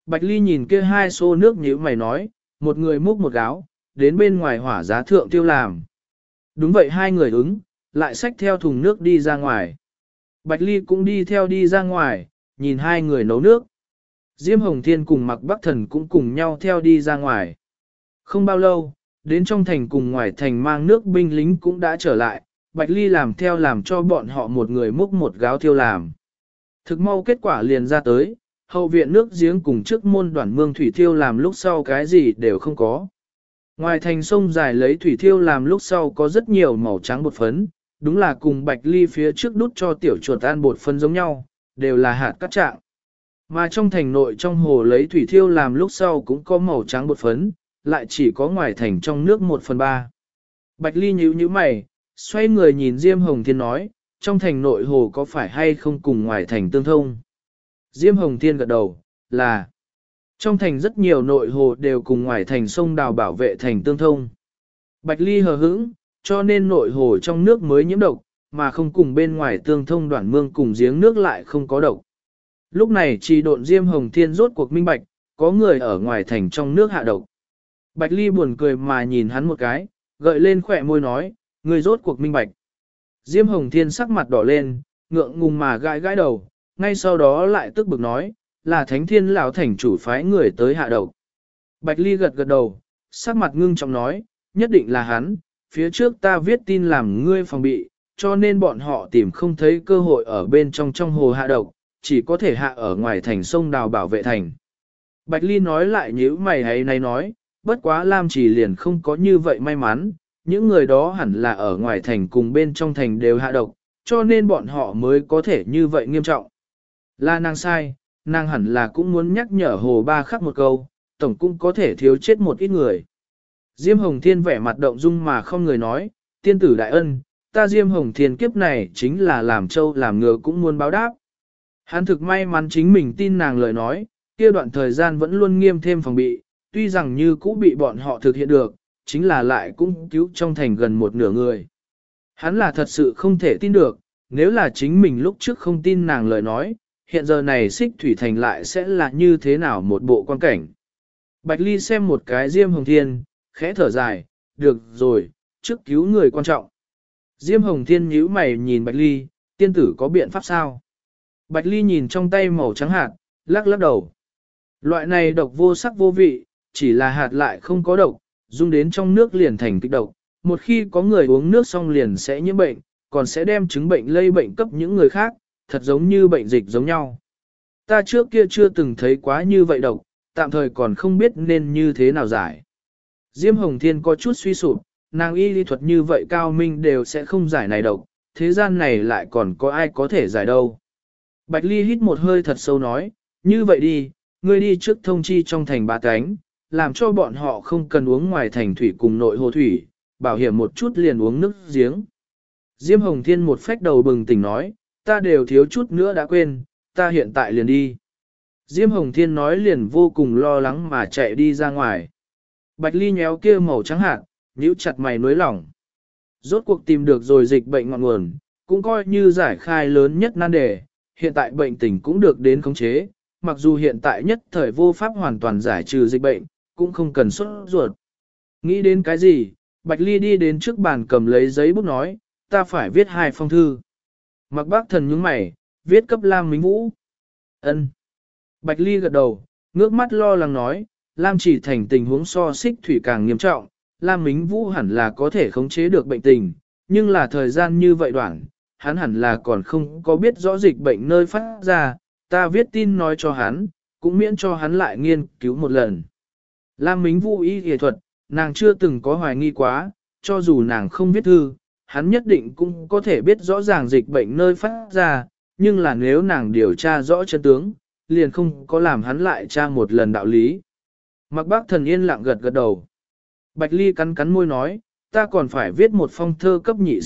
Bạch Ly nhìn kia hai xô nước nhíu mày nói, một người múc một gáo, đến bên ngoài hỏa giá thượng tiêu làm. Đúng vậy hai người ứng, lại xách theo thùng nước đi ra ngoài. Bạch Ly cũng đi theo đi ra ngoài, nhìn hai người nấu nước. Diêm Hồng Thiên cùng Mạc Bắc Thần cũng cùng nhau theo đi ra ngoài. Không bao lâu, đến trong thành cùng ngoài thành mang nước binh lính cũng đã trở lại, Bạch Ly làm theo làm cho bọn họ một người múc một gáo thiêu làm. Thực mau kết quả liền ra tới, hậu viện nước giếng cùng trước môn đoạn mương thủy thiêu làm lúc sau cái gì đều không có. Ngoài thành sông dài lấy thủy thiêu làm lúc sau có rất nhiều màu trắng bột phấn, đúng là cùng Bạch Ly phía trước đút cho tiểu chuột ăn bột phấn giống nhau, đều là hạt cát trạng. Mà trong thành nội trong hồ lấy thủy thiêu làm lúc sau cũng có màu trắng bột phấn, lại chỉ có ngoài thành trong nước 1/3. Bạch Ly nhíu mày, xoay người nhìn Diêm Hồng Thiên nói, trong thành nội hồ có phải hay không cùng ngoài thành tương thông. Diêm Hồng Thiên gật đầu, là trong thành rất nhiều nội hồ đều cùng ngoài thành sông đào bảo vệ thành tương thông. Bạch Ly hờ hững, cho nên nội hồ trong nước mới nhiễm độc, mà không cùng bên ngoài tương thông đoạn mương cùng giếng nước lại không có độc. Lúc này chỉ độn Diêm Hồng Thiên rốt cuộc minh bạch, có người ở ngoài thành trong nước hạ độc. Bạch Ly buồn cười mà nhìn hắn một cái, gợi lên khỏe môi nói, người rốt cuộc minh bạch. Diêm Hồng Thiên sắc mặt đỏ lên, ngượng ngùng mà gãi đầu, ngay sau đó lại tức bực nói, là Thánh Thiên lão thành chủ phái người tới hạ độc. Bạch Ly gật đầu, sắc mặt ngưng trọng nói, nhất định là hắn, phía trước ta viết tin làm ngươi phòng bị, cho nên bọn họ tìm không thấy cơ hội ở bên trong hồ hạ độc, chỉ có thể hạ ở ngoài thành sông đào bảo vệ thành. Bạch Ly nói lại nhíu mày hay này nói, bất quá Lam Chỉ liền không có như vậy may mắn, những người đó hẳn là ở ngoài thành cùng bên trong thành đều hạ độc, cho nên bọn họ mới có thể như vậy nghiêm trọng. Là nàng sai, nàng hẳn là cũng muốn nhắc nhở Hồ Ba Khắc một câu, tổng cũng có thể thiếu chết một ít người. Diêm Hồng Thiên vẻ mặt động dung mà không người nói, tiên tử đại ân, ta Diêm Hồng Thiên kiếp này chính là làm trâu làm ngựa cũng muốn báo đáp. Hắn thực may mắn chính mình tin nàng lời nói, kia đoạn thời gian vẫn luôn nghiêm thêm phòng bị, tuy rằng như cũ bị bọn họ thực hiện được, chính là lại cũng cứu trong thành gần một nửa người. Hắn là thật sự không thể tin được, nếu là chính mình lúc trước không tin nàng lời nói, hiện giờ này Xích Thủy Thành lại sẽ là như thế nào một bộ quan cảnh. Bạch Ly xem một cái Diêm Hồng Thiên, khẽ thở dài, được rồi, trước cứu người quan trọng. Diêm Hồng Thiên nhíu mày nhìn Bạch Ly, tiên tử có biện pháp sao? Bạch Ly nhìn trong tay màu trắng hạt, lắc đầu. Loại này độc vô sắc vô vị, chỉ là hạt lại không có độc, dung đến trong nước liền thành kịch độc. Một khi có người uống nước xong liền sẽ nhiễm bệnh, còn sẽ đem chứng bệnh lây bệnh cấp những người khác, thật giống như bệnh dịch giống nhau. Ta trước kia chưa từng thấy quá như vậy độc, tạm thời còn không biết nên như thế nào giải. Diêm Hồng Thiên có chút suy sụp, nàng y lý thuật như vậy cao minh đều sẽ không giải này độc, thế gian này lại còn có ai có thể giải đâu. Bạch Ly hít một hơi thật sâu nói, như vậy đi, ngươi đi trước thông chi trong thành ba cánh, làm cho bọn họ không cần uống ngoài thành thủy cùng nội hồ thủy, bảo hiểm một chút liền uống nước giếng. Diêm Hồng Thiên một phách đầu bừng tỉnh nói, ta đều thiếu chút nữa đã quên, ta hiện tại liền đi. Diêm Hồng Thiên nói liền vô cùng lo lắng mà chạy đi ra ngoài. Bạch Ly nhéo kia màu trắng hạt, nhíu chặt mày nối lỏng. Rốt cuộc tìm được rồi dịch bệnh ngọn nguồn, cũng coi như giải khai lớn nhất nan đề, hiện tại bệnh tình cũng được đến khống chế, mặc dù hiện tại nhất thời vô pháp hoàn toàn giải trừ dịch bệnh, cũng không cần sốt ruột. Nghĩ đến cái gì, Bạch Ly đi đến trước bàn cầm lấy giấy bút nói, ta phải viết 2 phong thư. Mạc Bác Thần nhướng mày, viết cấp Lam Mính Vũ. Ân. Bạch Ly gật đầu, ngước mắt lo lắng nói, Lam Chỉ Thành tình huống so Xích Thủy càng nghiêm trọng, Lam Mính Vũ hẳn là có thể khống chế được bệnh tình, nhưng là thời gian như vậy đoạn, hắn hẳn là còn không có biết rõ dịch bệnh nơi phát ra, ta viết tin nói cho hắn, cũng miễn cho hắn lại nghiên cứu một lần. Lam Mính Vũ y y thuật, nàng chưa từng có hoài nghi quá, cho dù nàng không viết thư, hắn nhất định cũng có thể biết rõ ràng dịch bệnh nơi phát ra, nhưng là nếu nàng điều tra rõ chân tướng, liền không có làm hắn lại tra một lần đạo lý. Mạc Bác Thần yên lặng gật đầu. Bạch Ly cắn cắn môi nói, ta còn phải viết một phong thơ cấp nhị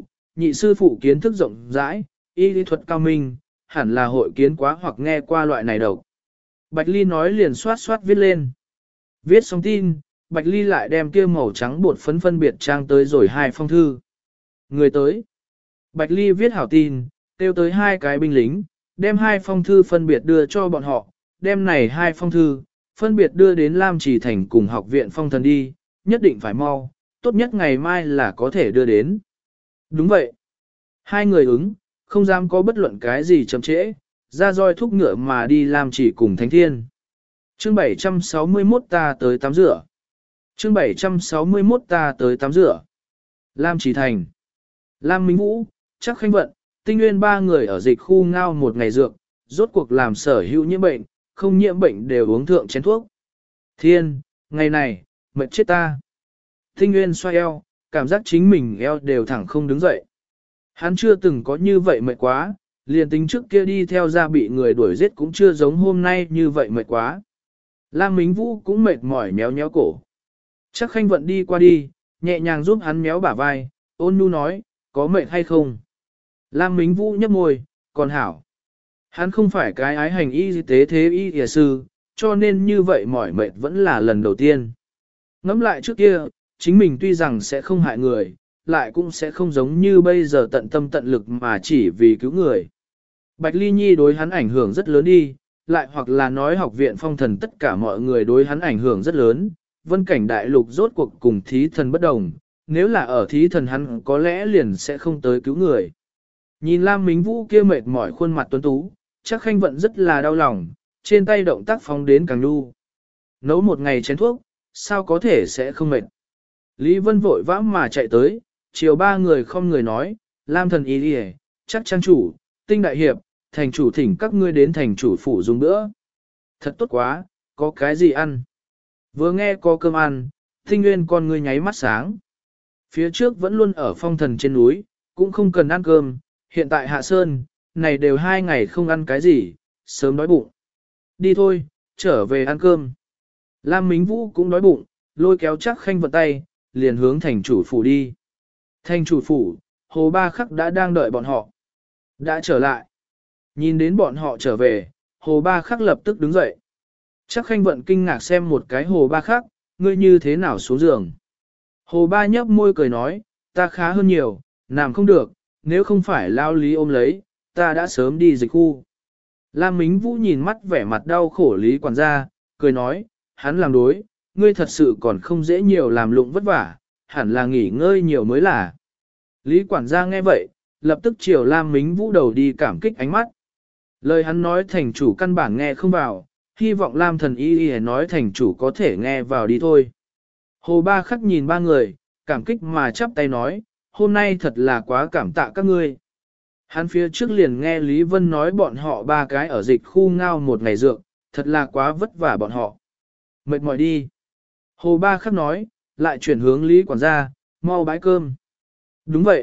sư phụ kiến thức rộng rãi, y lý thuật cao minh, hẳn là hội kiến quá hoặc nghe qua loại này độc. Bạch Ly nói liền xoát xoát viết lên. Viết xong tin, Bạch Ly lại đem kia màu trắng bột phấn phân biệt trang tới rồi 2 phong thư. Người tới. Bạch Ly viết hảo tin, kêu tới 2 cái binh lính, đem 2 phong thư phân biệt đưa cho bọn họ, đem này hai phong thư, phân biệt đưa đến Lam Trì Thành cùng học viện phong thần đi, nhất định phải mau, tốt nhất ngày mai là có thể đưa đến. Đúng vậy. Hai người ứng, không dám có bất luận cái gì chậm trễ, ra roi thúc ngựa mà đi Lam Trì cùng Thánh Thiên. Chương 761 ta tới tắm rửa. Chương 761 ta tới tắm rửa. Lam Trì Thành. Lam Minh Vũ, Trác Khanh Vận, Tinh Nguyên ba người ở dịch khu ngao một ngày dược, rốt cuộc làm sở hữu nhiễm bệnh, không nhiễm bệnh đều uống thượng chén thuốc. Thiên, ngày này, mệt chết ta. Tinh Nguyên xoay eo, cảm giác chính mình eo đều thẳng không đứng dậy. Hắn chưa từng có như vậy mệt quá, liền tính trước kia đi theo ra bị người đuổi giết cũng chưa giống hôm nay như vậy mệt quá. Lam Minh Vũ cũng mệt mỏi méo méo cổ. Trác Khanh Vận đi qua đi, nhẹ nhàng giúp hắn méo bả vai, ôn nhu nói, có mệt hay không? Lam Minh Vũ nhấp môi, còn hảo. Hắn không phải cái ái hành y tế thế y y sư, cho nên như vậy mỏi mệt vẫn là lần đầu tiên. Ngẫm lại trước kia, chính mình tuy rằng sẽ không hại người, lại cũng sẽ không giống như bây giờ tận tâm tận lực mà chỉ vì cứu người. Bạch Ly Nhi đối hắn ảnh hưởng rất lớn đi, lại hoặc là nói học viện phong thần tất cả mọi người đối hắn ảnh hưởng rất lớn, vân cảnh đại lục rốt cuộc cùng thí thần bất đồng, nếu là ở thí thần hắn có lẽ liền sẽ không tới cứu người. Nhìn Lam Mính Vũ kia mệt mỏi khuôn mặt tuấn tú, Trác Khanh Vận rất là đau lòng, trên tay động tác phóng đến càng nhu. Nấu một ngày chén thuốc, sao có thể sẽ không mệt. Lý Vân vội vã mà chạy tới, chiều ba người không người nói, Lam thần y đi, Trác trang chủ, Tinh đại hiệp, thành chủ thỉnh các ngươi đến thành chủ phủ dùng bữa. Thật tốt quá, có cái gì ăn? Vừa nghe có cơm ăn, Tinh Nguyên con ngươi nháy mắt sáng. Phía trước vẫn luôn ở phong thần trên núi, cũng không cần ăn cơm, hiện tại hạ sơn, này đều 2 ngày không ăn cái gì, sớm đói bụng. Đi thôi, trở về ăn cơm. Lam Mính Vũ cũng đói bụng, lôi kéo Trác Khanh Vận tay, liền hướng thành chủ phủ đi. Thành chủ phủ, Hồ Ba Khắc đã đang đợi bọn họ. Đã trở lại. Nhìn đến bọn họ trở về, Hồ Ba Khắc lập tức đứng dậy. Trác Khanh Vận kinh ngạc xem một cái Hồ Ba Khắc, ngươi như thế nào xuống giường. Hồ Ba nhấp môi cười nói, ta khá hơn nhiều, làm không được, nếu không phải lao lý ôm lấy, ta đã sớm đi dịch khu. Lam Mính Vũ nhìn mắt vẻ mặt đau khổ lý quản gia, cười nói, hắn làm đối, ngươi thật sự còn không dễ nhiều làm lụng vất vả, hẳn là nghỉ ngơi nhiều mới là. Lý quản gia nghe vậy, lập tức chiều Lam Mính Vũ đầu đi cảm kích ánh mắt. Lời hắn nói thành chủ căn bản nghe không vào, hy vọng Lam thần y nói thành chủ có thể nghe vào đi thôi. Hồ Ba Khắc nhìn ba người, cảm kích mà chắp tay nói, hôm nay thật là quá cảm tạ các ngươi. Hắn phía trước liền nghe Lý Vân nói bọn họ ba cái ở dịch khu ngao một ngày dược, thật là quá vất vả bọn họ. Mệt mỏi đi. Hồ Ba Khắc nói, lại chuyển hướng Lý quản gia, mau bái cơm. Đúng vậy.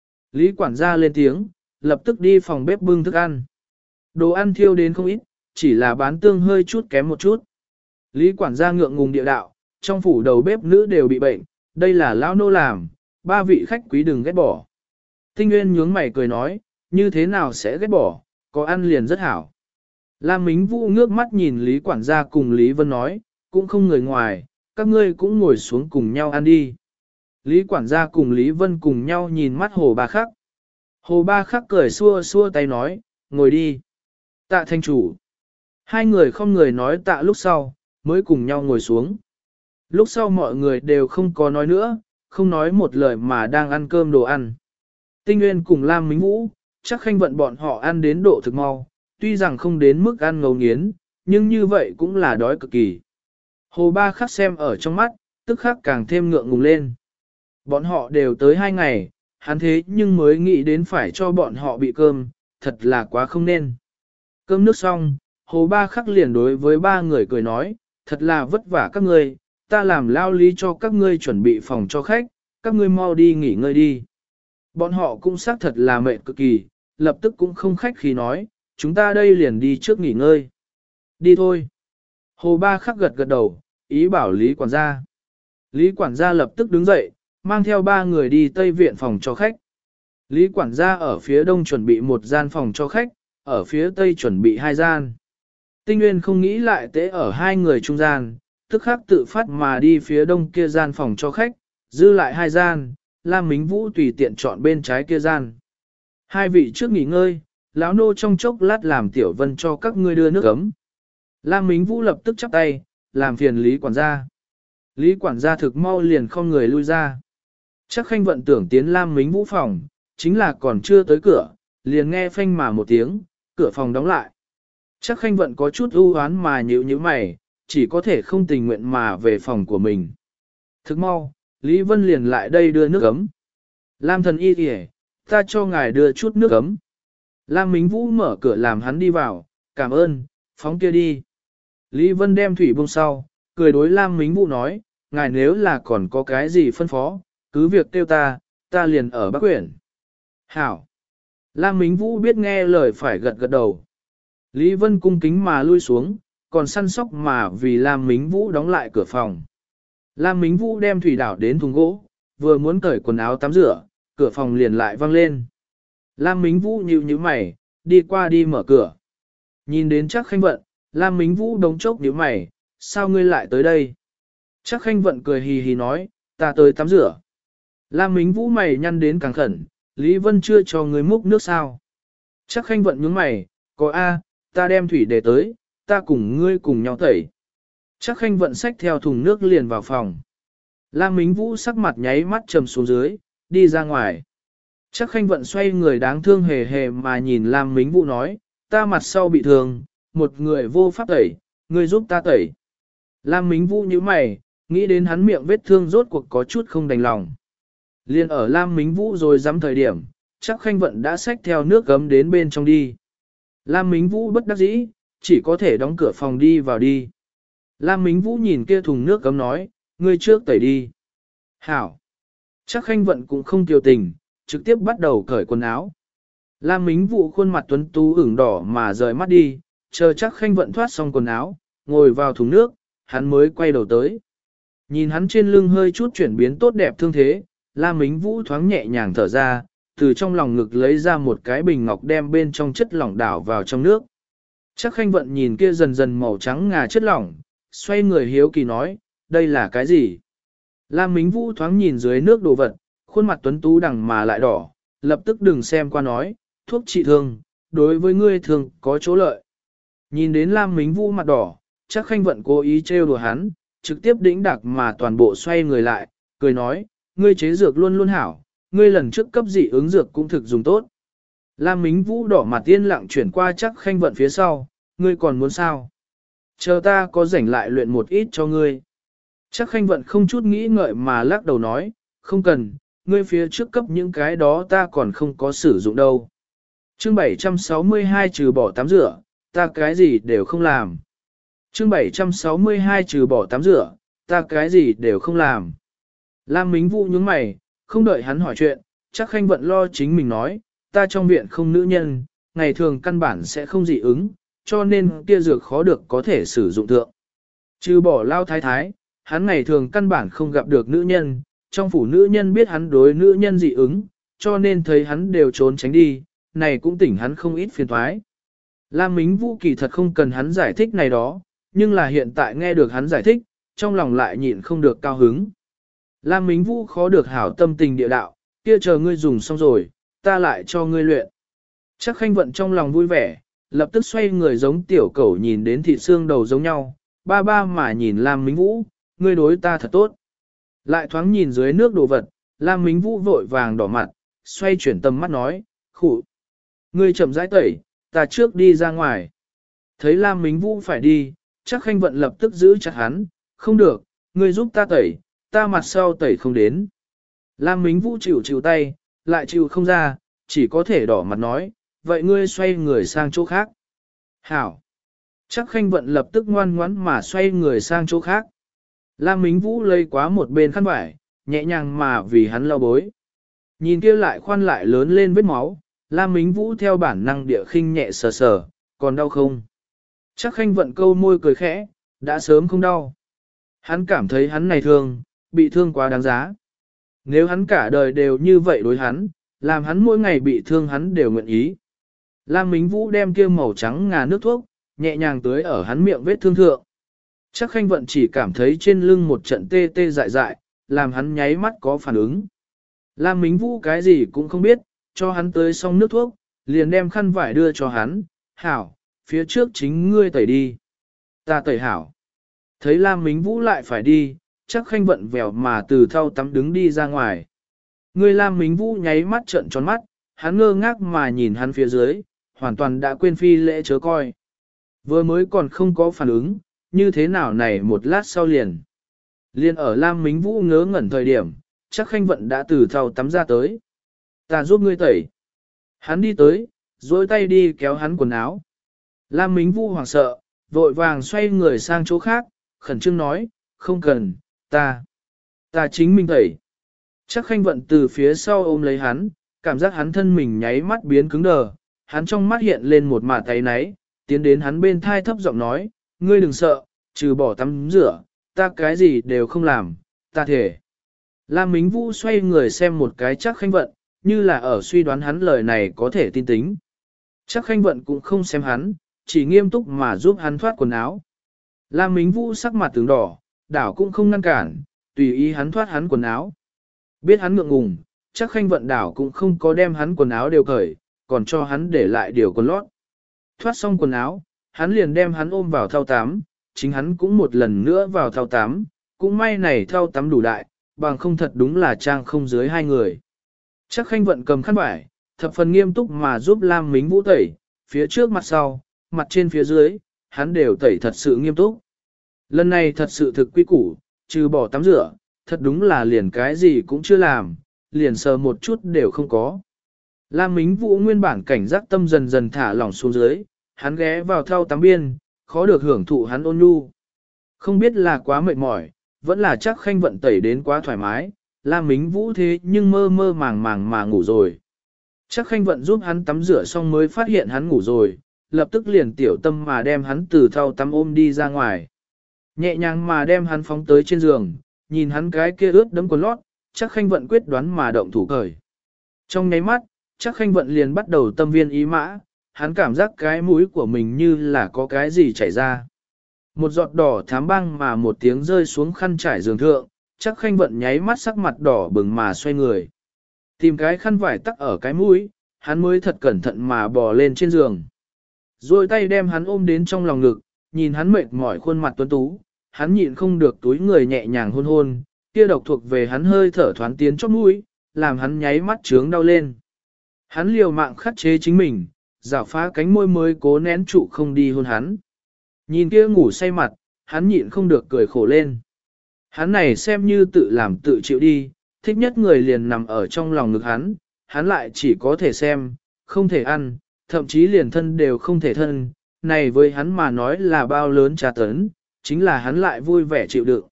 Lý quản gia lên tiếng, lập tức đi phòng bếp bưng thức ăn. Đồ ăn thiêu đến không ít, chỉ là bán tương hơi chút kém một chút. Lý quản gia ngượng ngùng địa đạo, trong phủ đầu bếp nữ đều bị bệnh, đây là lão nô làm, ba vị khách quý đừng ghét bỏ. Tinh Nguyên nhướng mày cười nói, như thế nào sẽ ghét bỏ, có ăn liền rất hảo. Lam Mính Vũ ngước mắt nhìn Lý quản gia cùng Lý Vân nói, cũng không người ngoài, các ngươi cũng ngồi xuống cùng nhau ăn đi. Lý quản gia cùng Lý Vân cùng nhau nhìn mắt Hồ Ba Khắc. Hồ Ba Khắc cười xua xua tay nói, ngồi đi. Tạ thanh chủ. Hai người không người nói tạ lúc sau, mới cùng nhau ngồi xuống. Lúc sau mọi người đều không có nói nữa, không nói một lời mà đang ăn cơm đồ ăn. Tinh Nguyên cùng Lam Mính Vũ, Trác Khanh Vận bọn họ ăn đến độ thực mau, tuy rằng không đến mức ăn ngấu nghiến, nhưng như vậy cũng là đói cực kỳ. Hồ Ba Khắc xem ở trong mắt, tức khắc càng thêm ngượng ngùng lên. Bọn họ đều tới 2 ngày, hắn thế nhưng mới nghĩ đến phải cho bọn họ bị cơm, thật là quá không nên. Cơm nước xong, Hồ Ba Khắc liền đối với ba người cười nói, thật là vất vả các ngươi, ta làm lao lý cho các ngươi chuẩn bị phòng cho khách, các ngươi mau đi nghỉ ngơi đi. Bọn họ cũng xác thật là mệt cực kỳ, lập tức cũng không khách khí nói, chúng ta đây liền đi trước nghỉ ngơi. Đi thôi. Hồ Ba Khắc gật gật đầu, ý bảo Lý quản gia. Lý quản gia lập tức đứng dậy, mang theo ba người đi Tây Viện phòng cho khách. Lý quản gia ở phía đông chuẩn bị một gian phòng cho khách, ở phía tây chuẩn bị 2 gian. Tinh Nguyên không nghĩ lại tế ở 2 người trung gian, tức khắc tự phát mà đi phía đông kia gian phòng cho khách, dư lại 2 gian, Lam Mính Vũ tùy tiện chọn bên trái kia gian. 2 vị trước nghỉ ngơi, lão nô trong chốc lát làm Tiểu Vân cho các ngươi đưa nước ấm. Lam Mính Vũ lập tức chắp tay, làm phiền Lý quản gia. Lý quản gia thực mau liền không người lui ra. Chắc Khanh Vận tưởng tiến Lam Mính Vũ phòng, chính là còn chưa tới cửa, liền nghe phanh mà một tiếng, cửa phòng đóng lại. Chắc Khanh Vận có chút ưu hoán mà nhíu mày, chỉ có thể không tình nguyện mà về phòng của mình. Thức mau, Lý Vân liền lại đây đưa nước ấm. Lam thần y kìa, ta cho ngài đưa chút nước ấm. Lam Mính Vũ mở cửa làm hắn đi vào, cảm ơn, phóng kia đi. Lý Vân đem thủy buông sau, cười đối Lam Mính Vũ nói, ngài nếu là còn có cái gì phân phó, cứ việc kêu ta liền ở Bắc Quyển. Hảo. Lam Mính Vũ biết nghe lời phải gật gật đầu. Lý Vân cung kính mà lui xuống, còn săn sóc mà vì Lam Mính Vũ đóng lại cửa phòng. Lam Mính Vũ đem thủy đảo đến thùng gỗ, vừa muốn cởi quần áo tắm rửa, cửa phòng liền lại văng lên. Lam Mính Vũ nhíu mày, đi qua đi mở cửa. Nhìn đến Trác Khanh Vận, Lam Mính Vũ đống chốc nhíu mày, sao ngươi lại tới đây? Trác Khanh Vận cười hì hì nói, ta tới tắm rửa. Lam Mính Vũ mày nhăn đến càng khẩn, Lý Vân chưa cho ngươi múc nước sao? Trác Khanh Vận nhướng mày, có a, ta đem thủy để tới, ta cùng ngươi cùng nhau tẩy. Trác Khanh Vận xách theo thùng nước liền vào phòng. Lam Mính Vũ sắc mặt nháy mắt trầm xuống dưới, đi ra ngoài. Trác Khanh Vận xoay người đáng thương hề hề mà nhìn Lam Mính Vũ nói, ta mặt sau bị thương, một người vô pháp tẩy, ngươi giúp ta tẩy. Lam Mính Vũ nhíu mày, nghĩ đến hắn miệng vết thương rốt cuộc có chút không đành lòng. Liên ở Lam Mính Vũ rồi dám thời điểm, Trác Khanh Vận đã xách theo nước gấm đến bên trong đi. Lam Mính Vũ bất đắc dĩ, chỉ có thể đóng cửa phòng đi vào đi. Lam Mính Vũ nhìn kia thùng nước gấm nói, ngươi trước tẩy đi. Hảo. Trác Khanh Vận cũng không tiêu tình, trực tiếp bắt đầu cởi quần áo. Lam Mính Vũ khuôn mặt tuấn tú ửng đỏ mà rời mắt đi, chờ Trác Khanh Vận thoát xong quần áo, ngồi vào thùng nước, hắn mới quay đầu tới. Nhìn hắn trên lưng hơi chút chuyển biến tốt đẹp thương thế, Lam Mính Vũ thoáng nhẹ nhàng thở ra, từ trong lòng ngực lấy ra một cái bình ngọc đem bên trong chất lỏng đảo vào trong nước. Trác Khanh Vận nhìn kia dần dần màu trắng ngà chất lỏng, xoay người hiếu kỳ nói, đây là cái gì? Lam Mính Vũ thoáng nhìn dưới nước đồ vật, khuôn mặt tuấn tú đằng mà lại đỏ, lập tức đừng xem qua nói, thuốc trị thương, đối với ngươi thường có chỗ lợi. Nhìn đến Lam Mính Vũ mặt đỏ, Trác Khanh Vận cố ý trêu đùa hắn, trực tiếp đĩnh đặc mà toàn bộ xoay người lại, cười nói, ngươi chế dược luôn luôn hảo, ngươi lần trước cấp dị ứng dược cũng thực dùng tốt. Lam Mính Vũ đỏ mặt yên lặng chuyển qua Trác Khanh Vận phía sau, ngươi còn muốn sao? Chờ ta có rảnh lại luyện một ít cho ngươi. Trác Khanh Vận không chút nghĩ ngợi mà lắc đầu nói, không cần, ngươi phía trước cấp những cái đó ta còn không có sử dụng đâu. Chương 762 trừ bỏ tắm rửa, ta cái gì đều không làm. Chương 762 trừ bỏ tắm rửa, ta cái gì đều không làm. Lam Mính Vũ nhướng mày, không đợi hắn hỏi chuyện, Trác Khanh Vận lo chính mình nói, ta trong viện không nữ nhân, ngày thường căn bản sẽ không dị ứng, cho nên kia dược khó được có thể sử dụng thượng. Trừ bỏ lao thái thái, hắn ngày thường căn bản không gặp được nữ nhân, trong phủ nữ nhân biết hắn đối nữ nhân dị ứng, cho nên thấy hắn đều trốn tránh đi, này cũng tỉnh hắn không ít phiền toái. Lam Mính Vũ kỳ thật không cần hắn giải thích này đó, nhưng là hiện tại nghe được hắn giải thích, trong lòng lại nhịn không được cao hứng. Lam Mính Vũ khó được hảo tâm tình địa đạo, kia chờ ngươi dùng xong rồi, ta lại cho ngươi luyện. Trác Khanh Vận trong lòng vui vẻ, lập tức xoay người giống tiểu cẩu nhìn đến thịt xương đầu giống nhau, ba ba mà nhìn Lam Mính Vũ, ngươi đối ta thật tốt. Lại thoáng nhìn dưới nước đồ vật, Lam Mính Vũ vội vàng đỏ mặt, xoay chuyển tầm mắt nói, khụ. Ngươi chậm rãi tẩy, ta trước đi ra ngoài. Thấy Lam Mính Vũ phải đi, Trác Khanh Vận lập tức giữ chặt hắn, không được, ngươi giúp ta tẩy, ta mặt sau tẩy không đến. Lam Mính Vũ chịu tay, lại chịu không ra, chỉ có thể đỏ mặt nói, vậy ngươi xoay người sang chỗ khác. Hảo. Trác Khanh Vận lập tức ngoan ngoãn mà xoay người sang chỗ khác. Lam Mính Vũ lây quá một bên khăn vải, nhẹ nhàng mà vì hắn lau bối. Nhìn kia lại khoan lại lớn lên vết máu, Lam Mính Vũ theo bản năng địa khinh nhẹ sờ sờ, còn đau không? Trác Khanh Vận câu môi cười khẽ, đã sớm không đau. Hắn cảm thấy hắn này thương, bị thương quá đáng giá. Nếu hắn cả đời đều như vậy đối hắn, làm hắn mỗi ngày bị thương hắn đều nguyện ý. Lam Mính Vũ đem kia màu trắng ngà nước thuốc, nhẹ nhàng tưới ở hắn miệng vết thương thượng. Trác Khanh Vận chỉ cảm thấy trên lưng một trận tê tê dại dại, làm hắn nháy mắt có phản ứng. Lam Mính Vũ cái gì cũng không biết, cho hắn tưới xong nước thuốc, liền đem khăn vải đưa cho hắn, hảo, phía trước chính ngươi tẩy đi. Ta tẩy hảo. Thấy Lam Mính Vũ lại phải đi, chắc khanh vận vèo mà từ thau tắm đứng đi ra ngoài. Người Lam Mính Vũ nháy mắt trợn tròn mắt, hắn ngơ ngác mà nhìn hắn phía dưới, hoàn toàn đã quên phi lễ chớ coi. Vừa mới còn không có phản ứng, như thế nào này một lát sau liền. Liên ở Lam Mính Vũ ngớ ngẩn thời điểm, chắc khanh vận đã từ thau tắm ra tới. Ta giúp ngươi tẩy. Hắn đi tới, duỗi tay đi kéo hắn quần áo. Lam Mính Vũ hoảng sợ, vội vàng xoay người sang chỗ khác, khẩn trương nói, không cần, ta chính mình tẩy. Chắc khanh vận từ phía sau ôm lấy hắn, cảm giác hắn thân mình nháy mắt biến cứng đờ, hắn trong mắt hiện lên một mả tay náy, tiến đến hắn bên thai thấp giọng nói, ngươi đừng sợ, trừ bỏ tắm rửa, ta cái gì đều không làm, ta thể. Lam Mính Vũ xoay người xem một cái chắc khanh vận, như là ở suy đoán hắn lời này có thể tin tính. Chắc khanh vận cũng không xem hắn, chỉ nghiêm túc mà giúp hắn thoát quần áo. Lam Mính Vũ sắc mặt tướng đỏ, đảo cũng không ngăn cản, tùy ý hắn thoát hắn quần áo. Biết hắn ngượng ngùng, chắc khanh vận đảo cũng không có đem hắn quần áo đều cởi, còn cho hắn để lại điều quần lót. Thoát xong quần áo, hắn liền đem hắn ôm vào thau tắm, chính hắn cũng một lần nữa vào thau tắm, cũng may này thau tắm đủ đại, bằng không thật đúng là trang không dưới hai người. Chắc khanh vận cầm khăn vải, thập phần nghiêm túc mà giúp Lam Mính Vũ tẩy, phía trước mặt sau, mặt trên phía dưới, hắn đều tẩy thật sự nghiêm túc. Lần này thật sự thực quy củ, trừ bỏ tắm rửa, thật đúng là liền cái gì cũng chưa làm, liền sờ một chút đều không có. Lam Mính Vũ nguyên bản cảnh giác tâm dần dần thả lỏng xuống dưới, hắn ghé vào thau tắm biên, khó được hưởng thụ hắn ôn nhu. Không biết là quá mệt mỏi, vẫn là chắc khanh vận tẩy đến quá thoải mái, Lam Mính Vũ thế nhưng mơ mơ màng màng mà ngủ rồi. Chắc khanh vận giúp hắn tắm rửa xong mới phát hiện hắn ngủ rồi, lập tức liền tiểu tâm mà đem hắn từ thau tắm ôm đi ra ngoài. Nhẹ nhàng mà đem hắn phóng tới trên giường, nhìn hắn cái kia ướt đẫm quần lót, chắc khanh vận quyết đoán mà động thủ cởi. Trong nháy mắt, chắc khanh vận liền bắt đầu tâm viên ý mã, hắn cảm giác cái mũi của mình như là có cái gì chảy ra. Một giọt đỏ thám băng mà một tiếng rơi xuống khăn trải giường thượng, chắc khanh vận nháy mắt sắc mặt đỏ bừng mà xoay người. Tìm cái khăn vải tắc ở cái mũi, hắn mới thật cẩn thận mà bò lên trên giường. Rồi tay đem hắn ôm đến trong lòng ngực, nhìn hắn mệt mỏi khuôn mặt tuấn tú, hắn nhịn không được túi người nhẹ nhàng hôn hôn, kia độc thuộc về hắn hơi thở thoáng tiến chóp mũi, làm hắn nháy mắt trướng đau lên. Hắn liều mạng khắc chế chính mình, rảo phá cánh môi mới cố nén trụ không đi hôn hắn. Nhìn kia ngủ say mặt, hắn nhịn không được cười khổ lên. Hắn này xem như tự làm tự chịu đi, thích nhất người liền nằm ở trong lòng ngực hắn lại chỉ có thể xem, không thể ăn, thậm chí liền thân đều không thể thân, này với hắn mà nói là bao lớn trà tấn, chính là hắn lại vui vẻ chịu đựng.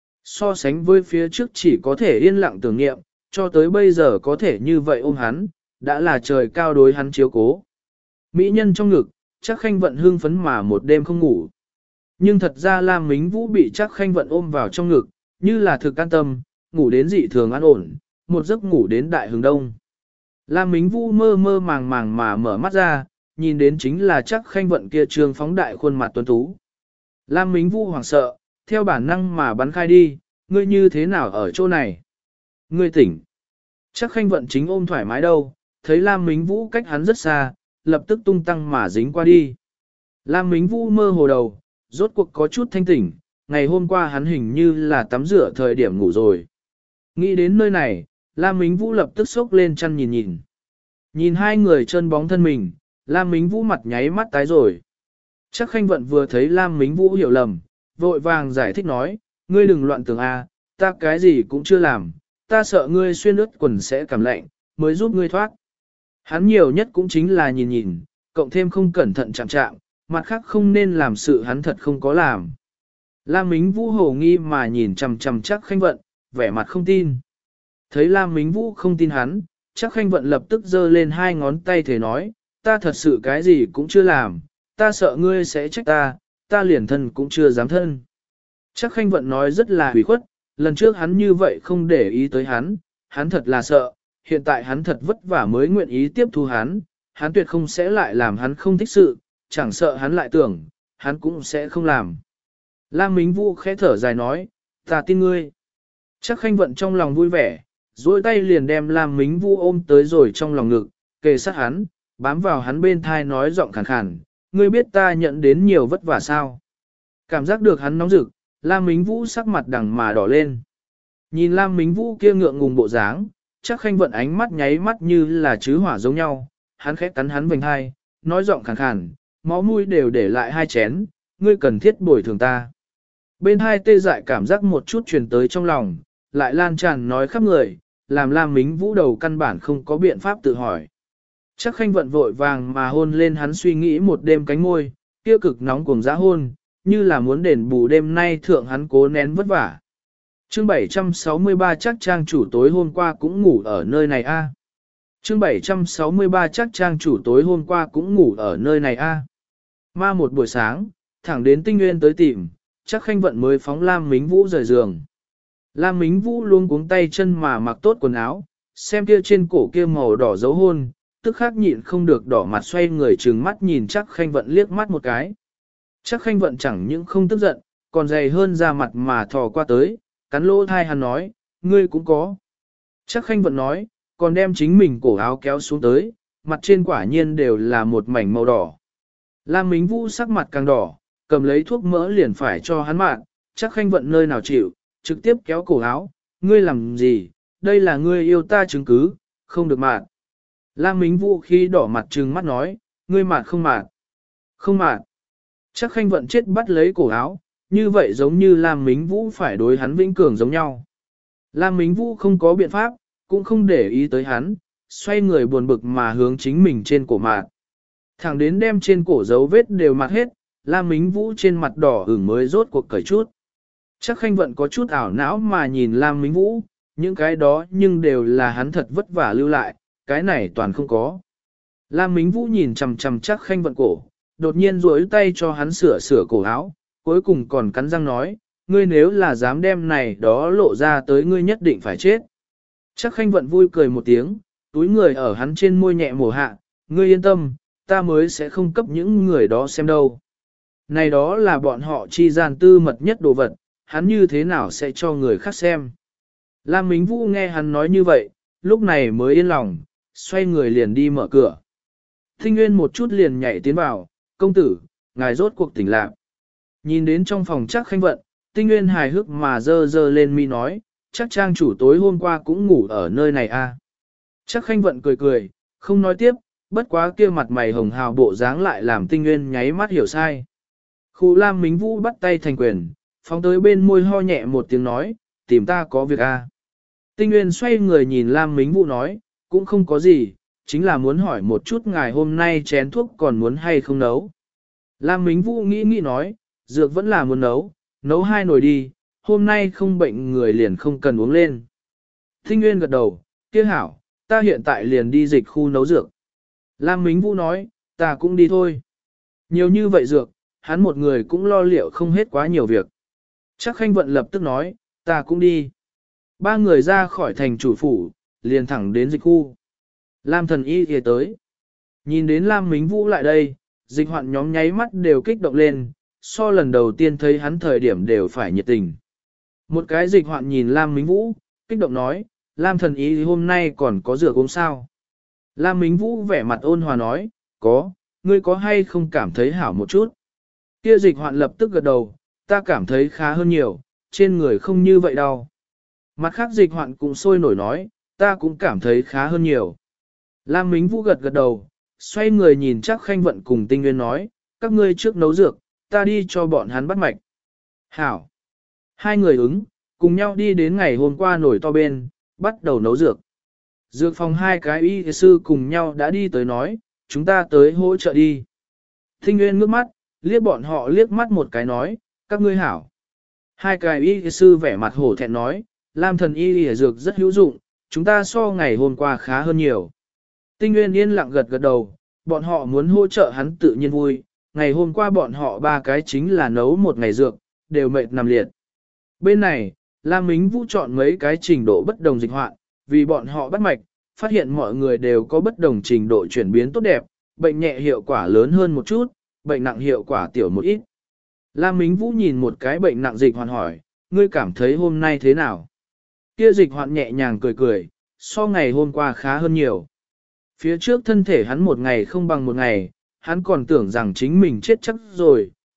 So sánh với phía trước chỉ có thể yên lặng tưởng niệm, cho tới bây giờ có thể như vậy ôm hắn, đã là trời cao đối hắn chiếu cố. Mỹ nhân trong ngực, chắc khanh vận hương phấn mà một đêm không ngủ. Nhưng thật ra Lam Mính Vũ bị chắc khanh vận ôm vào trong ngực, như là thực an tâm, ngủ đến dị thường an ổn, một giấc ngủ đến đại hướng đông. Lam Mính Vũ mơ mơ màng màng mà mở mắt ra, nhìn đến chính là chắc khanh vận kia trường phóng đại khuôn mặt tuấn tú. Lam Mính Vũ hoảng sợ, theo bản năng mà bắn khai đi, ngươi như thế nào ở chỗ này? Ngươi tỉnh. Chắc khanh vận chính ôm thoải mái đâu, thấy Lam Mính Vũ cách hắn rất xa, lập tức tung tăng mà dính qua đi. Lam Mính Vũ mơ hồ đầu, rốt cuộc có chút thanh tỉnh, ngày hôm qua hắn hình như là tắm rửa thời điểm ngủ rồi. Nghĩ đến nơi này, Lam Mính Vũ lập tức sốc lên chăn nhìn nhìn. Nhìn hai người chân bóng thân mình, Lam Mính Vũ mặt nháy mắt tái rồi. Chắc khanh vận vừa thấy Lam Mính Vũ hiểu lầm, vội vàng giải thích nói, ngươi đừng loạn tưởng a, ta cái gì cũng chưa làm, ta sợ ngươi xuyên ướt quần sẽ cảm lạnh, mới giúp ngươi thoát. Hắn nhiều nhất cũng chính là nhìn nhìn, cộng thêm không cẩn thận chạm chạm, mặt khác không nên làm sự hắn thật không có làm. Lam Mính Vũ hồ nghi mà nhìn chằm chằm chắc khanh vận, vẻ mặt không tin. Thấy Lam Mính Vũ không tin hắn, chắc khanh vận lập tức giơ lên hai ngón tay thể nói, ta thật sự cái gì cũng chưa làm, ta sợ ngươi sẽ trách ta liền thân cũng chưa dám thân. Chắc khanh vận nói rất là hủy khuất, lần trước hắn như vậy không để ý tới hắn thật là sợ, hiện tại hắn thật vất vả mới nguyện ý tiếp thu hắn tuyệt không sẽ lại làm hắn không thích sự, chẳng sợ hắn lại tưởng, hắn cũng sẽ không làm. Lam Mính Vũ khẽ thở dài nói, ta tin ngươi. Chắc khanh vận trong lòng vui vẻ, duỗi tay liền đem Lam Mính Vũ ôm tới rồi trong lòng ngực, kề sát hắn, bám vào hắn bên thai nói giọng khàn khàn, ngươi biết ta nhận đến nhiều vất vả sao. Cảm giác được hắn nóng rực, Lam Mính Vũ sắc mặt đằng mà đỏ lên. Nhìn Lam Mính Vũ kia ngượng ngùng bộ dáng, chắc Khanh Vận ánh mắt nháy mắt như là chứ hỏa giống nhau, hắn khẽ cắn hắn vành hai, nói giọng khàn khàn, máu mũi đều để lại 2 chén, ngươi cần thiết bồi thường ta. Bên hai tê dại cảm giác một chút truyền tới trong lòng, lại lan tràn nói khắp người, làm Lam Mính Vũ đầu căn bản không có biện pháp tự hỏi. Chắc Khanh Vận vội vàng mà hôn lên hắn suy nghĩ một đêm cánh môi, kia cực nóng cuồng dã hôn, như là muốn đền bù đêm nay thượng hắn cố nén vất vả. Chương 763 chắc trang chủ tối hôm qua cũng ngủ ở nơi này a. Chương 763 chắc trang chủ tối hôm qua cũng ngủ ở nơi này a. Ma một buổi sáng, thẳng đến Tinh Nguyên tới tìm, chắc Khanh Vận mới phóng Lam Mính Vũ rời giường. Lam Mính Vũ luôn cuống tay chân mà mặc tốt quần áo, xem kia trên cổ kia màu đỏ dấu hôn, tức khắc nhịn không được đỏ mặt xoay người trừng mắt nhìn chắc Khanh Vận liếc mắt một cái. Chắc Khanh Vận chẳng những không tức giận, còn dày hơn ra mặt mà thò qua tới, cắn lỗ thai hắn nói, ngươi cũng có. Chắc Khanh Vận nói, còn đem chính mình cổ áo kéo xuống tới, mặt trên quả nhiên đều là một mảnh màu đỏ. Lam Mính Vũ sắc mặt càng đỏ, cầm lấy thuốc mỡ liền phải cho hắn mạn, chắc Khanh Vận nơi nào chịu, trực tiếp kéo cổ áo, ngươi làm gì, đây là ngươi yêu ta chứng cứ, không được mạn. Lam Mính Vũ khi đỏ mặt trừng mắt nói, ngươi mạn không mạn, không mạn. Chắc Khanh Vận chết bắt lấy cổ áo, như vậy giống như Lam Mính Vũ phải đối hắn vĩnh cường giống nhau. Lam Mính Vũ không có biện pháp, cũng không để ý tới hắn, xoay người buồn bực mà hướng chính mình trên cổ mạn. Thẳng đến đem trên cổ dấu vết đều mạt hết, Lam Mính Vũ trên mặt đỏ ửng mới rốt cuộc cởi chút. Chắc Khanh Vận có chút ảo não mà nhìn Lam Mính Vũ, những cái đó nhưng đều là hắn thật vất vả lưu lại, cái này toàn không có. Lam Mính Vũ nhìn chằm chằm chắc Khanh Vận cổ, đột nhiên duỗi tay cho hắn sửa cổ áo, cuối cùng còn cắn răng nói, ngươi nếu là dám đem này đó lộ ra tới ngươi nhất định phải chết. Chắc Khanh Vận vui cười một tiếng, túi người ở hắn trên môi nhẹ mổ hạ, ngươi yên tâm, ta mới sẽ không cấp những người đó xem đâu. Này đó là bọn họ chi gian tư mật nhất đồ vật, hắn như thế nào sẽ cho người khác xem. Lam Mính Vũ nghe hắn nói như vậy, lúc này mới yên lòng, xoay người liền đi mở cửa. Tinh Nguyên một chút liền nhảy tiến vào, công tử, ngài rốt cuộc tỉnh lạc. Nhìn đến trong phòng chắc Khanh Vận, Tinh Nguyên hài hước mà dơ lên mi nói, chắc trang chủ tối hôm qua cũng ngủ ở nơi này a. Chắc Khanh Vận cười cười, không nói tiếp, bất quá kia mặt mày hồng hào bộ dáng lại làm Tinh Nguyên nháy mắt hiểu sai. Khu Lam Mính Vũ bắt tay thành quyền, phóng tới bên môi ho nhẹ một tiếng nói, tìm ta có việc a. Tinh Nguyên xoay người nhìn Lam Mính Vũ nói, cũng không có gì, chính là muốn hỏi một chút ngài hôm nay chén thuốc còn muốn hay không nấu. Lam Mính Vũ nghĩ nói, dược vẫn là muốn nấu 2 nồi đi, hôm nay không bệnh người liền không cần uống lên. Tinh Nguyên gật đầu, kia hảo, ta hiện tại liền đi dịch khu nấu dược. Lam Mính Vũ nói, ta cũng đi thôi. Nhiều như vậy dược, hắn một người cũng lo liệu không hết quá nhiều việc. Chắc Khanh Vận lập tức nói, ta cũng đi. 3 người ra khỏi thành chủ phủ, liền thẳng đến dịch khu. Lam Thần Y thì tới. Nhìn đến Lam Mính Vũ lại đây, dịch hoạn nhóm nháy mắt đều kích động lên, so lần đầu tiên thấy hắn thời điểm đều phải nhiệt tình. Một cái dịch hoạn nhìn Lam Mính Vũ, kích động nói, Lam Thần Y hôm nay còn có dược uống sao? Lam Mính Vũ vẻ mặt ôn hòa nói, có, ngươi có hay không cảm thấy hảo một chút? Kia dịch hoạn lập tức gật đầu, ta cảm thấy khá hơn nhiều, trên người không như vậy đâu. Mặt khác dịch hoạn cũng sôi nổi nói, ta cũng cảm thấy khá hơn nhiều. Lam Mính Vũ gật đầu, xoay người nhìn chắc Khanh Vận cùng Tinh Nguyên nói, các ngươi trước nấu dược, ta đi cho bọn hắn bắt mạch. Hảo. 2 người ứng, cùng nhau đi đến ngày hôm qua nổi to bên, bắt đầu nấu dược. Dược phòng 2 cái y sư cùng nhau đã đi tới nói, chúng ta tới hỗ trợ đi. Tinh Nguyên ngước mắt, liếc bọn họ liếc mắt một cái nói, các ngươi hảo. 2 cái y sư vẻ mặt hổ thẹn nói, Lam Thần Y dược rất hữu dụng, chúng ta so ngày hôm qua khá hơn nhiều. Tinh Nguyên yên lặng gật đầu, bọn họ muốn hỗ trợ hắn tự nhiên vui, ngày hôm qua bọn họ 3 cái chính là nấu một ngày dược, đều mệt nằm liệt. Bên này, Lam Mính Vũ chọn mấy cái trình độ bất đồng dịch hoạn, vì bọn họ bắt mạch, phát hiện mọi người đều có bất đồng trình độ chuyển biến tốt đẹp, bệnh nhẹ hiệu quả lớn hơn một chút, bệnh nặng hiệu quả tiểu một ít. Lam Mính Vũ nhìn một cái bệnh nặng dịch hoạn hỏi, ngươi cảm thấy hôm nay thế nào? Kia dịch hoạn nhẹ nhàng cười, so ngày hôm qua khá hơn nhiều. Phía trước thân thể hắn một ngày không bằng một ngày, hắn còn tưởng rằng chính mình chết chắc rồi,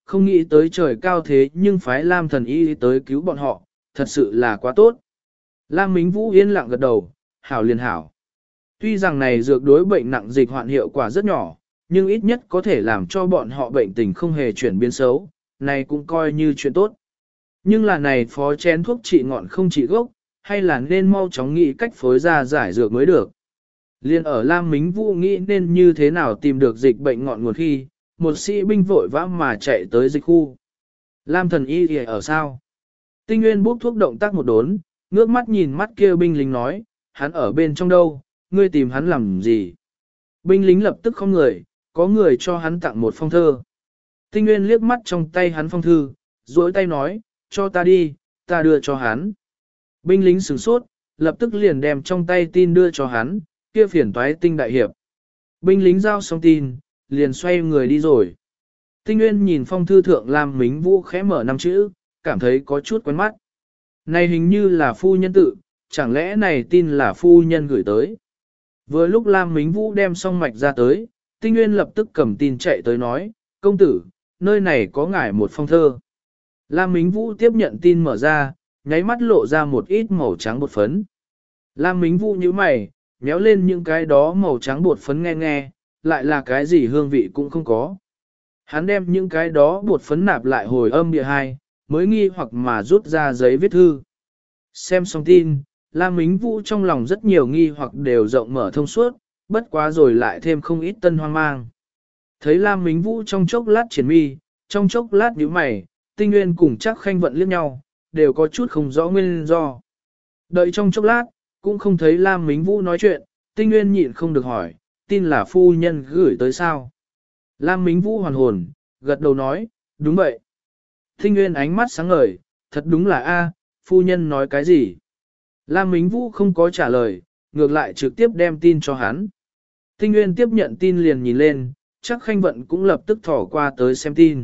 không nghĩ tới trời cao thế nhưng phái Lam thần y tới cứu bọn họ, thật sự là quá tốt. Lam Mính Vũ yên lặng gật đầu, hảo liền hảo. Tuy rằng này dược đối bệnh nặng dịch hoạn hiệu quả rất nhỏ, nhưng ít nhất có thể làm cho bọn họ bệnh tình không hề chuyển biến xấu, này cũng coi như chuyện tốt. Nhưng là này phó chén thuốc trị ngọn không trị gốc, hay là nên mau chóng nghĩ cách phối ra giải dược mới được. Liên ở Lam Mính Vũ nghĩ nên như thế nào tìm được dịch bệnh ngọn nguồn khi, một sĩ binh vội vã mà chạy tới dịch khu. Lam thần y thì ở sao? Tinh Nguyên bốc thuốc động tác một đốn, ngước mắt nhìn mắt kia binh lính nói, hắn ở bên trong đâu, ngươi tìm hắn làm gì? Binh lính lập tức không người, có người cho hắn tặng một phong thơ. Tinh Nguyên liếc mắt trong tay hắn phong thư, duỗi tay nói, cho ta đi, ta đưa cho hắn. Binh lính sửng sốt, lập tức liền đem trong tay tin đưa cho hắn, kia phiền toái Tinh đại hiệp. Binh lính giao xong tin, liền xoay người đi rồi. Tinh Nguyên nhìn phong thư thượng Lam Mính Vũ khẽ mở 5 chữ, cảm thấy có chút quen mắt. Này hình như là phu nhân tự, chẳng lẽ này tin là phu nhân gửi tới. Vừa lúc Lam Mính Vũ đem xong mạch ra tới, Tinh Nguyên lập tức cầm tin chạy tới nói, công tử, nơi này có ngài một phong thơ. Lam Mính Vũ tiếp nhận tin mở ra, nháy mắt lộ ra một ít màu trắng bột phấn. Lam Mính Vũ nhíu mày, méo lên những cái đó màu trắng bột phấn nghe nghe, lại là cái gì hương vị cũng không có. Hắn đem những cái đó bột phấn nạp lại hồi âm địa hai, mới nghi hoặc mà rút ra giấy viết thư. Xem xong tin, Lam Mính Vũ trong lòng rất nhiều nghi hoặc đều rộng mở thông suốt, bất quá rồi lại thêm không ít tân hoang mang. Thấy Lam Mính Vũ trong chốc lát triển mi, trong chốc lát nhíu mày, Tinh Nguyên cùng chắc Khanh Vận liếc nhau, đều có chút không rõ nguyên do. Đợi trong chốc lát, cũng không thấy Lam Mính Vũ nói chuyện, Tinh Nguyên nhịn không được hỏi, tin là phu nhân gửi tới sao? Lam Mính Vũ hoàn hồn, gật đầu nói, đúng vậy. Tinh Nguyên ánh mắt sáng ngời, thật đúng là A, phu nhân nói cái gì? Lam Mính Vũ không có trả lời, ngược lại trực tiếp đem tin cho hắn. Tinh Nguyên tiếp nhận tin liền nhìn lên, chắc Khanh Vận cũng lập tức thỏ qua tới xem tin.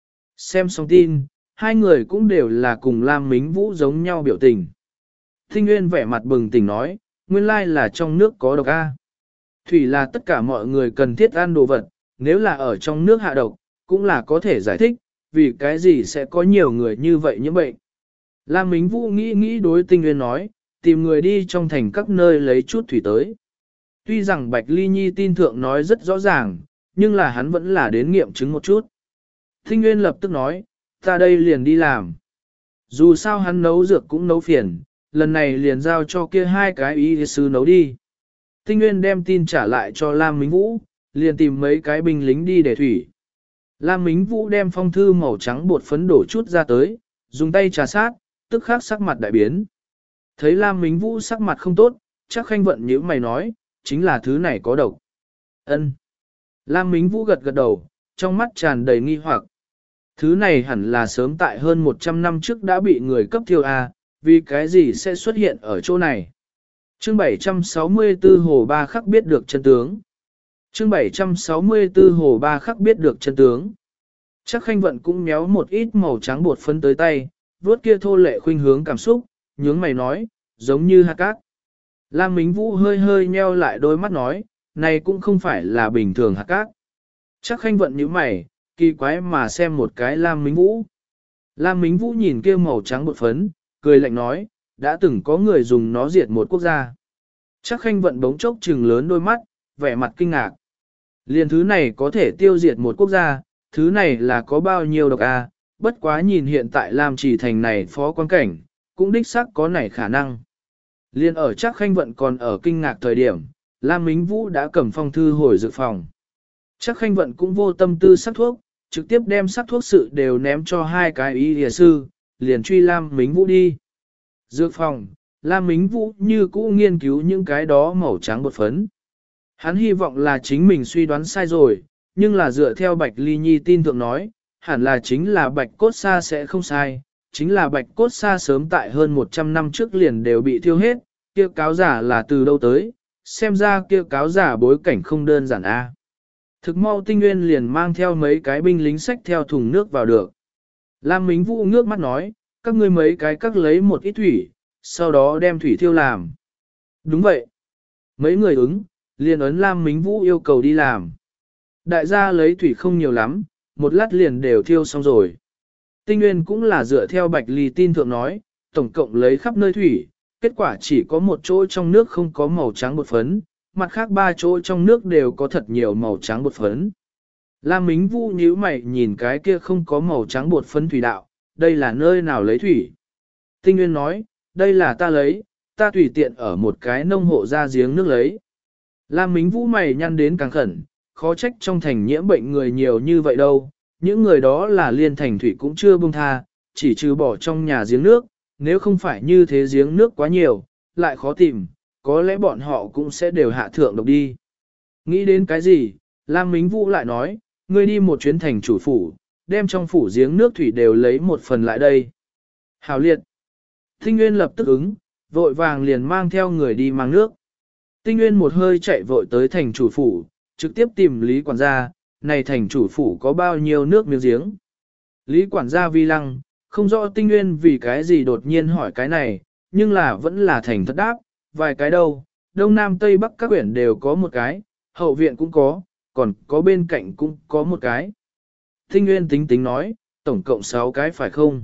Xem xong tin, hai người cũng đều là cùng Lam Mính Vũ giống nhau biểu tình. Tinh Nguyên vẻ mặt bừng tỉnh nói, nguyên lai là trong nước có độc A. Thủy là tất cả mọi người cần thiết ăn đồ vật, nếu là ở trong nước hạ độc, cũng là có thể giải thích, vì cái gì sẽ có nhiều người như vậy như bệnh. Lam Mính Vũ nghĩ đối Tinh Nguyên nói, tìm người đi trong thành các nơi lấy chút thủy tới. Tuy rằng Bạch Ly Nhi tin thượng nói rất rõ ràng, nhưng là hắn vẫn là đến nghiệm chứng một chút. Tinh Nguyên lập tức nói, ta đây liền đi làm. Dù sao hắn nấu dược cũng nấu phiền, lần này liền giao cho kia hai cái y sư nấu đi. Tinh Nguyên đem tin trả lại cho Lam Mính Vũ, liền tìm mấy cái binh lính đi để thủy. Lam Mính Vũ đem phong thư màu trắng bột phấn đổ chút ra tới, dùng tay trà sát, tức khắc sắc mặt đại biến. Thấy Lam Mính Vũ sắc mặt không tốt, chắc Khanh Vận nhíu mày nói, chính là thứ này có độc. Ân. Lam Mính Vũ gật gật đầu, trong mắt tràn đầy nghi hoặc. Thứ này hẳn là sớm tại hơn 100 năm trước đã bị người cấp thiêu A, vì cái gì sẽ xuất hiện ở chỗ này. Chương 764 Hồ Ba Khắc biết được chân tướng. Chương 764 Hồ Ba Khắc biết được chân tướng. Chắc Khanh Vận cũng méo một ít màu trắng bột phấn tới tay, vuốt kia thô lệ khuynh hướng cảm xúc, nhướng mày nói, giống như hạt cát. Lam Mính Vũ hơi hơi nheo lại đôi mắt nói, này cũng không phải là bình thường hạt cát. Chắc Khanh Vận nhíu mày, kỳ quái mà xem một cái Lam Mính Vũ. Lam Mính Vũ nhìn kia màu trắng bột phấn, cười lạnh nói, đã từng có người dùng nó diệt một quốc gia. Chắc Khanh Vận bỗng chốc trừng lớn đôi mắt, vẻ mặt kinh ngạc. Liên thứ này có thể tiêu diệt một quốc gia, thứ này là có bao nhiêu độc a? Bất quá nhìn hiện tại Lam Chỉ Thành này phó quan cảnh, cũng đích xác có nảy khả năng. Liên ở chắc Khanh Vận còn ở kinh ngạc thời điểm, Lam Mính Vũ đã cầm phong thư hồi dự phòng. Chắc Khanh Vận cũng vô tâm tư sắc thuốc, trực tiếp đem sắc thuốc sự đều ném cho hai cái y y sư, liền truy Lam Mính Vũ đi. Dược phòng, Lam Mính Vũ như cũ nghiên cứu những cái đó màu trắng bột phấn. Hắn hy vọng là chính mình suy đoán sai rồi, nhưng là dựa theo Bạch Ly Nhi tin thượng nói, hẳn là chính là Bạch Cốt Sa sẽ không sai, chính là Bạch Cốt Sa sớm tại hơn 100 năm trước liền đều bị thiêu hết, kia cáo giả là từ đâu tới, xem ra kia cáo giả bối cảnh không đơn giản a. Thực mau Tinh Nguyên liền mang theo mấy cái binh lính xách theo thùng nước vào được. Lam Mính Vũ ngước mắt nói, các ngươi mấy cái cắt lấy một ít thủy, sau đó đem thủy thiêu làm. Đúng vậy. Mấy người ứng, liền ấn Lam Mính Vũ yêu cầu đi làm. Đại gia lấy thủy không nhiều lắm, một lát liền đều thiêu xong rồi. Tinh Nguyên cũng là dựa theo Bạch Ly tin thượng nói, tổng cộng lấy khắp nơi thủy, kết quả chỉ có một chỗ trong nước không có màu trắng bột phấn, mặt khác ba chỗ trong nước đều có thật nhiều màu trắng bột phấn. Lam Mính Vũ nhíu mày nhìn cái kia không có màu trắng bột phấn thủy đạo, đây là nơi nào lấy thủy? Tinh Nguyên nói, đây là ta lấy, ta tùy tiện ở một cái nông hộ ra giếng nước lấy. Lam Mính Vũ mày nhăn đến càng khẩn, khó trách trong thành nhiễm bệnh người nhiều như vậy đâu, những người đó là liên thành thủy cũng chưa buông tha, chỉ trừ bỏ trong nhà giếng nước, nếu không phải như thế giếng nước quá nhiều, lại khó tìm, có lẽ bọn họ cũng sẽ đều hạ thượng độc đi. Nghĩ đến cái gì, Lam Mính Vũ lại nói, ngươi đi một chuyến thành chủ phủ, đem trong phủ giếng nước thủy đều lấy một phần lại đây. Hào liệt. Tinh Nguyên lập tức ứng, vội vàng liền mang theo người đi mang nước. Tinh Nguyên một hơi chạy vội tới thành chủ phủ, trực tiếp tìm Lý quản gia, này thành chủ phủ có bao nhiêu nước miếng giếng. Lý quản gia vi lăng, không rõ Tinh Nguyên vì cái gì đột nhiên hỏi cái này, nhưng là vẫn là thành thật đáp, vài cái đâu, đông nam tây bắc các quyển đều có một cái, hậu viện cũng có, còn có bên cạnh cũng có một cái. Tinh Nguyên tính tính nói, tổng cộng 6 cái phải không?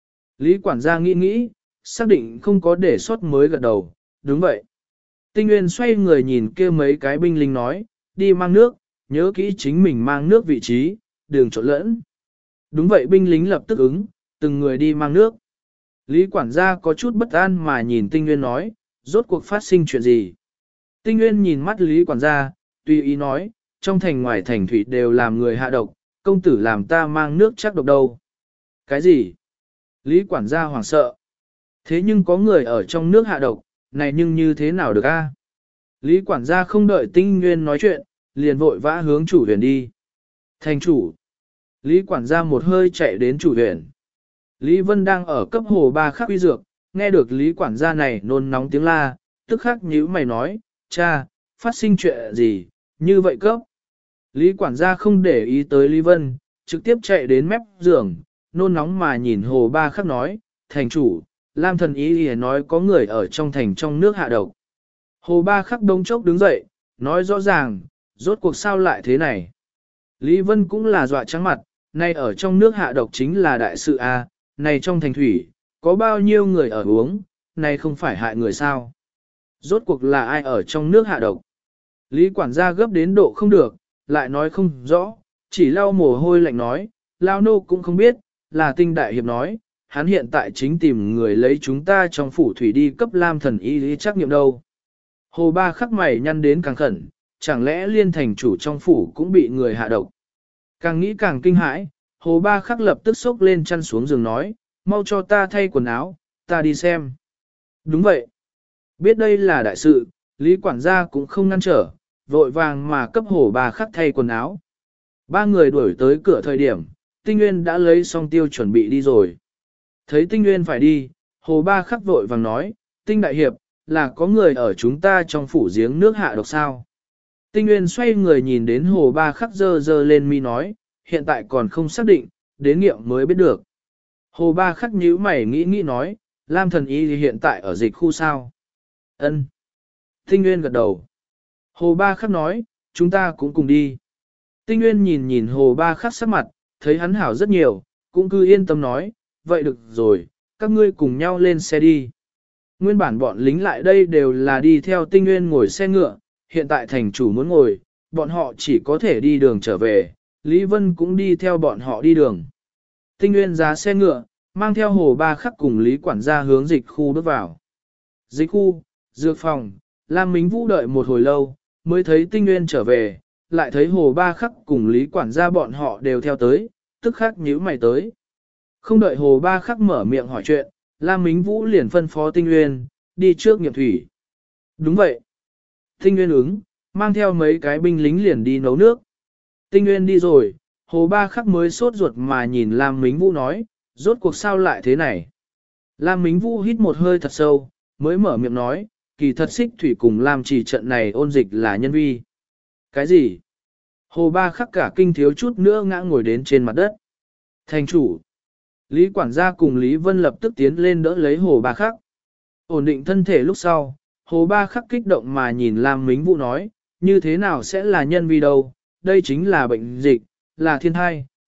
Lý quản gia nghĩ nghĩ, xác định không có để sót mới gật đầu, đúng vậy. Tinh Nguyên xoay người nhìn kia mấy cái binh lính nói, đi mang nước, nhớ kỹ chính mình mang nước vị trí, đừng trộn lẫn. Đúng vậy binh lính lập tức ứng, từng người đi mang nước. Lý quản gia có chút bất an mà nhìn Tinh Nguyên nói, rốt cuộc phát sinh chuyện gì? Tinh Nguyên nhìn mắt Lý quản gia, tùy ý nói, trong thành ngoài thành thủy đều làm người hạ độc, công tử làm ta mang nước chắc độc đâu. Cái gì? Lý quản gia hoảng sợ. Thế nhưng có người ở trong nước hạ độc, này nhưng như thế nào được a? Lý quản gia không đợi Tinh Nguyên nói chuyện, liền vội vã hướng chủ huyền đi. Thành chủ. Lý quản gia một hơi chạy đến chủ huyền. Lý Vân đang ở cấp hồ ba khắc uy dược, nghe được Lý quản gia này nôn nóng tiếng la, tức khắc nhíu mày nói, cha, phát sinh chuyện gì, như vậy cấp. Lý quản gia không để ý tới Lý Vân, trực tiếp chạy đến mép giường, nôn nóng mà nhìn hồ ba khắc nói, thành chủ, Lam thần ý nói có người ở trong thành trong nước hạ độc. Hồ ba khắc đông chốc đứng dậy, nói rõ ràng, rốt cuộc sao lại thế này. Lý Vân cũng là dọa trắng mặt, nay ở trong nước hạ độc chính là đại sự a, này trong thành thủy, có bao nhiêu người ở uống, này không phải hại người sao. Rốt cuộc là ai ở trong nước hạ độc. Lý quản gia gấp đến độ không được, lại nói không rõ, chỉ lau mồ hôi lạnh nói, lao nô cũng không biết, là Tinh đại hiệp nói, hắn hiện tại chính tìm người lấy chúng ta trong phủ thủy đi cấp Lam thần y lý trắc nghiệm đâu. Hồ ba khắc mày nhăn đến càng khẩn, chẳng lẽ liên thành chủ trong phủ cũng bị người hạ độc. Càng nghĩ càng kinh hãi, hồ ba khắc lập tức xốc lên chăn xuống giường nói, mau cho ta thay quần áo, ta đi xem. Đúng vậy. Biết đây là đại sự, Lý quản gia cũng không ngăn trở, vội vàng mà cấp hồ ba khắc thay quần áo. Ba người đuổi tới cửa thời điểm, Tinh Nguyên đã lấy xong tiêu chuẩn bị đi rồi. Thấy Tinh Nguyên phải đi, hồ ba khắc vội vàng nói, Tinh đại hiệp, là có người ở chúng ta trong phủ giếng nước hạ độc sao. Tinh Nguyên xoay người nhìn đến hồ ba khắc dơ dơ lên mi nói, hiện tại còn không xác định, đến nghiệm mới biết được. Hồ ba khắc nhíu mày nghĩ nghĩ nói, Lam thần y hiện tại ở dịch khu sao. Ân. Tinh Nguyên gật đầu. Hồ ba khắc nói, chúng ta cũng cùng đi. Tinh Nguyên nhìn nhìn hồ ba khắc sắc mặt, thấy hắn hảo rất nhiều, cũng cứ yên tâm nói, vậy được rồi, các ngươi cùng nhau lên xe đi. Nguyên bản bọn lính lại đây đều là đi theo Tinh Nguyên ngồi xe ngựa, hiện tại thành chủ muốn ngồi, bọn họ chỉ có thể đi đường trở về, Lý Vân cũng đi theo bọn họ đi đường. Tinh Nguyên giá xe ngựa, mang theo hồ ba khắc cùng Lý quản gia hướng dịch khu bước vào. Dịch khu, dược phòng, Lam Mính Vũ đợi một hồi lâu, mới thấy Tinh Nguyên trở về, lại thấy hồ ba khắc cùng Lý quản gia bọn họ đều theo tới, tức khắc nhíu mày tới. Không đợi hồ ba khắc mở miệng hỏi chuyện, Lam Mính Vũ liền phân phó Tinh Nguyên, đi trước nghiệm thủy. Đúng vậy. Tinh Nguyên ứng, mang theo mấy cái binh lính liền đi nấu nước. Tinh Nguyên đi rồi, hồ ba khắc mới sốt ruột mà nhìn Lam Mính Vũ nói, rốt cuộc sao lại thế này. Lam Mính Vũ hít một hơi thật sâu, mới mở miệng nói, kỳ thật xích thủy cùng Lam chỉ trận này ôn dịch là nhân vi. Cái gì? Hồ ba khắc cả kinh thiếu chút nữa ngã ngồi đến trên mặt đất. Thành chủ. Lý quản gia cùng Lý Vân lập tức tiến lên đỡ lấy hồ ba khắc. Ổn định thân thể lúc sau, hồ ba khắc kích động mà nhìn Lam Mính Vũ nói, như thế nào sẽ là nhân vi đâu, đây chính là bệnh dịch, là thiên thai,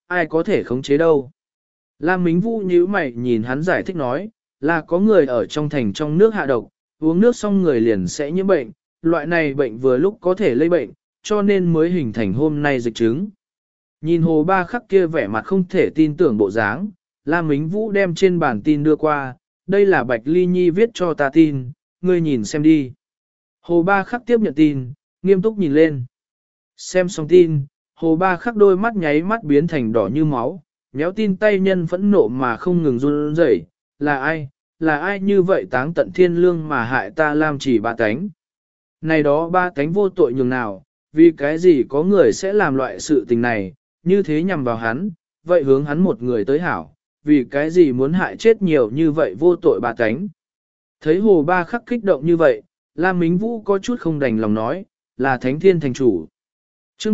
ai có thể khống chế đâu. Lam Mính Vũ nhíu mày nhìn hắn giải thích nói, là có người ở trong thành trong nước hạ độc, uống nước xong người liền sẽ nhiễm bệnh, loại này bệnh vừa lúc có thể lây bệnh, cho nên mới hình thành hôm nay dịch chứng. Nhìn Hồ Ba Khắc kia vẻ mặt không thể tin tưởng bộ dáng, Lam Mính Vũ đem trên bản tin đưa qua, đây là Bạch Ly Nhi viết cho ta tin, ngươi nhìn xem đi. Hồ Ba Khắc tiếp nhận tin, nghiêm túc nhìn lên. Xem xong tin, Hồ Ba Khắc đôi mắt nháy mắt biến thành đỏ như máu, nhéo tin tay nhân phẫn nộ mà không ngừng run rẩy. Là ai như vậy táng tận thiên lương mà hại ta Lam Chỉ ba cánh. Này đó ba cánh vô tội nhường nào, vì cái gì có người sẽ làm loại sự tình này, như thế nhằm vào hắn, vậy hướng hắn một người tới hảo, vì cái gì muốn hại chết nhiều như vậy vô tội ba cánh. Thấy Hồ Ba Khắc kích động như vậy, Lam Mính Vũ có chút không đành lòng nói, là Thánh Thiên Thành Chủ. Chương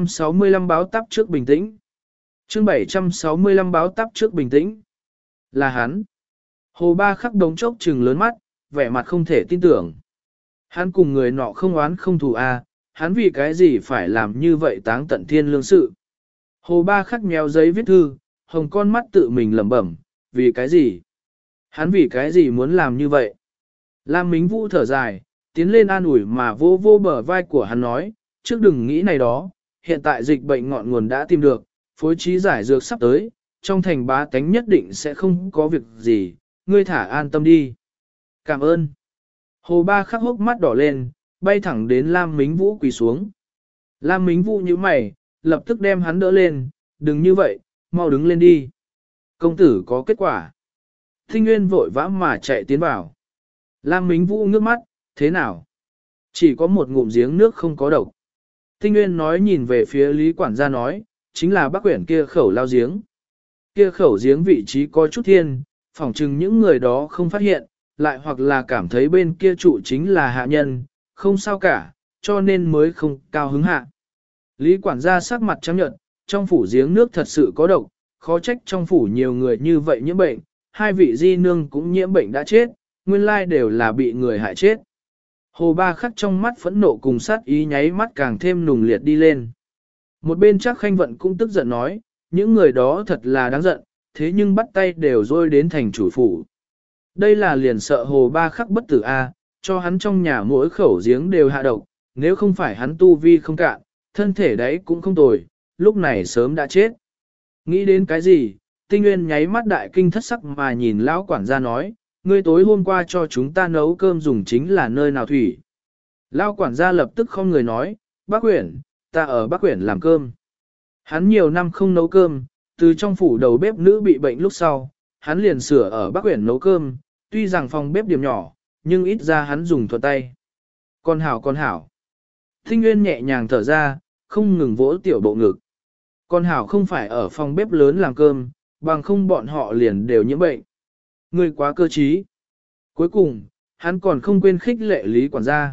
765 báo táp trước bình tĩnh. Chương 765 báo táp trước bình tĩnh. Là hắn. Hồ Ba Khắc đống chốc trừng lớn mắt, vẻ mặt không thể tin tưởng. Hắn cùng người nọ không oán không thù à, hắn vì cái gì phải làm như vậy táng tận thiên lương sự. Hồ Ba Khắc nhéo giấy viết thư, hồng con mắt tự mình lẩm bẩm, vì cái gì? Hắn vì cái gì muốn làm như vậy? Lam Mính Vũ thở dài, tiến lên an ủi mà vô vô bờ vai của hắn nói, trước đừng nghĩ này đó, hiện tại dịch bệnh ngọn nguồn đã tìm được, phối trí giải dược sắp tới, trong thành bá tánh nhất định sẽ không có việc gì, ngươi thả an tâm đi. Cảm ơn. Hồ Ba Khắc hốc mắt đỏ lên, bay thẳng đến Lam Mính Vũ quỳ xuống. Lam Mính Vũ như mày, lập tức đem hắn đỡ lên, đừng như vậy, mau đứng lên đi. Công tử có kết quả. Tinh Nguyên vội vã mà chạy tiến vào. Lam Mính Vũ ngước mắt, thế nào? Chỉ có một ngụm giếng nước không có độc. Tinh Nguyên nói nhìn về phía Lý quản gia nói, chính là bác quyển kia khẩu lao giếng. Kia khẩu giếng vị trí có chút thiên, phỏng chừng những người đó không phát hiện, lại hoặc là cảm thấy bên kia trụ chính là hạ nhân, không sao cả, cho nên mới không cao hứng hạ. Lý quản gia sắc mặt trắng nhợt, trong phủ giếng nước thật sự có độc, khó trách trong phủ nhiều người như vậy nhiễm bệnh, hai vị di nương cũng nhiễm bệnh đã chết, nguyên lai đều là bị người hại chết. Hồ Ba Khắc trong mắt phẫn nộ cùng sát ý nháy mắt càng thêm nùng liệt đi lên. Một bên chắc Khanh Vận cũng tức giận nói, những người đó thật là đáng giận, thế nhưng bắt tay đều rôi đến thành chủ phủ. Đây là liền sợ Hồ Ba Khắc bất tử a, cho hắn trong nhà mỗi khẩu giếng đều hạ độc, nếu không phải hắn tu vi không cạn, thân thể đấy cũng không tồi, lúc này sớm đã chết. Nghĩ đến cái gì, Tinh Nguyên nháy mắt đại kinh thất sắc mà nhìn lão quản gia nói, ngươi tối hôm qua cho chúng ta nấu cơm dùng chính là nơi nào thủy. Lão quản gia lập tức không người nói, bác Quyển, ta ở Bắc Quyển làm cơm. Hắn nhiều năm không nấu cơm, từ trong phủ đầu bếp nữ bị bệnh lúc sau, hắn liền sửa ở Bắc Quyển nấu cơm, tuy rằng phòng bếp điểm nhỏ, nhưng ít ra hắn dùng thuận tay. Con hảo. Tinh Nguyên nhẹ nhàng thở ra, không ngừng vỗ tiểu bộ ngực. Con hảo không phải ở phòng bếp lớn làm cơm, bằng không bọn họ liền đều nhiễm bệnh. Ngươi quá cơ trí. Cuối cùng, hắn còn không quên khích lệ Lý quản gia.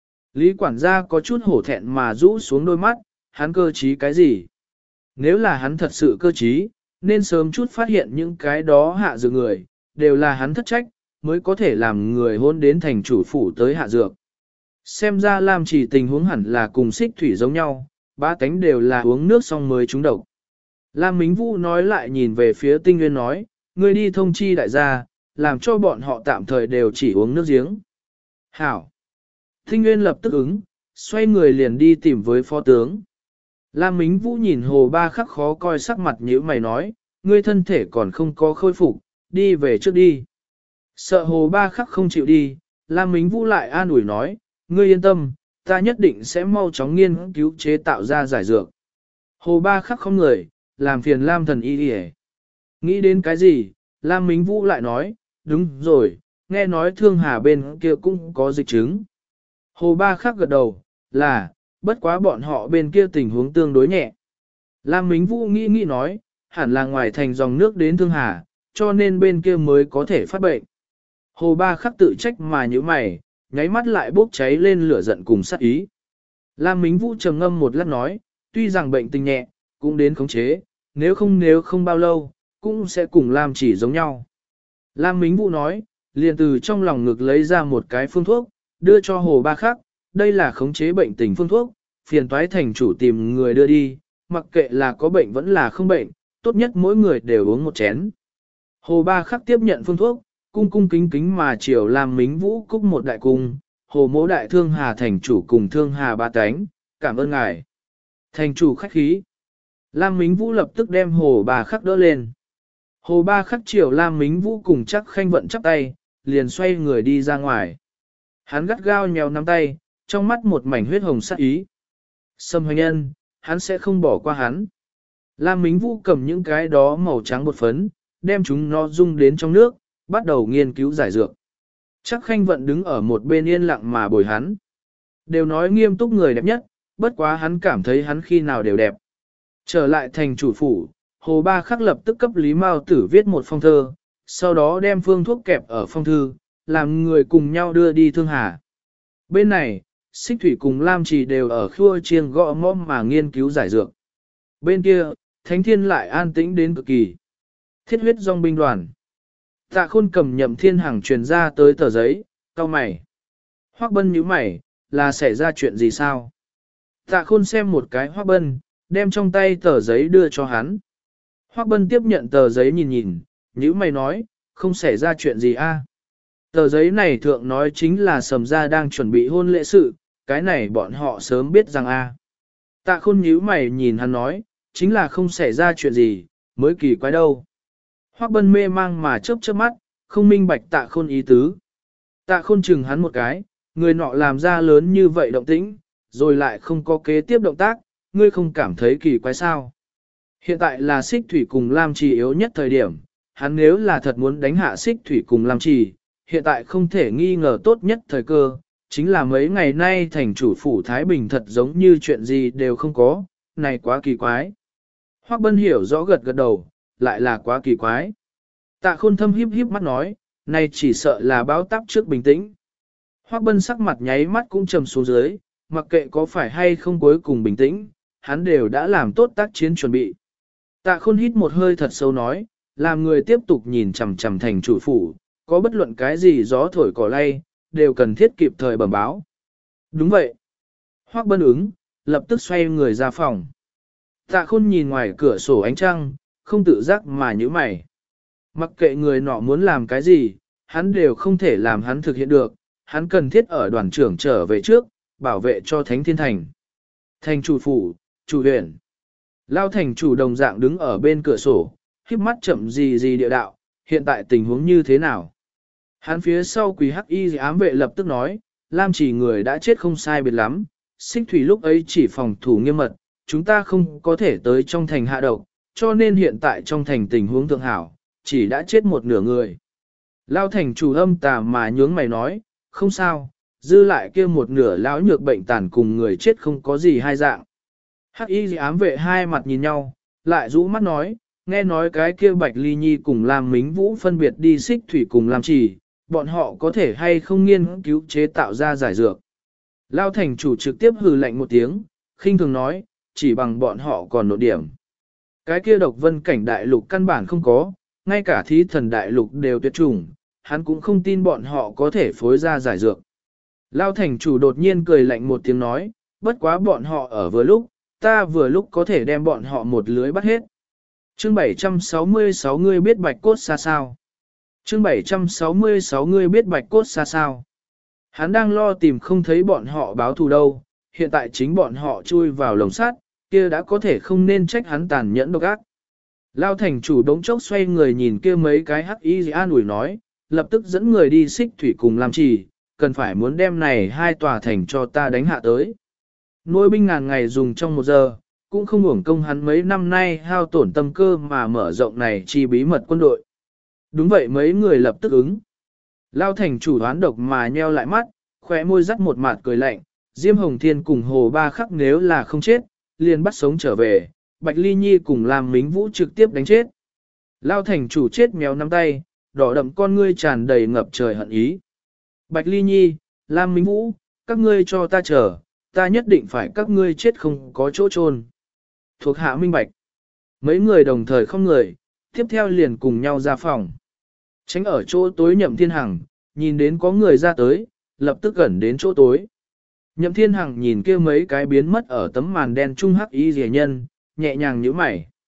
Lý quản gia có chút hổ thẹn mà rũ xuống đôi mắt, hắn cơ trí cái gì? Nếu là hắn thật sự cơ trí, nên sớm chút phát hiện những cái đó hạ dược người, đều là hắn thất trách, mới có thể làm người hôn đến thành chủ phủ tới hạ dược. Xem ra Lam Chỉ tình huống hẳn là cùng Xích Thủy giống nhau, ba cánh đều là uống nước xong mới trúng độc. Lam Mính Vũ nói lại nhìn về phía Tinh Nguyên nói, ngươi đi thông chi đại gia, làm cho bọn họ tạm thời đều chỉ uống nước giếng. Hảo. Tinh Nguyên lập tức ứng, xoay người liền đi tìm với phó tướng. Lam Mính Vũ nhìn Hồ Ba Khắc khó coi sắc mặt nhíu mày nói, ngươi thân thể còn không có khôi phục, đi về trước đi. Sợ Hồ Ba Khắc không chịu đi, Lam Mính Vũ lại an ủi nói, ngươi yên tâm, ta nhất định sẽ mau chóng nghiên cứu chế tạo ra giải dược. Hồ Ba Khắc không người, làm phiền Lam thần y đi. Nghĩ đến cái gì, Lam Mính Vũ lại nói, đúng rồi, nghe nói Thương Hà bên kia cũng có dịch chứng. Hồ Ba Khắc gật đầu, là, bất quá bọn họ bên kia tình huống tương đối nhẹ. Lam Mính Vũ nghĩ nói, hẳn là ngoài thành dòng nước đến Thương Hà, cho nên bên kia mới có thể phát bệnh. Hồ Ba Khắc tự trách mà như mày, nháy mắt lại bốc cháy lên lửa giận cùng sát ý. Lam Mính Vũ trầm ngâm một lát nói, tuy rằng bệnh tình nhẹ, cũng đến khống chế, nếu không bao lâu, cũng sẽ cùng Lam Chỉ giống nhau. Lam Mính Vũ nói, liền từ trong lòng ngực lấy ra một cái phương thuốc, đưa cho Hồ Ba Khắc, đây là khống chế bệnh tình phương thuốc, phiền toái thành chủ tìm người đưa đi, mặc kệ là có bệnh vẫn là không bệnh, tốt nhất mỗi người đều uống một chén. Hồ Ba Khắc tiếp nhận phương thuốc, cung cung kính kính mà chiều Lam Mính Vũ cúc một đại cung, Hồ Mỗ đại thương Hà thành chủ cùng thương Hà ba cánh, cảm ơn ngài. Thành chủ khách khí. Lam Mính Vũ lập tức đem Hồ Ba Khắc đỡ lên. Hồ Ba Khắc chiều Lam Mính Vũ cùng chắc khanh vận chắp tay, liền xoay người đi ra ngoài. Hắn gắt gao nhéo nắm tay, trong mắt một mảnh huyết hồng sắc ý. Sâm Hoành Nhân, hắn sẽ không bỏ qua hắn. Lam Mính Vũ cầm những cái đó màu trắng bột phấn, đem chúng nó dung đến trong nước, bắt đầu nghiên cứu giải dược. Chắc khanh vận đứng ở một bên yên lặng mà bồi hắn. Đều nói nghiêm túc người đẹp nhất, bất quá hắn cảm thấy hắn khi nào đều đẹp. Trở lại thành chủ phủ, Hồ Ba Khắc lập tức cấp Lý Mao Tử viết một phong thơ, sau đó đem phương thuốc kẹp ở phong thư, làm người cùng nhau đưa đi Thương Hà. Bên này, Xích Thủy cùng Lam Trì đều ở khua chiêng gõ mõ mà nghiên cứu giải dược. Bên kia, Thánh Thiên lại an tĩnh đến cực kỳ. Thiết huyết dòng binh đoàn. Tạ Khôn cầm Nhậm Thiên Hằng truyền ra tới tờ giấy, cau mày. Hoắc Bân nhíu mày, là xảy ra chuyện gì sao? Tạ Khôn xem một cái Hoắc Bân, đem trong tay tờ giấy đưa cho hắn. Hoắc Bân tiếp nhận tờ giấy nhìn nhìn, nhíu mày nói, không xảy ra chuyện gì a? Tờ giấy này thượng nói chính là Sầm gia đang chuẩn bị hôn lễ sự, cái này bọn họ sớm biết rằng a. Tạ Khôn nhíu mày nhìn hắn nói, chính là không xảy ra chuyện gì, mới kỳ quái đâu. Hoắc Bân mê mang mà chớp chớp mắt, không minh bạch Tạ Khôn ý tứ. Tạ Khôn chừng hắn một cái, người nọ làm ra lớn như vậy động tĩnh, rồi lại không có kế tiếp động tác, ngươi không cảm thấy kỳ quái sao? Hiện tại là Xích Thủy cùng Lam Trì yếu nhất thời điểm, hắn nếu là thật muốn đánh hạ Xích Thủy cùng Lam Trì, hiện tại không thể nghi ngờ tốt nhất thời cơ, chính là mấy ngày nay thành chủ phủ Thái Bình thật giống như chuyện gì đều không có, này quá kỳ quái. Hoắc Bân hiểu rõ gật gật đầu, lại là quá kỳ quái. Tạ Khôn thâm híp híp mắt nói, này chỉ sợ là báo táp trước bình tĩnh. Hoắc Bân sắc mặt nháy mắt cũng trầm xuống dưới, mặc kệ có phải hay không cuối cùng bình tĩnh, hắn đều đã làm tốt tác chiến chuẩn bị. Tạ Khôn hít một hơi thật sâu nói, làm người tiếp tục nhìn chằm chằm thành chủ phủ, có bất luận cái gì gió thổi cỏ lay, đều cần thiết kịp thời bẩm báo. Đúng vậy. Hoắc Bân ứng, lập tức xoay người ra phòng. Tạ Khôn nhìn ngoài cửa sổ ánh trăng, không tự giác mà nhíu mày. Mặc kệ người nọ muốn làm cái gì, hắn đều không thể làm hắn thực hiện được, hắn cần thiết ở đoàn trưởng trở về trước, bảo vệ cho Thánh Thiên Thành. Thành chủ phủ, chủ huyện. Lao thành chủ đồng dạng đứng ở bên cửa sổ, híp mắt chậm gì địa đạo, hiện tại tình huống như thế nào? Hắn phía sau Quỳ Hắc Y ám vệ lập tức nói, Lam Chỉ người đã chết không sai biệt lắm, Xích Thủy lúc ấy chỉ phòng thủ nghiêm mật, chúng ta không có thể tới trong thành hạ độc, cho nên hiện tại trong thành tình huống thượng hảo, chỉ đã chết một nửa người. Lao thành chủ âm tà mà nhướng mày nói, không sao, dư lại kia một nửa lão nhược bệnh tàn cùng người chết không có gì hai dạng. Hắc Y ám vệ hai mặt nhìn nhau, lại rũ mắt nói, nghe nói cái kia Bạch Ly Nhi cùng Lam Mính Vũ phân biệt đi Xích Thủy cùng Lam Trì, bọn họ có thể hay không nghiên cứu chế tạo ra giải dược. Lao thành chủ trực tiếp hừ lạnh một tiếng, khinh thường nói, chỉ bằng bọn họ còn nộ điểm. Cái kia độc vân cảnh đại lục căn bản không có, ngay cả thí thần đại lục đều tuyệt chủng, hắn cũng không tin bọn họ có thể phối ra giải dược. Lao thành chủ đột nhiên cười lạnh một tiếng nói, bất quá bọn họ ở vừa lúc, ta vừa lúc có thể đem bọn họ một lưới bắt hết. Chương 766 ngươi biết bạch cốt xa sao? Chương 766 ngươi biết bạch cốt xa sao? Hắn đang lo tìm không thấy bọn họ báo thù đâu, hiện tại chính bọn họ chui vào lồng sắt, kia đã có thể không nên trách hắn tàn nhẫn độc ác. Lao thành chủ đống chốc xoay người nhìn kia mấy cái hắc y an ủi nói, lập tức dẫn người đi Xích Thủy cùng làm Trì, cần phải muốn đem này hai tòa thành cho ta đánh hạ tới. Nuôi binh ngàn ngày dùng trong một giờ, cũng không uổng công hắn mấy năm nay hao tổn tâm cơ mà mở rộng này chi bí mật quân đội. Đúng vậy mấy người lập tức ứng. Lao thành chủ đoán độc mà nheo lại mắt, khóe môi dắt một mặt cười lạnh, Diêm Hồng Thiên cùng Hồ Ba Khắc nếu là không chết, liền bắt sống trở về, Bạch Ly Nhi cùng Lam Mính Vũ trực tiếp đánh chết. Lao thành chủ chết méo nắm tay, đỏ đậm con ngươi tràn đầy ngập trời hận ý. Bạch Ly Nhi, Lam Mính Vũ, các ngươi cho ta chờ, ta nhất định phải các ngươi chết không có chỗ chôn. Thuộc hạ minh bạch. Mấy người đồng thời không người, tiếp theo liền cùng nhau ra phòng. Tránh ở chỗ tối Nhậm Thiên Hằng, nhìn đến có người ra tới, lập tức gần đến chỗ tối. Nhậm Thiên Hằng nhìn kia mấy cái biến mất ở tấm màn đen trung hắc y rìa nhân, nhẹ nhàng nhíu mày.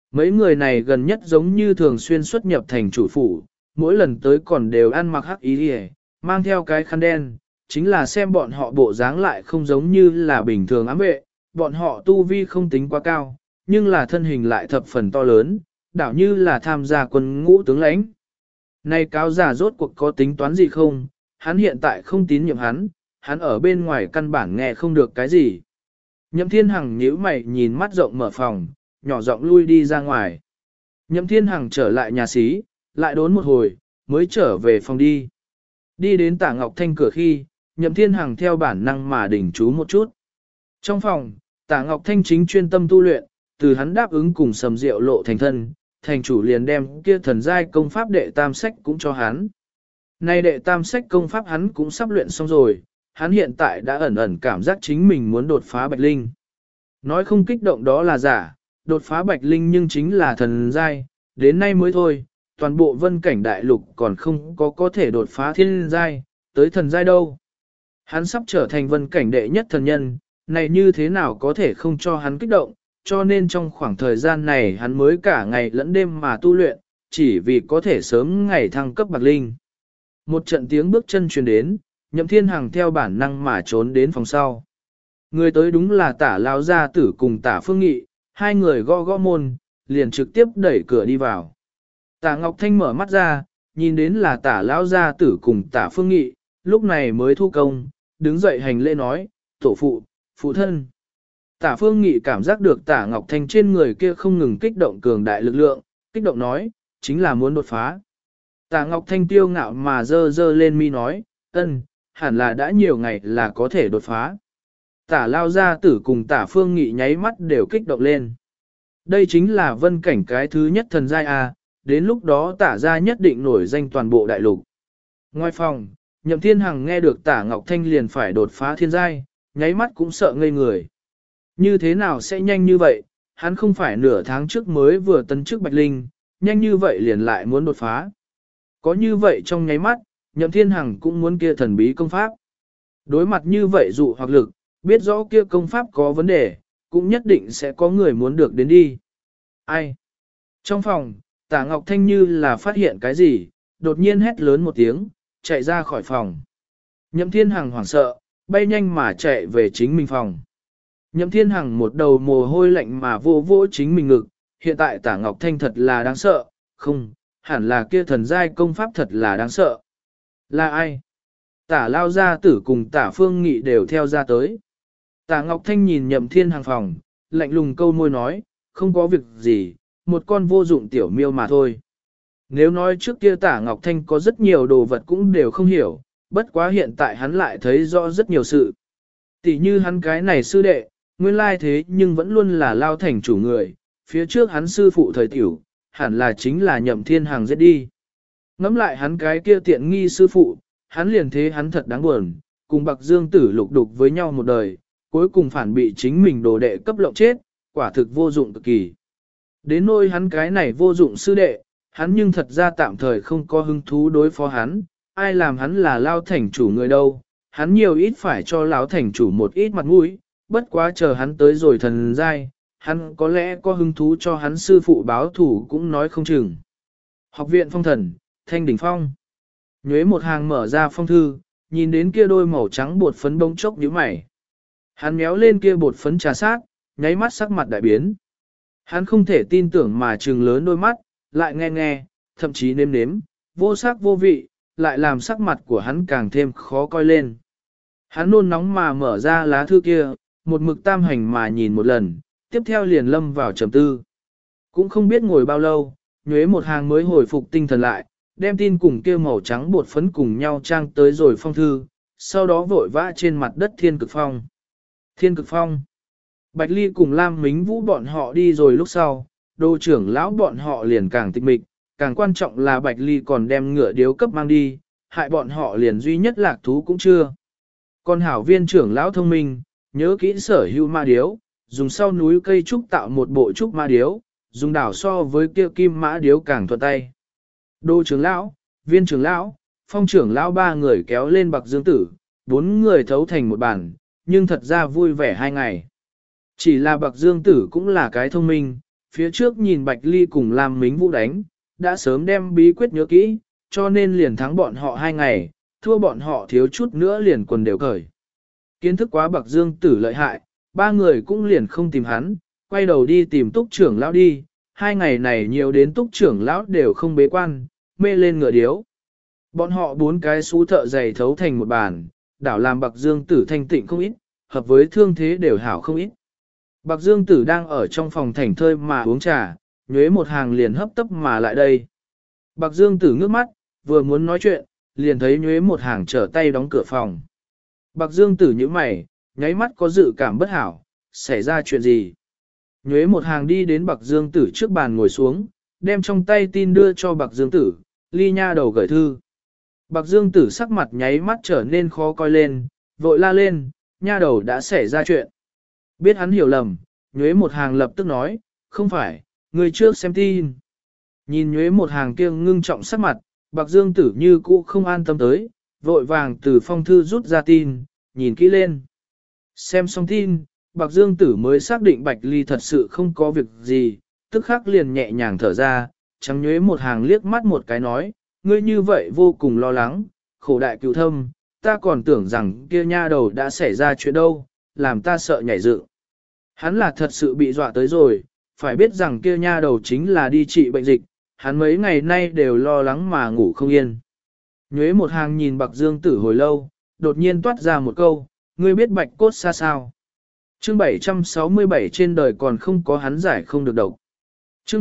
Mấy người này gần nhất giống như thường xuyên xuất nhập thành chủ phủ, mỗi lần tới còn đều ăn mặc hắc y hề, mang theo cái khăn đen, chính là xem bọn họ bộ dáng lại không giống như là bình thường ám vệ, bọn họ tu vi không tính quá cao, nhưng là thân hình lại thập phần to lớn, đảo như là tham gia quân ngũ tướng lãnh. Này cáo giả rốt cuộc có tính toán gì không, hắn hiện tại không tín nhiệm hắn ở bên ngoài căn bản nghe không được cái gì. Nhậm Thiên Hằng nhíu mày nhìn mắt rộng mở phòng, nhỏ giọng lui đi ra ngoài. Nhậm Thiên Hằng trở lại nhà xí, lại đốn một hồi, mới trở về phòng đi. Đi đến Tả Ngọc Thanh cửa khi, Nhậm Thiên Hằng theo bản năng mà đỉnh chú một chút. Trong phòng, Tả Ngọc Thanh chính chuyên tâm tu luyện, từ hắn đáp ứng cùng Sầm Diệu Lộ thành thân, thành chủ liền đem kia thần giai công pháp đệ tam sách cũng cho hắn. Nay đệ tam sách công pháp hắn cũng sắp luyện xong rồi, hắn hiện tại đã ẩn ẩn cảm giác chính mình muốn đột phá Bạch Linh. Nói không kích động đó là giả, đột phá Bạch Linh nhưng chính là thần giai, đến nay mới thôi, toàn bộ vân cảnh đại lục còn không có thể đột phá thiên giai, tới thần giai đâu. Hắn sắp trở thành vân cảnh đệ nhất thần nhân, này như thế nào có thể không cho hắn kích động, cho nên trong khoảng thời gian này hắn mới cả ngày lẫn đêm mà tu luyện, chỉ vì có thể sớm ngày thăng cấp Bạch Linh. Một trận tiếng bước chân truyền đến, Nhậm Thiên Hằng theo bản năng mà trốn đến phòng sau. Người tới đúng là Tả Lão gia tử cùng Tả Phương Nghị, hai người gõ gõ môn, liền trực tiếp đẩy cửa đi vào. Tả Ngọc Thanh mở mắt ra, nhìn đến là Tả Lão gia tử cùng Tả Phương Nghị, lúc này mới thu công, đứng dậy hành lễ nói, tổ phụ, phụ thân. Tả Phương Nghị cảm giác được Tả Ngọc Thanh trên người kia không ngừng kích động cường đại lực lượng, kích động nói, chính là muốn đột phá. Tả Ngọc Thanh tiêu ngạo mà dơ dơ lên mi nói, ân, hẳn là đã nhiều ngày là có thể đột phá. Tả Lao gia tử cùng Tả Phương Nghị nháy mắt đều kích động lên. Đây chính là vân cảnh cái thứ nhất thần giai A, đến lúc đó Tả gia nhất định nổi danh toàn bộ đại lục. Ngoài phòng, Nhậm Thiên Hằng nghe được Tả Ngọc Thanh liền phải đột phá thiên giai, nháy mắt cũng sợ ngây người. Như thế nào sẽ nhanh như vậy, hắn không phải nửa tháng trước mới vừa tấn chức Bạch Linh, nhanh như vậy liền lại muốn đột phá. Có như vậy trong nháy mắt, Nhậm Thiên Hằng cũng muốn kia thần bí công pháp. Đối mặt như vậy dụ hoặc lực, biết rõ kia công pháp có vấn đề, cũng nhất định sẽ có người muốn được đến đi. Ai? Trong phòng, Tả Ngọc Thanh như là phát hiện cái gì, đột nhiên hét lớn một tiếng, chạy ra khỏi phòng. Nhậm Thiên Hằng hoảng sợ, bay nhanh mà chạy về chính mình phòng. Nhậm Thiên Hằng một đầu mồ hôi lạnh mà vô vỗ chính mình ngực, hiện tại Tả Ngọc Thanh thật là đáng sợ, không, hẳn là kia thần giai công pháp thật là đáng sợ. Là ai? Tả Lao gia tử cùng Tả Phương Nghị đều theo ra tới. Tả Ngọc Thanh nhìn Nhậm Thiên Hằng phòng, lạnh lùng câu môi nói, không có việc gì, một con vô dụng tiểu miêu mà thôi. Nếu nói trước kia Tả Ngọc Thanh có rất nhiều đồ vật cũng đều không hiểu, bất quá hiện tại hắn lại thấy rõ rất nhiều sự. Tỷ như hắn cái này sư đệ, nguyên lai thế nhưng vẫn luôn là Lao thành chủ người, phía trước hắn sư phụ thời tiểu, hẳn là chính là Nhậm Thiên Hằng giết đi. Ngắm lại hắn cái kia tiện nghi sư phụ, hắn liền thế hắn thật đáng buồn, cùng Bạc Dương Tử lục đục với nhau một đời, cuối cùng phản bị chính mình đồ đệ cấp lộng chết, quả thực vô dụng cực kỳ. Đến nỗi hắn cái này vô dụng sư đệ, hắn nhưng thật ra tạm thời không có hứng thú đối phó hắn, ai làm hắn là Lao thành chủ người đâu, hắn nhiều ít phải cho Lão thành chủ một ít mặt mũi, bất quá chờ hắn tới rồi thần giai, hắn có lẽ có hứng thú cho hắn sư phụ báo thủ cũng nói không chừng. Học viện phong thần, Thanh Đỉnh Phong. Nhuế một hàng mở ra phong thư, nhìn đến kia đôi màu trắng bột phấn bông chốc nhíu mày. Hắn méo lên kia bột phấn trà sát, nháy mắt sắc mặt đại biến. Hắn không thể tin tưởng mà trừng lớn đôi mắt, lại nghe nghe, thậm chí nếm nếm, vô sắc vô vị, lại làm sắc mặt của hắn càng thêm khó coi lên. Hắn nôn nóng mà mở ra lá thư kia, một mực tam hành mà nhìn một lần, tiếp theo liền lâm vào trầm tư. Cũng không biết ngồi bao lâu, Nhuế một hàng mới hồi phục tinh thần lại, đem tin cùng kia màu trắng bột phấn cùng nhau trang tới rồi phong thư, sau đó vội vã trên mặt đất Thiên Cực Phong. Thiên Cực Phong. Bạch Ly cùng Lam Mính Vũ bọn họ đi rồi lúc sau, đô trưởng lão bọn họ liền càng tịch mịch, càng quan trọng là Bạch Ly còn đem ngựa điếu cấp mang đi, hại bọn họ liền duy nhất lạc thú cũng chưa. Còn hảo viên trưởng lão thông minh, nhớ kỹ sở hữu ma điếu, dùng sau núi cây trúc tạo một bộ trúc ma điếu, dùng đảo so với kia kim mã điếu càng thuận tay. Đô trưởng lão, viên trưởng lão, phong trưởng lão ba người kéo lên Bạc Dương Tử, bốn người thấu thành một bàn, nhưng thật ra vui vẻ hai ngày. Chỉ là Bạc Dương Tử cũng là cái thông minh, Phía trước nhìn Bạch Ly cùng Lam Mính Vũ đánh, đã sớm đem bí quyết nhớ kỹ, cho nên liền thắng bọn họ 2 ngày, thua bọn họ thiếu chút nữa liền quần đều cởi. Kiến thức quá Bạc Dương Tử lợi hại, 3 người cũng liền không tìm hắn, quay đầu đi tìm túc trưởng lão đi, 2 ngày này nhiều đến túc trưởng lão đều không bế quan, mê lên ngựa điếu. Bọn họ 4 cái xú thợ giày thấu thành một bàn, đảo làm Bạc Dương Tử thanh tịnh không ít, hợp với thương thế đều hảo không ít. Bạc Dương Tử đang ở trong phòng thảnh thơi mà uống trà, nhuế một hàng liền hấp tấp mà lại đây. Bạc Dương Tử ngước mắt, vừa muốn nói chuyện, liền thấy nhuế một hàng trở tay đóng cửa phòng. Bạc Dương Tử nhíu mày, nháy mắt có dự cảm bất hảo, xảy ra chuyện gì? Nhuế một hàng đi đến Bạc Dương Tử trước bàn ngồi xuống, đem trong tay tin đưa cho Bạc Dương Tử, ly nha đầu gửi thư. Bạc Dương Tử sắc mặt nháy mắt trở nên khó coi lên, vội la lên, nha đầu đã xảy ra chuyện. Biết hắn hiểu lầm, nhuế một hàng lập tức nói, không phải, người trước xem tin. Nhìn nhuế một hàng kia ngưng trọng sắc mặt, Bạc Dương Tử như cũ không an tâm tới, vội vàng từ phong thư rút ra tin, nhìn kỹ lên. Xem xong tin, Bạc Dương Tử mới xác định Bạch Ly thật sự không có việc gì, tức khắc liền nhẹ nhàng thở ra, trắng nhuế một hàng liếc mắt một cái nói, ngươi như vậy vô cùng lo lắng, khổ đại cựu thâm, ta còn tưởng rằng kia nha đầu đã xảy ra chuyện đâu, làm ta sợ nhảy dựng. Hắn là thật sự bị dọa tới rồi, phải biết rằng kia nha đầu chính là đi trị bệnh dịch, hắn mấy ngày nay đều lo lắng mà ngủ không yên. Nhuế một hàng nhìn Bạc Dương Tử hồi lâu, đột nhiên toát ra một câu, ngươi biết bạch cốt xa sao. Chương 767 trên đời còn không có hắn giải không được độc. Chương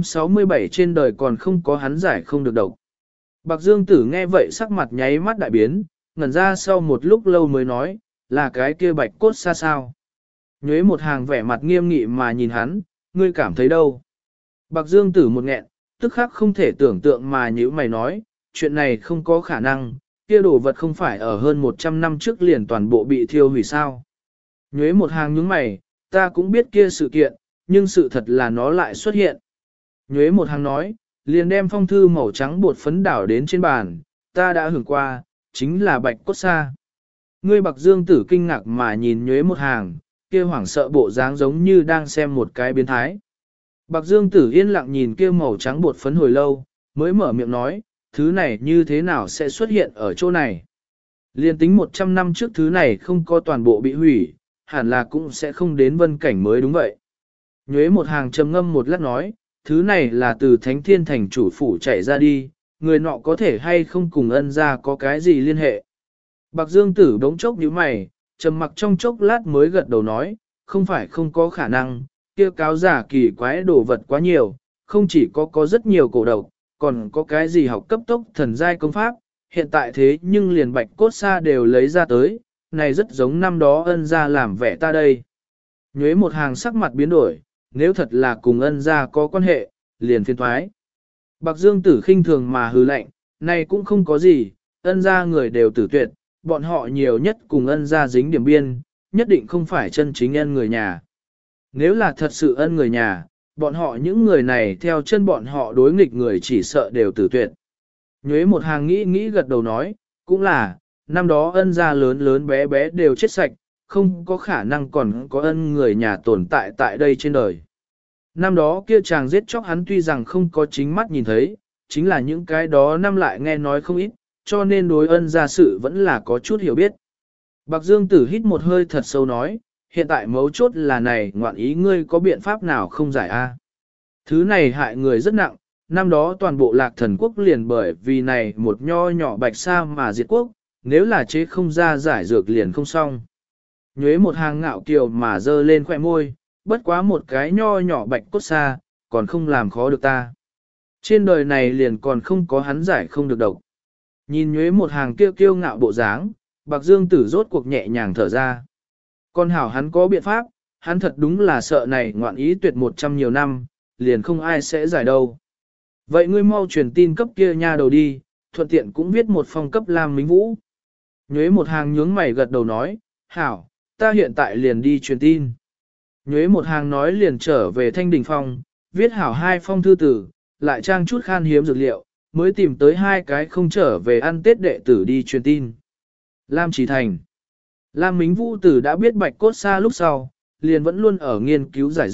767 trên đời còn không có hắn giải không được độc. Bạc Dương Tử nghe vậy sắc mặt nháy mắt đại biến, ngẩn ra sau một lúc lâu mới nói, là cái kia bạch cốt xa sao. Nhuế một hàng vẻ mặt nghiêm nghị mà nhìn hắn, ngươi cảm thấy đâu? Bạc Dương Tử một nghẹn, tức khắc không thể tưởng tượng mà như mày nói, chuyện này không có khả năng, kia đồ vật không phải ở hơn 100 năm trước liền toàn bộ bị thiêu hủy sao. Nhuế một hàng nhướng mày, ta cũng biết kia sự kiện, nhưng sự thật là nó lại xuất hiện. Nhuế một hàng nói, liền đem phong thư màu trắng bột phấn đảo đến trên bàn, ta đã hưởng qua, chính là bạch cốt sa. Ngươi Bạc Dương Tử kinh ngạc mà nhìn Nhuế một hàng, kia hoảng sợ bộ dáng giống như đang xem một cái biến thái. Bạc Dương Tử yên lặng nhìn kia màu trắng bột phấn hồi lâu, mới mở miệng nói, thứ này như thế nào sẽ xuất hiện ở chỗ này. Liên tính 100 năm trước thứ này không có toàn bộ bị hủy, hẳn là cũng sẽ không đến vân cảnh mới đúng vậy. Nhuế một hàng trầm ngâm một lát nói, thứ này là từ Thánh Thiên Thành chủ phủ chạy ra đi, người nọ có thể hay không cùng ân gia có cái gì liên hệ. Bạc Dương Tử đống chốc nhíu mày, trầm mặc trong chốc lát mới gật đầu nói, không phải không có khả năng, kia cáo giả kỳ quái đồ vật quá nhiều, không chỉ có rất nhiều cổ độc, còn có cái gì học cấp tốc thần giai công pháp, hiện tại thế nhưng liền bạch cốt sa đều lấy ra tới, này rất giống năm đó ân gia làm vẻ ta đây. Nhuế một hàng sắc mặt biến đổi, nếu thật là cùng ân gia có quan hệ, liền phiền thoái. Bạc Dương Tử khinh thường mà hừ lạnh, này cũng không có gì, ân gia người đều tử tuyệt, bọn họ nhiều nhất cùng ân gia dính điểm biên, nhất định không phải chân chính ân người nhà. Nếu là thật sự ân người nhà, bọn họ những người này theo chân bọn họ đối nghịch người chỉ sợ đều tử tuyệt. Nhuế một hàng nghĩ gật đầu nói, cũng là, năm đó ân gia lớn lớn bé bé đều chết sạch, không có khả năng còn có ân người nhà tồn tại tại đây trên đời. Năm đó kia chàng giết chóc hắn tuy rằng không có chính mắt nhìn thấy, chính là những cái đó năm lại nghe nói không ít, cho nên đối ân gia sự vẫn là có chút hiểu biết. Bạc Dương Tử hít một hơi thật sâu nói, hiện tại mấu chốt là này ngoạn ý ngươi có biện pháp nào không giải a? Thứ này hại người rất nặng, năm đó toàn bộ Lạc Thần quốc liền bởi vì này một nho nhỏ bạch sa mà diệt quốc, nếu là chế không ra giải dược liền không xong. Nhuế một hàng ngạo kiều mà dơ lên khỏe môi, bất quá một cái nho nhỏ bạch cốt sa, còn không làm khó được ta. Trên đời này liền còn không có hắn giải không được độc. Nhìn Nhuế một hàng kiêu kiêu ngạo bộ dáng, Bạc Dương Tử rốt cuộc nhẹ nhàng thở ra. Con hảo hắn có biện pháp, hắn thật đúng là sợ này ngoạn ý tuyệt 100 nhiều năm, liền không ai sẽ giải đâu. Vậy ngươi mau truyền tin cấp kia nha đầu đi, thuận tiện cũng viết một phong cấp Lam Mính Vũ. Nhuế một hàng nhướng mày gật đầu nói, hảo, ta hiện tại liền đi truyền tin. Nhuế một hàng nói liền trở về Thanh Đình Phong, viết hảo 2 phong thư tử, lại trang chút khan hiếm dược liệu, mới tìm tới 2 cái không trở về ăn Tết đệ tử đi truyền tin. Lam Chỉ Thành. Lam Mính Vũ tử đã biết bạch cốt sa lúc sau, liền vẫn luôn ở nghiên cứu giải dược,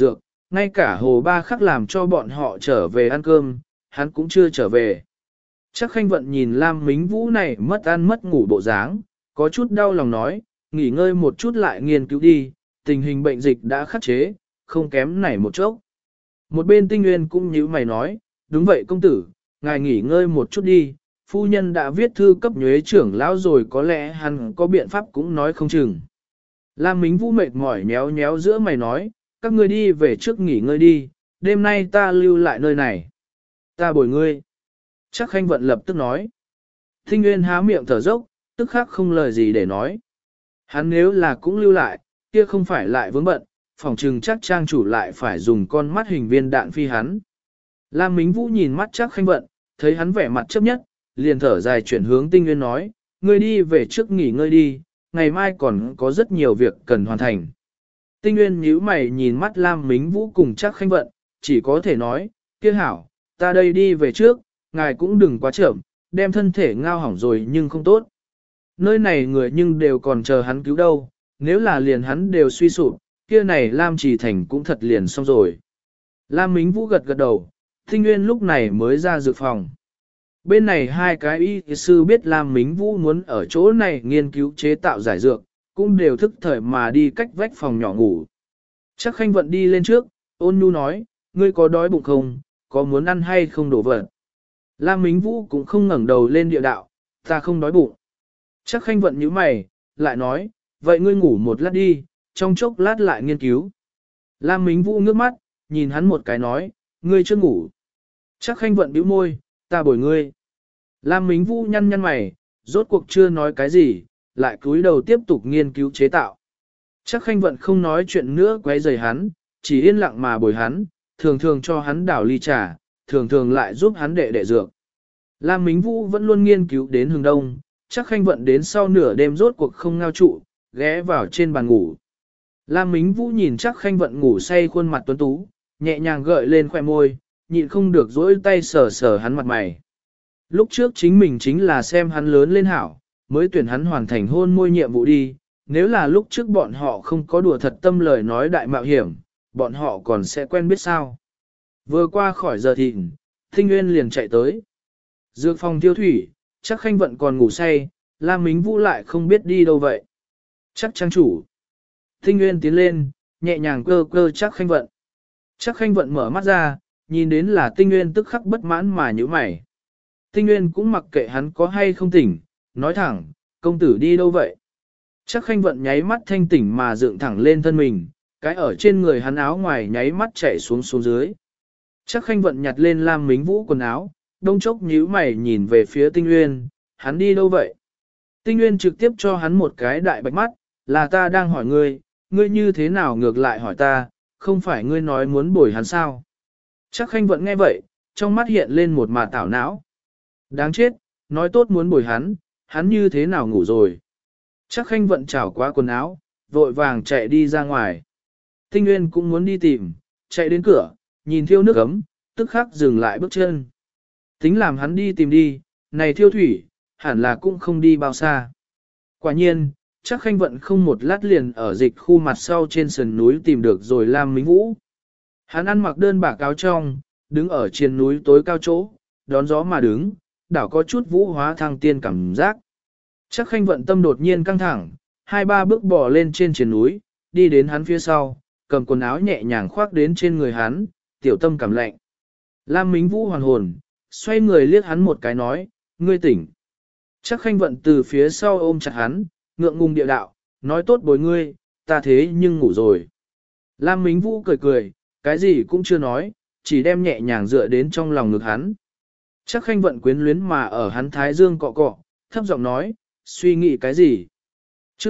Ngay cả Hồ Ba Khắc làm cho bọn họ trở về ăn cơm, hắn cũng chưa trở về. Chắc Khanh Vận nhìn Lam Mính Vũ này mất ăn mất ngủ bộ dáng, có chút đau lòng nói, nghỉ ngơi một chút lại nghiên cứu đi, tình hình bệnh dịch đã khắc chế, không kém này một chốc. Một bên Tinh Nguyên cũng nhíu mày nói, đúng vậy công tử, ngài nghỉ ngơi một chút đi, phu nhân đã viết thư cấp nhuế trưởng lão rồi có lẽ hắn có biện pháp cũng nói không chừng. Lam Mính Vũ mệt mỏi nhéo nhéo giữa mày nói, các ngươi đi về trước nghỉ ngơi đi, đêm nay ta lưu lại nơi này. Ta bồi ngươi. Chắc Khanh Vận lập tức nói. Tinh Nguyên há miệng thở dốc, tức khắc không lời gì để nói. Hắn nếu là cũng lưu lại, kia không phải lại vướng bận, phòng trừng chắc trang chủ lại phải dùng con mắt hình viên đạn phi hắn. Lam Mính Vũ nhìn mắt chắc Khanh Vận, thấy hắn vẻ mặt chấp nhất, liền thở dài chuyển hướng Tinh Nguyên nói, ngươi đi về trước nghỉ ngơi đi, ngày mai còn có rất nhiều việc cần hoàn thành. Tinh Nguyên nhíu mày nhìn mắt Lam Mính Vũ cùng chắc Khanh Vận, chỉ có thể nói, kia hảo, ta đây đi về trước, ngài cũng đừng quá chậm, đem thân thể ngao hỏng rồi nhưng không tốt. Nơi này người nhưng đều còn chờ hắn cứu đâu, nếu là liền hắn đều suy sụp, kia này Lam Trì Thành cũng thật liền xong rồi. Lam Mính Vũ gật gật đầu, Tinh Nguyên lúc này mới ra dược phòng. Bên này hai cái y sư biết Lam Mính Vũ muốn ở chỗ này nghiên cứu chế tạo giải dược, cũng đều thức thời mà đi cách vách phòng nhỏ ngủ. Chắc Khanh Vận đi lên trước, ôn nhu nói, ngươi có đói bụng không, có muốn ăn hay không đổ vật. Lam Mính Vũ cũng không ngẩng đầu lên địa đạo, ta không đói bụng. Chắc Khanh Vận nhíu mày, lại nói, vậy ngươi ngủ một lát đi, trong chốc lát lại nghiên cứu. Lam Mính Vũ ngước mắt, nhìn hắn một cái nói, ngươi chưa ngủ. Chắc Khanh Vận bĩu môi, ta bồi ngươi. Lam Mính Vũ nhăn nhăn mày, rốt cuộc chưa nói cái gì, lại cúi đầu tiếp tục nghiên cứu chế tạo. Chắc Khanh Vận không nói chuyện nữa quấy rầy hắn, chỉ yên lặng mà bồi hắn, thường thường cho hắn đảo ly trà, thường thường lại giúp hắn đệ dược. Lam Mính Vũ vẫn luôn nghiên cứu đến hừng đông, Chắc Khanh Vận đến sau nửa đêm rốt cuộc không ngao trụ, ghé vào trên bàn ngủ. Lam Mính Vũ nhìn Chắc Khanh Vận ngủ say khuôn mặt tuấn tú, nhẹ nhàng gợi lên khóe môi, nhịn không được dỗi tay sờ sờ hắn mặt mày. Lúc trước chính mình chính là xem hắn lớn lên hảo, mới tuyển hắn hoàn thành hôn môi nhiệm vụ đi, nếu là lúc trước bọn họ không có đùa thật tâm lời nói đại mạo hiểm, bọn họ còn sẽ quen biết sao. Vừa qua khỏi giờ thịnh, Tinh Nguyên liền chạy tới. Dược phòng tiêu thủy, Chắc Khanh Vận còn ngủ say, Lam Mính Vũ lại không biết đi đâu vậy. Chắc trang chủ. Tinh Nguyên tiến lên, nhẹ nhàng cơ cơ Chắc Khanh Vận. Chắc Khanh Vận mở mắt ra, nhìn đến là Tinh Nguyên tức khắc bất mãn mà nhíu mày. Tinh Nguyên cũng mặc kệ hắn có hay không tỉnh, nói thẳng, công tử đi đâu vậy? Chắc Khanh Vận nháy mắt thanh tỉnh mà dựng thẳng lên thân mình, cái ở trên người hắn áo ngoài nháy mắt chảy xuống dưới. Chắc Khanh Vận nhặt lên Lam Mính Vũ quần áo, đông chốc nhíu mày nhìn về phía Tinh Nguyên, hắn đi đâu vậy? Tinh Nguyên trực tiếp cho hắn một cái đại bạch mắt, là ta đang hỏi ngươi, ngươi như thế nào ngược lại hỏi ta, không phải ngươi nói muốn bồi hắn sao? Chắc Khanh Vận nghe vậy, trong mắt hiện lên một mà tảo não. Đáng chết, nói tốt muốn bồi hắn như thế nào ngủ rồi? Chắc Khanh Vận chảo qua quần áo, vội vàng chạy đi ra ngoài. Tinh Nguyên cũng muốn đi tìm, chạy đến cửa, nhìn thiêu nước ấm, tức khắc dừng lại bước chân. Tính làm hắn đi tìm đi, này thiêu thủy, hẳn là cũng không đi bao xa. Quả nhiên, Chắc Khanh Vận không một lát liền ở dịch khu mặt sau trên sườn núi tìm được rồi Lam Mính Vũ. Hắn ăn mặc đơn bạc áo trong, đứng ở trên núi tối cao chỗ, đón gió mà đứng, đảo có chút vũ hóa thăng tiên cảm giác. Chắc Khanh Vận tâm đột nhiên căng thẳng, hai ba bước bò lên trên triền núi, đi đến hắn phía sau, cầm quần áo nhẹ nhàng khoác đến trên người hắn, tiểu tâm cảm lạnh. Lam Mính Vũ hoàn hồn, xoay người liếc hắn một cái nói, ngươi tỉnh. Chắc Khanh Vận từ phía sau ôm chặt hắn, ngượng ngùng địa đạo, nói tốt bồi ngươi, ta thế nhưng ngủ rồi. Lam Mính Vũ cười cười, cái gì cũng chưa nói, chỉ đem nhẹ nhàng dựa đến trong lòng ngực hắn. Chắc Khanh Vận quyến luyến mà ở hắn thái dương cọ cọ, thấp giọng nói, suy nghĩ cái gì? Chương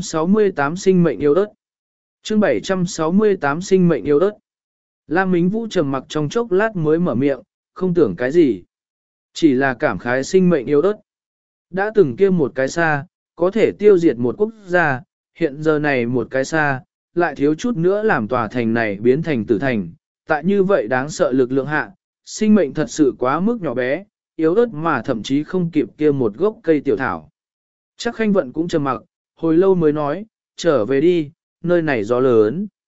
768 sinh mệnh yêu ớt. Chương 768 sinh mệnh yêu ớt. Lam Mính Vũ trầm mặc trong chốc lát mới mở miệng, không tưởng cái gì. Chỉ là cảm khái sinh mệnh yêu ớt. Đã từng kia một cái xa, có thể tiêu diệt một quốc gia, hiện giờ này một cái xa, lại thiếu chút nữa làm tòa thành này biến thành tử thành. Tại như vậy đáng sợ lực lượng hạ, sinh mệnh thật sự quá mức nhỏ bé, yếu ớt mà thậm chí không kịp kia một gốc cây tiểu thảo. Chắc Khanh Vận cũng trầm mặc, hồi lâu mới nói, trở về đi, nơi này gió lớn.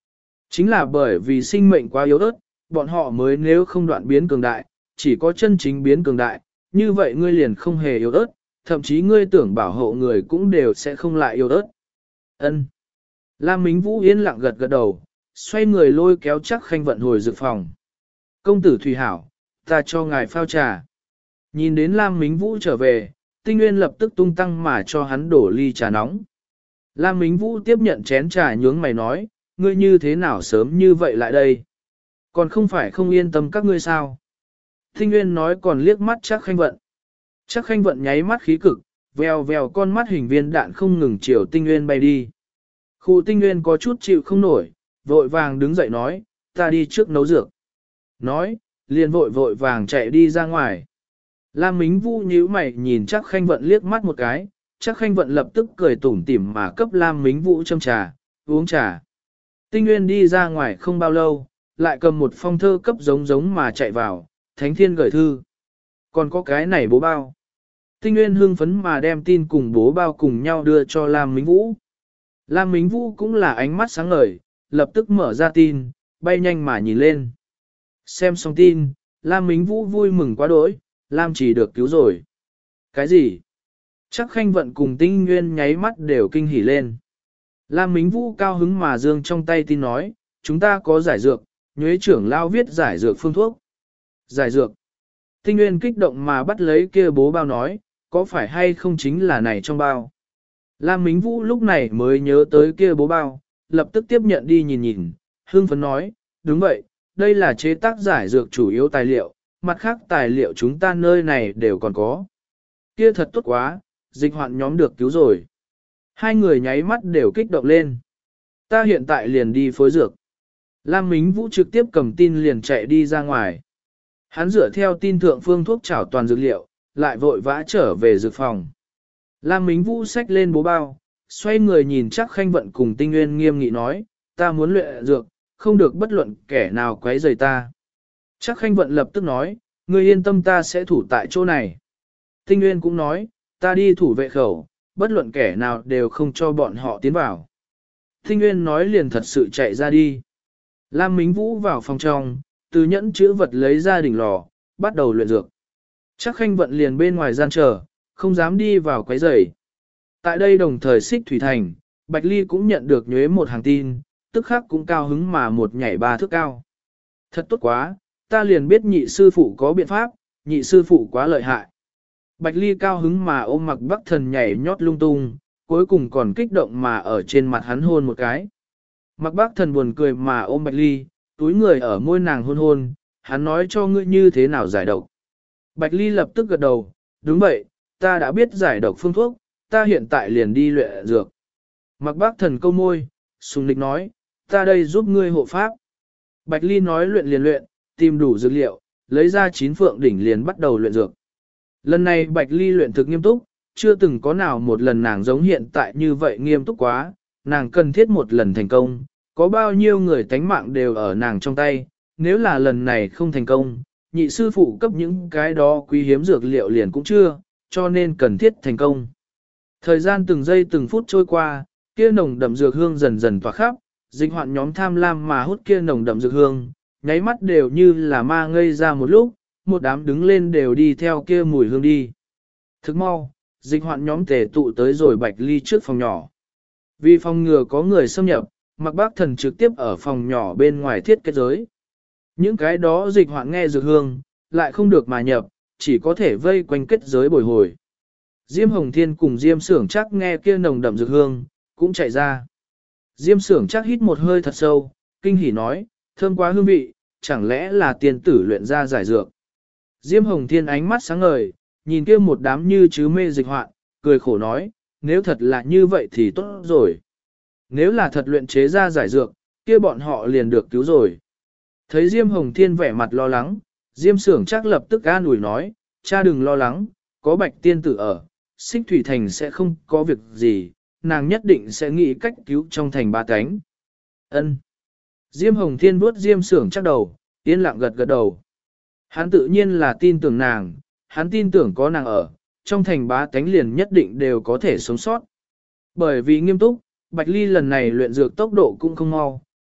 Chính là bởi vì sinh mệnh quá yếu ớt, bọn họ mới nếu không đoạn biến cường đại, chỉ có chân chính biến cường đại, như vậy ngươi liền không hề yếu ớt, thậm chí ngươi tưởng bảo hộ người cũng đều sẽ không lại yếu ớt. Ân. Lam Mính Vũ yên lặng gật gật đầu, xoay người lôi kéo Trác Khanh Vận hồi dược phòng. Công tử Thủy Hảo, ta cho ngài phao trà. Nhìn đến Lam Mính Vũ trở về, Tinh Nguyên lập tức tung tăng mà cho hắn đổ ly trà nóng. Lam Mính Vũ tiếp nhận chén trà nhướng mày nói, ngươi như thế nào sớm như vậy lại đây? Còn không phải không yên tâm các ngươi sao? Tinh Nguyên nói còn liếc mắt Trác Khanh Vận. Trác Khanh Vận nháy mắt khí cực, vèo vèo con mắt hình viên đạn không ngừng chiều Tinh Nguyên bay đi. Khu Tinh Nguyên có chút chịu không nổi, vội vàng đứng dậy nói, ta đi trước nấu dược. Nói, liền vội vàng chạy đi ra ngoài. Lam Mính Vũ nhíu mày nhìn Trác Khanh Vận liếc mắt một cái, Trác Khanh Vận lập tức cười tủm tỉm mà cấp Lam Mính Vũ châm trà, uống trà. Tinh Nguyên đi ra ngoài không bao lâu, lại cầm một phong thơ cấp giống mà chạy vào, Thánh Thiên gửi thư. Còn có cái này bố bao. Tinh Nguyên hưng phấn mà đem tin cùng bố bao cùng nhau đưa cho Lam Mính Vũ. Lam Mính Vũ cũng là ánh mắt sáng ngời, lập tức mở ra tin, bay nhanh mà nhìn lên. Xem xong tin, Lam Mính Vũ vui mừng quá đỗi, Lam chỉ được cứu rồi. Cái gì? Trác Khanh Vận cùng Tinh Nguyên nháy mắt đều kinh hỉ lên. Lam Mính Vũ cao hứng mà dương trong tay tin nói, chúng ta có giải dược, nhuế trưởng lao viết giải dược phương thuốc. Giải dược. Tinh Nguyên kích động mà bắt lấy kia bố bao nói, có phải hay không chính là này trong bao. Lam Mính Vũ lúc này mới nhớ tới kia bố bao, lập tức tiếp nhận đi nhìn, hưng phấn nói, đúng vậy, đây là chế tác giải dược chủ yếu tài liệu, mặt khác tài liệu chúng ta nơi này đều còn có. Kia thật tốt quá, dịch hoạn nhóm được cứu rồi. Hai người nháy mắt đều kích động lên. Ta hiện tại liền đi phối dược. Lam Mính Vũ trực tiếp cầm tin liền chạy đi ra ngoài. Hắn dựa theo tin thượng phương thuốc trảo toàn dược liệu, lại vội vã trở về dược phòng. Lam Mính Vũ xách lên bố bao, xoay người nhìn Trác Khanh Vận cùng Tinh Nguyên nghiêm nghị nói, ta muốn luyện dược, không được bất luận kẻ nào quấy rầy ta. Trác Khanh Vận lập tức nói, ngươi yên tâm ta sẽ thủ tại chỗ này. Tinh Nguyên cũng nói, ta đi thủ vệ khẩu, bất luận kẻ nào đều không cho bọn họ tiến vào. Tinh Nguyên nói liền thật sự chạy ra đi. Lam Mính Vũ vào phòng trong, từ nhẫn chữ vật lấy ra đỉnh lò, bắt đầu luyện dược. Trác Khanh Vận liền bên ngoài gian chờ, không dám đi vào quấy rầy. Tại đây đồng thời Xích Thủy Thành, Bạch Ly cũng nhận được nhuế một hàng tin, tức khắc cũng cao hứng mà một nhảy ba thước cao. Thật tốt quá, ta liền biết nhị sư phụ có biện pháp, nhị sư phụ quá lợi hại. Bạch Ly cao hứng mà ôm Mặc Bắc Thần nhảy nhót lung tung, cuối cùng còn kích động mà ở trên mặt hắn hôn một cái. Mặc Bắc Thần buồn cười mà ôm Bạch Ly, túi người ở môi nàng hôn hôn, hắn nói cho ngươi như thế nào giải độc. Bạch Ly lập tức gật đầu, đúng vậy, ta đã biết giải độc phương thuốc, ta hiện tại liền đi luyện dược. Mặc Bắc Thần câu môi, sùng lịch nói, ta đây giúp ngươi hộ pháp. Bạch Ly nói luyện liền luyện, tìm đủ dược liệu, lấy ra 9 phượng đỉnh liền bắt đầu luyện dược. Lần này Bạch Ly luyện thực nghiêm túc, chưa từng có nào một lần nàng giống hiện tại như vậy nghiêm túc quá, nàng cần thiết một lần thành công, có bao nhiêu người tánh mạng đều ở nàng trong tay, nếu là lần này không thành công, nhị sư phụ cấp những cái đó quý hiếm dược liệu liền cũng chưa, cho nên cần thiết thành công. Thời gian từng giây từng phút trôi qua, kia nồng đậm dược hương dần dần tỏa khắp, dịch hoạn nhóm tham lam mà hút kia nồng đậm dược hương, nháy mắt đều như là ma ngây ra một lúc, một đám đứng lên đều đi theo kia mùi hương đi. Thức mau, dịch hoạn nhóm tề tụ tới rồi Bạch Ly trước phòng nhỏ. Vì phòng ngừa có người xâm nhập, Mặc Bác Thần trực tiếp ở phòng nhỏ bên ngoài thiết kết giới. Những cái đó dịch hoạn nghe dược hương, lại không được mà nhập, chỉ có thể vây quanh kết giới bồi hồi. Diêm Hồng Thiên cùng Diêm Sưởng chắc nghe kia nồng đậm dược hương, cũng chạy ra. Diêm Sưởng chắc hít một hơi thật sâu, kinh hỉ nói, thơm quá hương vị, chẳng lẽ là tiền tử luyện ra giải dược. Diêm Hồng Thiên ánh mắt sáng ngời, nhìn kia một đám như chứ mê dịch hoạn, cười khổ nói, nếu thật là như vậy thì tốt rồi. Nếu là thật luyện chế ra giải dược, kia bọn họ liền được cứu rồi. Thấy Diêm Hồng Thiên vẻ mặt lo lắng, Diêm Sưởng chắc lập tức an ủi nói, cha đừng lo lắng, có Bạch tiên tử ở, Xích Thủy Thành sẽ không có việc gì, nàng nhất định sẽ nghĩ cách cứu trong thành ba cánh. Ân. Diêm Hồng Thiên vuốt Diêm Sưởng chắc đầu, yên lặng gật gật đầu. Hắn tự nhiên là tin tưởng nàng, hắn tin tưởng có nàng ở, trong thành bá tánh liền nhất định đều có thể sống sót. Bởi vì nghiêm túc, Bạch Ly lần này luyện dược tốc độ cũng không mau,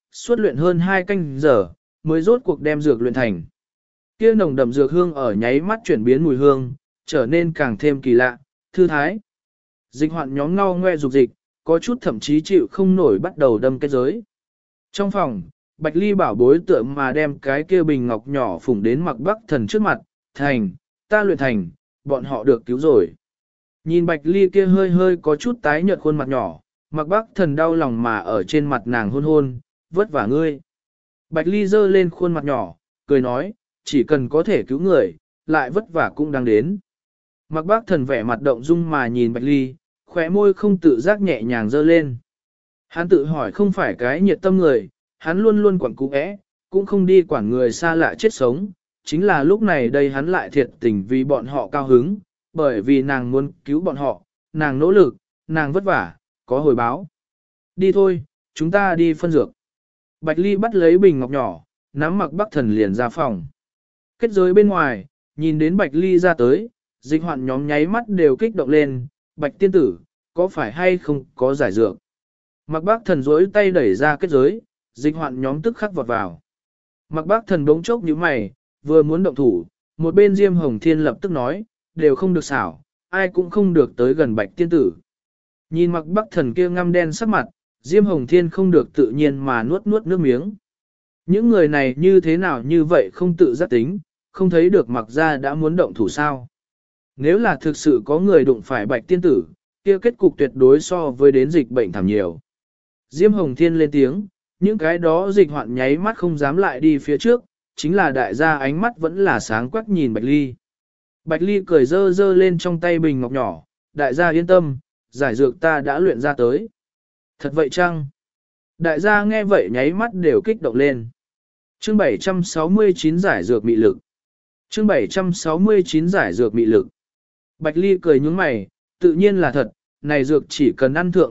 suốt luyện hơn 2 canh giờ, mới rốt cuộc đem dược luyện thành. Kia nồng đậm dược hương ở nháy mắt chuyển biến mùi hương, trở nên càng thêm kỳ lạ, thư thái. Dịch hoạn nhóm ngao ngoe dục dịch, có chút thậm chí chịu không nổi bắt đầu đâm kết giới. Trong phòng, Bạch Ly bảo bối tựa mà đem cái kia bình ngọc nhỏ phủng đến Mạc Bắc Thần trước mặt, thành, ta luyện thành, bọn họ được cứu rồi. Nhìn Bạch Ly kia hơi hơi có chút tái nhợt khuôn mặt nhỏ, Mạc Bắc Thần đau lòng mà ở trên mặt nàng hôn hôn, vất vả ngươi. Bạch Ly giơ lên khuôn mặt nhỏ, cười nói, chỉ cần có thể cứu người, lại vất vả cũng đang đến. Mạc Bắc Thần vẻ mặt động dung mà nhìn Bạch Ly, khóe môi không tự giác nhẹ nhàng giơ lên. Hắn tự hỏi không phải cái nhiệt tâm người, hắn luôn luôn quản cú é, cũng không đi quản người xa lạ chết sống, chính là lúc này đây hắn lại thiệt tình vì bọn họ cao hứng, bởi vì nàng muốn cứu bọn họ, nàng nỗ lực, nàng vất vả, có hồi báo. Đi thôi, chúng ta đi phân dược. Bạch Ly bắt lấy bình ngọc nhỏ, nắm Mạc Bắc Thần liền ra phòng. Kết giới bên ngoài, nhìn đến Bạch Ly ra tới, dịch hoạn nhóm nháy mắt đều kích động lên, Bạch tiên tử, có phải hay không có giải dược. Mạc Bắc Thần duỗi tay đẩy ra kết giới, dịch hoạn nhóm tức khắc vọt vào. Mạc Bắc Thần đống chốc như mày, vừa muốn động thủ, một bên Diêm Hồng Thiên lập tức nói, đều không được xảo, ai cũng không được tới gần Bạch tiên tử. Nhìn Mạc Bắc Thần kia ngăm đen sắc mặt, Diêm Hồng Thiên không được tự nhiên mà nuốt nuốt nước miếng. Những người này như thế nào như vậy không tự giác tính, không thấy được Mạc gia đã muốn động thủ sao. Nếu là thực sự có người đụng phải Bạch tiên tử, kia kết cục tuyệt đối so với đến dịch bệnh thảm nhiều. Diêm Hồng Thiên lên tiếng, những cái đó dịch hoạn nháy mắt không dám lại đi phía trước, chính là đại gia ánh mắt vẫn là sáng quắc nhìn Bạch Ly. Bạch Ly cười dơ dơ lên trong tay bình ngọc nhỏ, đại gia yên tâm, giải dược ta đã luyện ra tới. Thật vậy chăng? Đại gia nghe vậy nháy mắt đều kích động lên. Chương 769 giải dược mị lực. Chương 769 giải dược mị lực. Bạch Ly cười nhướng mày, tự nhiên là thật, này dược chỉ cần ăn thượng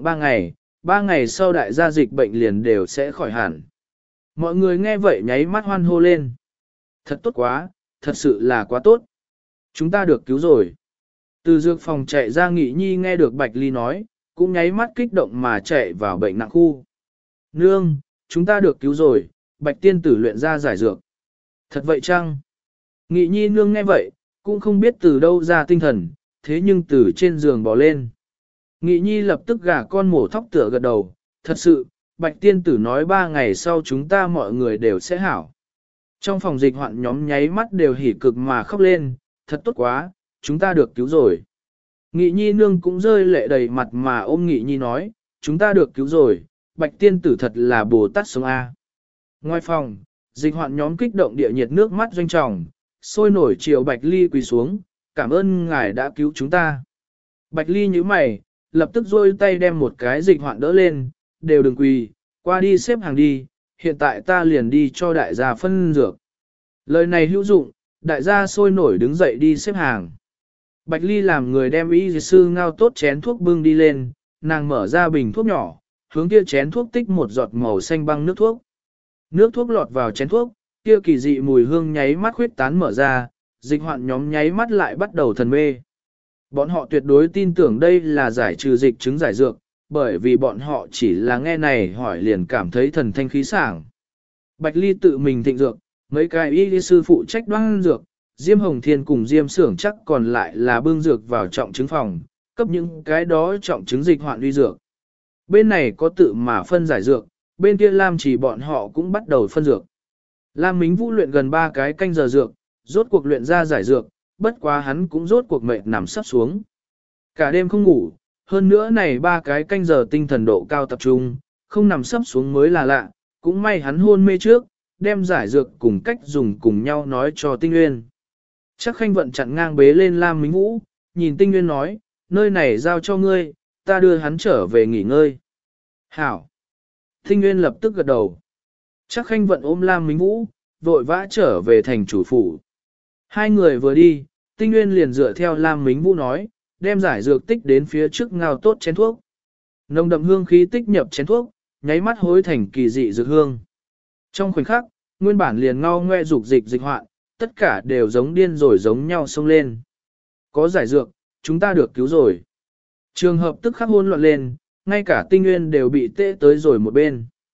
3 ngày sau đại gia dịch bệnh liền đều sẽ khỏi hẳn. Mọi người nghe vậy nháy mắt hoan hô lên. Thật tốt quá, thật sự là quá tốt. Chúng ta được cứu rồi. Từ dược phòng chạy ra Nghị Nhi nghe được Bạch Ly nói, cũng nháy mắt kích động mà chạy vào bệnh nặng khu. Nương, chúng ta được cứu rồi, Bạch tiên tử luyện ra giải dược. Thật vậy chăng? Nghị Nhi nương nghe vậy, cũng không biết từ đâu ra tinh thần, thế nhưng từ trên giường bò lên. Nghị Nhi lập tức gả con mổ thóc tựa gật đầu, thật sự, Bạch tiên tử nói 3 ngày sau chúng ta mọi người đều sẽ hảo. Trong phòng dịch hoạn nhóm nháy mắt đều hỉ cực mà khóc lên, thật tốt quá, chúng ta được cứu rồi. Nghị Nhi nương cũng rơi lệ đầy mặt mà ôm Nghị Nhi nói, chúng ta được cứu rồi, Bạch tiên tử thật là Bồ Tát sống A. Ngoài phòng, dịch hoạn nhóm kích động địa nhiệt nước mắt doanh trọng, sôi nổi chiều Bạch Ly quỳ xuống, cảm ơn ngài đã cứu chúng ta. Bạch Ly nhíu mày, lập tức rôi tay đem một cái dịch hoạn đỡ lên, đều đừng quỳ, qua đi xếp hàng đi, hiện tại ta liền đi cho đại gia phân dược. Lời này hữu dụng, đại gia sôi nổi đứng dậy đi xếp hàng. Bạch Ly làm người đem y sư ngao tốt chén thuốc bưng đi lên, nàng mở ra bình thuốc nhỏ, hướng kia chén thuốc tích một giọt màu xanh băng nước thuốc. Nước thuốc lọt vào chén thuốc, kia kỳ dị mùi hương nháy mắt khuyết tán mở ra, dịch hoạn nhóm nháy mắt lại bắt đầu thần mê. Bọn họ tuyệt đối tin tưởng đây là giải trừ dịch chứng giải dược, bởi vì bọn họ chỉ là nghe này hỏi liền cảm thấy thần thanh khí sảng. Bạch Ly tự mình thịnh dược, mấy cái y sư phụ trách đoan dược, Diêm Hồng Thiên cùng Diêm Sưởng chắc còn lại là bưng dược vào trọng chứng phòng, cấp những cái đó trọng chứng dịch hoạn uy dược. Bên này có tự mà phân giải dược, bên kia Lam chỉ bọn họ cũng bắt đầu phân dược. Lam Mính Vũ luyện gần 3 cái canh giờ dược, rốt cuộc luyện ra giải dược, bất quá hắn cũng rốt cuộc mệt nằm sắp xuống. Cả đêm không ngủ, hơn nữa này 3 cái canh giờ tinh thần độ cao tập trung, không nằm sắp xuống mới là lạ, cũng may hắn hôn mê trước, đem giải dược cùng cách dùng cùng nhau nói cho Tinh Nguyên. Chắc Khanh Vận chặn ngang bế lên Lam Mính Vũ, nhìn Tinh Nguyên nói, nơi này giao cho ngươi, ta đưa hắn trở về nghỉ ngơi. Hảo! Tinh Nguyên lập tức gật đầu. Chắc Khanh Vận ôm Lam Mính Vũ, vội vã trở về thành chủ phủ. Hai người vừa đi, Tinh Nguyên liền dựa theo Lam Mính Vũ nói, đem giải dược tích đến phía trước ngao tốt chén thuốc. Nồng đậm hương khí tích nhập chén thuốc, nháy mắt hối thành kỳ dị dược hương. Trong khoảnh khắc, nguyên bản liền ngao ngoe dục dịch dịch hoạn, tất cả đều giống điên rồi giống nhau xông lên. Có giải dược, chúng ta được cứu rồi. Trường hợp tức khắc hỗn loạn lên, ngay cả Tinh Nguyên đều bị tê tới rồi một bên.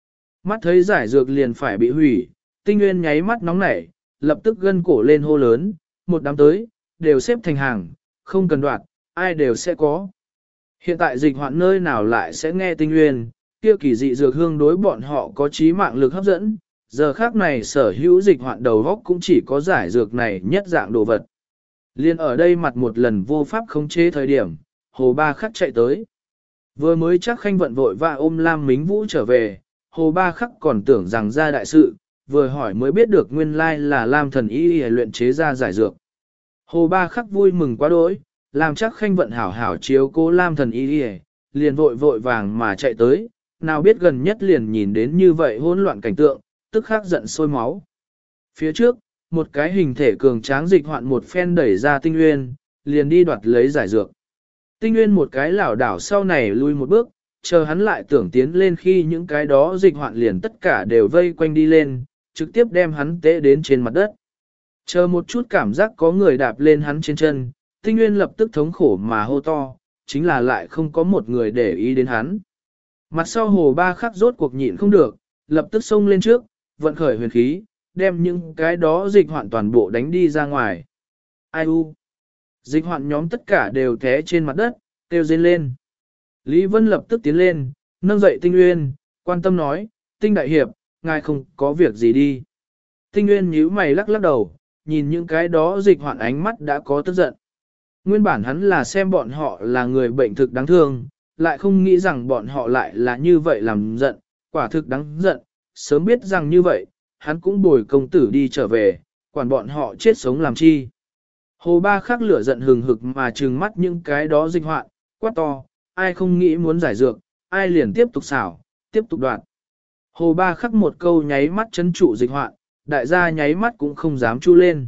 Mắt thấy giải dược liền phải bị hủy, Tinh Nguyên nháy mắt nóng nảy, lập tức gân cổ lên hô lớn, một đám tới, đều xếp thành hàng, không cần đoạt, ai đều sẽ có. Hiện tại dịch hoạn nơi nào lại sẽ nghe Tinh Nguyên, kia kỳ dị dược hương đối bọn họ có trí mạng lực hấp dẫn, giờ khác này sở hữu dịch hoạn đầu góc cũng chỉ có giải dược này nhất dạng đồ vật. Liên ở đây mặt một lần vô pháp khống chế thời điểm, Hồ Ba Khắc chạy tới. Vừa mới chắc Khanh vận vội và ôm Lam Mính Vũ trở về, Hồ Ba Khắc còn tưởng rằng ra đại sự, vừa hỏi mới biết được nguyên lai là Lam thần y luyện chế ra giải dược. Hồ Ba Khắc vui mừng quá đỗi, làm chắc Khanh vận hảo hảo chiếu cố Lam thần y liền vội vội vàng mà chạy tới, nào biết gần nhất liền nhìn đến như vậy hỗn loạn cảnh tượng, tức khắc giận sôi máu. Phía trước, một cái hình thể cường tráng dịch hoạn một phen đẩy ra Tinh Nguyên, liền đi đoạt lấy giải dược. Tinh Nguyên một cái lảo đảo sau này lui một bước, chờ hắn lại tưởng tiến lên khi những cái đó dịch hoạn liền tất cả đều vây quanh đi lên, trực tiếp đem hắn tế đến trên mặt đất. Chờ một chút cảm giác có người đạp lên hắn trên chân, Tinh Nguyên lập tức thống khổ mà hô to, chính là lại không có một người để ý đến hắn. Mặt sau Hồ Ba Khắc rốt cuộc nhịn không được, lập tức xông lên trước, vận khởi huyền khí, đem những cái đó dịch hoạn toàn bộ đánh đi ra ngoài. Ai u? Dịch hoạn nhóm tất cả đều té trên mặt đất, kêu rên lên. Lý Vân lập tức tiến lên, nâng dậy Tinh Nguyên, quan tâm nói, Tinh Đại Hiệp, ngài không có việc gì đi. Tinh Nguyên nhíu mày lắc lắc đầu, nhìn những cái đó dịch hoạn ánh mắt đã có tức giận. Nguyên bản hắn là xem bọn họ là người bệnh thực đáng thương, lại không nghĩ rằng bọn họ lại là như vậy làm giận, quả thực đáng giận, sớm biết rằng như vậy, hắn cũng bồi công tử đi trở về, quản bọn họ chết sống làm chi. Hồ Ba Khắc lửa giận hừng hực mà trừng mắt những cái đó dịch hoạn, quát to, ai không nghĩ muốn giải dược, ai liền tiếp tục xảo, tiếp tục đoạt. Hồ Ba Khắc một câu nháy mắt chấn trụ dịch hoạn, đại gia nháy mắt cũng không dám chu lên.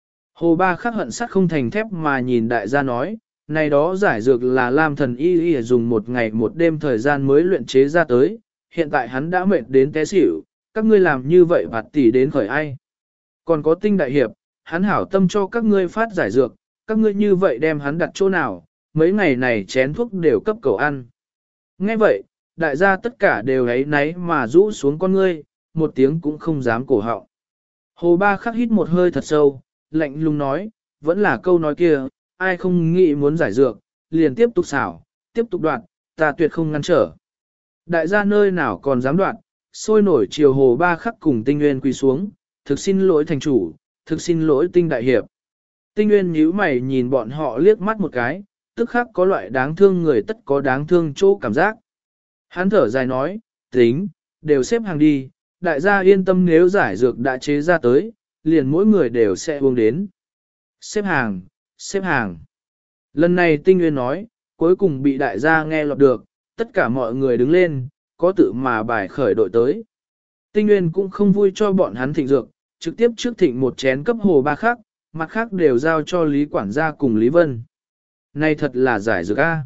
Hồ Ba Khắc hận sắt không thành thép mà nhìn đại gia nói, này đó giải dược là Lam thần y dùng một ngày một đêm thời gian mới luyện chế ra tới, hiện tại hắn đã mệt đến té xỉu, các ngươi làm như vậy bạt tỷ đến khởi ai. Còn có Tinh Đại Hiệp, hắn hảo tâm cho các ngươi phát giải dược, các ngươi như vậy đem hắn đặt chỗ nào, mấy ngày này chén thuốc đều cấp cầu ăn. Nghe vậy, đại gia tất cả đều ấy náy mà rũ xuống con ngươi, một tiếng cũng không dám cổ họng. Hồ Ba Khắc hít một hơi thật sâu, lạnh lùng nói, vẫn là câu nói kia, ai không nghĩ muốn giải dược, liền tiếp tục xảo, tiếp tục đoạt, ta tuyệt không ngăn trở. Đại gia nơi nào còn dám đoạt, sôi nổi chiều Hồ Ba Khắc cùng Tinh Nguyên quỳ xuống, thực xin lỗi thành chủ, thực xin lỗi Tinh Đại Hiệp. Tinh Nguyên nhíu mày nhìn bọn họ liếc mắt một cái, tức khắc có loại đáng thương người tất có đáng thương chỗ cảm giác. Hắn thở dài nói, tính, đều xếp hàng đi, đại gia yên tâm nếu giải dược đã chế ra tới, liền mỗi người đều sẽ uống đến. Xếp hàng, xếp hàng. Lần này Tinh Nguyên nói, cuối cùng bị đại gia nghe lọt được, tất cả mọi người đứng lên, có tự mà bài khởi đội tới. Tinh Nguyên cũng không vui cho bọn hắn thịnh dược, trực tiếp trước thịnh một chén cấp Hồ Ba Khắc, mặt khác đều giao cho Lý Quản gia cùng Lý Vân. Này thật là giải dược a.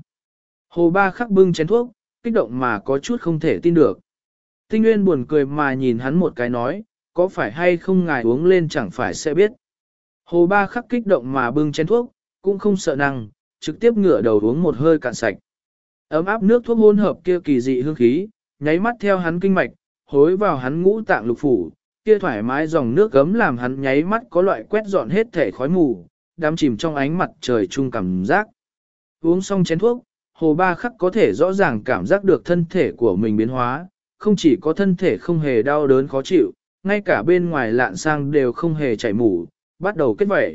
Hồ Ba Khắc bưng chén thuốc, kích động mà có chút không thể tin được. Tinh Nguyên buồn cười mà nhìn hắn một cái nói, có phải hay không ngài uống lên chẳng phải sẽ biết. Hồ Ba Khắc kích động mà bưng chén thuốc, cũng không sợ năng, trực tiếp ngửa đầu uống một hơi cạn sạch. Ấm áp nước thuốc hỗn hợp kia kỳ dị hương khí, nháy mắt theo hắn kinh mạch, hối vào hắn ngũ tạng lục phủ, kia thoải mái dòng nước gấm làm hắn nháy mắt có loại quét dọn hết thể khói mù, đắm chìm trong ánh mặt trời chung cảm giác. Uống xong chén thuốc, Hồ Ba Khắc có thể rõ ràng cảm giác được thân thể của mình biến hóa, không chỉ có thân thể không hề đau đớn khó chịu, ngay cả bên ngoài lạn sang đều không hề chảy mủ, bắt đầu kết vẩy.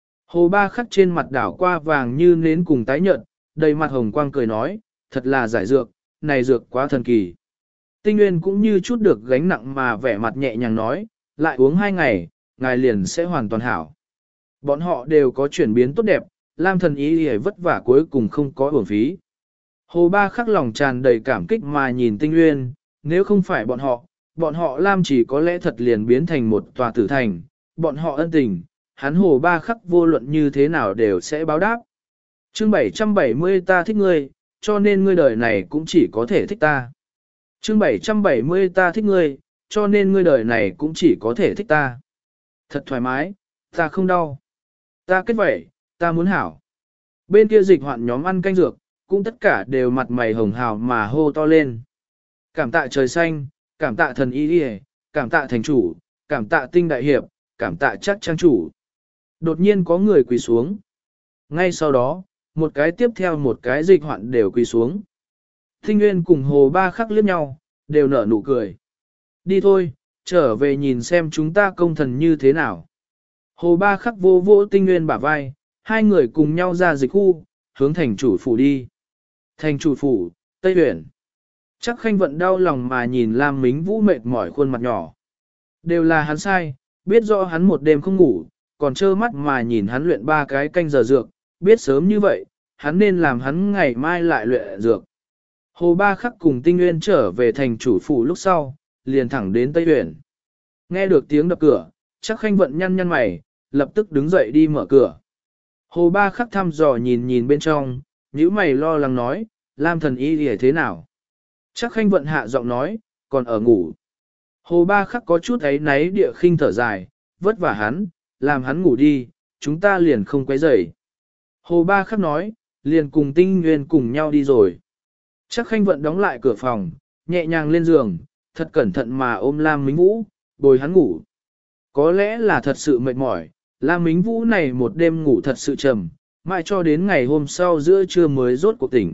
Hồ Ba Khắc trên mặt đảo qua vàng như nến cùng tái nhợt, đầy mặt hồng quang cười nói, thật là giải dược, này dược quá thần kỳ. Tinh Nguyên cũng như chút được gánh nặng mà vẻ mặt nhẹ nhàng nói, lại uống 2 ngày, ngài liền sẽ hoàn toàn hảo. Bọn họ đều có chuyển biến tốt đẹp, Lam thần ý vất vả cuối cùng không có uổng phí. Hồ Ba Khắc lòng tràn đầy cảm kích mà nhìn Tinh Nguyên, nếu không phải bọn họ Lam chỉ có lẽ thật liền biến thành một tòa tử thành, bọn họ ân tình, hắn Hồ Ba Khắc vô luận như thế nào đều sẽ báo đáp. Chương 770 ta thích ngươi, cho nên ngươi đời này cũng chỉ có thể thích ta. Chương 770 ta thích ngươi, cho nên ngươi đời này cũng chỉ có thể thích ta. Thật thoải mái, ta không đau. Ta kết vậy, ta muốn hảo. Bên kia dịch hoạn nhóm ăn canh dược, cũng tất cả đều mặt mày hồng hào mà hô to lên. Cảm tạ trời xanh, Cảm tạ thần y y, cảm tạ thành chủ, cảm tạ tinh đại hiệp, cảm tạ chắc trang chủ. Đột nhiên có người quỳ xuống. Ngay sau đó, một cái tiếp theo một cái dịch hoạn đều quỳ xuống. Tinh Nguyên cùng Hồ Ba Khắc liếc nhau, đều nở nụ cười. Đi thôi, trở về nhìn xem chúng ta công thần như thế nào. Hồ Ba Khắc vô vỗ Tinh Nguyên bả vai, hai người cùng nhau ra dịch khu, hướng thành chủ phủ đi. Thành chủ phủ, Tây Uyển. Chắc Khanh Vận đau lòng mà nhìn Lam Mính Vũ mệt mỏi khuôn mặt nhỏ. Đều là hắn sai, biết rõ hắn một đêm không ngủ, còn trơ mắt mà nhìn hắn luyện 3 cái canh giờ dược, biết sớm như vậy, hắn nên làm hắn ngày mai lại luyện dược. Hồ Ba Khắc cùng Tinh Nguyên trở về thành chủ phủ lúc sau, liền thẳng đến Tây Uyển. Nghe được tiếng đập cửa, Chắc Khanh Vận nhăn nhăn mày, lập tức đứng dậy đi mở cửa. Hồ Ba Khắc thăm dò nhìn nhìn bên trong, nhíu mày lo lắng nói, Lam thần y thì thế nào? Chắc Khanh Vận hạ giọng nói, còn ở ngủ. Hồ Ba Khắc có chút ấy náy địa khinh thở dài, vất vả hắn, làm hắn ngủ đi, chúng ta liền không quấy rầy. Hồ Ba Khắc nói, liền cùng Tinh Nguyên cùng nhau đi rồi. Chắc Khanh Vận đóng lại cửa phòng, nhẹ nhàng lên giường, thật cẩn thận mà ôm Lam Mính Vũ, bồi hắn ngủ. Có lẽ là thật sự mệt mỏi, Lam Mính Vũ này một đêm ngủ thật sự trầm, mãi cho đến ngày hôm sau giữa trưa mới rốt cuộc tỉnh.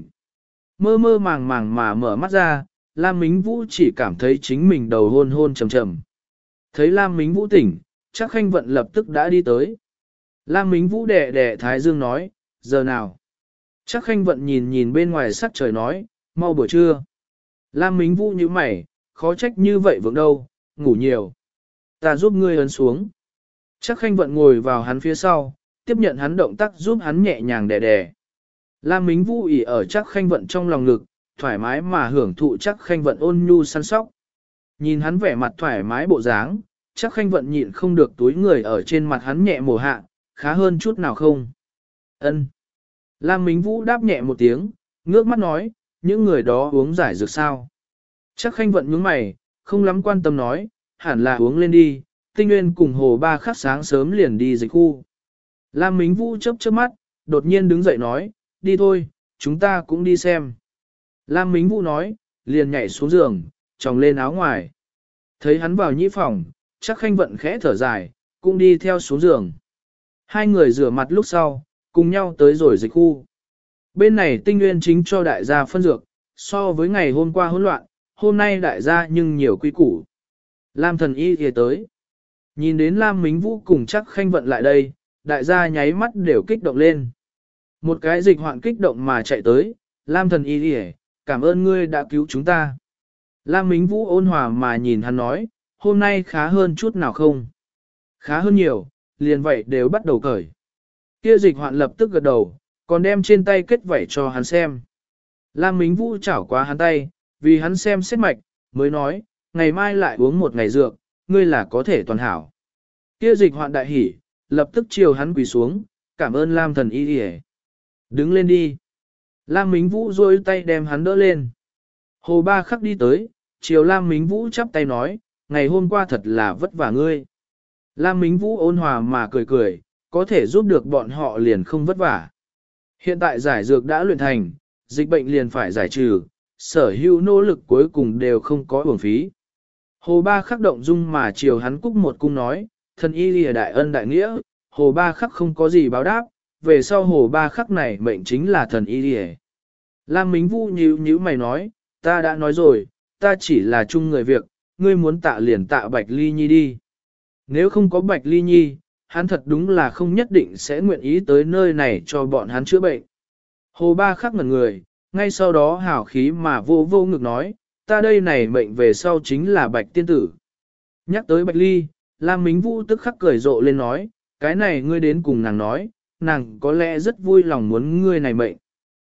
Mơ mơ màng màng mà mở mắt ra, Lam Mính Vũ chỉ cảm thấy chính mình đầu hôn hôn trầm trầm. Thấy Lam Mính Vũ tỉnh, Chắc Khanh Vận lập tức đã đi tới. Lam Mính Vũ đẻ đẻ Thái Dương nói, giờ nào? Chắc Khanh Vận nhìn nhìn bên ngoài sắc trời nói, mau buổi trưa. Lam Mính Vũ như mày, khó trách như vậy vượng đâu, ngủ nhiều. Ta giúp ngươi ấn xuống. Chắc Khanh Vận ngồi vào hắn phía sau, tiếp nhận hắn động tác giúp hắn nhẹ nhàng đè đè. Lam Mính Vũ ỉ ở Chắc Khanh Vận trong lòng ngực, thoải mái mà hưởng thụ Chắc Khanh Vận ôn nhu săn sóc. Nhìn hắn vẻ mặt thoải mái bộ dáng, Chắc Khanh Vận nhịn không được túi người ở trên mặt hắn nhẹ mổ hạ, khá hơn chút nào không? Ân. Lam Mính Vũ đáp nhẹ một tiếng, ngước mắt nói, những người đó uống giải dược sao? Chắc Khanh Vận nhướng mày, không lắm quan tâm nói, hẳn là uống lên đi, Tinh Nguyên cùng Hồ Ba Khắc sáng sớm liền đi dịch khu. Lam Mính Vũ chớp chớp mắt, đột nhiên đứng dậy nói, đi thôi, chúng ta cũng đi xem. Lam Mính Vũ nói, liền nhảy xuống giường, tròng lên áo ngoài. Thấy hắn vào nhĩ phòng, Chắc Khanh Vận khẽ thở dài, cũng đi theo xuống giường. Hai người rửa mặt lúc sau, cùng nhau tới rồi dịch khu. Bên này Tinh Nguyên chính cho đại gia phân dược, so với ngày hôm qua hỗn loạn, hôm nay đại gia nhưng nhiều quy củ. Lam thần y thì tới. Nhìn đến Lam Mính Vũ cùng Chắc Khanh Vận lại đây, đại gia nháy mắt đều kích động lên. Một cái dịch hoạn kích động mà chạy tới, Lam thần y thì cảm ơn ngươi đã cứu chúng ta. Lam Mính Vũ ôn hòa mà nhìn hắn nói, hôm nay khá hơn chút nào không? Khá hơn nhiều, liền vậy đều bắt đầu cởi. Kia dịch hoạn lập tức gật đầu, còn đem trên tay kết vảy cho hắn xem. Lam Mính Vũ chảo qua hắn tay, vì hắn xem xét mạch, mới nói, ngày mai lại uống một ngày dược, ngươi là có thể toàn hảo. Kia dịch hoạn đại hỉ, lập tức chiều hắn quỳ xuống, cảm ơn Lam thần y đi. Đứng lên đi. Lam Mính Vũ rôi tay đem hắn đỡ lên. Hồ Ba Khắc đi tới, chiều Lam Mính Vũ chắp tay nói, ngày hôm qua thật là vất vả ngươi. Lam Mính Vũ ôn hòa mà cười cười, có thể giúp được bọn họ liền không vất vả. Hiện tại giải dược đã luyện thành, dịch bệnh liền phải giải trừ, sở hữu nỗ lực cuối cùng đều không có uổng phí. Hồ Ba Khắc động dung mà chiều hắn cúc một cung nói, thần y lìa đại ân đại nghĩa, Hồ Ba Khắc không có gì báo đáp, về sau Hồ Ba Khắc này mệnh chính là thần y lìa. Lam Mính Vũ nhíu mày nói, ta đã nói rồi, ta chỉ là chung người việc, ngươi muốn tạ liền tạ Bạch Ly Nhi đi. Nếu không có Bạch Ly Nhi, hắn thật đúng là không nhất định sẽ nguyện ý tới nơi này cho bọn hắn chữa bệnh. Hồ Ba Khắc ngẩn người, ngay sau đó hào khí mà vô vô ngực nói, ta đây này mệnh về sau chính là Bạch Tiên Tử. Nhắc tới Bạch Ly, Lam Mính Vũ tức khắc cười rộ lên nói, cái này ngươi đến cùng nàng nói, nàng có lẽ rất vui lòng muốn ngươi này mệnh.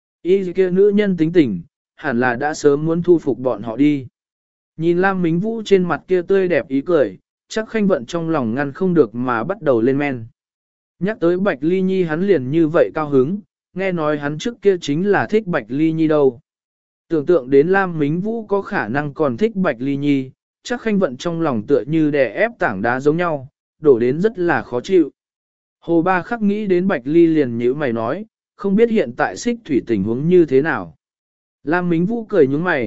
Y kia nữ nhân tính tình, hẳn là đã sớm muốn thu phục bọn họ đi. Nhìn Lam Mính Vũ trên mặt kia tươi đẹp ý cười, chắc Khanh Vận trong lòng ngăn không được mà bắt đầu lên men. Nhắc tới Bạch Ly Nhi hắn liền như vậy cao hứng, nghe nói hắn trước kia chính là thích Bạch Ly Nhi đâu. Tưởng tượng đến Lam Mính Vũ có khả năng còn thích Bạch Ly Nhi, chắc Khanh Vận trong lòng tựa như đè ép tảng đá giống nhau, đổ đến rất là khó chịu. Hồ Ba Khắc nghĩ đến Bạch Ly liền nhíu mày nói, không biết hiện tại Xích Thủy tình huống như thế nào. Lam Mính Vũ cười nhướng mày,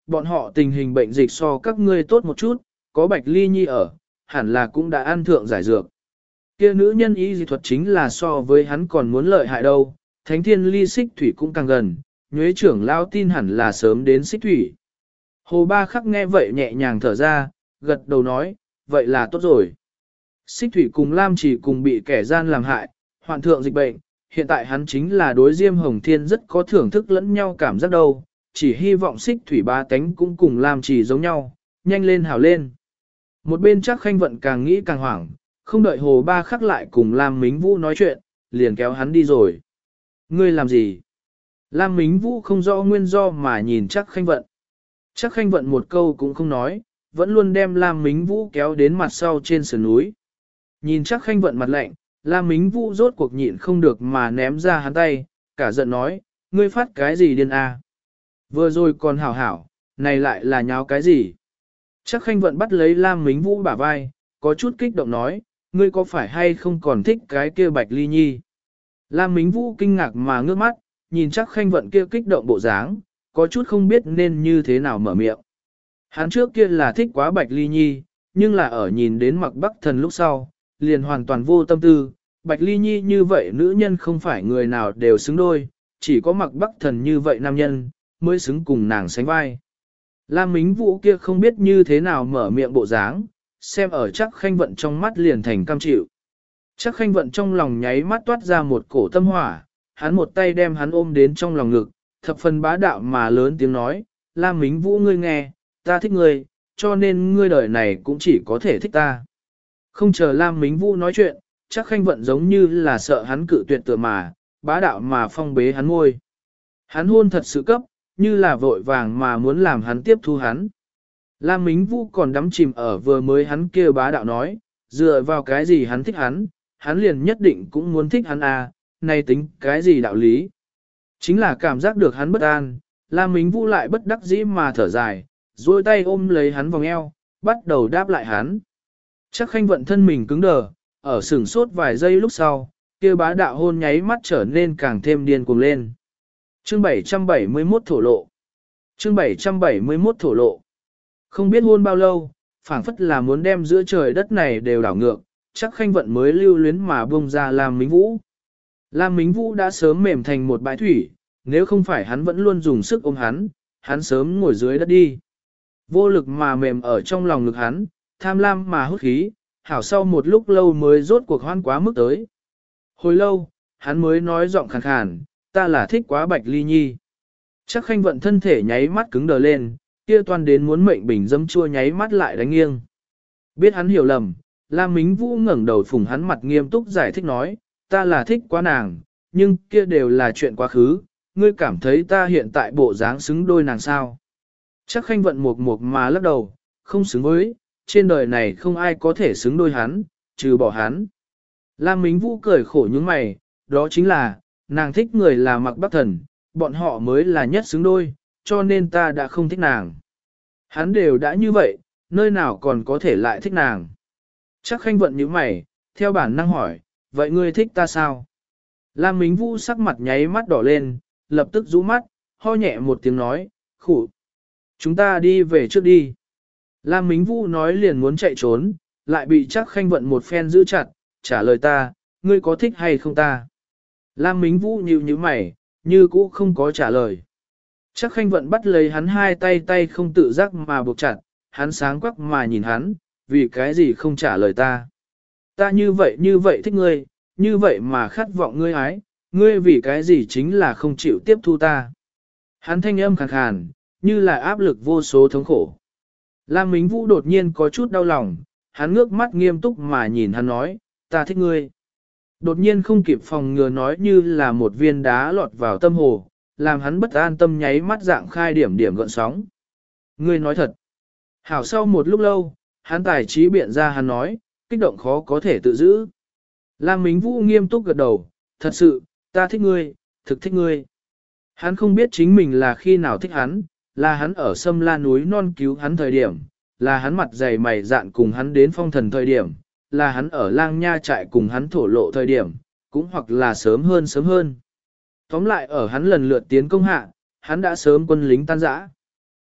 bọn họ tình hình bệnh dịch so các ngươi tốt một chút, có Bạch Ly Nhi ở, hẳn là cũng đã ăn thượng giải dược. Kia nữ nhân y dị thuật chính là so với hắn còn muốn lợi hại đâu, thánh thiên ly xích thủy cũng càng gần, nhuế trưởng lao tin hẳn là sớm đến xích thủy. Hồ Ba Khắc nghe vậy nhẹ nhàng thở ra, gật đầu nói, vậy là tốt rồi. Xích thủy cùng Lam chỉ cùng bị kẻ gian làm hại, hoạn thượng dịch bệnh, hiện tại hắn chính là đối Diêm Hồng Thiên rất có thưởng thức lẫn nhau cảm giác đâu, chỉ hy vọng xích thủy ba tánh cũng cùng Lam chỉ giống nhau, nhanh lên hảo lên. Một bên chắc khanh vận càng nghĩ càng hoảng, không đợi Hồ Ba Khắc lại cùng Lam Mính Vũ nói chuyện, liền kéo hắn đi rồi. Ngươi làm gì? Lam Mính Vũ không rõ nguyên do mà nhìn chắc khanh vận. Chắc khanh vận một câu cũng không nói, vẫn luôn đem Lam Mính Vũ kéo đến mặt sau trên sườn núi. Nhìn chắc khanh vận mặt lạnh, Lam Mính Vũ rốt cuộc nhịn không được mà ném ra hắn tay, cả giận nói, ngươi phát cái gì điên à? Vừa rồi còn hảo hảo, này lại là nháo cái gì? Chắc khanh vận bắt lấy Lam Mính Vũ bả vai, có chút kích động nói, ngươi có phải hay không còn thích cái kia Bạch Ly Nhi? Lam Mính Vũ kinh ngạc mà ngước mắt, nhìn chắc khanh vận kia kích động bộ dáng, có chút không biết nên như thế nào mở miệng. Hắn trước kia là thích quá Bạch Ly Nhi, nhưng là ở nhìn đến Mặc Bắc Thần lúc sau, liền hoàn toàn vô tâm tư. Bạch Ly Nhi như vậy nữ nhân không phải người nào đều xứng đôi, chỉ có Mặc Bắc Thần như vậy nam nhân, mới xứng cùng nàng sánh vai. Lam Mính Vũ kia không biết như thế nào mở miệng bộ dáng, xem ở chắc khanh vận trong mắt liền thành cam chịu. Chắc khanh vận trong lòng nháy mắt toát ra một cổ tâm hỏa, hắn một tay đem hắn ôm đến trong lòng ngực, thập phần bá đạo mà lớn tiếng nói, Lam Mính Vũ ngươi nghe, ta thích ngươi, cho nên ngươi đời này cũng chỉ có thể thích ta. Không chờ Lam Mính Vũ nói chuyện, chắc khanh vận giống như là sợ hắn cự tuyệt tựa mà, bá đạo mà phong bế hắn môi. Hắn hôn thật sự cấp, như là vội vàng mà muốn làm hắn tiếp thu hắn. Lam Mính Vũ còn đắm chìm ở vừa mới hắn kia bá đạo nói, dựa vào cái gì hắn thích hắn liền nhất định cũng muốn thích hắn à, này tính cái gì đạo lý. Chính là cảm giác được hắn bất an, Lam Mính Vũ lại bất đắc dĩ mà thở dài, duỗi tay ôm lấy hắn vòng eo, bắt đầu đáp lại hắn. Chắc khanh vận thân mình cứng đờ, ở sửng sốt vài giây lúc sau, kia bá đạo hôn nháy mắt trở nên càng thêm điên cuồng lên. Chương 771 thổ lộ. Chương 771 thổ lộ. Không biết hôn bao lâu, phảng phất là muốn đem giữa trời đất này đều đảo ngược, chắc khanh vận mới lưu luyến mà buông ra Lam Mính Vũ. Lam Mính Vũ đã sớm mềm thành một bãi thủy, nếu không phải hắn vẫn luôn dùng sức ôm hắn sớm ngồi dưới đất đi. Vô lực mà mềm ở trong lòng ngực hắn, tham lam mà hút khí, hảo sau một lúc lâu mới rốt cuộc hoan quá mức tới. Hồi lâu, hắn mới nói giọng khàn khàn, ta là thích quá Bạch Ly Nhi. Chắc khanh vận thân thể nháy mắt cứng đờ lên, kia toàn đến muốn mệnh bình dâm chua nháy mắt lại đánh nghiêng. Biết hắn hiểu lầm, Lam Mính Vũ ngẩng đầu phủng hắn mặt nghiêm túc giải thích nói, ta là thích quá nàng, nhưng kia đều là chuyện quá khứ, ngươi cảm thấy ta hiện tại bộ dáng xứng đôi nàng sao. Chắc khanh vận mục mục mà lắc đầu, không xứng với, trên đời này không ai có thể xứng đôi hắn, trừ bỏ hắn. Lam Mính Vũ cười khổ những mày, đó chính là, nàng thích người là Mặc Bắc Thần, bọn họ mới là nhất xứng đôi, cho nên ta đã không thích nàng. Hắn đều đã như vậy, nơi nào còn có thể lại thích nàng. Chắc khanh vận như mày, theo bản năng hỏi, vậy ngươi thích ta sao? Lam Mính Vũ sắc mặt nháy mắt đỏ lên, lập tức rũ mắt, ho nhẹ một tiếng nói, khủ. Chúng ta đi về trước đi. Lam Mính Vũ nói liền muốn chạy trốn, lại bị chắc khanh vận một phen giữ chặt, trả lời ta, ngươi có thích hay không ta? Lam Mính Vũ nhíu mày, như cũ không có trả lời. Chắc khanh vận bắt lấy hắn hai tay không tự giác mà buộc chặt, hắn sáng quắc mà nhìn hắn, vì cái gì không trả lời ta? Ta như vậy thích ngươi, như vậy mà khát vọng ngươi ái, ngươi vì cái gì chính là không chịu tiếp thu ta? Hắn thanh âm khàn khàn, như là áp lực vô số thống khổ. Lam Mính Vũ đột nhiên có chút đau lòng, hắn ngước mắt nghiêm túc mà nhìn hắn nói, ta thích ngươi. Đột nhiên không kịp phòng ngừa nói như là một viên đá lọt vào tâm hồ, làm hắn bất an tâm nháy mắt dạng khai điểm gợn sóng. Ngươi nói thật. Hảo sau một lúc lâu, hắn tài trí biện ra hắn nói, kích động khó có thể tự giữ. Lam Mính Vũ nghiêm túc gật đầu, thật sự, ta thích ngươi, thực thích ngươi. Hắn không biết chính mình là khi nào thích hắn, là hắn ở Sâm La núi non cứu hắn thời điểm, là hắn mặt dày mày dạn cùng hắn đến phong thần thời điểm, là hắn ở lang nha trại cùng hắn thổ lộ thời điểm, cũng hoặc là sớm hơn. Tóm lại ở hắn lần lượt tiến công hạ, hắn đã sớm quân lính tan rã.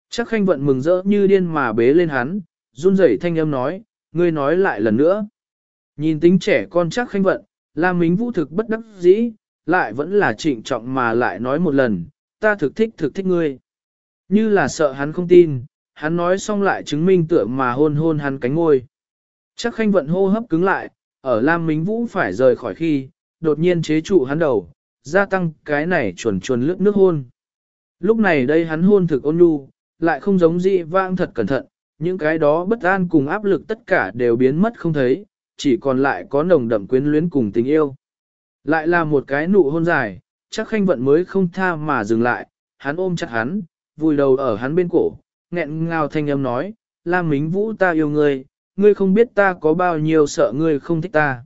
Chắc Khanh Vận mừng rỡ như điên mà bế lên hắn, run rẩy thanh âm nói, ngươi nói lại lần nữa. Nhìn tính trẻ con Chắc Khanh Vận, Lam Mính Vũ thực bất đắc dĩ, lại vẫn là trịnh trọng mà lại nói một lần, ta thực thích ngươi. Như là sợ hắn không tin, hắn nói xong lại chứng minh tựa mà hôn hôn hắn cánh ngôi. Chắc Khanh Vận hô hấp cứng lại, ở Lam Mính Vũ phải rời khỏi khi, đột nhiên chế trụ hắn đầu, gia tăng cái này chuồn lướt nước hôn. Lúc này đây hắn hôn thực ôn nhu, lại không giống dị vãng thật cẩn thận, những cái đó bất an cùng áp lực tất cả đều biến mất không thấy, chỉ còn lại có nồng đậm quyến luyến cùng tình yêu. Lại là một cái nụ hôn dài, Chắc Khanh Vận mới không tha mà dừng lại, hắn ôm chặt hắn, vùi đầu ở hắn bên cổ, nghẹn ngào thanh âm nói, Lam Mính Vũ ta yêu ngươi, ngươi không biết ta có bao nhiêu sợ ngươi không thích ta.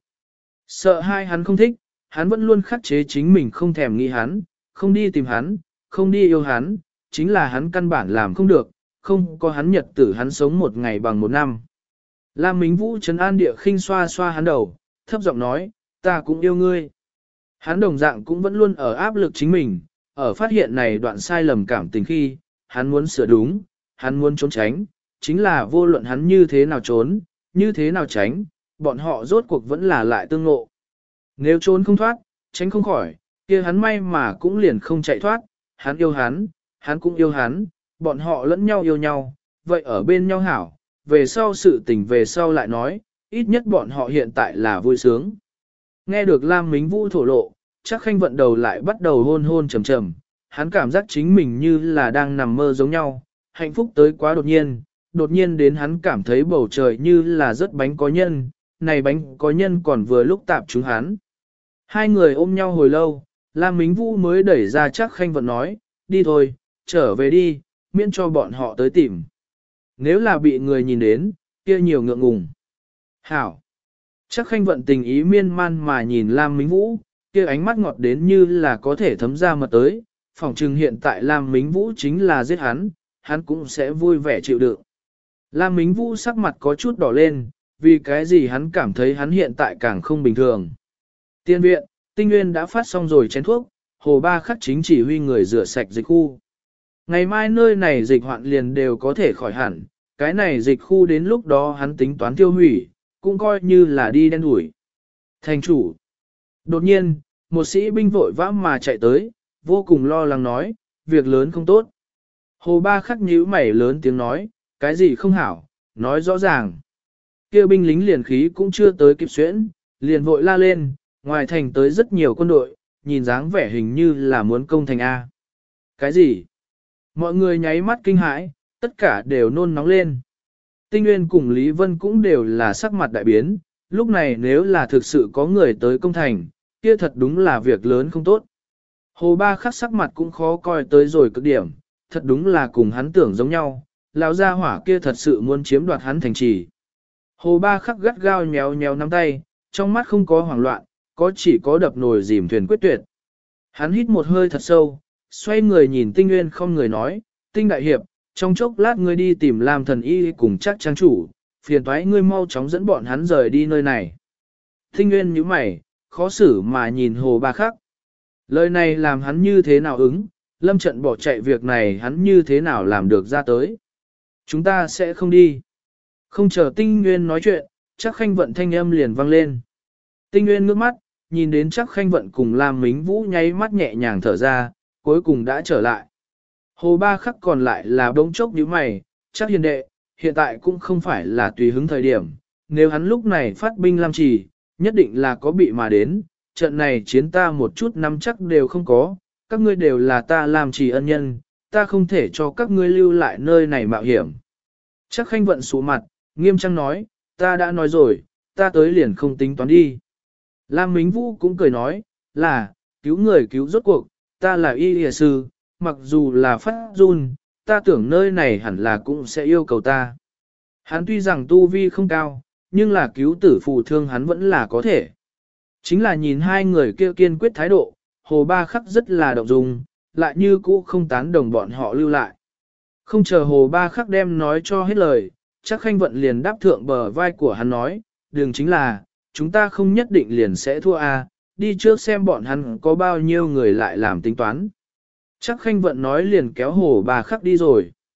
Sợ hai hắn không thích, hắn vẫn luôn khắc chế chính mình không thèm nghĩ hắn, không đi tìm hắn, không đi yêu hắn, chính là hắn căn bản làm không được, không có hắn nhật tử hắn sống một ngày bằng một năm. Lam Mính Vũ trấn an địa khinh xoa xoa hắn đầu, thấp giọng nói, ta cũng yêu ngươi. Hắn đồng dạng cũng vẫn luôn ở áp lực chính mình, ở phát hiện này đoạn sai lầm cảm tình khi, hắn muốn sửa đúng, hắn muốn trốn tránh, chính là vô luận hắn như thế nào trốn, như thế nào tránh, bọn họ rốt cuộc vẫn là lại tương ngộ. Nếu trốn không thoát, tránh không khỏi, kia hắn may mà cũng liền không chạy thoát, hắn yêu hắn cũng yêu hắn, bọn họ lẫn nhau yêu nhau, vậy ở bên nhau hảo, về sau sự tình về sau lại nói, ít nhất bọn họ hiện tại là vui sướng. Nghe được Lam Mính Vũ thổ lộ, Chắc Khanh Vận đầu lại bắt đầu hôn hôn trầm trầm, hắn cảm giác chính mình như là đang nằm mơ giống nhau, hạnh phúc tới quá đột nhiên đến hắn cảm thấy bầu trời như là rớt bánh có nhân, này bánh có nhân còn vừa lúc tạp chúng hắn. Hai người ôm nhau hồi lâu, Lam Mính Vũ mới đẩy ra Chắc Khanh Vận nói, đi thôi, trở về đi, miễn cho bọn họ tới tìm. Nếu là bị người nhìn đến, kia nhiều ngượng ngùng. Hảo! Chắc Khanh Vận tình ý miên man mà nhìn Lam Mính Vũ, kia ánh mắt ngọt đến như là có thể thấm ra mật tới, phỏng chừng hiện tại Lam Mính Vũ chính là giết hắn cũng sẽ vui vẻ chịu đựng. Lam Mính Vũ sắc mặt có chút đỏ lên, vì cái gì hắn cảm thấy hắn hiện tại càng không bình thường. Tiên viện, Tinh Nguyên đã phát xong rồi chén thuốc, Hồ Ba Khắc chính chỉ huy người rửa sạch dịch khu. Ngày mai nơi này dịch hoạn liền đều có thể khỏi hẳn, cái này dịch khu đến lúc đó hắn tính toán tiêu hủy, cũng coi như là đi đen đuổi. Thành chủ. Đột nhiên, một sĩ binh vội vã mà chạy tới, vô cùng lo lắng nói, việc lớn không tốt. Hồ Ba Khắc nhíu mày lớn tiếng nói, cái gì không hảo, nói rõ ràng. Kêu binh lính liền khí cũng chưa tới kịp xuyễn, liền vội la lên, ngoài thành tới rất nhiều quân đội, nhìn dáng vẻ hình như là muốn công thành A. Cái gì? Mọi người nháy mắt kinh hãi, tất cả đều nôn nóng lên. Tinh Nguyên cùng Lý Vân cũng đều là sắc mặt đại biến, lúc này nếu là thực sự có người tới công thành, kia thật đúng là việc lớn không tốt. Hồ Ba Khắc sắc mặt cũng khó coi tới rồi cực điểm, thật đúng là cùng hắn tưởng giống nhau, lão gia hỏa kia thật sự muốn chiếm đoạt hắn thành trì. Hồ Ba Khắc gắt gao nhéo nhéo nắm tay, trong mắt không có hoảng loạn, chỉ có đập nồi dìm thuyền quyết tuyệt. Hắn hít một hơi thật sâu, xoay người nhìn Tinh Nguyên không người nói, Tinh Đại Hiệp, trong chốc lát ngươi đi tìm Lam Thần Y cùng chắc trang chủ, phiền toái ngươi mau chóng dẫn bọn hắn rời đi nơi này. Tinh Nguyên nhíu mày, khó xử mà nhìn Hồ Ba Khắc. Lời này làm hắn như thế nào ứng, Lâm Trận bỏ chạy việc này hắn như thế nào làm được ra tới. Chúng ta sẽ không đi. Không chờ Tinh Nguyên nói chuyện, Chắc Khanh Vận thanh âm liền vang lên. Tinh Nguyên ngước mắt, nhìn đến Chắc Khanh Vận cùng Lam Mính Vũ nháy mắt nhẹ nhàng thở ra, cuối cùng đã trở lại. Hồ Ba Khắc còn lại là bỗng chốc như mày, Chắc hiền đệ, hiện tại cũng không phải là tùy hứng thời điểm, nếu hắn lúc này phát binh Lam Trì, nhất định là có bị mà đến, trận này chiến ta một chút nắm chắc đều không có, các ngươi đều là ta Lam Trì ân nhân, ta không thể cho các ngươi lưu lại nơi này mạo hiểm. Chắc Khanh Vận sụ mặt, nghiêm trang nói, ta đã nói rồi, ta tới liền không tính toán đi. Lam Mính Vũ cũng cười nói, là, cứu người cứu rốt cuộc, ta là y y sư, mặc dù là phát run, ta tưởng nơi này hẳn là cũng sẽ yêu cầu ta. Hắn tuy rằng tu vi không cao, nhưng là cứu tử phù thương hắn vẫn là có thể. Chính là nhìn hai người kia kiên quyết thái độ, Hồ Ba Khắc rất là động dung, lại như cũ không tán đồng bọn họ lưu lại. Không chờ Hồ Ba Khắc đem nói cho hết lời, Chắc Khanh Vận liền đáp thượng bờ vai của hắn nói, đường chính là, chúng ta không nhất định liền sẽ thua đi trước xem bọn hắn có bao nhiêu người lại làm tính toán. Chắc Khanh Vận nói liền kéo Hồ Ba Khắc đi rồi.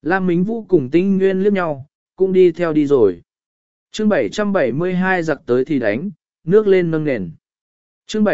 Lam Mính Vũ cùng Tinh Nguyên liếc nhau, cũng đi theo đi rồi. Chương 772 giặc tới thì đánh, nước lên nâng nền. Chương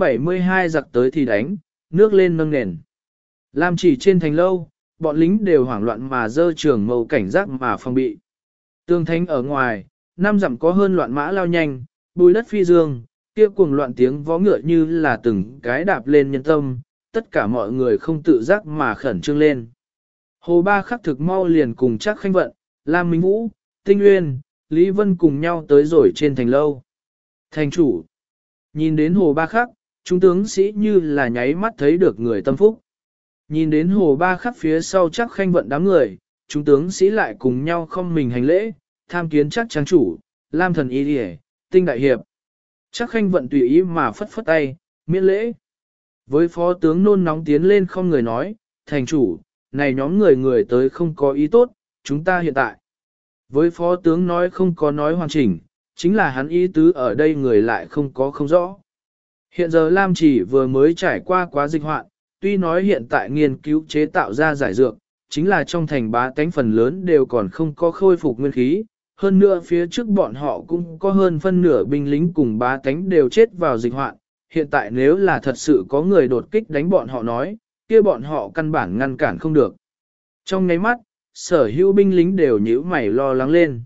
772 giặc tới thì đánh, nước lên nâng nền. Lam Chỉ trên thành lâu, bọn lính đều hoảng loạn mà dơ trường mâu cảnh giác mà phòng bị. Tường thành ở ngoài, năm dặm có hơn loạn mã lao nhanh, bùi đất phi dương, kia cuồng loạn tiếng vó ngựa như là từng cái đạp lên nhân tâm, tất cả mọi người không tự giác mà khẩn trương lên. Hồ Ba Khắc thực mau liền cùng Trác Khanh Vận, Lam Minh Vũ, Tinh Uyên, Lý Vân cùng nhau tới rồi trên thành lâu. Thành chủ, nhìn đến Hồ Ba Khắc, chúng tướng sĩ như là nháy mắt thấy được người tâm phúc. Nhìn đến Hồ Ba Khắc phía sau Trác Khanh Vận đám người, chúng tướng sĩ lại cùng nhau không mình hành lễ, tham kiến Trác trang chủ, Lam thần y điề, Tinh đại hiệp. Trác Khanh Vận tùy ý mà phất phất tay, miễn lễ. Với phó tướng nôn nóng tiến lên không người nói, thành chủ, này nhóm người tới không có ý tốt, chúng ta hiện tại. Với phó tướng nói không có nói hoàn chỉnh, chính là hắn ý tứ ở đây người lại không có không rõ. Hiện giờ Lam chỉ vừa mới trải qua quá dịch hoạn, tuy nói hiện tại nghiên cứu chế tạo ra giải dược, chính là trong thành bá tánh phần lớn đều còn không có khôi phục nguyên khí. Hơn nữa phía trước bọn họ cũng có hơn phân nửa binh lính cùng bá tánh đều chết vào dịch hoạn. Hiện tại nếu là thật sự có người đột kích đánh bọn họ nói, kia bọn họ căn bản ngăn cản không được. Trong nháy mắt, sở hữu binh lính đều nhíu mày lo lắng lên.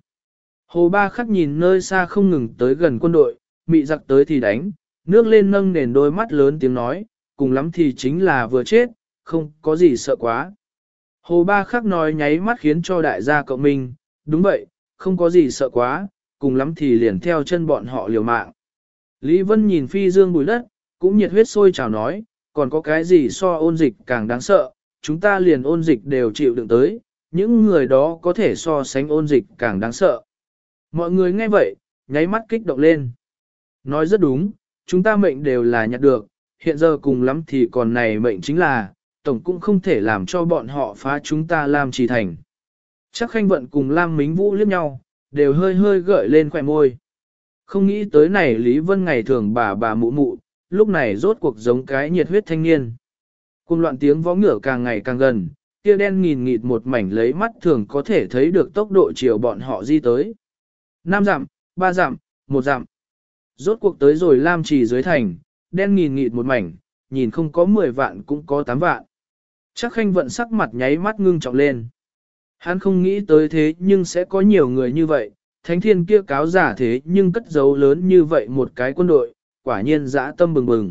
Hồ Ba Khắc nhìn nơi xa không ngừng tới gần quân đội, mị giặc tới thì đánh, nước lên nâng nền đôi mắt lớn tiếng nói, cùng lắm thì chính là vừa chết, không có gì sợ quá. Hồ Ba Khắc nói nháy mắt khiến cho đại gia cậu mình, đúng vậy, không có gì sợ quá, cùng lắm thì liền theo chân bọn họ liều mạng. Lý Vân nhìn phi dương bùi đất, cũng nhiệt huyết sôi trào nói, còn có cái gì so ôn dịch càng đáng sợ, chúng ta liền ôn dịch đều chịu đựng tới, những người đó có thể so sánh ôn dịch càng đáng sợ. Mọi người nghe vậy, nháy mắt kích động lên. Nói rất đúng, chúng ta mệnh đều là nhặt được, hiện giờ cùng lắm thì còn này mệnh chính là, tổng cũng không thể làm cho bọn họ phá chúng ta làm trì thành. Chắc Khanh Vận cùng Lam Mính Vũ liếc nhau, đều hơi hơi gợi lên khỏe môi. Không nghĩ tới này Lý Vân ngày thường bà mụ mụ, lúc này rốt cuộc giống cái nhiệt huyết thanh niên. Cùng loạn tiếng vó ngựa càng ngày càng gần, kia đen nghìn nghịt một mảnh lấy mắt thường có thể thấy được tốc độ chiều bọn họ di tới. 5 dặm, 3 dặm, 1 dặm. Rốt cuộc tới rồi Lam Trì dưới thành, đen nghìn nghịt một mảnh, nhìn không có 10 vạn cũng có 8 vạn. Chắc Khanh Vận sắc mặt nháy mắt ngưng trọng lên. Hắn không nghĩ tới thế nhưng sẽ có nhiều người như vậy, thánh thiên kia cáo giả thế nhưng cất giấu lớn như vậy một cái quân đội, quả nhiên dã tâm bừng bừng.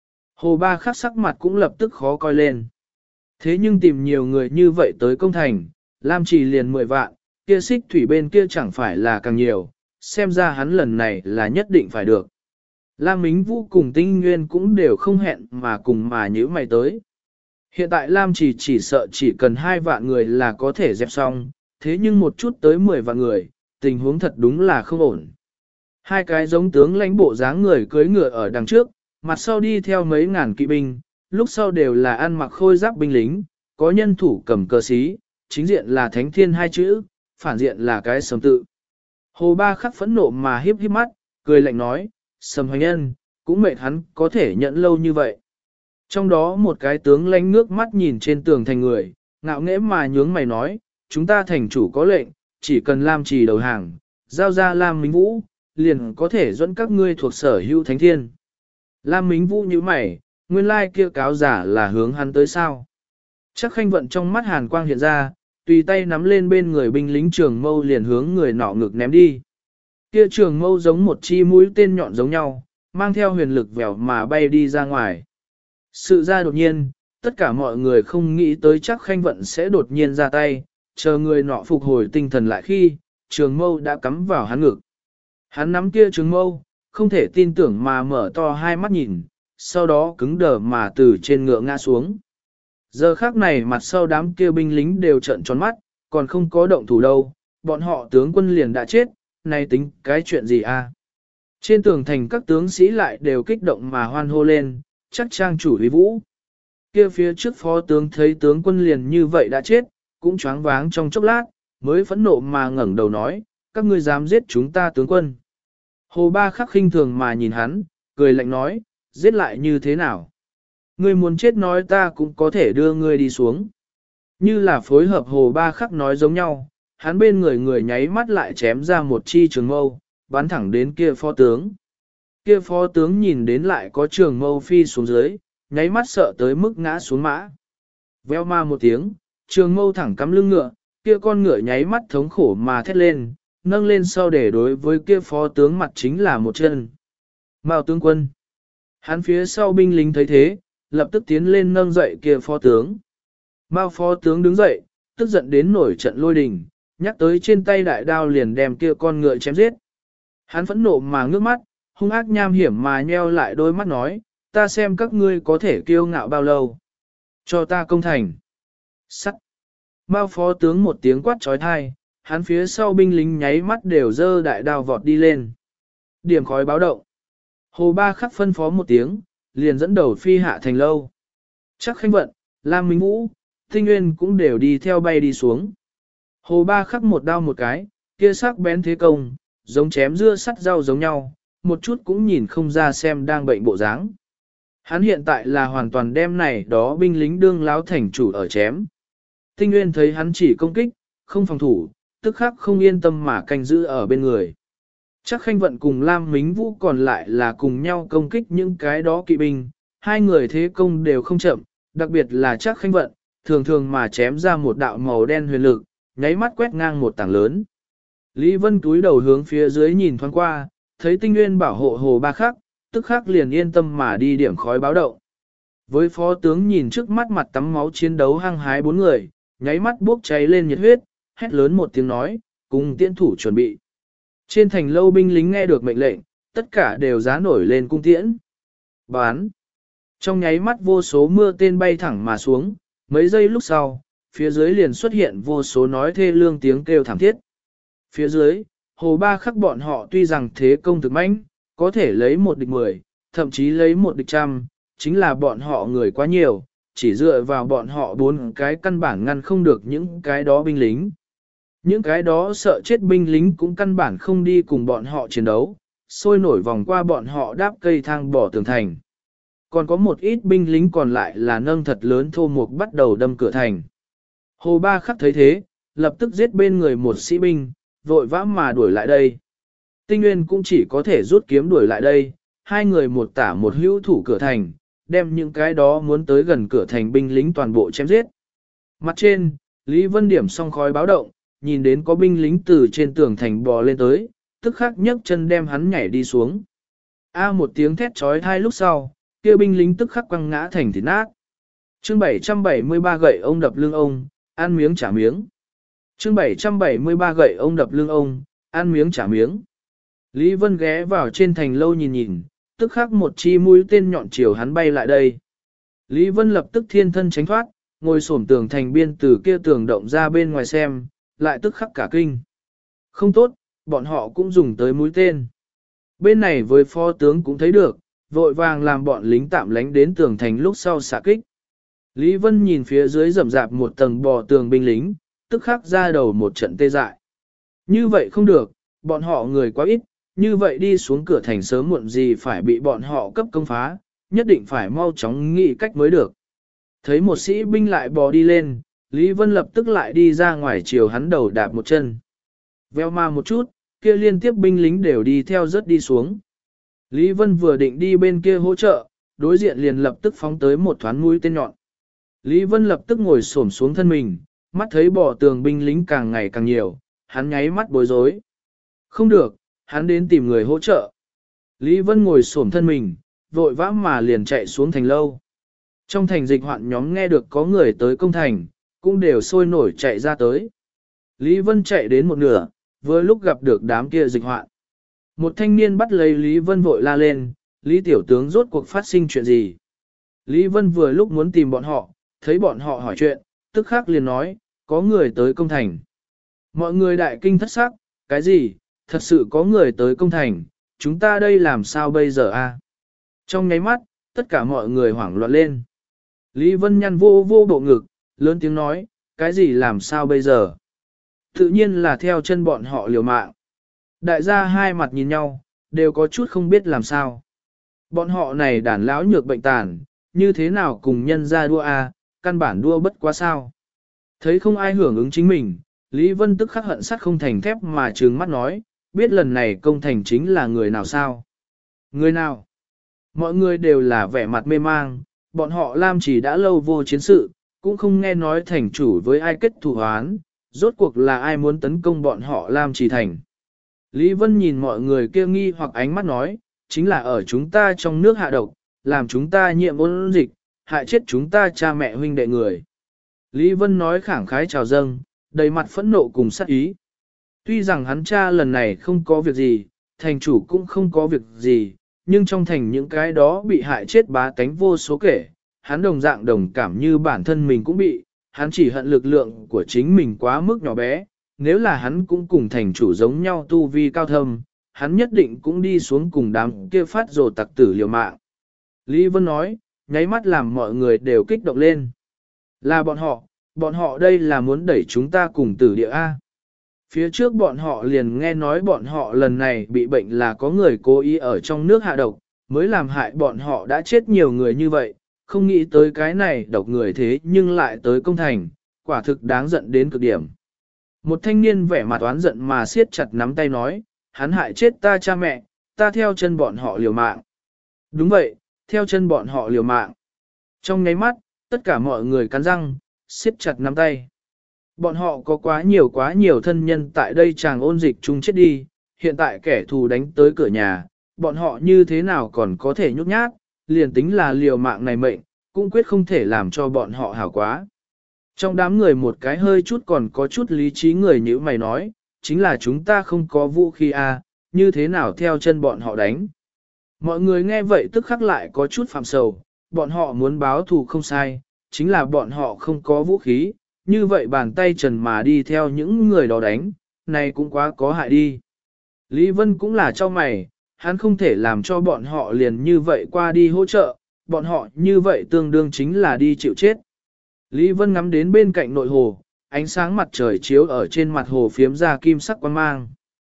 Hồ Ba Khắc sắc mặt cũng lập tức khó coi lên. Thế nhưng tìm nhiều người như vậy tới công thành, Lam Trì liền 10 vạn, kia xích thủy bên kia chẳng phải là càng nhiều, xem ra hắn lần này là nhất định phải được. Lam Mính Vũ cùng Tinh Nguyên cũng đều không hẹn mà cùng mà nhữ mày tới. Hiện tại Lam chỉ sợ chỉ cần 2 vạn người là có thể dẹp xong, thế nhưng một chút tới 10 vạn người, tình huống thật đúng là không ổn. Hai cái giống tướng lãnh bộ dáng người cưỡi ngựa ở đằng trước, mặt sau đi theo mấy ngàn kỵ binh, lúc sau đều là ăn mặc khôi giáp binh lính, có nhân thủ cầm cờ xí, chính diện là thánh thiên hai chữ, phản diện là cái sầm tự. Hồ Ba Khắc phẫn nộ mà hiếp hiếp mắt, cười lạnh nói, Sầm Hoành Nhân, cũng mệt hắn có thể nhận lâu như vậy. Trong đó một cái tướng lãnh nước mắt nhìn trên tường thành người, ngạo nghễ mà nhướng mày nói, chúng ta thành chủ có lệnh, chỉ cần Lam Trì đầu hàng, giao ra Lam Mính Vũ, liền có thể dẫn các ngươi thuộc sở hữu thánh thiên. Lam Mính Vũ như mày, nguyên lai kia cáo giả là hướng hắn tới sao. Chắc Khanh Vận trong mắt hàn quang hiện ra, tùy tay nắm lên bên người binh lính trường mâu liền hướng người nọ ngực ném đi. Kia trường mâu giống một chi mũi tên nhọn giống nhau, mang theo huyền lực vèo mà bay đi ra ngoài. Sự ra đột nhiên, tất cả mọi người không nghĩ tới chắc Khanh Vận sẽ đột nhiên ra tay, chờ người nọ phục hồi tinh thần lại khi, trường mâu đã cắm vào hắn ngực. Hắn nắm kia trường mâu, không thể tin tưởng mà mở to hai mắt nhìn, sau đó cứng đờ mà từ trên ngựa ngã xuống. Giờ khắc này mặt sau đám kia binh lính đều trợn tròn mắt, còn không có động thủ đâu, bọn họ tướng quân liền đã chết, này tính cái chuyện gì a? Trên tường thành các tướng sĩ lại đều kích động mà hoan hô lên, chắc trang chủ uy vũ. Kia phía trước phó tướng thấy tướng quân liền như vậy đã chết, cũng choáng váng trong chốc lát, mới phẫn nộ mà ngẩng đầu nói, các ngươi dám giết chúng ta tướng quân. Hồ Ba Khắc khinh thường mà nhìn hắn, cười lạnh nói, giết lại như thế nào? Ngươi muốn chết nói ta cũng có thể đưa ngươi đi xuống. Như là phối hợp Hồ Ba Khắc nói giống nhau, hắn bên người người nháy mắt lại chém ra một chi trường mâu, bắn thẳng đến kia phó tướng. Kia phó tướng nhìn đến lại có trường mâu phi xuống dưới, nháy mắt sợ tới mức ngã xuống mã. Veo ma một tiếng, trường mâu thẳng cắm lưng ngựa, kia con ngựa nháy mắt thống khổ mà thét lên, nâng lên sau để đối với kia phó tướng mặt chính là một chân. Mao tướng quân. Hắn phía sau binh lính thấy thế, lập tức tiến lên nâng dậy kia phó tướng. Mao phó tướng đứng dậy, tức giận đến nổi trận lôi đình, nhắc tới trên tay đại đao liền đem kia con ngựa chém giết. Hắn phẫn nộ mà ngước mắt, hung ác nham hiểm mà nheo lại đôi mắt nói, ta xem các ngươi có thể kiêu ngạo bao lâu. Cho ta công thành. Sắt. Mao phó tướng một tiếng quát trói thai, hắn phía sau binh lính nháy mắt đều dơ đại đao vọt đi lên. Điểm khói báo động. Hồ Ba Khắc phân phó một tiếng, liền dẫn đầu phi hạ thành lâu. Chắc Khanh Vận, Lam Minh Vũ, Tinh Nguyên cũng đều đi theo bay đi xuống. Hồ Ba Khắc một đao một cái, kia sắc bén thế công, giống chém dưa sắt rau giống nhau, một chút cũng nhìn không ra xem đang bệnh bộ dáng. Hắn hiện tại là hoàn toàn đem này đó binh lính đương láo thành chủ ở chém. Tinh Nguyên thấy hắn chỉ công kích, không phòng thủ, tức khắc không yên tâm mà canh giữ ở bên người. Chắc Khanh Vận cùng Lam Mính Vũ còn lại là cùng nhau công kích những cái đó kỵ binh, hai người thế công đều không chậm, đặc biệt là Chắc Khanh Vận, thường thường mà chém ra một đạo màu đen huyền lực, nháy mắt quét ngang một tảng lớn. Lý Vân túi đầu hướng phía dưới nhìn thoáng qua, thấy Tinh Nguyên bảo hộ Hồ Ba Khắc, tức khắc liền yên tâm mà đi điểm khói báo động. Với phó tướng nhìn trước mắt mặt tắm máu chiến đấu hăng hái bốn người, nháy mắt bốc cháy lên nhiệt huyết, hét lớn một tiếng nói, cùng tiễn thủ chuẩn bị. Trên thành lâu binh lính nghe được mệnh lệnh, tất cả đều giá nổi lên cung tiễn. Bán. Trong nháy mắt vô số mưa tên bay thẳng mà xuống, mấy giây lúc sau, phía dưới liền xuất hiện vô số nói thê lương tiếng kêu thảm thiết. Phía dưới, Hồ Ba Khắc bọn họ tuy rằng thế công thực mãnh, có thể lấy một địch 10, thậm chí lấy một địch trăm, chính là bọn họ người quá nhiều, chỉ dựa vào bọn họ bốn cái căn bản ngăn không được những cái đó binh lính. Những cái đó sợ chết binh lính cũng căn bản không đi cùng bọn họ chiến đấu, sôi nổi vòng qua bọn họ đáp cây thang bỏ tường thành. Còn có một ít binh lính còn lại là nâng thật lớn thô mục bắt đầu đâm cửa thành. Hồ Ba Khắc thấy thế, lập tức giết bên người một sĩ binh, vội vã mà đuổi lại đây. Tinh Nguyên cũng chỉ có thể rút kiếm đuổi lại đây, hai người một tả một hữu thủ cửa thành, đem những cái đó muốn tới gần cửa thành binh lính toàn bộ chém giết. Mặt trên, Lý Vân điểm xong khói báo động, nhìn đến có binh lính từ trên tường thành bò lên tới, tức khắc nhấc chân đem hắn nhảy đi xuống. Một tiếng thét trói thai lúc sau, kia binh lính tức khắc quăng ngã thành thịt nát. Chương 773 gậy ông đập lưng ông, ăn miếng trả miếng. Chương 773 gậy ông đập lưng ông, ăn miếng trả miếng. Lý Vân ghé vào trên thành lâu nhìn nhìn, tức khắc một chi mũi tên nhọn chiều hắn bay lại đây. Lý Vân lập tức thiên thân tránh thoát, ngồi xổm tường thành biên từ kia tường động ra bên ngoài xem, lại tức khắc cả kinh. Không tốt, bọn họ cũng dùng tới mũi tên. Bên này với phó tướng cũng thấy được, vội vàng làm bọn lính tạm lánh đến tường thành lúc sau xạ kích. Lý Vân nhìn phía dưới rậm rạp một tầng bò tường binh lính, tức khắc ra đầu một trận tê dại. Như vậy không được, bọn họ người quá ít, như vậy đi xuống cửa thành sớm muộn gì phải bị bọn họ cấp công phá, nhất định phải mau chóng nghĩ cách mới được. Thấy một sĩ binh lại bò đi lên, Lý Vân lập tức lại đi ra ngoài chiều hắn đầu đạp một chân. Veo ma một chút, kia liên tiếp binh lính đều đi theo rất đi xuống. Lý Vân vừa định đi bên kia hỗ trợ, đối diện liền lập tức phóng tới một thoáng mũi tên nhọn. Lý Vân lập tức ngồi xổm xuống thân mình, mắt thấy bỏ tường binh lính càng ngày càng nhiều, hắn nháy mắt bối rối. Không được, hắn đến tìm người hỗ trợ. Lý Vân ngồi xổm thân mình, vội vã mà liền chạy xuống thành lâu. Trong thành dịch hoạn nhóm nghe được có người tới công thành, cũng đều sôi nổi chạy ra tới. Lý Vân chạy đến một nửa, vừa lúc gặp được đám kia dịch hoạn. Một thanh niên bắt lấy Lý Vân vội la lên, Lý tiểu tướng rốt cuộc phát sinh chuyện gì? Lý Vân vừa lúc muốn tìm bọn họ, thấy bọn họ hỏi chuyện, tức khắc liền nói, có người tới công thành. Mọi người đại kinh thất sắc, cái gì, thật sự có người tới công thành, chúng ta đây làm sao bây giờ a? Trong nháy mắt, tất cả mọi người hoảng loạn lên. Lý Vân nhăn vô vô bộ ngực, lớn tiếng nói, cái gì làm sao bây giờ? Tự nhiên là theo chân bọn họ liều mạng. Đại gia hai mặt nhìn nhau, đều có chút không biết làm sao. Bọn họ này đàn lão nhược bệnh tàn, như thế nào cùng nhân ra đua a, căn bản đua bất quá sao. Thấy không ai hưởng ứng chính mình, Lý Vân tức khắc hận sắt không thành thép mà trừng mắt nói, biết lần này công thành chính là người nào sao? Người nào? Mọi người đều là vẻ mặt mê mang, bọn họ Lam chỉ đã lâu vô chiến sự, cũng không nghe nói thành chủ với ai kết thù hoán, rốt cuộc là ai muốn tấn công bọn họ Lam chỉ thành. Lý Vân nhìn mọi người kia nghi hoặc ánh mắt nói, chính là ở chúng ta trong nước hạ độc, làm chúng ta nhiễm ôn dịch, hại chết chúng ta cha mẹ huynh đệ người. Lý Vân nói khẳng khái chào dâng, đầy mặt phẫn nộ cùng sát ý. Tuy rằng hắn cha lần này không có việc gì, thành chủ cũng không có việc gì, nhưng trong thành những cái đó bị hại chết bá tánh vô số kể, hắn đồng dạng đồng cảm như bản thân mình cũng bị, hắn chỉ hận lực lượng của chính mình quá mức nhỏ bé, nếu là hắn cũng cùng thành chủ giống nhau tu vi cao thâm, hắn nhất định cũng đi xuống cùng đám kia phát rồ tặc tử liều mạng. Lý Vân nói, nháy mắt làm mọi người đều kích động lên. Là bọn họ đây là muốn đẩy chúng ta cùng tử địa A. Phía trước bọn họ liền nghe nói bọn họ lần này bị bệnh là có người cố ý ở trong nước hạ độc, mới làm hại bọn họ đã chết nhiều người như vậy, không nghĩ tới cái này độc người thế nhưng lại tới công thành, quả thực đáng giận đến cực điểm. Một thanh niên vẻ mặt oán giận mà siết chặt nắm tay nói, hắn hại chết ta cha mẹ, ta theo chân bọn họ liều mạng. Đúng vậy, theo chân bọn họ liều mạng. Trong nháy mắt, tất cả mọi người cắn răng, siết chặt nắm tay. Bọn họ có quá nhiều thân nhân tại đây chàng ôn dịch chung chết đi, hiện tại kẻ thù đánh tới cửa nhà, bọn họ như thế nào còn có thể nhút nhát, liền tính là liều mạng này mệnh, cũng quyết không thể làm cho bọn họ hảo quá. Trong đám người một cái hơi chút còn có chút lý trí người như mày nói, chính là chúng ta không có vũ khí à, như thế nào theo chân bọn họ đánh. Mọi người nghe vậy tức khắc lại có chút phạm sầu, bọn họ muốn báo thù không sai, chính là bọn họ không có vũ khí, như vậy bàn tay trần mà đi theo những người đó đánh, này cũng quá có hại đi. Lý Vân cũng là cho mày, hắn không thể làm cho bọn họ liền như vậy qua đi hỗ trợ, bọn họ như vậy tương đương chính là đi chịu chết. Lý Vân ngắm đến bên cạnh nội hồ, ánh sáng mặt trời chiếu ở trên mặt hồ phiếm ra kim sắc quang mang.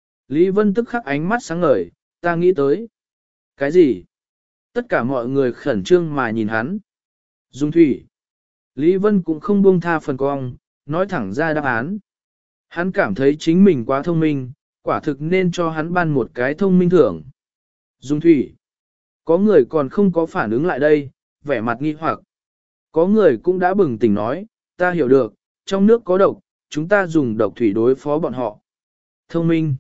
Lý Vân tức khắc ánh mắt sáng ngời, ta nghĩ tới. Cái gì? Tất cả mọi người khẩn trương mà nhìn hắn. Dung thủy. Lý Vân cũng không buông tha phần cong, nói thẳng ra đáp án. Hắn cảm thấy chính mình quá thông minh, quả thực nên cho hắn ban một cái thông minh thưởng. Dung thủy. Có người còn không có phản ứng lại đây, vẻ mặt nghi hoặc. Có người cũng đã bừng tỉnh nói, ta hiểu được, trong nước có độc, chúng ta dùng độc thủy đối phó bọn họ. Thông minh.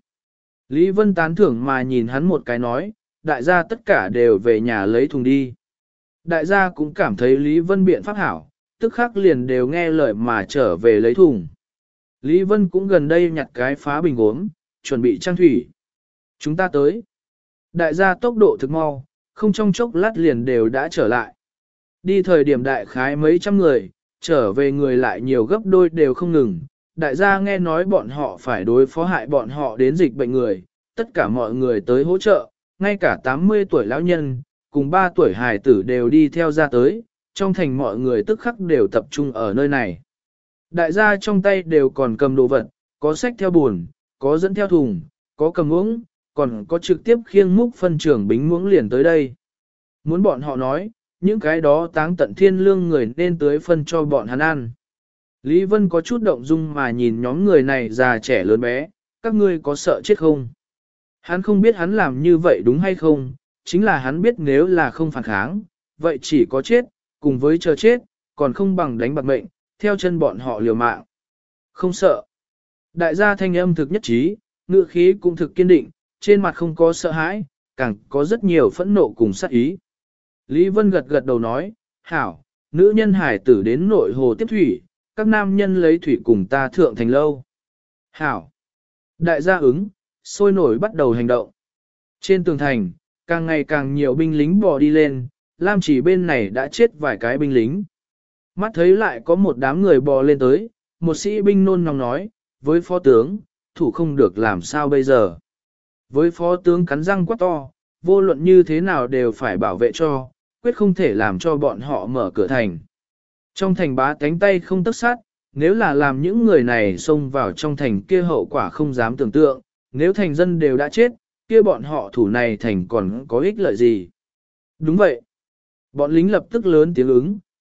Lý Vân tán thưởng mà nhìn hắn một cái nói, đại gia tất cả đều về nhà lấy thùng đi. Đại gia cũng cảm thấy Lý Vân biện pháp hảo, tức khắc liền đều nghe lời mà trở về lấy thùng. Lý Vân cũng gần đây nhặt cái phá bình uống, chuẩn bị trang thủy. Chúng ta tới. Đại gia tốc độ thực mau, không trong chốc lát liền đều đã trở lại. Đi thời điểm đại khái mấy trăm người, trở về người lại nhiều gấp đôi đều không ngừng. Đại gia nghe nói bọn họ phải đối phó hại bọn họ đến dịch bệnh người, tất cả mọi người tới hỗ trợ, ngay cả 80 tuổi lão nhân, cùng 3 tuổi hài tử đều đi theo ra tới, trong thành mọi người tức khắc đều tập trung ở nơi này. Đại gia trong tay đều còn cầm đồ vật, có sách theo buồn, có dẫn theo thùng, có cầm muỗng, còn có trực tiếp khiêng múc phân trưởng bính muỗng liền tới đây. Muốn bọn họ nói, những cái đó táng tận thiên lương người nên tới phân cho bọn hắn ăn. Lý Vân có chút động dung mà nhìn nhóm người này già trẻ lớn bé, các ngươi có sợ chết không? Hắn không biết hắn làm như vậy đúng hay không, chính là hắn biết nếu là không phản kháng, vậy chỉ có chết, cùng với chờ chết, còn không bằng đánh bạc mệnh, theo chân bọn họ liều mạng. Không sợ. Đại gia thanh âm thực nhất trí, ngữ khí cũng thực kiên định, trên mặt không có sợ hãi, càng có rất nhiều phẫn nộ cùng sát ý. Lý Vân gật gật đầu nói, hảo, nữ nhân hải tử đến nội hồ tiếp thủy, các nam nhân lấy thủy cùng ta thượng thành lâu. Hảo. Đại gia ứng, sôi nổi bắt đầu hành động. Trên tường thành, càng ngày càng nhiều binh lính bò đi lên, Lam Chỉ bên này đã chết vài cái binh lính. Mắt thấy lại có một đám người bò lên tới, một sĩ binh nôn nóng nói, với phó tướng, thủ không được làm sao bây giờ. Với phó tướng cắn răng quát to, vô luận như thế nào đều phải bảo vệ cho, quyết không thể làm cho bọn họ mở cửa thành. Trong thành bá cánh tay không tất sát, nếu là làm những người này xông vào trong thành kia hậu quả không dám tưởng tượng, nếu thành dân đều đã chết, kia bọn họ thủ này thành còn có ích lợi gì. Đúng vậy. Bọn lính lập tức lớn tiếng ứng,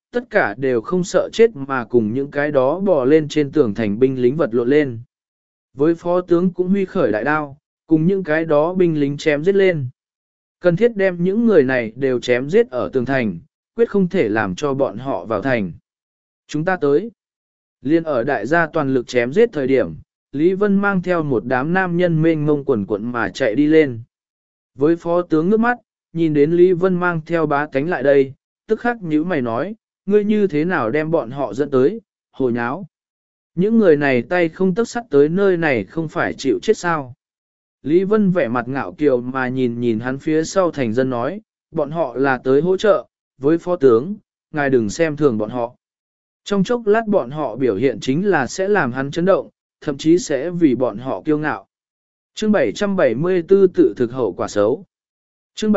tất cả đều không sợ chết mà cùng những cái đó bò lên trên tường thành binh lính vật lộn lên. Với phó tướng cũng huy khởi đại đao, cùng những cái đó binh lính chém giết lên. Cần thiết đem những người này đều chém giết ở tường thành, quyết không thể làm cho bọn họ vào thành. Chúng ta tới. Liên ở đại gia toàn lực chém giết thời điểm, Lý Vân mang theo một đám nam nhân mênh mông quần quận mà chạy đi lên. Với phó tướng ngước mắt, nhìn đến Lý Vân mang theo bá tánh lại đây, tức khắc nhíu mày nói, ngươi như thế nào đem bọn họ dẫn tới, hồ nháo. Những người này tay không tấc sắt tới nơi này không phải chịu chết sao. Lý Vân vẻ mặt ngạo kiều mà nhìn hắn phía sau thành dân nói, bọn họ là tới hỗ trợ, với phó tướng, ngài đừng xem thường bọn họ. Trong chốc lát bọn họ biểu hiện chính là sẽ làm hắn chấn động, thậm chí sẽ vì bọn họ kiêu ngạo. Chương 774 tự thực hậu quả xấu. Chương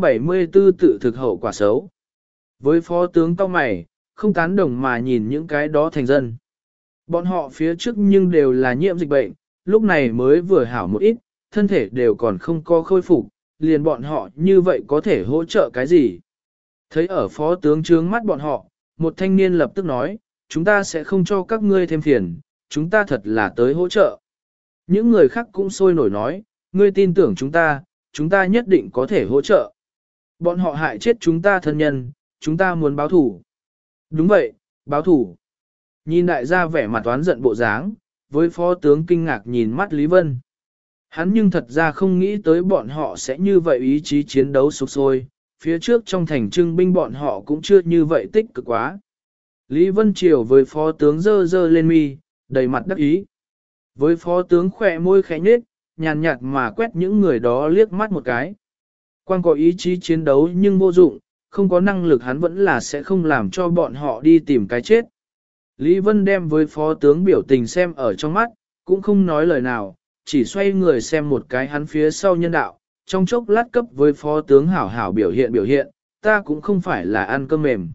774 tự thực hậu quả xấu. Với phó tướng cao mày, không tán đồng mà nhìn những cái đó thành dân. Bọn họ phía trước nhưng đều là nhiễm dịch bệnh, lúc này mới vừa hảo một ít, thân thể đều còn không có khôi phục, liền bọn họ như vậy có thể hỗ trợ cái gì. Thấy ở phó tướng trướng mắt bọn họ, một thanh niên lập tức nói, chúng ta sẽ không cho các ngươi thêm phiền, chúng ta thật là tới hỗ trợ. Những người khác cũng sôi nổi nói, ngươi tin tưởng chúng ta nhất định có thể hỗ trợ. Bọn họ hại chết chúng ta thân nhân, chúng ta muốn báo thủ. Đúng vậy, báo thủ. Nhìn đại gia vẻ mặt toán giận bộ dáng, với phó tướng kinh ngạc nhìn mắt Lý Vân. Hắn nhưng thật ra không nghĩ tới bọn họ sẽ như vậy ý chí chiến đấu sục sôi, phía trước trong thành trưng binh bọn họ cũng chưa như vậy tích cực quá. Lý Vân Triều với phó tướng dơ dơ lên mi, đầy mặt đắc ý. Với phó tướng khỏe môi khẽ nhếch, nhàn nhạt mà quét những người đó liếc mắt một cái. Quan có ý chí chiến đấu nhưng vô dụng, không có năng lực hắn vẫn là sẽ không làm cho bọn họ đi tìm cái chết. Lý Vân đem với phó tướng biểu tình xem ở trong mắt, cũng không nói lời nào, chỉ xoay người xem một cái hắn phía sau nhân đạo, trong chốc lát cấp với phó tướng hảo hảo biểu hiện, ta cũng không phải là ăn cơm mềm.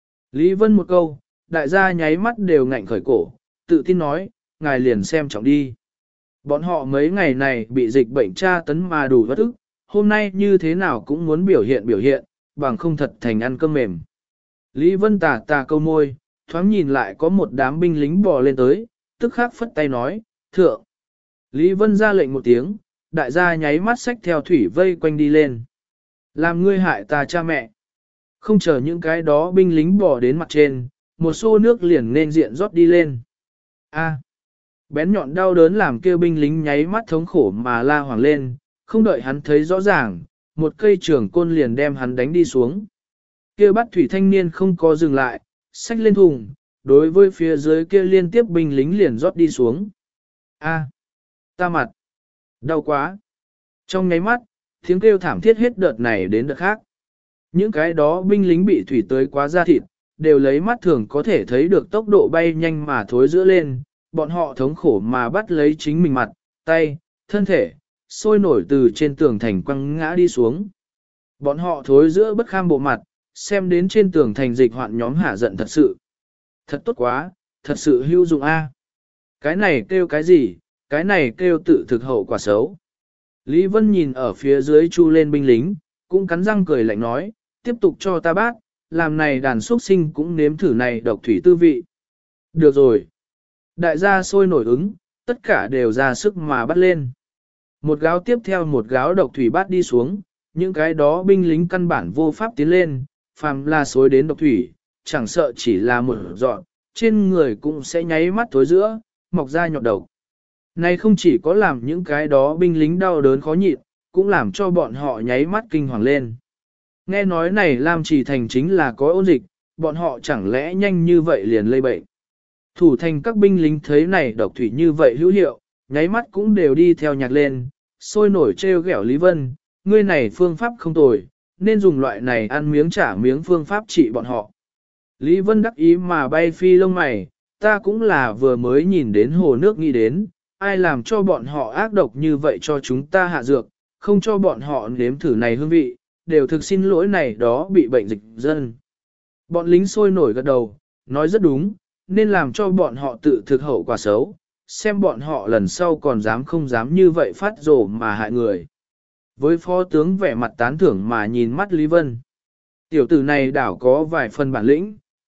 Lý Vân một câu, đại gia nháy mắt đều ngạnh khởi cổ, tự tin nói, ngài liền xem trọng đi. Bọn họ mấy ngày này bị dịch bệnh tra tấn mà đủ bất ức, hôm nay như thế nào cũng muốn biểu hiện, bằng không thật thành ăn cơm mềm. Lý Vân tà câu môi, thoáng nhìn lại có một đám binh lính bò lên tới, tức khắc phất tay nói, thượng. Lý Vân ra lệnh một tiếng, đại gia nháy mắt xách theo thủy vây quanh đi lên. Làm ngươi hại ta cha mẹ. Không chờ những cái đó binh lính bò đến mặt trên, một xô nước liền nên diện rót đi lên. A. Bén nhọn đau đớn làm kêu binh lính nháy mắt thống khổ mà la hoàng lên, không đợi hắn thấy rõ ràng, một cây trường côn liền đem hắn đánh đi xuống. Kêu bắt thủy thanh niên không có dừng lại, xách lên thùng, đối với phía dưới kia liên tiếp binh lính liền rót đi xuống. A. Ta mặt. Đau quá. Trong nháy mắt, tiếng kêu thảm thiết hết đợt này đến đợt khác. Những cái đó binh lính bị thủy tới quá da thịt, đều lấy mắt thường có thể thấy được tốc độ bay nhanh mà thối giữa lên, bọn họ thống khổ mà bắt lấy chính mình mặt, tay, thân thể, sôi nổi từ trên tường thành quăng ngã đi xuống. Bọn họ thối giữa bất kham bộ mặt, xem đến trên tường thành dịch hoạn nhóm hả giận thật sự. Thật tốt quá, thật sự hữu dụng a. Cái này kêu cái gì, cái này kêu tự thực hậu quả xấu. Lý Vân nhìn ở phía dưới chu lên binh lính, cũng cắn răng cười lạnh nói, tiếp tục cho ta bác, làm này đàn xuất sinh cũng nếm thử này độc thủy tư vị. Được rồi. Đại gia sôi nổi ứng, tất cả đều ra sức mà bắt lên. Một gáo tiếp theo một gáo độc thủy bắt đi xuống, những cái đó binh lính căn bản vô pháp tiến lên, phàm là xối đến độc thủy, chẳng sợ chỉ là một dọn, trên người cũng sẽ nháy mắt tối giữa, mọc ra nhọt độc. Này không chỉ có làm những cái đó binh lính đau đớn khó nhịn, cũng làm cho bọn họ nháy mắt kinh hoàng lên. Nghe nói này Lam Trì Thành chính là có ôn dịch, bọn họ chẳng lẽ nhanh như vậy liền lây bệnh. Thủ thành các binh lính thấy này độc thủy như vậy hữu hiệu, nháy mắt cũng đều đi theo nhạc lên, sôi nổi trêu ghẹo Lý Vân, ngươi này phương pháp không tồi, nên dùng loại này ăn miếng trả miếng phương pháp trị bọn họ. Lý Vân đắc ý mà bay phi lông mày, ta cũng là vừa mới nhìn đến hồ nước nghĩ đến, ai làm cho bọn họ ác độc như vậy cho chúng ta hạ dược, không cho bọn họ nếm thử này hương vị, đều thực xin lỗi này đó bị bệnh dịch dân. Bọn lính sôi nổi gật đầu, nói rất đúng, nên làm cho bọn họ tự thực hậu quả xấu, xem bọn họ lần sau còn dám không dám như vậy phát rồ mà hại người. Với phó tướng vẻ mặt tán thưởng mà nhìn mắt Lý Vân. Tiểu tử này đảo có vài phần bản lĩnh,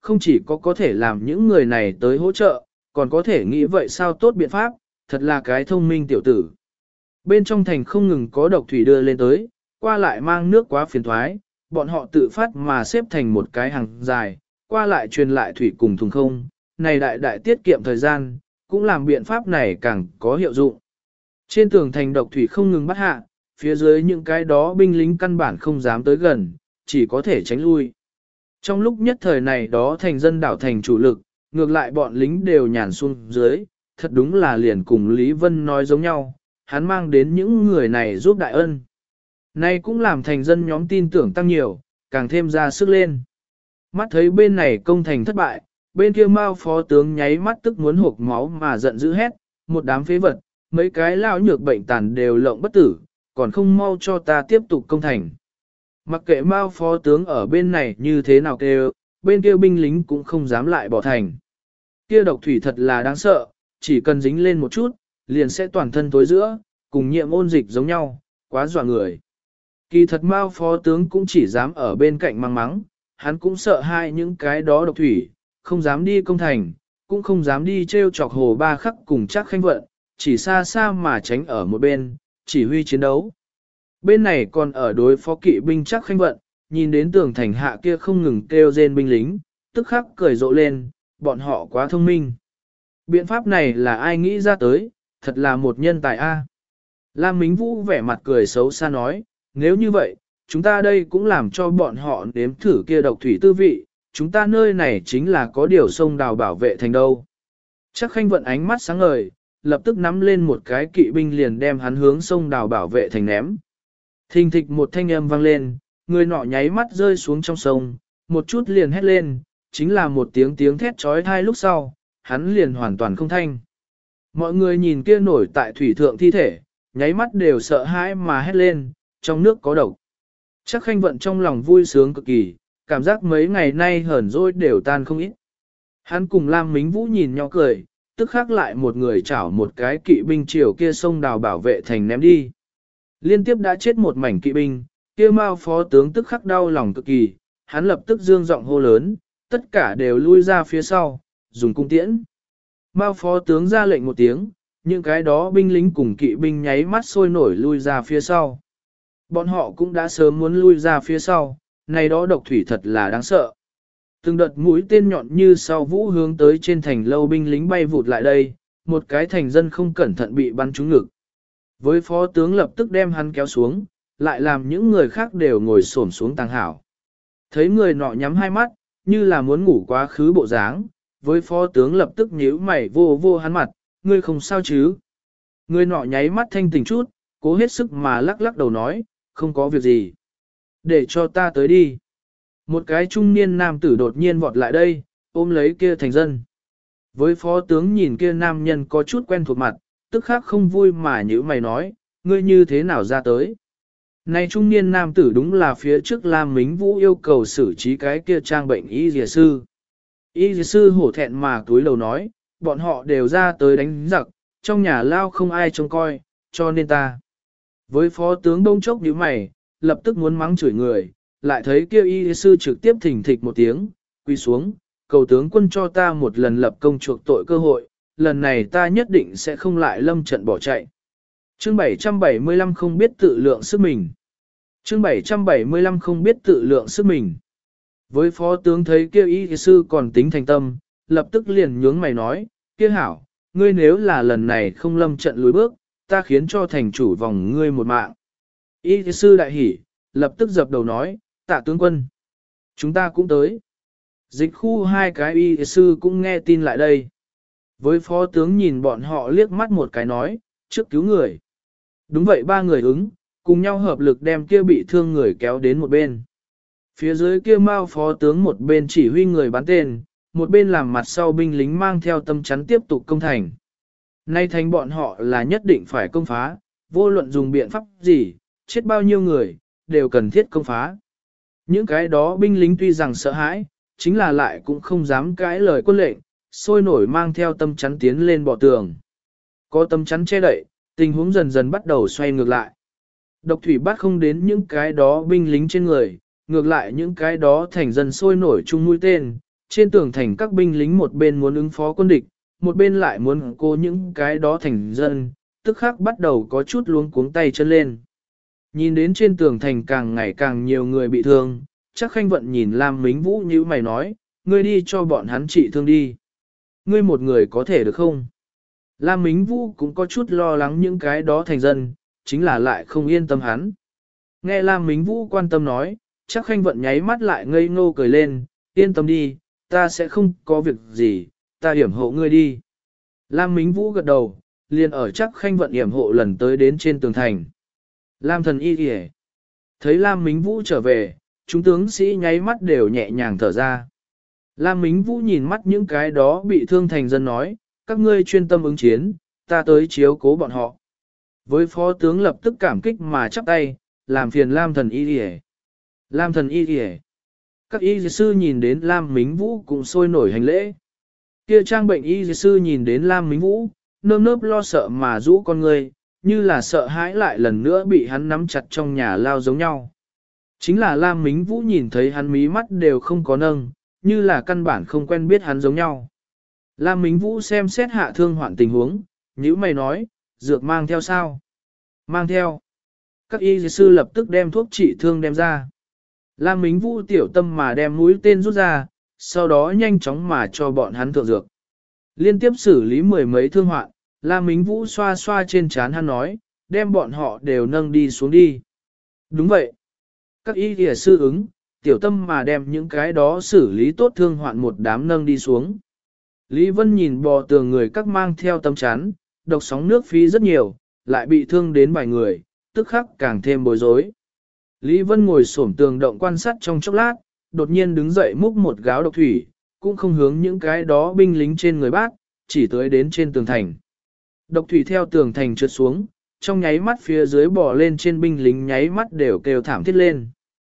không chỉ có thể làm những người này tới hỗ trợ, còn có thể nghĩ vậy sao tốt biện pháp, thật là cái thông minh tiểu tử. Bên trong thành không ngừng có độc thủy đưa lên tới, qua lại mang nước quá phiền thoái, bọn họ tự phát mà xếp thành một cái hàng dài, qua lại truyền lại thủy cùng thùng không, này đại đại tiết kiệm thời gian, cũng làm biện pháp này càng có hiệu dụng. Trên tường thành độc thủy không ngừng bắt hạ, phía dưới những cái đó binh lính căn bản không dám tới gần, chỉ có thể tránh lui. Trong lúc nhất thời này đó thành dân đảo thành chủ lực, ngược lại bọn lính đều nhàn xuống dưới, thật đúng là liền cùng Lý Vân nói giống nhau, hắn mang đến những người này giúp đại ân. Nay cũng làm thành dân nhóm tin tưởng tăng nhiều, càng thêm ra sức lên. Mắt thấy bên này công thành thất bại, bên kia Mao phó tướng nháy mắt tức muốn hộc máu mà giận dữ hét, một đám phế vật, mấy cái lão nhược bệnh tàn đều lộng bất tử, còn không mau cho ta tiếp tục công thành. Mặc kệ Mao phó tướng ở bên này như thế nào kêu, bên kia binh lính cũng không dám lại bỏ thành. Kia độc thủy thật là đáng sợ, chỉ cần dính lên một chút, liền sẽ toàn thân tối giữa, cùng nhiễm ôn dịch giống nhau, quá dọa người. Kỳ thật Mao phó tướng cũng chỉ dám ở bên cạnh mang mắng, hắn cũng sợ hai những cái đó độc thủy, không dám đi công thành, cũng không dám đi treo chọc Hồ Ba Khắc cùng Trác Khanh Vận, chỉ xa xa mà tránh ở một bên, chỉ huy chiến đấu. Bên này còn ở đối phó kỵ binh Trác Khanh Vận, nhìn đến tường thành hạ kia không ngừng kêu rên binh lính, tức khắc cười rộ lên, bọn họ quá thông minh. Biện pháp này là ai nghĩ ra tới, thật là một nhân tài a. Lam Mính Vũ vẻ mặt cười xấu xa nói, nếu như vậy, chúng ta đây cũng làm cho bọn họ nếm thử kia độc thủy tư vị, chúng ta nơi này chính là có điều sông đào bảo vệ thành đâu. Chắc Khanh Vận ánh mắt sáng ngời, lập tức nắm lên một cái kỵ binh liền đem hắn hướng sông đào bảo vệ thành ném. Thình thịch một thanh âm vang lên, người nọ nháy mắt rơi xuống trong sông, một chút liền hét lên, chính là một tiếng thét trói thai lúc sau, hắn liền hoàn toàn không thanh. Mọi người nhìn kia nổi tại thủy thượng thi thể, nháy mắt đều sợ hãi mà hét lên, trong nước có độc. Chắc Khanh Vận trong lòng vui sướng cực kỳ, cảm giác mấy ngày nay hờn dỗi đều tan không ít. Hắn cùng Lam Mính Vũ nhìn nhau cười, tức khắc lại một người chảo một cái kỵ binh chiều kia sông đào bảo vệ thành ném đi. Liên tiếp đã chết một mảnh kỵ binh, kia Mao phó tướng tức khắc đau lòng cực kỳ, hắn lập tức dương giọng hô lớn, tất cả đều lui ra phía sau, dùng cung tiễn. Mao phó tướng ra lệnh một tiếng, những cái đó binh lính cùng kỵ binh nháy mắt sôi nổi lui ra phía sau. Bọn họ cũng đã sớm muốn lui ra phía sau, này đó độc thủy thật là đáng sợ. Từng đợt mũi tên nhọn như sau vũ hướng tới trên thành lâu binh lính bay vụt lại đây, một cái thành dân không cẩn thận bị bắn trúng ngực. Với phó tướng lập tức đem hắn kéo xuống, lại làm những người khác đều ngồi xổm xuống tàng hảo. Thấy người nọ nhắm hai mắt, như là muốn ngủ quá khứ bộ dáng, với phó tướng lập tức nhíu mày vô vô hắn mặt, ngươi không sao chứ. Người nọ nháy mắt thanh tỉnh chút, cố hết sức mà lắc lắc đầu nói, không có việc gì. Để cho ta tới đi. Một cái trung niên nam tử đột nhiên vọt lại đây, ôm lấy kia thành dân. Với phó tướng nhìn kia nam nhân có chút quen thuộc mặt, tức khắc không vui mà nhíu mày nói, ngươi như thế nào ra tới. Này trung niên nam tử đúng là phía trước Lam Mính Vũ yêu cầu xử trí cái kia trang bệnh y dìa sư. Y dìa sư hổ thẹn mà túi lầu nói, bọn họ đều ra tới đánh giặc, trong nhà lao không ai trông coi, cho nên ta. Với phó tướng đông chốc nhíu mày, lập tức muốn mắng chửi người, lại thấy kia y sư trực tiếp thỉnh thịch một tiếng, quy xuống, cầu tướng quân cho ta một lần lập công chuộc tội cơ hội, lần này ta nhất định sẽ không lại lâm trận bỏ chạy. Chương 775 không biết tự lượng sức mình. Chương 775 không biết tự lượng sức mình. Với phó tướng thấy kia y sư còn tính thành tâm, lập tức liền nhướng mày nói, kia hảo, ngươi nếu là lần này không lâm trận lùi bước, ta khiến cho thành chủ vòng ngươi một mạng. Y sư đại hỉ, lập tức dập đầu nói, tạ tướng quân. Chúng ta cũng tới. Dịch khu hai cái y sư cũng nghe tin lại đây. Với phó tướng nhìn bọn họ liếc mắt một cái nói, trước cứu người. Đúng vậy ba người ứng, cùng nhau hợp lực đem kia bị thương người kéo đến một bên. Phía dưới kia Mao phó tướng một bên chỉ huy người bắn tên, một bên làm mặt sau binh lính mang theo tâm chắn tiếp tục công thành. Nay thành bọn họ là nhất định phải công phá, vô luận dùng biện pháp gì, chết bao nhiêu người, đều cần thiết công phá. Những cái đó binh lính tuy rằng sợ hãi, chính là lại cũng không dám cãi lời quân lệnh, sôi nổi mang theo tâm chắn tiến lên bỏ tường. Có tâm chắn che đậy, tình huống dần dần bắt đầu xoay ngược lại. Độc thủy bắt không đến những cái đó binh lính trên người, ngược lại những cái đó thành dân sôi nổi chung mũi tên, trên tường thành các binh lính một bên muốn ứng phó quân địch, một bên lại muốn cố những cái đó thành dân, tức khắc bắt đầu có chút luống cuống tay chân lên. Nhìn đến trên tường thành càng ngày càng nhiều người bị thương, chắc Khanh Vận nhìn Lam Mính Vũ như mày nói, ngươi đi cho bọn hắn trị thương đi. Ngươi một người có thể được không? Lam Mính Vũ cũng có chút lo lắng những cái đó thành dân, chính là lại không yên tâm hắn. Nghe Lam Mính Vũ quan tâm nói, chắc Khanh Vận nháy mắt lại ngây ngô cười lên, yên tâm đi, ta sẽ không có việc gì, ta hiểm hộ ngươi đi. Lam Mính Vũ gật đầu, liền ở chắc Khanh Vận hiểm hộ lần tới đến trên tường thành. Lam thần y kìa. Thấy Lam Mính Vũ trở về, chúng tướng sĩ nháy mắt đều nhẹ nhàng thở ra. Lam Mính Vũ nhìn mắt những cái đó bị thương thành dân nói, các ngươi chuyên tâm ứng chiến, ta tới chiếu cố bọn họ. Với phó tướng lập tức cảm kích mà chắp tay, làm phiền Lam thần y kìa. Lam thần y kìa. Các y sư nhìn đến Lam Mính Vũ cũng sôi nổi hành lễ. Kia trang bệnh y sư nhìn đến Lam Mính Vũ, nơm nớp lo sợ mà rũ con người, như là sợ hãi lại lần nữa bị hắn nắm chặt trong nhà lao giống nhau. Chính là Lam Mính Vũ nhìn thấy hắn mí mắt đều không có nâng, như là căn bản không quen biết hắn giống nhau. Lam Mính Vũ xem xét hạ thương hoạn tình huống, nhữ mày nói, dược mang theo sao? Mang theo. Các y sư lập tức đem thuốc trị thương đem ra. Lam Mính Vũ tiểu tâm mà đem mũi tên rút ra, sau đó nhanh chóng mà cho bọn hắn thượng dược. Liên tiếp xử lý mười mấy thương hoạn, Lam Mính Vũ xoa xoa trên trán hắn nói, đem bọn họ đều nâng đi xuống đi. Đúng vậy. Các y kìa sư ứng, tiểu tâm mà đem những cái đó xử lý tốt thương hoạn một đám nâng đi xuống. Lý Vân nhìn bò tường người các mang theo tấm chắn, độc sóng nước phí rất nhiều, lại bị thương đến vài người, tức khắc càng thêm bối rối. Lý Vân ngồi xổm tường động quan sát trong chốc lát, đột nhiên đứng dậy múc một gáo độc thủy, cũng không hướng những cái đó binh lính trên người bác, chỉ tới đến trên tường thành. Độc thủy theo tường thành trượt xuống, trong nháy mắt phía dưới bò lên trên binh lính nháy mắt đều kêu thảm thiết lên.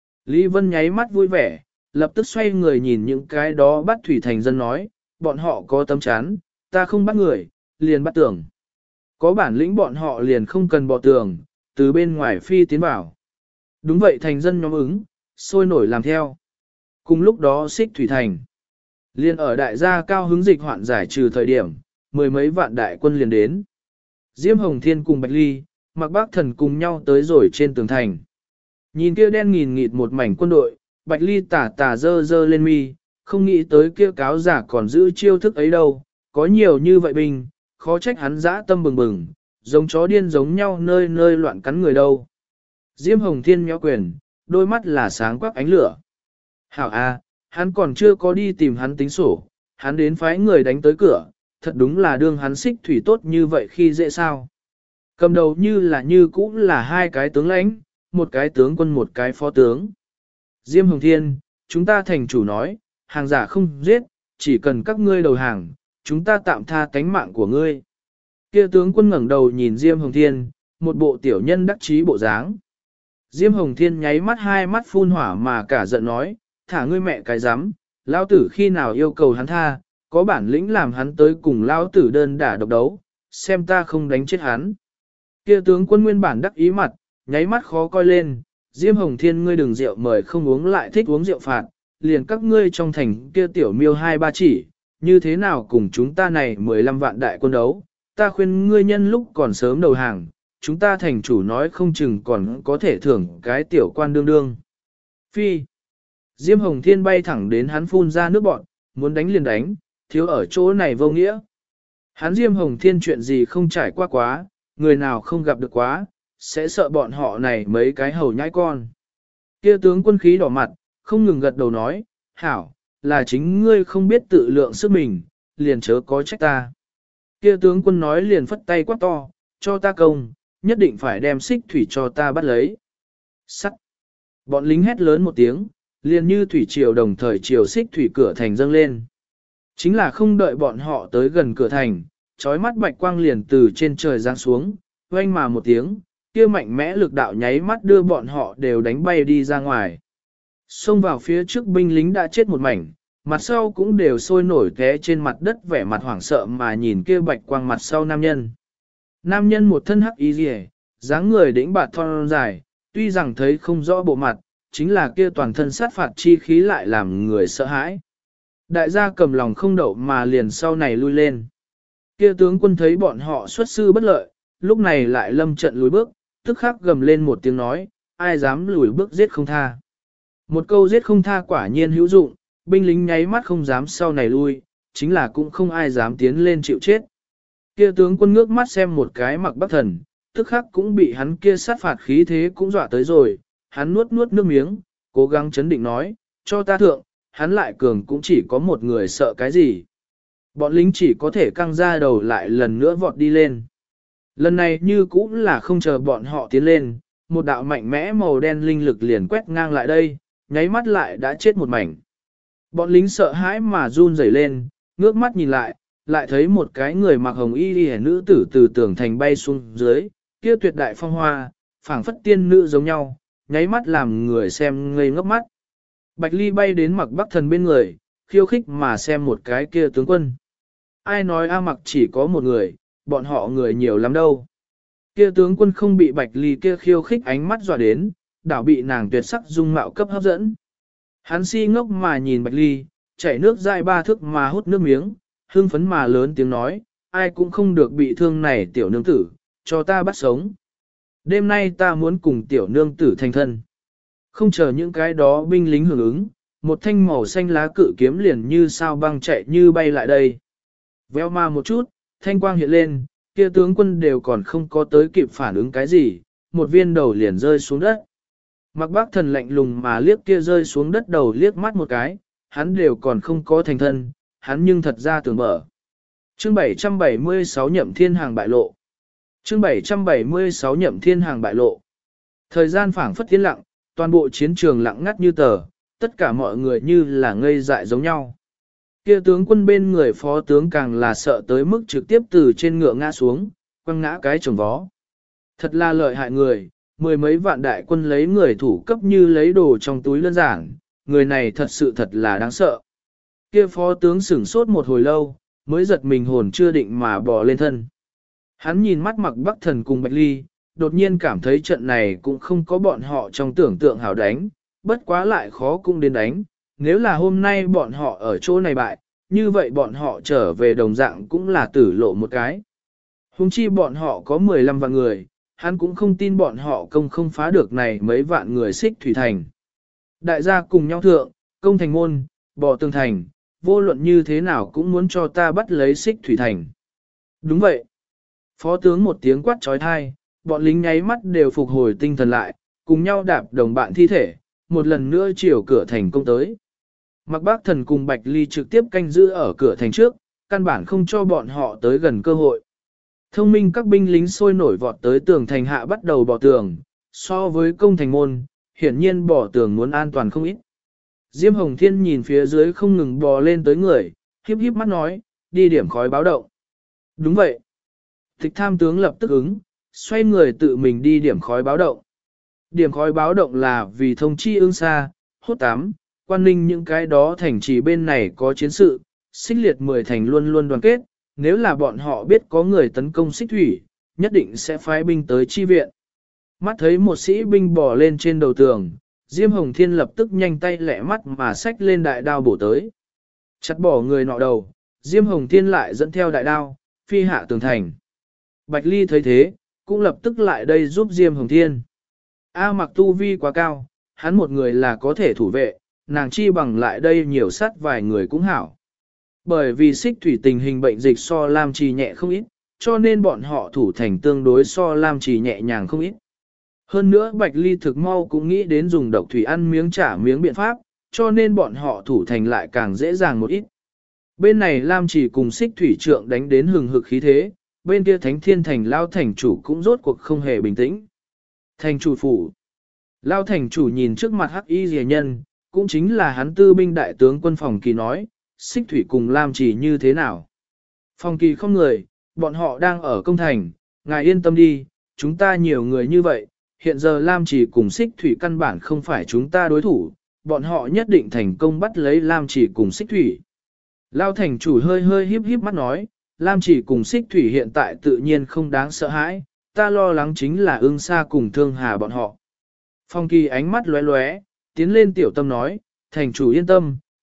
Lý Vân nháy mắt vui vẻ, lập tức xoay người nhìn những cái đó bắt thủy thành dân nói, bọn họ có tấm chắn, ta không bắt người, liền bắt tường. Có bản lĩnh bọn họ liền không cần bò tường, từ bên ngoài phi tiến vào. Đúng vậy thành dân nhóm ứng, sôi nổi làm theo. Cùng lúc đó xích thủy thành. Liên ở đại gia cao hứng dịch hoạn giải trừ thời điểm, mười mấy vạn đại quân liền đến. Diêm Hồng Thiên cùng Bạch Ly, Mạc Bác Thần cùng nhau tới rồi trên tường thành. Nhìn kia đen nghìn nghịt một mảnh quân đội, Bạch Ly tả tả dơ dơ lên mi, không nghĩ tới kia cáo giả còn giữ chiêu thức ấy đâu, có nhiều như vậy binh, khó trách hắn dã tâm bừng bừng, giống chó điên giống nhau nơi nơi loạn cắn người đâu. Diêm Hồng Thiên méo quyền, đôi mắt là sáng quắc ánh lửa. Hảo a, hắn còn chưa có đi tìm hắn tính sổ, hắn đến phái người đánh tới cửa, thật đúng là đương hắn xích thủy tốt như vậy khi dễ sao. Cầm đầu như cũ là hai cái tướng lãnh, một cái tướng quân một cái phó tướng. Diêm Hồng Thiên, chúng ta thành chủ nói, hàng giả không giết, chỉ cần các ngươi đầu hàng, chúng ta tạm tha tánh mạng của ngươi. Kia tướng quân ngẩng đầu nhìn Diêm Hồng Thiên, một bộ tiểu nhân đắc chí bộ dáng. Diêm Hồng Thiên nháy mắt hai mắt phun hỏa mà cả giận nói, thả ngươi mẹ cái rắm, lão tử khi nào yêu cầu hắn tha, có bản lĩnh làm hắn tới cùng lão tử đơn đả độc đấu, xem ta không đánh chết hắn. Kia tướng quân nguyên bản đắc ý mặt, nháy mắt khó coi lên, Diêm Hồng Thiên ngươi đừng rượu mời không uống lại thích uống rượu phạt, liền các ngươi trong thành kia tiểu miêu hai ba chỉ, như thế nào cùng chúng ta này 15 vạn đại quân đấu, ta khuyên ngươi nhân lúc còn sớm đầu hàng, chúng ta thành chủ nói không chừng còn có thể thưởng cái tiểu quan đương đương. Phi. Diêm Hồng Thiên bay thẳng đến hắn phun ra nước bọn, muốn đánh liền đánh, thiếu ở chỗ này vô nghĩa. Hắn Diêm Hồng Thiên chuyện gì không trải qua quá, người nào không gặp được quá, sẽ sợ bọn họ này mấy cái hầu nhãi con. Kia tướng quân khí đỏ mặt, không ngừng gật đầu nói, hảo, là chính ngươi không biết tự lượng sức mình, liền chớ có trách ta. Kia tướng quân nói liền phất tay quát to, cho ta công, nhất định phải đem xích thủy cho ta bắt lấy. Sắt. Bọn lính hét lớn một tiếng, liền như thủy triều đồng thời triều xích thủy cửa thành dâng lên. Chính là không đợi bọn họ tới gần cửa thành, chói mắt bạch quang liền từ trên trời giáng xuống, oanh mà một tiếng, kia mạnh mẽ lực đạo nháy mắt đưa bọn họ đều đánh bay đi ra ngoài. Xông vào phía trước binh lính đã chết một mảnh, mặt sau cũng đều sôi nổi té trên mặt đất vẻ mặt hoảng sợ mà nhìn kia bạch quang mặt sau nam nhân. Nam nhân một thân hắc y rìa, dáng người đĩnh bạt thon dài, tuy rằng thấy không rõ bộ mặt, chính là kia toàn thân sát phạt chi khí lại làm người sợ hãi. Đại gia cầm lòng không đậu mà liền sau này lui lên. Kia tướng quân thấy bọn họ xuất sư bất lợi, lúc này lại lâm trận lùi bước, tức khắc gầm lên một tiếng nói, ai dám lùi bước giết không tha. Một câu giết không tha quả nhiên hữu dụng, binh lính nháy mắt không dám sau này lui, chính là cũng không ai dám tiến lên chịu chết. Kia tướng quân ngước mắt xem một cái Mặc Bắc Thần, tức khắc cũng bị hắn kia sát phạt khí thế cũng dọa tới rồi, hắn nuốt nuốt nước miếng, cố gắng chấn định nói, cho ta thượng, hắn lại cường cũng chỉ có một người sợ cái gì. Bọn lính chỉ có thể căng ra đầu lại lần nữa vọt đi lên. Lần này như cũng là không chờ bọn họ tiến lên, một đạo mạnh mẽ màu đen linh lực liền quét ngang lại đây, nháy mắt lại đã chết một mảnh. Bọn lính sợ hãi mà run rẩy lên, ngước mắt nhìn lại, lại thấy một cái người mặc hồng y y nữ tử từ tường thành bay xuống dưới, kia tuyệt đại phong hoa, phảng phất tiên nữ giống nhau, nháy mắt làm người xem ngây ngốc mắt. Bạch Ly bay đến Mặc Bắc Thần bên người, khiêu khích mà xem một cái kia tướng quân. Ai nói A Mặc chỉ có một người, bọn họ người nhiều lắm đâu. Kia tướng quân không bị Bạch Ly kia khiêu khích ánh mắt dọa đến, đảo bị nàng tuyệt sắc dung mạo cấp hấp dẫn. Hắn si ngốc mà nhìn Bạch Ly, chảy nước dại ba thước mà hút nước miếng, hương phấn mà lớn tiếng nói, ai cũng không được bị thương này tiểu nương tử, cho ta bắt sống. Đêm nay ta muốn cùng tiểu nương tử thành thân. Không chờ những cái đó binh lính hưởng ứng, một thanh màu xanh lá cự kiếm liền như sao băng chạy như bay lại đây. Véo ma một chút, thanh quang hiện lên, kia tướng quân đều còn không có tới kịp phản ứng cái gì, một viên đầu liền rơi xuống đất. Mặc Bác Thần lạnh lùng mà liếc kia rơi xuống đất đầu liếc mắt một cái, hắn đều còn không có thành thân, hắn nhưng thật ra tưởng mở. Chương 776 Nhậm Thiên Hàng bại lộ. Chương 776 Nhậm Thiên Hàng bại lộ. Thời gian phảng phất tiến lặng, toàn bộ chiến trường lặng ngắt như tờ, tất cả mọi người như là ngây dại giống nhau. Kia tướng quân bên người phó tướng càng là sợ tới mức trực tiếp từ trên ngựa ngã xuống, quăng ngã cái chồng vó. Thật là lợi hại người, mười mấy vạn đại quân lấy người thủ cấp như lấy đồ trong túi đơn giản, người này thật là đáng sợ. Kia phó tướng sửng sốt một hồi lâu, mới giật mình hồn chưa định mà bò lên thân. Hắn nhìn mắt Mặc Bắc Thần cùng Bạch Ly, đột nhiên cảm thấy trận này cũng không có bọn họ trong tưởng tượng hảo đánh, bất quá lại khó cũng đến đánh. Nếu là hôm nay bọn họ ở chỗ này bại, như vậy bọn họ trở về đồng dạng cũng là tử lộ một cái. Hùng chi bọn họ có 15 vạn người, hắn cũng không tin bọn họ công không phá được này mấy vạn người xích thủy thành. Đại gia cùng nhau thượng, công thành môn, bò tường thành, vô luận như thế nào cũng muốn cho ta bắt lấy xích thủy thành. Đúng vậy. Phó tướng một tiếng quát trói thai, bọn lính nháy mắt đều phục hồi tinh thần lại, cùng nhau đạp đồng bạn thi thể, một lần nữa chiều cửa thành công tới. Mặc Bác Thần cùng Bạch Ly trực tiếp canh giữ ở cửa thành trước, căn bản không cho bọn họ tới gần cơ hội. Thông minh các binh lính sôi nổi vọt tới tường thành hạ bắt đầu bỏ tường, so với công thành môn, hiển nhiên bỏ tường muốn an toàn không ít. Diêm Hồng Thiên nhìn phía dưới không ngừng bò lên tới người, hiếp hiếp mắt nói, đi điểm khói báo động. Đúng vậy. Tịch tham tướng lập tức ứng, xoay người tự mình đi điểm khói báo động. Điểm khói báo động là vì thông chi ương xa, hốt tám, quan ninh những cái đó thành trì bên này có chiến sự, xích liệt 10 thành luôn luôn đoàn kết, nếu là bọn họ biết có người tấn công xích thủy, nhất định sẽ phái binh tới chi viện. Mắt thấy một sĩ binh bò lên trên đầu tường, Diêm Hồng Thiên lập tức nhanh tay lẹ mắt mà xách lên đại đao bổ tới. Chặt bỏ người nọ đầu, Diêm Hồng Thiên lại dẫn theo đại đao, phi hạ tường thành. Bạch Ly thấy thế, cũng lập tức lại đây giúp Diêm Hồng Thiên. A Mặc tu vi quá cao, hắn một người là có thể thủ vệ, nàng chi bằng lại đây nhiều sát vài người cũng hảo. Bởi vì xích thủy tình hình bệnh dịch so Lam Trì nhẹ không ít, cho nên bọn họ thủ thành tương đối so Lam Trì nhẹ nhàng không ít. Hơn nữa Bạch Ly thực mau cũng nghĩ đến dùng độc thủy ăn miếng trả miếng biện pháp, cho nên bọn họ thủ thành lại càng dễ dàng một ít. Bên này Lam Trì cùng xích thủy trượng đánh đến hừng hực khí thế, bên kia Thánh Thiên Thành Lao Thành Chủ cũng rốt cuộc không hề bình tĩnh. Thành chủ phủ. Lao Thành Chủ nhìn trước mặt Hắc Y Rìa Nhân, cũng chính là hắn tư binh đại tướng quân Phòng Kỳ nói, xích thủy cùng Lam Trì như thế nào. Phòng Kỳ không người, bọn họ đang ở công thành, ngài yên tâm đi, chúng ta nhiều người như vậy, hiện giờ Lam Trì cùng xích thủy căn bản không phải chúng ta đối thủ, bọn họ nhất định thành công bắt lấy Lam Trì cùng xích thủy. Lao Thành Chủ hơi hơi híp híp mắt nói, Lam Trì cùng xích thủy hiện tại tự nhiên không đáng sợ hãi, ta lo lắng chính là ưng sa cùng thương hà bọn họ. Phong Kỳ ánh mắt lóe lóe, tiến lên tiểu tâm nói, Thành Chủ yên tâm,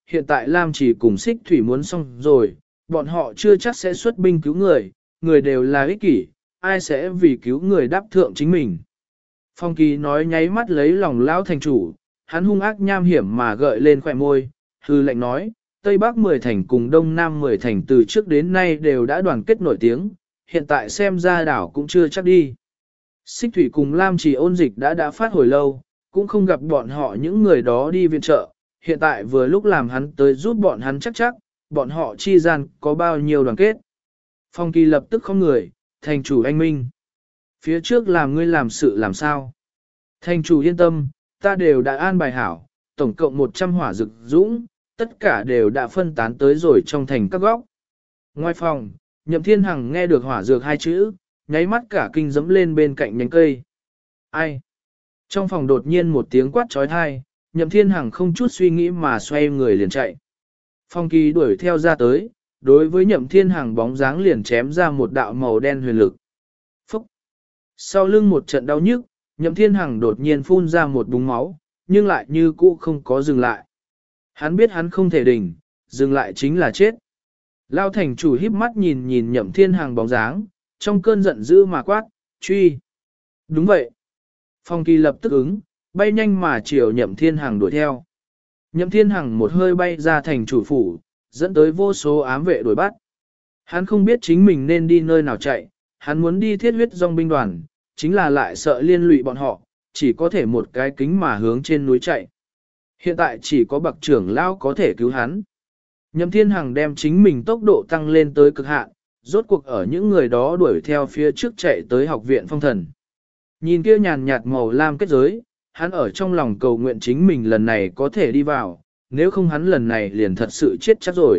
hiện tại Lam Chỉ cùng Xích Thủy muốn xong rồi, bọn họ chưa chắc sẽ xuất binh cứu người, người đều là ích kỷ, ai sẽ vì cứu người đáp thượng chính mình. Phong Kỳ nói nháy mắt lấy lòng lão thành chủ, hắn hung ác nham hiểm mà gợi lên khỏe môi, hư lệnh nói, Tây Bắc 10 thành cùng Đông Nam 10 thành từ trước đến nay đều đã đoàn kết nổi tiếng, hiện tại xem ra đảo cũng chưa chắc đi. Xích Thủy cùng Lam Chỉ ôn dịch đã phát hồi lâu, cũng không gặp bọn họ những người đó đi viện trợ, hiện tại vừa lúc làm hắn tới giúp bọn hắn chắc, bọn họ chi gian có bao nhiêu đoàn kết. Phong Kỳ lập tức không người, thành chủ anh minh. Phía trước làm ngươi làm sự làm sao? Thành chủ yên tâm, ta đều đã an bài hảo, tổng cộng 100 hỏa dược dũng, tất cả đều đã phân tán tới rồi trong thành các góc. Ngoài phòng, Nhậm Thiên Hằng nghe được hỏa dược hai chữ, nháy mắt cả kinh dẫm lên bên cạnh nhánh cây. Ai? Trong phòng đột nhiên một tiếng quát trói thai, Nhậm Thiên Hằng không chút suy nghĩ mà xoay người liền chạy. Phong Kỳ đuổi theo ra tới, đối với Nhậm Thiên Hằng bóng dáng liền chém ra một đạo màu đen huyền lực. Phúc! Sau lưng một trận đau nhức, Nhậm Thiên Hằng đột nhiên phun ra một búng máu, nhưng lại như cũ không có dừng lại. Hắn biết hắn không thể đỉnh, dừng lại chính là chết. Lao thành chủ híp mắt nhìn Nhậm Thiên Hằng bóng dáng, trong cơn giận dữ mà quát, truy. Đúng vậy. Phong Kỳ lập tức ứng, bay nhanh mà chiều Nhậm Thiên Hằng đuổi theo. Nhậm Thiên Hằng một hơi bay ra thành chủ phủ, dẫn tới vô số ám vệ đuổi bắt. Hắn không biết chính mình nên đi nơi nào chạy, hắn muốn đi thiết huyết dòng binh đoàn, chính là lại sợ liên lụy bọn họ, chỉ có thể một cái kính mà hướng trên núi chạy. Hiện tại chỉ có bậc trưởng lão có thể cứu hắn. Nhậm Thiên Hằng đem chính mình tốc độ tăng lên tới cực hạn, rốt cuộc ở những người đó đuổi theo phía trước chạy tới học viện phong thần. Nhìn kia nhàn nhạt màu lam kết giới, hắn ở trong lòng cầu nguyện chính mình lần này có thể đi vào, nếu không hắn lần này liền thật sự chết chắc rồi.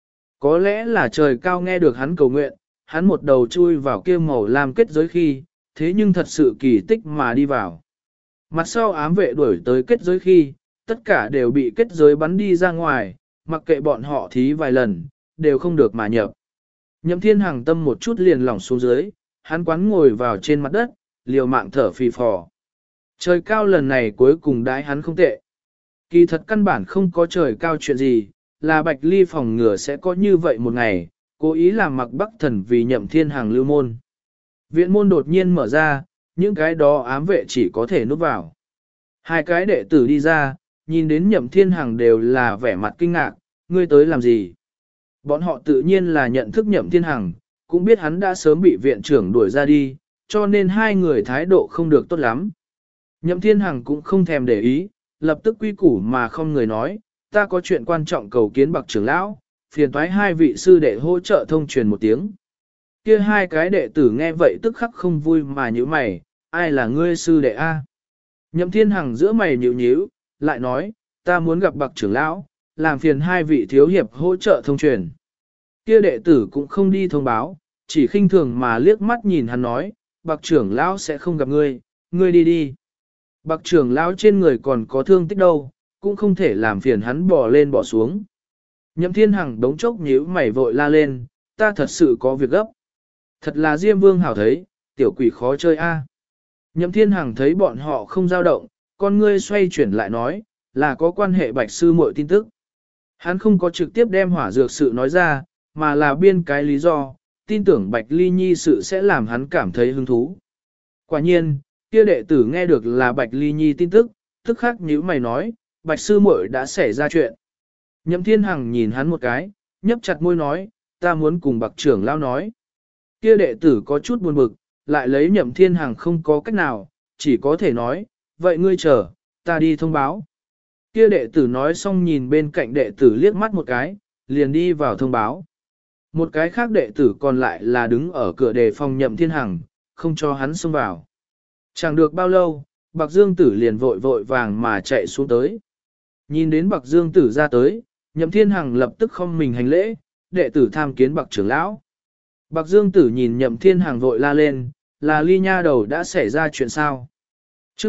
Có lẽ là trời cao nghe được hắn cầu nguyện, hắn một đầu chui vào kia màu lam kết giới khi, thế nhưng thật sự kỳ tích mà đi vào. Mặt sau ám vệ đuổi tới kết giới khi, tất cả đều bị kết giới bắn đi ra ngoài, mặc kệ bọn họ thí vài lần, đều không được mà nhập. Nhậm Thiên Hằng tâm một chút liền lỏng xuống dưới, hắn quán ngồi vào trên mặt đất, liều mạng thở phì phò. Trời cao lần này cuối cùng đãi hắn không tệ. Kỳ thật căn bản không có trời cao chuyện gì, là Bạch Ly phòng ngừa sẽ có như vậy một ngày, cố ý làm Mặc Bắc Thần vì Nhậm Thiên Hằng lưu môn. Viện môn đột nhiên mở ra, những cái đó ám vệ chỉ có thể núp vào. Hai cái đệ tử đi ra, nhìn đến Nhậm Thiên Hằng đều là vẻ mặt kinh ngạc, ngươi tới làm gì? Bọn họ tự nhiên là nhận thức Nhậm Thiên Hằng, cũng biết hắn đã sớm bị viện trưởng đuổi ra đi, cho nên hai người thái độ không được tốt lắm. Nhậm Thiên Hằng cũng không thèm để ý, lập tức quy củ mà không người nói, ta có chuyện quan trọng cầu kiến bậc trưởng lão, phiền toái hai vị sư đệ hỗ trợ thông truyền một tiếng. Kia hai cái đệ tử nghe vậy tức khắc không vui mà nhíu mày, ai là ngươi sư đệ a? Nhậm Thiên Hằng giữa mày nhíu nhíu, lại nói, ta muốn gặp bậc trưởng lão, làm phiền hai vị thiếu hiệp hỗ trợ thông truyền. Kia đệ tử cũng không đi thông báo, chỉ khinh thường mà liếc mắt nhìn hắn nói, bậc trưởng lão sẽ không gặp ngươi, ngươi đi đi. Bậc trưởng lão trên người còn có thương tích đâu, cũng không thể làm phiền hắn bỏ lên bỏ xuống. Nhậm Thiên Hằng đống chốc nhíu mày vội la lên, ta thật sự có việc gấp. Thật là Diêm Vương hảo thấy, tiểu quỷ khó chơi a. Nhậm Thiên Hằng thấy bọn họ không dao động, con ngươi xoay chuyển lại nói, là có quan hệ Bạch sư muội tin tức. Hắn không có trực tiếp đem hỏa dược sự nói ra, mà là biên cái lý do, tin tưởng Bạch Ly Nhi sự sẽ làm hắn cảm thấy hứng thú. Quả nhiên, kia đệ tử nghe được là Bạch Ly Nhi tin tức, tức khắc nhíu mày nói, Bạch sư muội đã xảy ra chuyện. Nhậm Thiên Hằng nhìn hắn một cái, nhấp chặt môi nói, ta muốn cùng Bạch trưởng lão nói. Kia đệ tử có chút buồn bực, lại lấy Nhậm Thiên Hằng không có cách nào, chỉ có thể nói, vậy ngươi chờ, ta đi thông báo. Kia đệ tử nói xong nhìn bên cạnh đệ tử liếc mắt một cái, liền đi vào thông báo. Một cái khác đệ tử còn lại là đứng ở cửa đề phòng Nhậm Thiên Hằng, không cho hắn xông vào. Chẳng được bao lâu, Bạc Dương Tử liền vội vội vàng mà chạy xuống tới. Nhìn đến Bạc Dương Tử ra tới, Nhậm Thiên Hằng lập tức không mình hành lễ, đệ tử tham kiến Bạc trưởng lão. Bạc Dương Tử nhìn Nhậm Thiên Hằng vội la lên, là Ly nha đầu đã xảy ra chuyện sao? Chương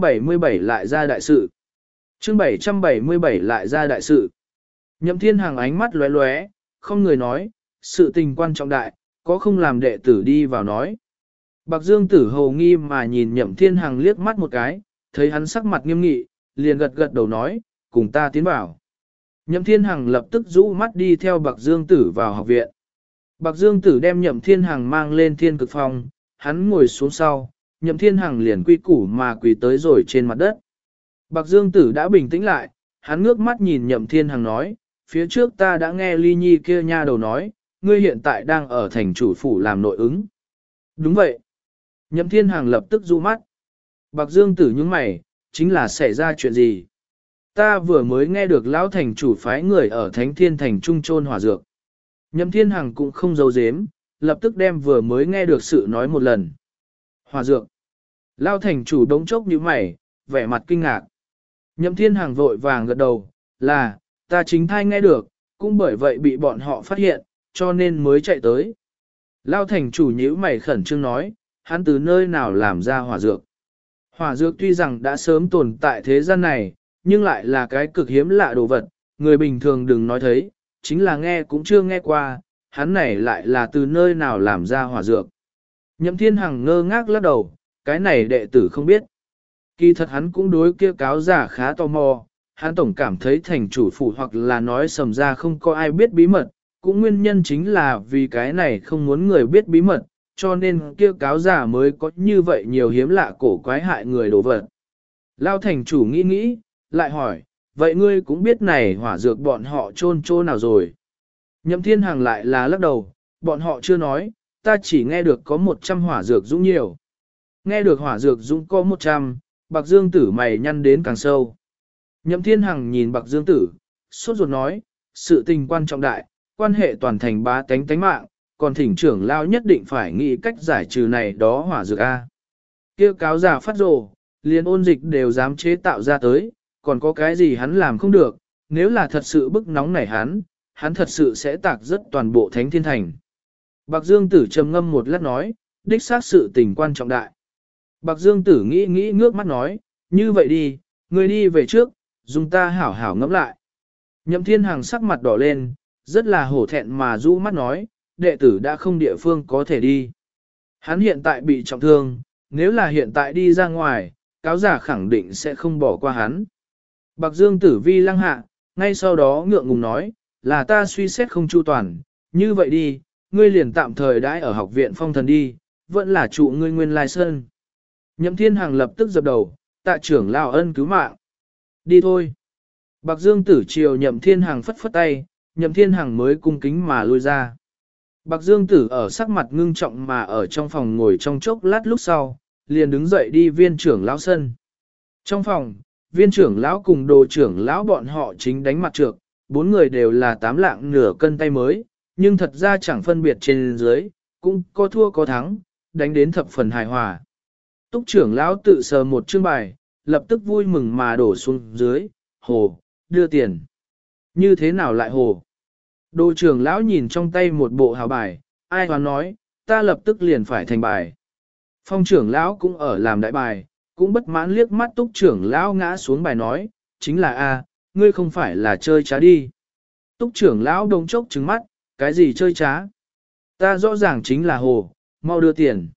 777 lại ra đại sự. Chương 777 lại ra đại sự. Nhậm Thiên Hằng ánh mắt lóe lóe, không người nói, sự tình quan trọng đại, có không làm đệ tử đi vào nói. Bạc Dương Tử hầu nghi mà nhìn Nhậm Thiên Hằng liếc mắt một cái, thấy hắn sắc mặt nghiêm nghị, liền gật gật đầu nói, cùng ta tiến vào. Nhậm Thiên Hằng lập tức rũ mắt đi theo Bạc Dương Tử vào học viện. Bạc Dương Tử đem Nhậm Thiên Hằng mang lên thiên cực phòng, hắn ngồi xuống sau, Nhậm Thiên Hằng liền quy củ mà quỳ tới rồi trên mặt đất. Bạc Dương Tử đã bình tĩnh lại, hắn ngước mắt nhìn Nhậm Thiên Hằng nói, phía trước ta đã nghe Ly Nhi kia nha đầu nói, ngươi hiện tại đang ở thành chủ phủ làm nội ứng. Đúng vậy. Nhậm Thiên Hằng lập tức du mắt. Bạc Dương Tử nhướng mày, chính là xảy ra chuyện gì? Ta vừa mới nghe được lão thành chủ phái người ở Thánh Thiên Thành trung trôn hỏa dược. Nhậm Thiên Hằng cũng không giấu giếm, lập tức đem vừa mới nghe được sự nói một lần. Hỏa dược. Lão thành chủ đống chốc như mày, vẻ mặt kinh ngạc. Nhậm Thiên Hằng vội vàng gật đầu, là, ta chính thai nghe được, cũng bởi vậy bị bọn họ phát hiện, cho nên mới chạy tới. Lão thành chủ nhíu mày khẩn trương nói, hắn từ nơi nào làm ra hỏa dược. Hỏa dược tuy rằng đã sớm tồn tại thế gian này, nhưng lại là cái cực hiếm lạ đồ vật, người bình thường đừng nói thấy, chính là nghe cũng chưa nghe qua, hắn này lại là từ nơi nào làm ra hỏa dược. Nhậm Thiên Hằng ngơ ngác lắc đầu, cái này đệ tử không biết. Kỳ thật hắn cũng đối kia cáo giả khá tò mò, hắn tổng cảm thấy thành chủ phủ hoặc là nói sầm ra không có ai biết bí mật, cũng nguyên nhân chính là vì cái này không muốn người biết bí mật, cho nên kia cáo giả mới có như vậy nhiều hiếm lạ cổ quái hại người đồ vật. Lao thành chủ nghĩ nghĩ, lại hỏi, vậy ngươi cũng biết này hỏa dược bọn họ chôn chỗ nào rồi? Nhậm Thiên Hằng lại là lắc đầu, bọn họ chưa nói, ta chỉ nghe được có 100 hỏa dược dũng nhiều. Nghe được hỏa dược dũng có 100, Bạc Dương Tử mày nhăn đến càng sâu. Nhậm Thiên Hằng nhìn Bạc Dương Tử, sốt ruột nói, sự tình quan trọng đại, quan hệ toàn thành bá tánh tánh mạng, còn thỉnh trưởng lao nhất định phải nghĩ cách giải trừ này đó hỏa dược A. Kêu cáo giả phát rồ, liền ôn dịch đều dám chế tạo ra tới, còn có cái gì hắn làm không được, nếu là thật sự bức nóng nảy hắn thật sự sẽ tạc rất toàn bộ Thánh Thiên Thành. Bạc Dương Tử trầm ngâm một lát nói, đích xác sự tình quan trọng đại. Bạc Dương Tử nghĩ nghĩ ngước mắt nói, như vậy đi, ngươi đi về trước, dùng ta hảo hảo ngẫm lại. Nhậm Thiên Hằng sắc mặt đỏ lên, rất là hổ thẹn mà rũ mắt nói, đệ tử đã không địa phương có thể đi. Hắn hiện tại bị trọng thương, nếu là hiện tại đi ra ngoài, cáo giả khẳng định sẽ không bỏ qua hắn. Bạc Dương Tử vi lăng hạ, ngay sau đó ngượng ngùng nói, là ta suy xét không chu toàn, như vậy đi, ngươi liền tạm thời đãi ở học viện phong thần đi, vẫn là trụ ngươi nguyên lai sơn. Nhậm Thiên Hằng lập tức dập đầu, tạ trưởng lão ân cứu mạng. Đi thôi. Bạc Dương Tử chiều Nhậm Thiên Hằng phất phất tay, Nhậm Thiên Hằng mới cung kính mà lui ra. Bạc Dương Tử ở sắc mặt ngưng trọng mà ở trong phòng ngồi trong chốc lát lúc sau, liền đứng dậy đi viên trưởng lão sân. Trong phòng, viên trưởng lão cùng đồ trưởng lão bọn họ chính đánh mặt trược, 4 người đều là 8 lạng nửa cân tay mới, nhưng thật ra chẳng phân biệt trên dưới, cũng có thua có thắng, đánh đến thập phần hài hòa. Túc trưởng lão tự sờ một chương bài, lập tức vui mừng mà đổ xuống dưới, hồ, đưa tiền. Như thế nào lại hồ? Đồ trưởng lão nhìn trong tay một bộ hào bài, ai hoán nói, ta lập tức liền phải thành bài. Phong trưởng lão cũng ở làm đại bài, cũng bất mãn liếc mắt túc trưởng lão ngã xuống bài nói, chính là a, ngươi không phải là chơi trá đi. Túc trưởng lão đông chốc trừng mắt, cái gì chơi trá? Ta rõ ràng chính là hồ, mau đưa tiền.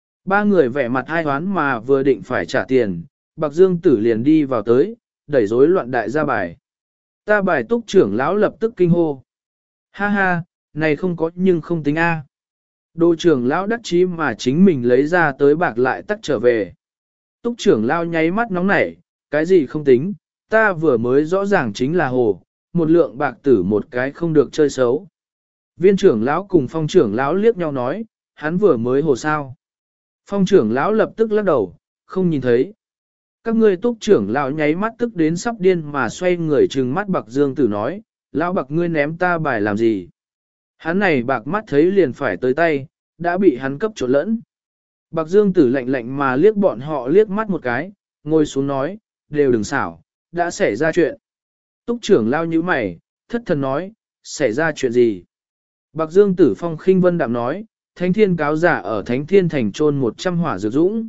3 người vẻ mặt ai hoán mà vừa định phải trả tiền, Bạc Dương Tử liền đi vào tới, đẩy rối loạn đại ra bài. Ta bài túc trưởng lão lập tức kinh hô. Ha ha, này không có nhưng không tính a. Đồ trưởng lão đắc chí mà chính mình lấy ra tới bạc lại tắt trở về. Túc trưởng lão nháy mắt nóng nảy, cái gì không tính, ta vừa mới rõ ràng chính là hồ, một lượng bạc tử một cái không được chơi xấu. Viên trưởng lão cùng phong trưởng lão liếc nhau nói, hắn vừa mới hồ sao. Phong trưởng lão lập tức lắc đầu, không nhìn thấy. Các ngươi túc trưởng lão nháy mắt tức đến sắp điên mà xoay người trừng mắt Bạc Dương Tử nói, lão Bạc ngươi ném ta bài làm gì? Hắn này bạc mắt thấy liền phải tới tay, đã bị hắn cấp trộn lẫn. Bạc Dương Tử lạnh lạnh mà liếc bọn họ liếc mắt một cái, ngồi xuống nói, đều đừng xảo, đã xảy ra chuyện. Túc trưởng lao như mày, thất thần nói, xảy ra chuyện gì? Bạc Dương Tử phong khinh vân đạm nói, Thánh Thiên cáo giả ở Thánh Thiên thành trôn 100 hỏa dược dũng.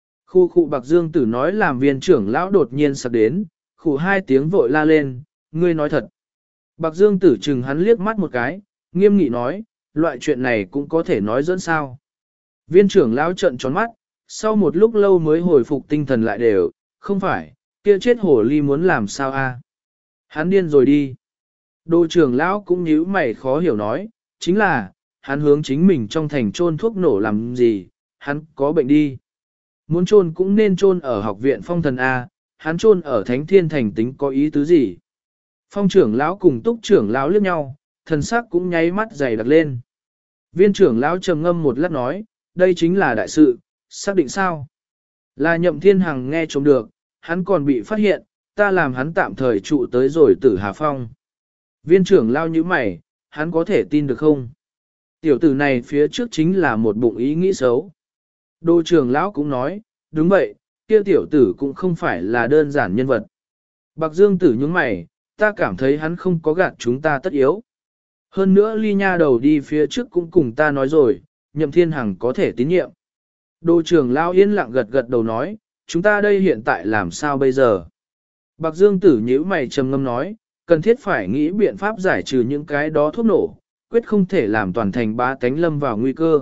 Khu Bạc Dương Tử nói làm viên trưởng lão đột nhiên sặc đến, khủ 2 tiếng vội la lên, ngươi nói thật. Bạc Dương Tử chừng hắn liếc mắt một cái, nghiêm nghị nói, loại chuyện này cũng có thể nói dẫn sao. Viên trưởng lão trợn tròn mắt, sau một lúc lâu mới hồi phục tinh thần lại đều, không phải, kia chết hổ ly muốn làm sao a? Hắn điên rồi đi. Đô trưởng lão cũng nhíu mày khó hiểu nói, chính là, hắn hướng chính mình trong thành trôn thuốc nổ làm gì, hắn có bệnh đi. Muốn trôn cũng nên trôn ở học viện phong thần A, hắn trôn ở thánh thiên thành tính có ý tứ gì. Phong trưởng lão cùng túc trưởng lão liếc nhau, thần sắc cũng nháy mắt dày đặc lên. Viên trưởng lão trầm ngâm một lát nói, đây chính là đại sự, xác định sao? Là Nhậm Thiên Hằng nghe trộm được, hắn còn bị phát hiện, ta làm hắn tạm thời trụ tới rồi Tử Hà Phong. Viên trưởng lão như mày, hắn có thể tin được không? Tiểu tử này phía trước chính là một bụng ý nghĩ xấu. Đô trưởng lão cũng nói, đúng vậy, kia tiểu tử cũng không phải là đơn giản nhân vật. Bạc Dương Tử nhướng mày, ta cảm thấy hắn không có gạt chúng ta tất yếu. Hơn nữa Ly Nha đầu đi phía trước cũng cùng ta nói rồi, Nhậm Thiên Hằng có thể tín nhiệm. Đô trưởng lão yên lặng gật gật đầu nói, chúng ta đây hiện tại làm sao bây giờ? Bạc Dương Tử nhíu mày trầm ngâm nói, cần thiết phải nghĩ biện pháp giải trừ những cái đó thuốc nổ, quyết không thể làm toàn thành bá tánh lâm vào nguy cơ.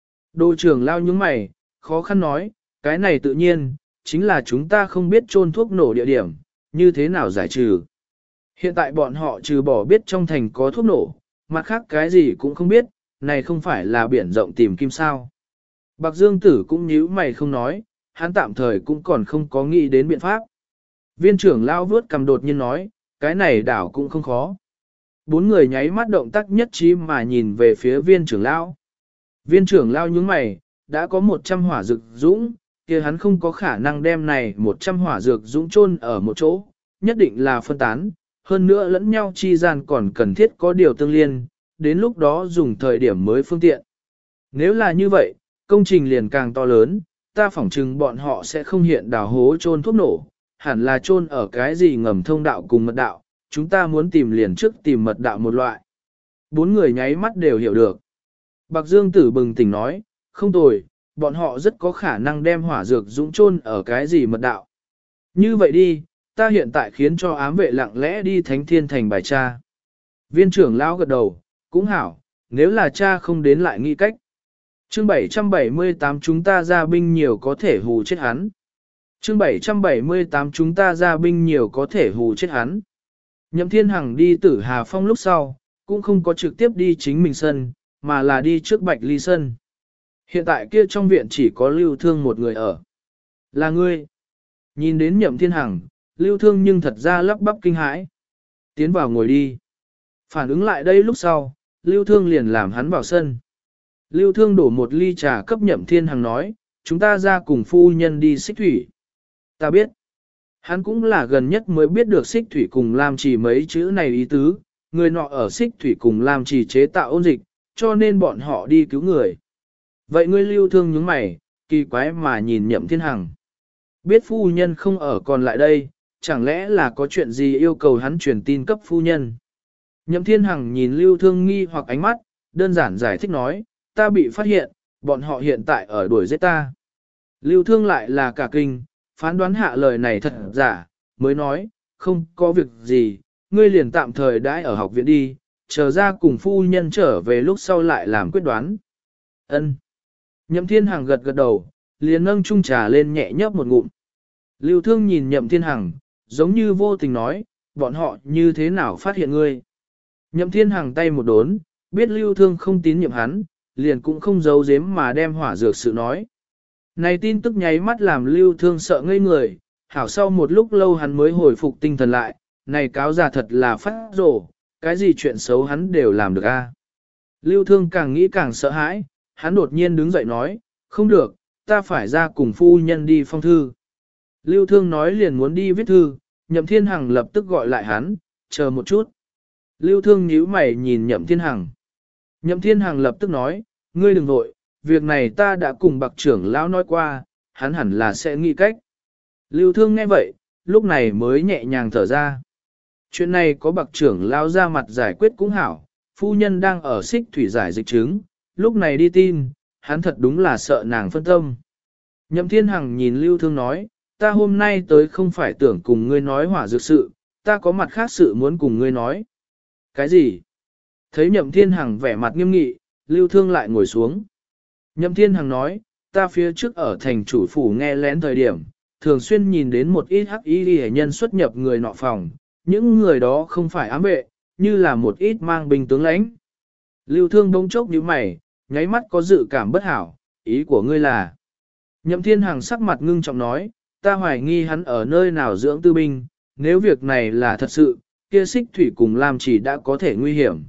Đô trưởng lão nhướng mày, khó khăn nói, cái này tự nhiên, chính là chúng ta không biết chôn thuốc nổ địa điểm, như thế nào giải trừ. Hiện tại bọn họ trừ bỏ biết trong thành có thuốc nổ, mặt khác cái gì cũng không biết, này không phải là biển rộng tìm kim sao. Bạc Dương Tử cũng nhíu mày không nói, hắn tạm thời cũng còn không có nghĩ đến biện pháp. Viên trưởng lao vớt cầm đột nhiên nói, cái này đảo cũng không khó. Bốn người nháy mắt động tác nhất trí mà nhìn về phía viên trưởng lao. Viên trưởng lao nhướng mày, đã có 100 hỏa dược dũng, kia hắn không có khả năng đem này 100 hỏa dược dũng chôn ở một chỗ, nhất định là phân tán, hơn nữa lẫn nhau chi gian còn cần thiết có điều tương liên, đến lúc đó dùng thời điểm mới phương tiện. Nếu là như vậy, công trình liền càng to lớn, ta phỏng chừng bọn họ sẽ không hiện đào hố chôn thuốc nổ, hẳn là chôn ở cái gì ngầm thông đạo cùng mật đạo, chúng ta muốn tìm liền trước tìm mật đạo một loại. Bốn người nháy mắt đều hiểu được. Bạc Dương Tử bừng tỉnh nói, không tồi, bọn họ rất có khả năng đem hỏa dược dũng chôn ở cái gì mật đạo. Như vậy đi, ta hiện tại khiến cho ám vệ lặng lẽ đi Thánh Thiên Thành bài tra. Viên trưởng lão gật đầu, cũng hảo, nếu là cha không đến lại nghĩ cách. Chương 778 chúng ta ra binh nhiều có thể hù chết hắn. Chương 778 chúng ta ra binh nhiều có thể hù chết hắn. Nhậm Thiên Hằng đi Tử Hà Phong lúc sau, cũng không có trực tiếp đi chính mình sân, mà là đi trước Bạch Ly sân. Hiện tại kia trong viện chỉ có Lưu Thương một người ở. Là ngươi. Nhìn đến Nhậm Thiên Hằng, Lưu Thương nhưng thật ra lắp bắp kinh hãi. Tiến vào ngồi đi. Phản ứng lại đây lúc sau, Lưu Thương liền làm hắn vào sân. Lưu Thương đổ một ly trà cấp Nhậm Thiên Hằng nói, chúng ta ra cùng phu nhân đi xích thủy. Ta biết. Hắn cũng là gần nhất mới biết được xích thủy cùng làm chỉ mấy chữ này ý tứ, người nọ ở xích thủy cùng làm chỉ chế tạo ôn dịch, cho nên bọn họ đi cứu người. Vậy ngươi Lưu Thương nhướng mày, kỳ quái mà nhìn Nhậm Thiên Hằng. Biết phu nhân không ở còn lại đây, chẳng lẽ là có chuyện gì yêu cầu hắn truyền tin cấp phu nhân. Nhậm Thiên Hằng nhìn Lưu Thương nghi hoặc ánh mắt, đơn giản giải thích nói, ta bị phát hiện, bọn họ hiện tại ở đuổi giết ta. Lưu Thương lại là cả kinh, phán đoán hạ lời này thật giả, mới nói, không có việc gì, ngươi liền tạm thời đãi ở học viện đi, chờ ra cùng phu nhân trở về lúc sau lại làm quyết đoán. Ân. Nhậm Thiên Hằng gật gật đầu, liền nâng chung trà lên nhẹ nhấp một ngụm. Lưu Thương nhìn Nhậm Thiên Hằng, giống như vô tình nói, bọn họ như thế nào phát hiện ngươi. Nhậm Thiên Hằng tay một đốn, biết Lưu Thương không tín nhiệm hắn, liền cũng không giấu giếm mà đem hỏa dược sự nói. Này tin tức nháy mắt làm Lưu Thương sợ ngây người, hảo sau một lúc lâu hắn mới hồi phục tinh thần lại, này cáo già thật là phát rồ, cái gì chuyện xấu hắn đều làm được a. Lưu Thương càng nghĩ càng sợ hãi, hắn đột nhiên đứng dậy nói, không được, ta phải ra cùng phu nhân đi phong thư. Lưu Thương nói liền muốn đi viết thư, Nhậm Thiên Hằng lập tức gọi lại hắn, chờ một chút. Lưu Thương nhíu mày nhìn Nhậm Thiên Hằng. Nhậm Thiên Hằng lập tức nói, ngươi đừng vội, việc này ta đã cùng Bạc trưởng lão nói qua, hắn hẳn là sẽ nghĩ cách. Lưu Thương nghe vậy, lúc này mới nhẹ nhàng thở ra. Chuyện này có Bạc trưởng lão ra mặt giải quyết cũng hảo, phu nhân đang ở xích thủy giải dịch chứng, lúc này đi tin, hắn thật đúng là sợ nàng phân tâm. Nhậm Thiên Hằng nhìn Lưu Thương nói, ta hôm nay tới không phải tưởng cùng ngươi nói hỏa dược sự, ta có mặt khác sự muốn cùng ngươi nói. Cái gì? Thấy Nhậm Thiên Hằng vẻ mặt nghiêm nghị, Lưu Thương lại ngồi xuống. Nhậm Thiên Hằng nói, ta phía trước ở thành chủ phủ nghe lén thời điểm, thường xuyên nhìn đến một ít hắc y hệ nhân xuất nhập người nọ phòng, những người đó không phải ám vệ, như là một ít mang binh tướng lãnh. Lưu Thương bỗng chốc nhíu mày, nháy mắt có dự cảm bất hảo, ý của ngươi là. Nhậm Thiên Hằng sắc mặt ngưng trọng nói, ta hoài nghi hắn ở nơi nào dưỡng tư binh, nếu việc này là thật sự, kia Xích Thủy cùng Lam Chỉ đã có thể nguy hiểm.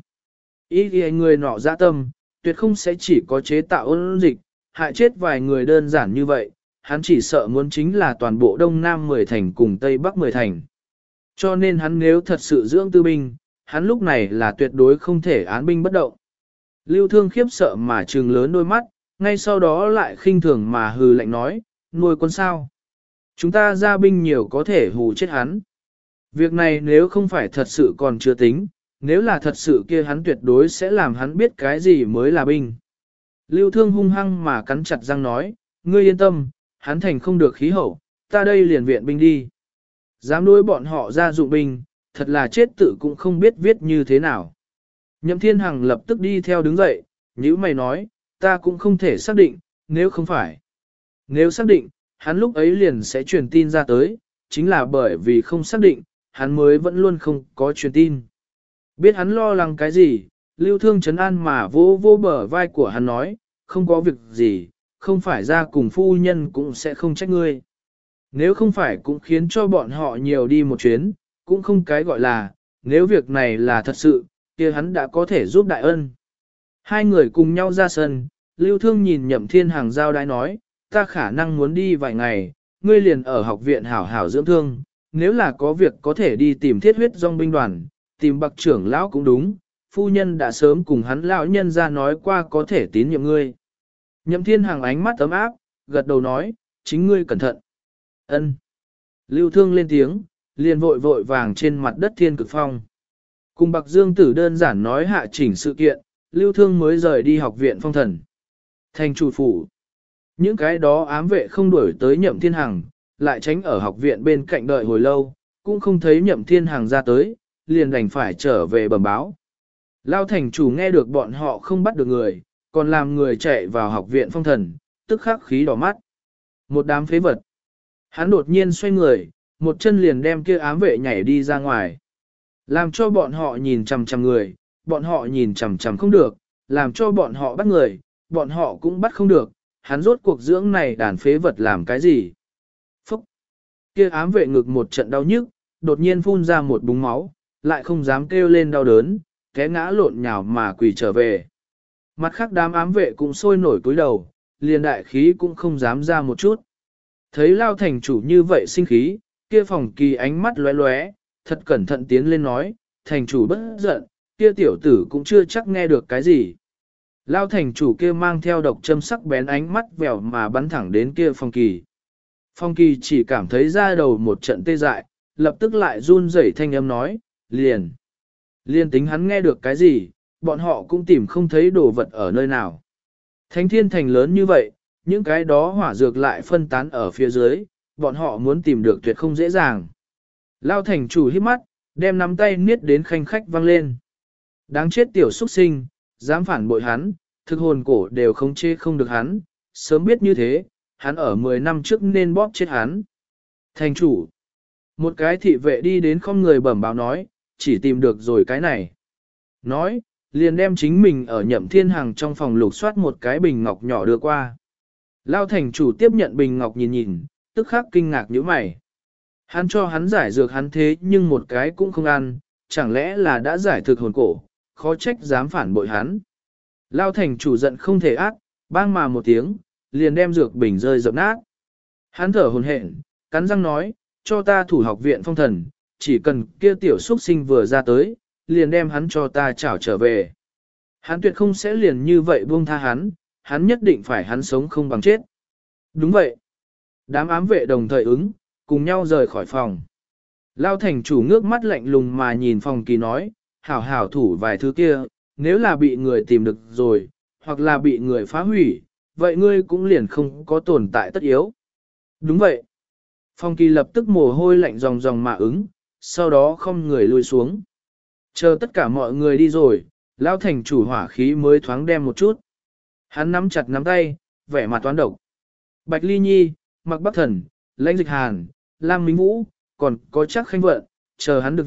Ý thì người nọ dã tâm, tuyệt không sẽ chỉ có chế tạo ôn dịch, hại chết vài người đơn giản như vậy, hắn chỉ sợ muốn chính là toàn bộ Đông Nam 10 thành cùng Tây Bắc 10 thành. Cho nên hắn nếu thật sự dưỡng tư binh, hắn lúc này là tuyệt đối không thể án binh bất động. Lưu Thương khiếp sợ mà trừng lớn đôi mắt, ngay sau đó lại khinh thường mà hừ lạnh nói, nuôi quân sao. Chúng ta ra binh nhiều có thể hù chết hắn. Việc này nếu không phải thật sự còn chưa tính, nếu là thật sự kia hắn tuyệt đối sẽ làm hắn biết cái gì mới là binh. Lưu Thương hung hăng mà cắn chặt răng nói, ngươi yên tâm, hắn thành không được khí hậu, ta đây liền viện binh đi. Dám đối bọn họ ra dụng binh, thật là chết tự cũng không biết viết như thế nào. Nhậm Thiên Hằng lập tức đi theo đứng dậy, nhữ mày nói, ta cũng không thể xác định, nếu không phải. Nếu xác định, hắn lúc ấy liền sẽ truyền tin ra tới, chính là bởi vì không xác định, hắn mới vẫn luôn không có truyền tin. Biết hắn lo lắng cái gì, Lưu Thương trấn an mà vô vô bờ vai của hắn nói, không có việc gì, không phải ra cùng phu nhân cũng sẽ không trách ngươi. Nếu không phải cũng khiến cho bọn họ nhiều đi một chuyến, cũng không cái gọi là, nếu việc này là thật sự, kia hắn đã có thể giúp đại ân. Hai người cùng nhau ra sân, Lưu Thương nhìn Nhậm Thiên Hằng giao đái nói, ta khả năng muốn đi vài ngày, ngươi liền ở học viện hảo hảo dưỡng thương, nếu là có việc có thể đi tìm thiết huyết dòng binh đoàn, tìm bậc trưởng lão cũng đúng, phu nhân đã sớm cùng hắn lão nhân ra nói qua có thể tín nhiệm ngươi. Nhậm Thiên Hằng ánh mắt ấm áp, gật đầu nói, chính ngươi cẩn thận. Ân. Lưu Thương lên tiếng, liền vội vội vàng trên mặt đất Thiên Cực Phong. Cùng Bạc Dương Tử đơn giản nói hạ chỉnh sự kiện, Lưu Thương mới rời đi học viện phong thần. Thành chủ phủ. Những cái đó ám vệ không đuổi tới Nhậm Thiên Hằng, lại tránh ở học viện bên cạnh đợi hồi lâu, cũng không thấy Nhậm Thiên Hằng ra tới, liền đành phải trở về bẩm báo. Lao thành chủ nghe được bọn họ không bắt được người, còn làm người chạy vào học viện phong thần, tức khắc khí đỏ mắt. Một đám phế vật. Hắn đột nhiên xoay người, một chân liền đem kia ám vệ nhảy đi ra ngoài. Làm cho bọn họ nhìn chằm chằm người, bọn họ nhìn chằm chằm không được, làm cho bọn họ bắt người, bọn họ cũng bắt không được, hắn rốt cuộc dưỡng này đàn phế vật làm cái gì. Phúc! Kia ám vệ ngực một trận đau nhức, đột nhiên phun ra một búng máu, lại không dám kêu lên đau đớn, té ngã lộn nhào mà quỳ trở về. Mặt khác đám ám vệ cũng sôi nổi cúi đầu, liền đại khí cũng không dám ra một chút. Thấy Lao thành chủ như vậy sinh khí, kia phòng kỳ ánh mắt lóe lóe, thật cẩn thận tiến lên nói, thành chủ bất giận, kia tiểu tử cũng chưa chắc nghe được cái gì. Lao thành chủ kia mang theo độc châm sắc bén ánh mắt vèo mà bắn thẳng đến kia phong kỳ. Phong kỳ chỉ cảm thấy da đầu một trận tê dại, lập tức lại run rẩy thanh âm nói, liền. Liên tính hắn nghe được cái gì, bọn họ cũng tìm không thấy đồ vật ở nơi nào. Thánh thiên thành lớn như vậy, những cái đó hỏa dược lại phân tán ở phía dưới, bọn họ muốn tìm được tuyệt không dễ dàng. Lao thành chủ hít mắt, đem nắm tay niết đến khanh khách văng lên. Đáng chết tiểu xuất sinh, dám phản bội hắn, thực hồn cổ đều không chê không được hắn, sớm biết như thế, hắn ở 10 năm trước nên bóp chết hắn. Thành chủ, một cái thị vệ đi đến không người bẩm báo nói, chỉ tìm được rồi cái này. Nói, liền đem chính mình ở Nhậm Thiên Hằng trong phòng lục soát một cái bình ngọc nhỏ đưa qua. Lao thành chủ tiếp nhận bình ngọc nhìn nhìn, tức khắc kinh ngạc như mày. Hắn cho hắn giải dược hắn thế nhưng một cái cũng không ăn, chẳng lẽ là đã giải thực hồn cổ, khó trách dám phản bội hắn. Lao thành chủ giận không thể ác, bang mà một tiếng, liền đem dược bình rơi dập nát. Hắn thở hồn hển, cắn răng nói, cho ta thủ học viện phong thần, chỉ cần kia tiểu xuất sinh vừa ra tới, liền đem hắn cho ta trảo trở về. Hắn tuyệt không sẽ liền như vậy buông tha hắn nhất định phải hắn sống không bằng chết. Đúng vậy. Đám ám vệ đồng thời ứng, cùng nhau rời khỏi phòng. Lao thành chủ ngước mắt lạnh lùng mà nhìn phòng kỳ nói, hảo hảo thủ vài thứ kia, nếu là bị người tìm được rồi, hoặc là bị người phá hủy, vậy ngươi cũng liền không có tồn tại tất yếu. Đúng vậy. Phong kỳ lập tức mồ hôi lạnh ròng ròng mà ứng, sau đó không người lui xuống. Chờ tất cả mọi người đi rồi, Lão thành chủ hỏa khí mới thoáng đem một chút. Hắn nắm chặt nắm tay, vẻ mặt toán độc. Bạch Ly Nhi, Mạc Bắc Thần, Lãnh Dịch Hàn, Lam Minh Vũ, còn có chắc Khanh Vận, chờ hắn được việc,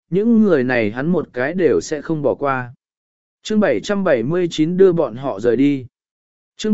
những người này hắn một cái đều sẽ không bỏ qua. Chương 779 đưa bọn họ rời đi. Chương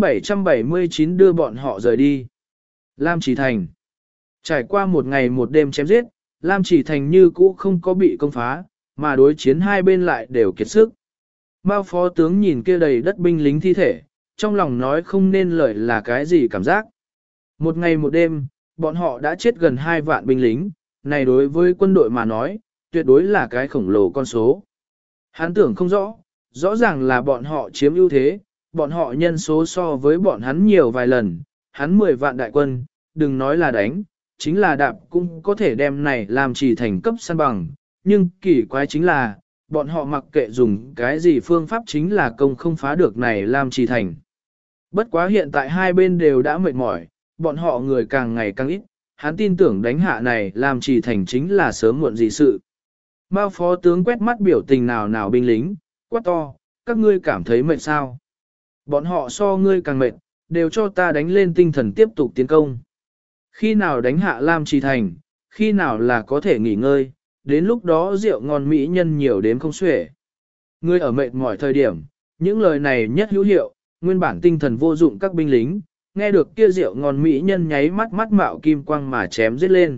779 đưa bọn họ rời đi. Lam Chỉ Thành. Trải qua một ngày một đêm chém giết, Lam Chỉ Thành như cũ không có bị công phá, mà đối chiến hai bên lại đều kiệt sức. Mao phó tướng nhìn kia đầy đất binh lính thi thể, trong lòng nói không nên lời là cái gì cảm giác. Một ngày một đêm, bọn họ đã chết gần 2 vạn binh lính, này đối với quân đội mà nói, tuyệt đối là cái khổng lồ con số. Hắn tưởng không rõ, rõ ràng là bọn họ chiếm ưu thế, bọn họ nhân số so với bọn hắn nhiều vài lần, hắn 10 vạn đại quân, đừng nói là đánh, chính là đạp cũng có thể đem này làm chỉ thành cấp săn bằng, nhưng kỳ quái chính là, bọn họ mặc kệ dùng cái gì phương pháp chính là công không phá được này làm chỉ thành. Bất quá hiện tại hai bên đều đã mệt mỏi, bọn họ người càng ngày càng ít, hắn tin tưởng đánh hạ này làm chỉ thành chính là sớm muộn gì sự. Mao phó tướng quét mắt biểu tình nào binh lính, quát to, các ngươi cảm thấy mệt sao? Bọn họ so ngươi càng mệt, đều cho ta đánh lên tinh thần tiếp tục tiến công. Khi nào đánh hạ Lam Trì Thành, khi nào là có thể nghỉ ngơi, đến lúc đó rượu ngon mỹ nhân nhiều đến không xuể. Ngươi ở mệt mỏi thời điểm, những lời này nhất hữu hiệu, nguyên bản tinh thần vô dụng các binh lính, nghe được kia rượu ngon mỹ nhân nháy mắt mắt mạo kim quang mà chém giết lên.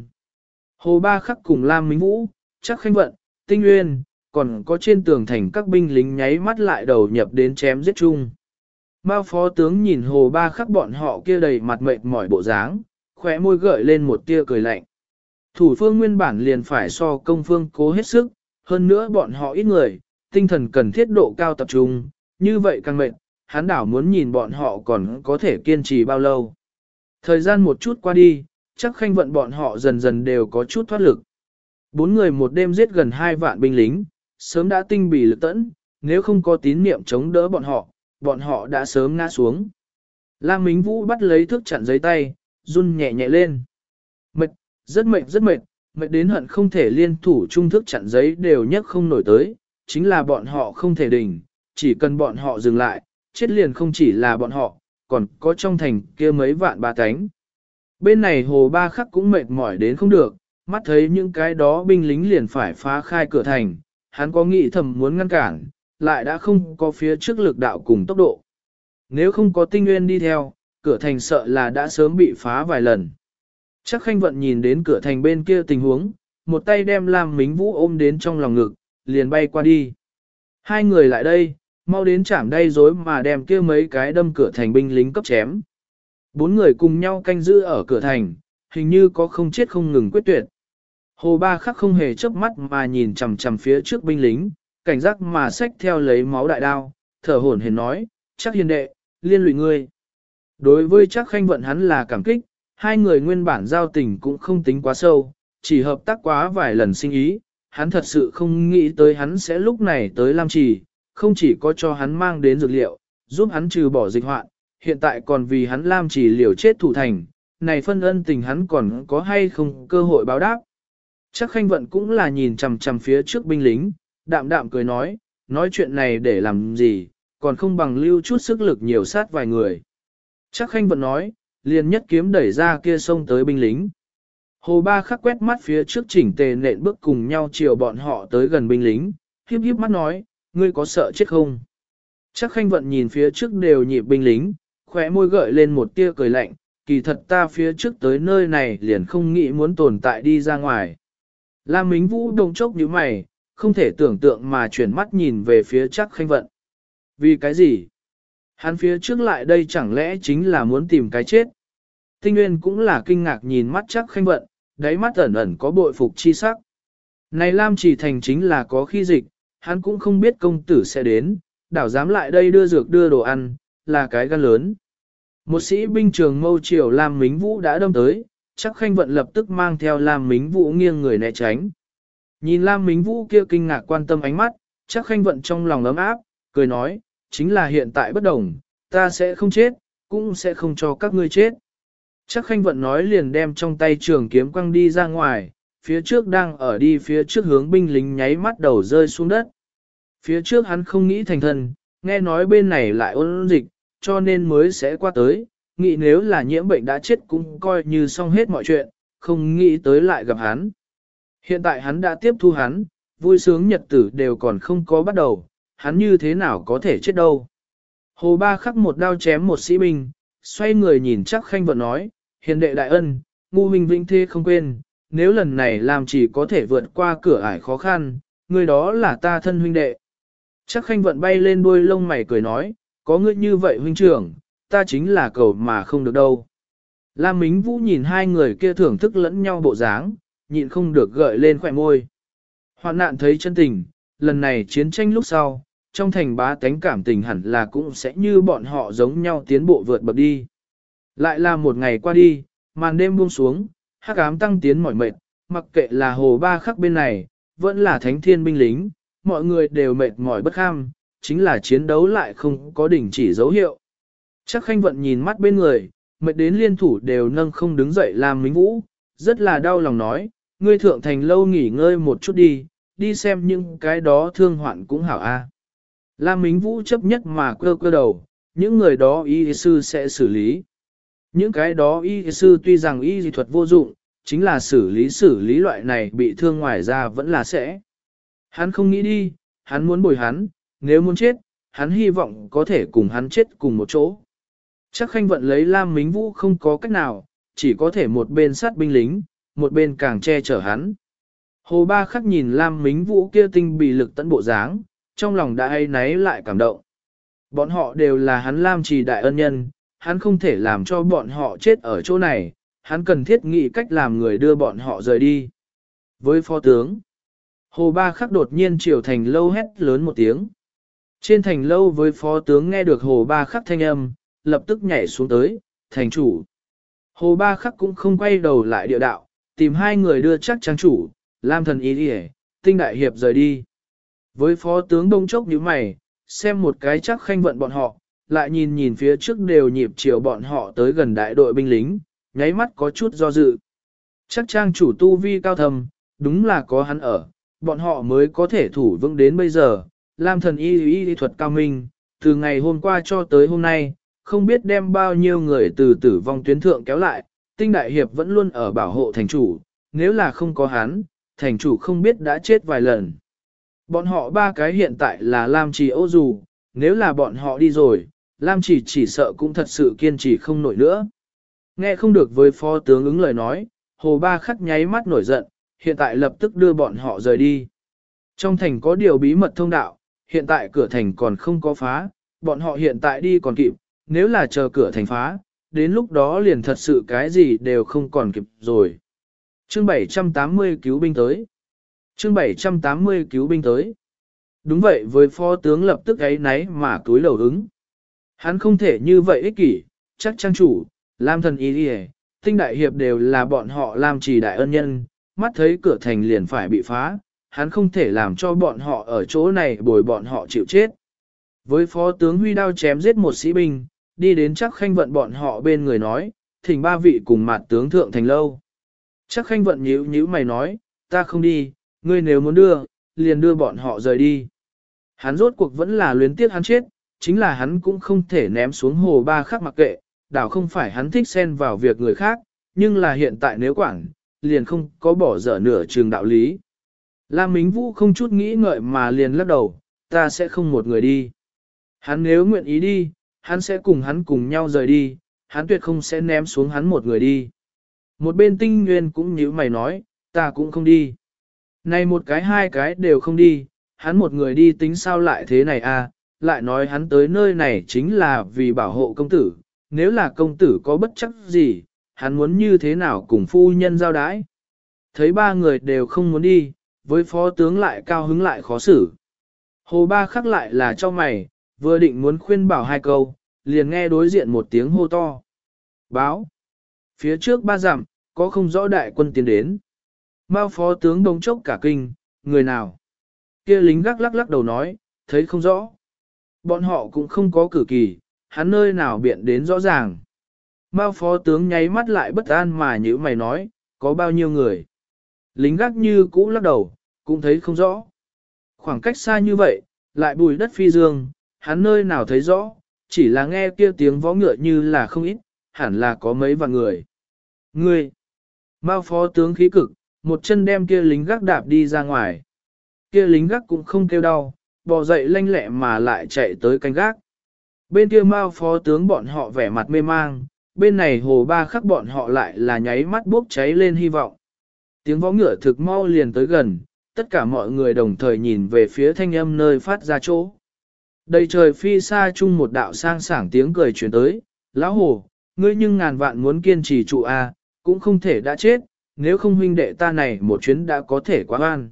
Hồ Ba Khắc cùng Lam Minh Vũ, Trác Khanh Vận, Tinh Nguyên, còn có trên tường thành các binh lính nháy mắt lại đầu nhập đến chém giết chung. Mao phó tướng nhìn Hồ Ba Khắc bọn họ kia đầy mặt mệt mỏi bộ dáng, khóe môi gợi lên một tia cười lạnh. Thủ phương nguyên bản liền phải so công phương cố hết sức, hơn nữa bọn họ ít người, tinh thần cần thiết độ cao tập trung, như vậy càng mệt, hắn đảo muốn nhìn bọn họ còn có thể kiên trì bao lâu. Thời gian một chút qua đi, chắc Khanh Vận bọn họ dần dần đều có chút thoát lực. 4 người một đêm giết gần 2 vạn binh lính, sớm đã tinh bì lực tẫn, nếu không có tín niệm chống đỡ bọn họ đã sớm ngã xuống. Lam Mính Vũ bắt lấy thước chặn giấy tay, run nhẹ nhẹ lên. Mệt, rất mệt, mệt đến hận không thể liên thủ trung thức chặn giấy đều nhấc không nổi tới, chính là bọn họ không thể đình, chỉ cần bọn họ dừng lại, chết liền không chỉ là bọn họ, còn có trong thành kia mấy vạn ba cánh. Bên này Hồ Ba Khắc cũng mệt mỏi đến không được, mắt thấy những cái đó binh lính liền phải phá khai cửa thành, hắn có nghĩ thầm muốn ngăn cản, lại đã không có phía trước lực đạo cùng tốc độ. Nếu không có Tinh Nguyên đi theo, cửa thành sợ là đã sớm bị phá vài lần. Chắc Khanh Vận nhìn đến cửa thành bên kia tình huống, một tay đem Lam Mính Vũ ôm đến trong lòng ngực, liền bay qua đi. Hai người lại đây, mau đến chạm đây rối mà đem kia mấy cái đâm cửa thành binh lính cấp chém. 4 người cùng nhau canh giữ ở cửa thành, hình như có không chết không ngừng quyết tuyệt. Hồ Ba Khắc không hề chớp mắt mà nhìn chằm chằm phía trước binh lính, cảnh giác mà xách theo lấy máu đại đao, thở hổn hển nói, chắc hiền đệ, liên lụy ngươi. Đối với chắc Khanh Vận hắn là cảm kích, hai người nguyên bản giao tình cũng không tính quá sâu, chỉ hợp tác quá vài lần sinh ý, hắn thật sự không nghĩ tới hắn sẽ lúc này tới Lam Trì, không chỉ có cho hắn mang đến dược liệu, giúp hắn trừ bỏ dịch hoạn, hiện tại còn vì hắn Lam Trì liều chết thủ thành, này phân ân tình hắn còn có hay không cơ hội báo đáp. Chắc Khanh Vận cũng là nhìn chằm chằm phía trước binh lính, đạm đạm cười nói chuyện này để làm gì, còn không bằng lưu chút sức lực nhiều sát vài người. Chắc Khanh Vận nói, liền nhất kiếm đẩy ra kia sông tới binh lính. Hồ Ba Khắc quét mắt phía trước chỉnh tề nện bước cùng nhau chiều bọn họ tới gần binh lính, hiếp hiếp mắt nói, ngươi có sợ chết không? Chắc Khanh Vận nhìn phía trước đều nhịp binh lính, khóe môi gợi lên một tia cười lạnh, kỳ thật ta phía trước tới nơi này liền không nghĩ muốn tồn tại đi ra ngoài. Lam Mính Vũ đồng chốc nhíu mày, không thể tưởng tượng mà chuyển mắt nhìn về phía Chắc Khanh Vận. Vì cái gì? Hắn phía trước lại đây chẳng lẽ chính là muốn tìm cái chết? Tinh Nguyên cũng là kinh ngạc nhìn mắt Chắc Khanh Vận, đáy mắt ẩn ẩn có bội phục chi sắc. Này Lam Chỉ Thành chính là có khi dịch, hắn cũng không biết công tử sẽ đến, đảo dám lại đây đưa dược đưa đồ ăn, là cái gan lớn. Một sĩ binh trường mâu triều Lam Mính Vũ đã đâm tới, Chắc Khanh Vận lập tức mang theo Lam Mính Vũ nghiêng người né tránh. Nhìn Lam Mính Vũ kia kinh ngạc quan tâm ánh mắt, Chắc Khanh Vận trong lòng ấm áp, cười nói, chính là hiện tại bất đồng, ta sẽ không chết, cũng sẽ không cho các ngươi chết. Chắc Khanh Vận nói liền đem trong tay trường kiếm quăng đi ra ngoài, phía trước đang ở đi phía trước hướng binh lính nháy mắt đầu rơi xuống đất. Phía trước hắn không nghĩ thành thân, nghe nói bên này lại ôn dịch, cho nên mới sẽ qua tới, nghĩ nếu là nhiễm bệnh đã chết cũng coi như xong hết mọi chuyện, không nghĩ tới lại gặp hắn. Hiện tại hắn đã tiếp thu hắn, vui sướng nhật tử đều còn không có bắt đầu, hắn như thế nào có thể chết đâu. Hồ Ba Khắc một đao chém một sĩ binh, xoay người nhìn chắc khanh vận nói, hiền đệ đại ân, ngu huynh vĩnh thế không quên, nếu lần này làm chỉ có thể vượt qua cửa ải khó khăn, người đó là ta thân huynh đệ. Chắc khanh vận bay lên đuôi lông mày cười nói, có ngươi như vậy huynh trưởng, ta chính là cầu mà không được đâu. Lam Mính Vũ nhìn hai người kia thưởng thức lẫn nhau bộ dáng, nhịn không được gợi lên khỏe môi. Hoạn nạn thấy chân tình, lần này chiến tranh lúc sau, trong thành bá tánh cảm tình hẳn là cũng sẽ như bọn họ giống nhau tiến bộ vượt bậc đi. Lại là một ngày qua đi, màn đêm buông xuống, hắc ám tăng tiến mỏi mệt, mặc kệ là Hồ Ba Khắc bên này, vẫn là thánh thiên binh lính, mọi người đều mệt mỏi bất kham, chính là chiến đấu lại không có đỉnh chỉ dấu hiệu. Chắc khanh vận nhìn mắt bên người, mệt đến liên thủ đều nâng không đứng dậy làm Mính Vũ, rất là đau lòng nói, ngươi thượng thành lâu nghỉ ngơi một chút đi, đi xem những cái đó thương hoạn cũng hảo a. Lam Mính Vũ chấp nhất mà cơ đầu, những người đó y sư sẽ xử lý. Những cái đó y sư tuy rằng y dị thuật vô dụng, chính là xử lý loại này bị thương ngoài ra vẫn là sẽ. Hắn không nghĩ đi, hắn muốn bồi hắn, nếu muốn chết, hắn hy vọng có thể cùng hắn chết cùng một chỗ. Chắc khanh vận lấy Lam Mính Vũ không có cách nào, chỉ có thể một bên sát binh lính, một bên càng che chở hắn. Hồ Ba Khắc nhìn Lam Mính Vũ kia tinh bị lực tận bộ dáng, trong lòng đã ấy náy lại cảm động. Bọn họ đều là hắn Lam Trì đại ân nhân, hắn không thể làm cho bọn họ chết ở chỗ này, hắn cần thiết nghĩ cách làm người đưa bọn họ rời đi. Với phó tướng, Hồ Ba Khắc đột nhiên chiều thành lâu hét lớn một tiếng. Trên thành lâu với phó tướng nghe được Hồ Ba Khắc thanh âm, lập tức nhảy xuống tới, thành chủ. Hồ Ba Khắc cũng không quay đầu lại địa đạo, tìm hai người đưa chắc trang chủ, Lam thần ý đi Tinh đại hiệp rời đi. Với phó tướng đông chốc như mày, xem một cái chắc khanh vận bọn họ, lại nhìn nhìn phía trước đều nhịp chiều bọn họ tới gần đại đội binh lính, nháy mắt có chút do dự. Chắc trang chủ tu vi cao thầm, đúng là có hắn ở, bọn họ mới có thể thủ vững đến bây giờ. Lam thần y thuật cao minh, từ ngày hôm qua cho tới hôm nay, không biết đem bao nhiêu người từ tử vong tuyến thượng kéo lại, Tinh đại hiệp vẫn luôn ở bảo hộ thành chủ, nếu là không có hắn, thành chủ không biết đã chết vài lần. Bọn họ ba cái hiện tại là Lam Trì ô dù, nếu là bọn họ đi rồi, Lam Trì chỉ sợ cũng thật sự kiên trì không nổi nữa. Nghe không được với phó tướng ứng lời nói, Hồ Ba Khắc nháy mắt nổi giận, hiện tại lập tức đưa bọn họ rời đi. Trong thành có điều bí mật thông đạo, hiện tại cửa thành còn không có phá, bọn họ hiện tại đi còn kịp, nếu là chờ cửa thành phá, đến lúc đó liền thật sự cái gì đều không còn kịp rồi. Chương 780 cứu binh tới. Chương 780 cứu binh tới. Đúng vậy, với phó tướng lập tức ấy náy mà túi lầu ứng. Hắn không thể như vậy ích kỷ, chắc trang chủ, Lam thần ý đi Tinh đại hiệp đều là bọn họ Lam Trì đại ân nhân, mắt thấy cửa thành liền phải bị phá, hắn không thể làm cho bọn họ ở chỗ này bồi bọn họ chịu chết. Với phó tướng huy đao chém giết một sĩ binh, đi đến chắc khanh vận bọn họ bên người nói, thỉnh ba vị cùng mặt tướng thượng thành lâu. Chắc khanh vận nhíu mày nói, ta không đi, ngươi nếu muốn đưa, liền đưa bọn họ rời đi. Hắn rốt cuộc vẫn là luyến tiếc hắn chết, chính là hắn cũng không thể ném xuống Hồ Ba Khắc mặc kệ, đảo không phải hắn thích xen vào việc người khác, nhưng là hiện tại nếu quản, liền không có bỏ dở nửa trường đạo lý. Lam Mính Vũ không chút nghĩ ngợi mà liền lắc đầu, ta sẽ không một người đi. Hắn nếu nguyện ý đi, hắn sẽ cùng hắn cùng nhau rời đi, hắn tuyệt không sẽ ném xuống hắn một người đi. Một bên Tinh Nguyên cũng nhíu mày nói, ta cũng không đi. Này một cái hai cái đều không đi, hắn một người đi tính sao lại thế này à, lại nói hắn tới nơi này chính là vì bảo hộ công tử, nếu là công tử có bất chắc gì, hắn muốn như thế nào cùng phu nhân giao đái. Thấy ba người đều không muốn đi, với phó tướng lại cao hứng lại khó xử. Hồ Ba Khắc lại là cho mày, vừa định muốn khuyên bảo hai câu, liền nghe đối diện một tiếng hô to. Báo! Phía trước ba dặm, có không rõ đại quân tiến đến. Mao phó tướng đống chốc cả kinh, người nào? Kia lính gác lắc lắc đầu nói, thấy không rõ. Bọn họ cũng không có cử kỳ, hắn nơi nào biện đến rõ ràng. Mao phó tướng nháy mắt lại bất an mà như mày nói, có bao nhiêu người? Lính gác như cũ lắc đầu, cũng thấy không rõ. Khoảng cách xa như vậy, lại bùi đất phi dương, hắn nơi nào thấy rõ, chỉ là nghe kia tiếng vó ngựa như là không ít, hẳn là có mấy vạn người. Ngươi! Mao phó tướng khí cực, một chân đem kia lính gác đạp đi ra ngoài. kia lính gác cũng không kêu đau, bò dậy lanh lẹ mà lại chạy tới canh gác. Bên kia Mao phó tướng bọn họ vẻ mặt mê mang, bên này Hồ Ba Khắc bọn họ lại là nháy mắt bốc cháy lên hy vọng. Tiếng vó ngựa thực mau liền tới gần, tất cả mọi người đồng thời nhìn về phía thanh âm nơi phát ra chỗ. Đầy trời phi xa chung một đạo sang sảng tiếng cười truyền tới, lão Hồ, ngươi nhưng ngàn vạn muốn kiên trì trụ a, cũng không thể đã chết, nếu không huynh đệ ta này một chuyến đã có thể quá oan.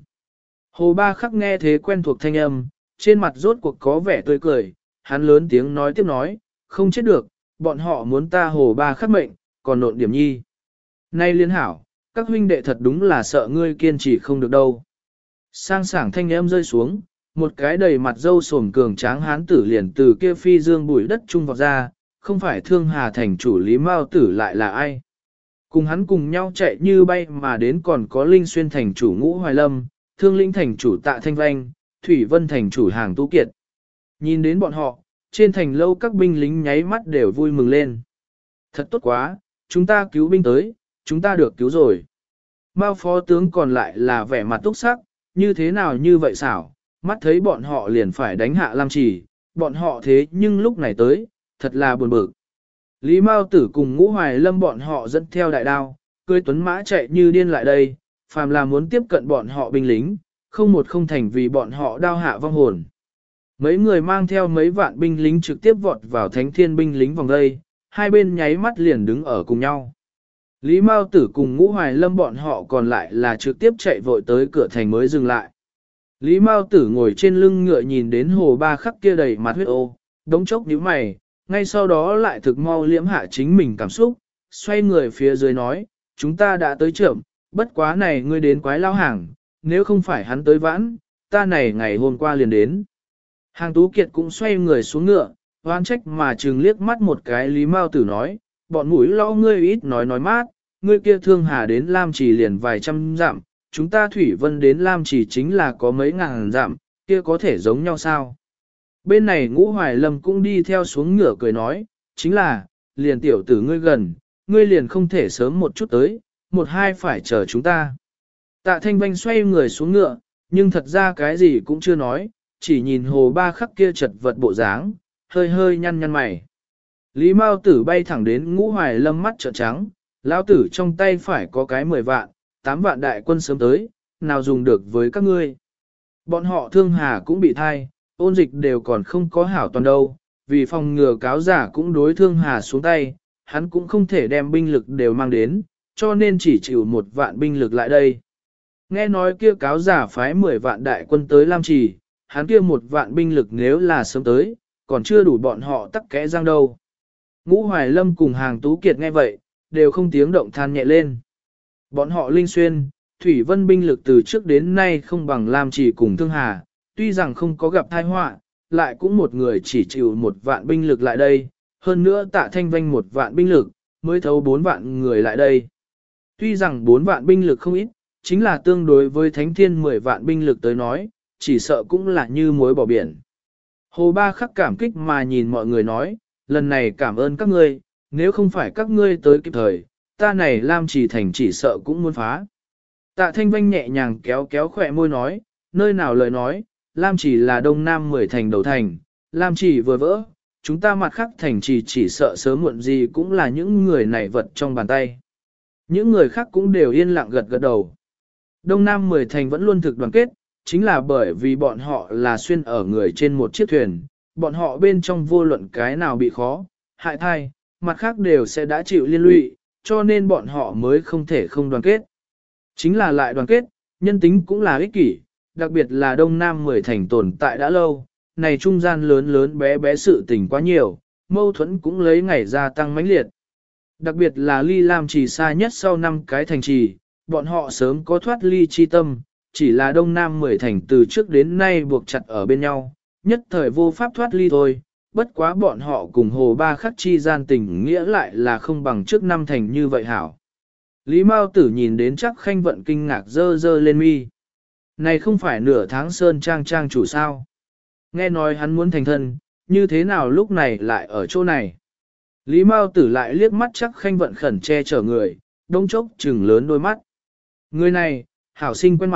Hồ Ba Khắc nghe thế quen thuộc thanh âm, trên mặt rốt cuộc có vẻ tươi cười, hắn lớn tiếng nói tiếp nói, không chết được, bọn họ muốn ta Hồ Ba Khắc mệnh, còn nộn điểm nhi. Nay liên hảo, các huynh đệ thật đúng là sợ ngươi kiên trì không được đâu. Sang sảng thanh âm rơi xuống, một cái đầy mặt râu sồm cường tráng hán tử liền từ kia phi dương bụi đất trung vọt ra, không phải Thương Hà thành chủ Lý Mao tử lại là ai. Cùng hắn cùng nhau chạy như bay mà đến còn có Linh Xuyên thành chủ Ngũ Hoài Lâm, Thương Lĩnh thành chủ Tạ Thanh Vanh, Thủy Vân thành chủ Hàng Tú Kiệt. Nhìn đến bọn họ, trên thành lâu các binh lính nháy mắt đều vui mừng lên. Thật tốt quá, chúng ta cứu binh tới, chúng ta được cứu rồi. Mao phó tướng còn lại là vẻ mặt túc sắc, như thế nào như vậy xảo, mắt thấy bọn họ liền phải đánh hạ Lam Chỉ, bọn họ thế nhưng lúc này tới, thật là buồn bực. Lý Mao Tử cùng Ngũ Hoài Lâm bọn họ dẫn theo đại đao, cưỡi tuấn mã chạy như điên lại đây, phàm là muốn tiếp cận bọn họ binh lính, không một không thành vì bọn họ đao hạ vong hồn. Mấy người mang theo mấy vạn binh lính trực tiếp vọt vào thánh thiên binh lính vòng đây, hai bên nháy mắt liền đứng ở cùng nhau. Lý Mao Tử cùng Ngũ Hoài Lâm bọn họ còn lại là trực tiếp chạy vội tới cửa thành mới dừng lại. Lý Mao Tử ngồi trên lưng ngựa nhìn đến Hồ Ba Khắc kia đầy mặt huyết ô, đống chốc nhíu mày, ngay sau đó lại thực mau liễm hạ chính mình cảm xúc, xoay người phía dưới nói, chúng ta đã tới trưởng, bất quá này ngươi đến quái lao hàng, nếu không phải hắn tới vãn, ta này ngày hôm qua liền đến. Hàng Tú Kiệt cũng xoay người xuống ngựa, oan trách mà trừng liếc mắt một cái Lý Mao Tử nói, bọn mũi lo ngươi ít nói mát, ngươi kia Thương Hà đến Lam Chỉ liền vài trăm dặm, chúng ta Thủy Vân đến Lam Chỉ chính là có mấy ngàn dặm, kia có thể giống nhau sao? Bên này Ngũ Hoài Lâm cũng đi theo xuống ngựa cười nói, chính là, liền tiểu tử ngươi gần, ngươi liền không thể sớm một chút tới, một hai phải chờ chúng ta. Tạ Thanh Vanh xoay người xuống ngựa, nhưng thật ra cái gì cũng chưa nói, chỉ nhìn Hồ Ba Khắc kia chật vật bộ dáng, hơi hơi nhăn nhăn mày. Lý Mao Tử bay thẳng đến Ngũ Hoài Lâm mắt trợn trắng, lão tử trong tay phải có cái 10 vạn, 8 vạn đại quân sớm tới, nào dùng được với các ngươi. Bọn họ Thương Hà cũng bị thai, ôn dịch đều còn không có hảo toàn đâu, vì phòng ngừa cáo giả cũng đối Thương Hà xuống tay, hắn cũng không thể đem binh lực đều mang đến, cho nên chỉ chịu 1 vạn binh lực lại đây. Nghe nói kia cáo giả phái 10 vạn đại quân tới Lam Trì, hắn kia 1 vạn binh lực nếu là sớm tới, còn chưa đủ bọn họ tắc kẽ răng đâu. Ngũ Hoài Lâm cùng Hàng Tú Kiệt nghe vậy, đều không tiếng động than nhẹ lên. Bọn họ Linh Xuyên, Thủy Vân binh lực từ trước đến nay không bằng Lam Chỉ cùng Thương Hà, tuy rằng không có gặp tai họa, lại cũng một người chỉ chịu 1 vạn binh lực lại đây, hơn nữa Tạ Thanh Vanh 1 vạn binh lực, mới thấu 4 vạn người lại đây. Tuy rằng 4 vạn binh lực không ít, chính là tương đối với Thánh Thiên 10 vạn binh lực tới nói, chỉ sợ cũng là như muối bỏ biển. Hồ Ba Khắc cảm kích mà nhìn mọi người nói, lần này cảm ơn các ngươi, nếu không phải các ngươi tới kịp thời, ta này Lam Chỉ thành chỉ sợ cũng muốn phá. Tạ Thanh Vanh nhẹ nhàng kéo kéo khỏe môi nói, nơi nào lời nói, Lam Chỉ là đông nam 10 thành đầu thành, Lam Chỉ vừa vỡ, chúng ta mặt khác thành chỉ sợ sớm muộn gì cũng là những người này vật trong bàn tay. Những người khác cũng đều yên lặng gật gật đầu. Đông nam 10 thành vẫn luôn thực đoàn kết, chính là bởi vì bọn họ là xuyên ở người trên một chiếc thuyền, bọn họ bên trong vô luận cái nào bị khó, hại thai, mặt khác đều sẽ đã chịu liên lụy, cho nên bọn họ mới không thể không đoàn kết. Chính là lại đoàn kết, nhân tính cũng là ích kỷ, đặc biệt là Đông Nam 10 thành tồn tại đã lâu, này trung gian lớn lớn bé bé sự tình quá nhiều, mâu thuẫn cũng lấy ngày gia tăng mãnh liệt. Đặc biệt là ly Lam Chỉ xa nhất sau 5 cái thành trì, bọn họ sớm có thoát ly chi tâm, chỉ là Đông Nam 10 thành từ trước đến nay buộc chặt ở bên nhau, nhất thời vô pháp thoát ly thôi, bất quá bọn họ cùng Hồ Ba Khắc chi gian tình nghĩa lại là không bằng trước 5 thành như vậy hảo. Lý Mao Tử nhìn đến Trác Khanh Vận kinh ngạc dơ dơ lên mi. Này không phải nửa tháng sơn trang trang chủ sao? Nghe nói hắn muốn thành thân, như thế nào lúc này lại ở chỗ này? Lý Mao Tử lại liếc mắt Trác Khanh Vận khẩn che chở người, đông chốc trừng lớn đôi mắt. Người này, hảo sinh quen mặt,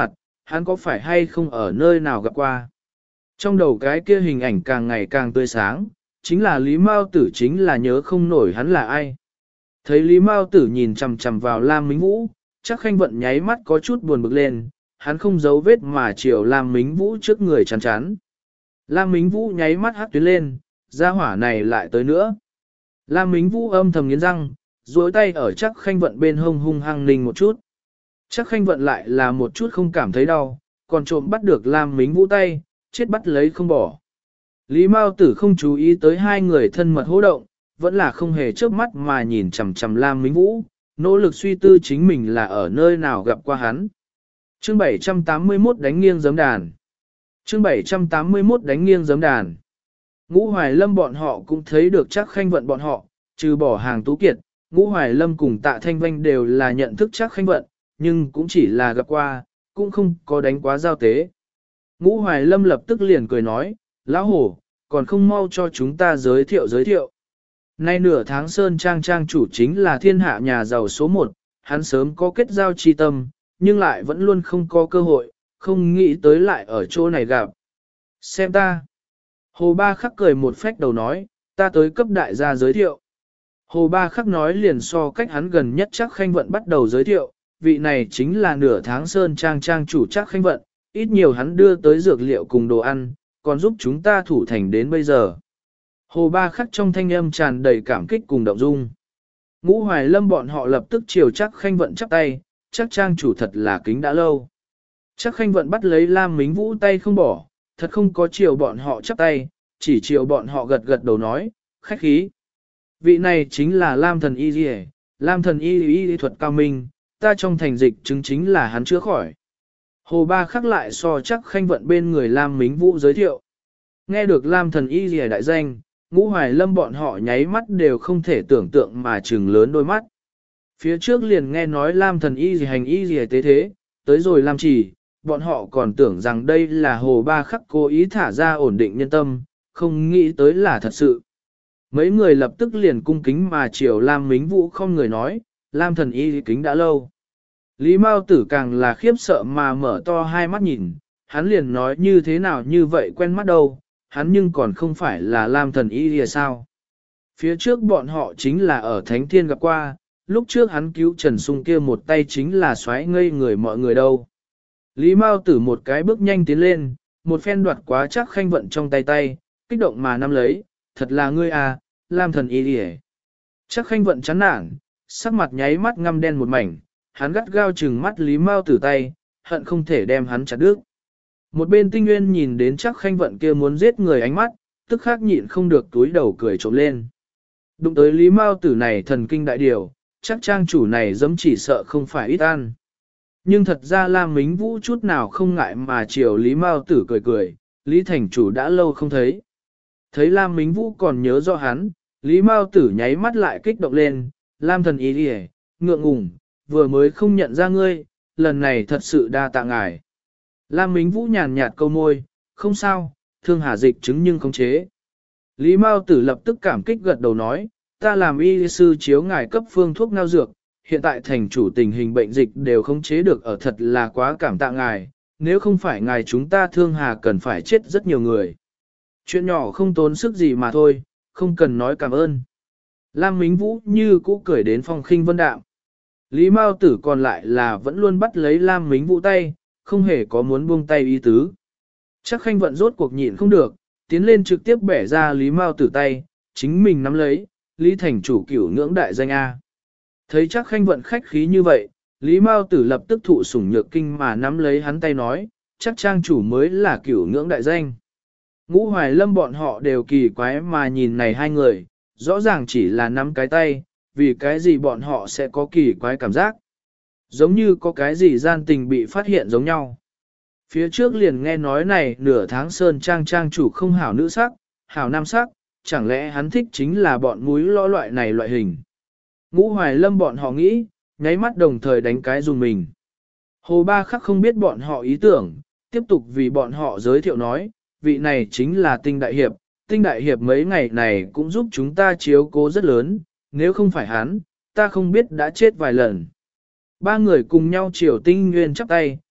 hắn có phải hay không ở nơi nào gặp qua. Trong đầu cái kia hình ảnh càng ngày càng tươi sáng, chính là Lý Mao Tử, chính là nhớ không nổi hắn là ai. Thấy Lý Mao Tử nhìn chằm chằm vào Lam Mính Vũ, chắc Khanh Vận nháy mắt có chút buồn bực lên, hắn không giấu vết mà chiều Lam Mính Vũ trước người chắn chắn. Lam Mính Vũ nháy mắt hắt tuyến lên, gia hỏa này lại tới nữa. Lam Mính Vũ âm thầm nghiến răng, duỗi tay ở chắc Khanh Vận bên hông hung hăng ninh một chút. Chắc Khanh Vận lại là một chút không cảm thấy đau, còn trộm bắt được Lam Mính Vũ tay, chết bắt lấy không bỏ. Lý Mao Tử không chú ý tới hai người thân mật hô động, vẫn là không hề chớp mắt mà nhìn chằm chằm Lam Mính Vũ, nỗ lực suy tư chính mình là ở nơi nào gặp qua hắn. Chương 781 đánh nghiêng giấm đàn. Chương 781 đánh nghiêng giấm đàn. Ngũ Hoài Lâm bọn họ cũng thấy được chắc Khanh Vận bọn họ, trừ bỏ Hàng Tú Kiệt, Ngũ Hoài Lâm cùng Tạ Thanh Vanh đều là nhận thức chắc Khanh Vận, nhưng cũng chỉ là gặp qua, cũng không có đánh quá giao tế. Ngũ Hoài Lâm lập tức liền cười nói, lão hổ, còn không mau cho chúng ta giới thiệu. Nay nửa tháng Sơn Trang Trang chủ chính là thiên hạ nhà giàu số 1, hắn sớm có kết giao chi tâm, nhưng lại vẫn luôn không có cơ hội, không nghĩ tới lại ở chỗ này gặp. Xem ta. Hồ Ba Khắc cười một phách đầu nói, ta tới cấp đại gia giới thiệu. Hồ Ba Khắc nói liền so cách hắn gần nhất chắc Khanh Vận bắt đầu giới thiệu, vị này chính là nửa tháng Sơn Trang Trang chủ chắc Khanh Vận, ít nhiều hắn đưa tới dược liệu cùng đồ ăn, còn giúp chúng ta thủ thành đến bây giờ. Hồ Ba Khắc trong thanh âm tràn đầy cảm kích cùng động dung. Ngũ Hoài Lâm bọn họ lập tức chiều chắc Khanh Vận chắp tay, chắc Trang chủ thật là kính đã lâu. Chắc Khanh Vận bắt lấy Lam Mính Vũ tay không bỏ, thật không có chiều bọn họ chắp tay, chỉ chiều bọn họ gật gật đầu nói, khách khí. Vị này chính là Lam thần y Dì, Lam thần y thuật cao minh, ta trong thành dịch chứng chính là hắn chữa khỏi. Hồ Ba Khắc lại so chắc Khanh Vận bên người Lam Mính Vũ giới thiệu. Nghe được Lam thần y Dì đại danh, Ngũ Hoài Lâm bọn họ nháy mắt đều không thể tưởng tượng mà trừng lớn đôi mắt. Phía trước liền nghe nói Lam thần y Dì hành y Dì tế thế, tới rồi Lam Chỉ, bọn họ còn tưởng rằng đây là Hồ Ba Khắc cố ý thả ra ổn định nhân tâm, không nghĩ tới là thật sự. Mấy người lập tức liền cung kính mà chiều Lam Mính Vũ không người nói, Lam thần y kính đã lâu. Lý Mao Tử càng là khiếp sợ mà mở to hai mắt nhìn, hắn liền nói như thế nào như vậy quen mắt đâu, hắn nhưng còn không phải là Lam thần y thì sao. Phía trước bọn họ chính là ở Thánh Thiên gặp qua, lúc trước hắn cứu Trần Sung kia một tay chính là xoáy ngây người mọi người đâu. Lý Mao Tử một cái bước nhanh tiến lên, một phen đoạt quá chắc Khanh Vận trong tay, kích động mà nắm lấy, thật là ngươi à, Lam thần y đi. Chắc Khanh Vận chán nản, sắc mặt nháy mắt ngăm đen một mảnh, hắn gắt gao chừng mắt Lý Mao Tử tay, hận không thể đem hắn chặt đứt. Một bên Tinh Nguyên nhìn đến chắc Khanh Vận kia muốn giết người ánh mắt, tức khắc nhịn không được túi đầu cười trộm lên. Đụng tới Lý Mao Tử này thần kinh đại điều, chắc trang chủ này dẫm chỉ sợ không phải ít ăn. Nhưng thật ra Lam Mính Vũ chút nào không ngại mà chiều Lý Mao Tử cười, Lý thành chủ đã lâu không thấy. Thấy Lam Mính Vũ còn nhớ rõ hắn, Lý Mao Tử nháy mắt lại kích động lên, Lam thần ý đi ngượng ngùng, vừa mới không nhận ra ngươi, lần này thật sự đa tạ ngài. Lam Mính Vũ nhàn nhạt câu môi, không sao, thương hà dịch chứng nhưng không chế. Lý Mao Tử lập tức cảm kích gật đầu nói, ta làm y sư chiếu ngài cấp phương thuốc ngao dược, hiện tại thành chủ tình hình bệnh dịch đều không chế được ở, thật là quá cảm tạ ngài, nếu không phải ngài chúng ta thương hà cần phải chết rất nhiều người. Chuyện nhỏ không tốn sức gì mà thôi, không cần nói cảm ơn. Lam Mính Vũ như cũ cười đến phong khinh vân đạm. Lý Mao Tử còn lại là vẫn luôn bắt lấy Lam Mính Vũ tay, không hề có muốn buông tay ý tứ. Chắc Khanh Vận rốt cuộc nhịn không được, tiến lên trực tiếp bẻ ra Lý Mao Tử tay, chính mình nắm lấy, Lý thành chủ cửu ngưỡng đại danh A. Thấy chắc Khanh Vận khách khí như vậy, Lý Mao Tử lập tức thụ sủng nhược kinh mà nắm lấy hắn tay nói, chắc trang chủ mới là cửu ngưỡng đại danh. Ngũ Hoài Lâm bọn họ đều kỳ quái mà nhìn này hai người, rõ ràng chỉ là nắm cái tay, vì cái gì bọn họ sẽ có kỳ quái cảm giác. Giống như có cái gì gian tình bị phát hiện giống nhau. Phía trước liền nghe nói này nửa tháng Sơn Trang Trang chủ không hảo nữ sắc, hảo nam sắc, chẳng lẽ hắn thích chính là bọn múi lo loại này loại hình. Ngũ Hoài Lâm bọn họ nghĩ, nháy mắt đồng thời đánh cái dùng mình. Hồ Ba Khắc không biết bọn họ ý tưởng, tiếp tục vì bọn họ giới thiệu nói, vị này chính là Tinh Đại Hiệp. Tinh Đại Hiệp mấy ngày này cũng giúp chúng ta chiếu cố rất lớn, nếu không phải hắn, ta không biết đã chết vài lần. Ba người cùng nhau chiều Tinh Nguyên chắp tay,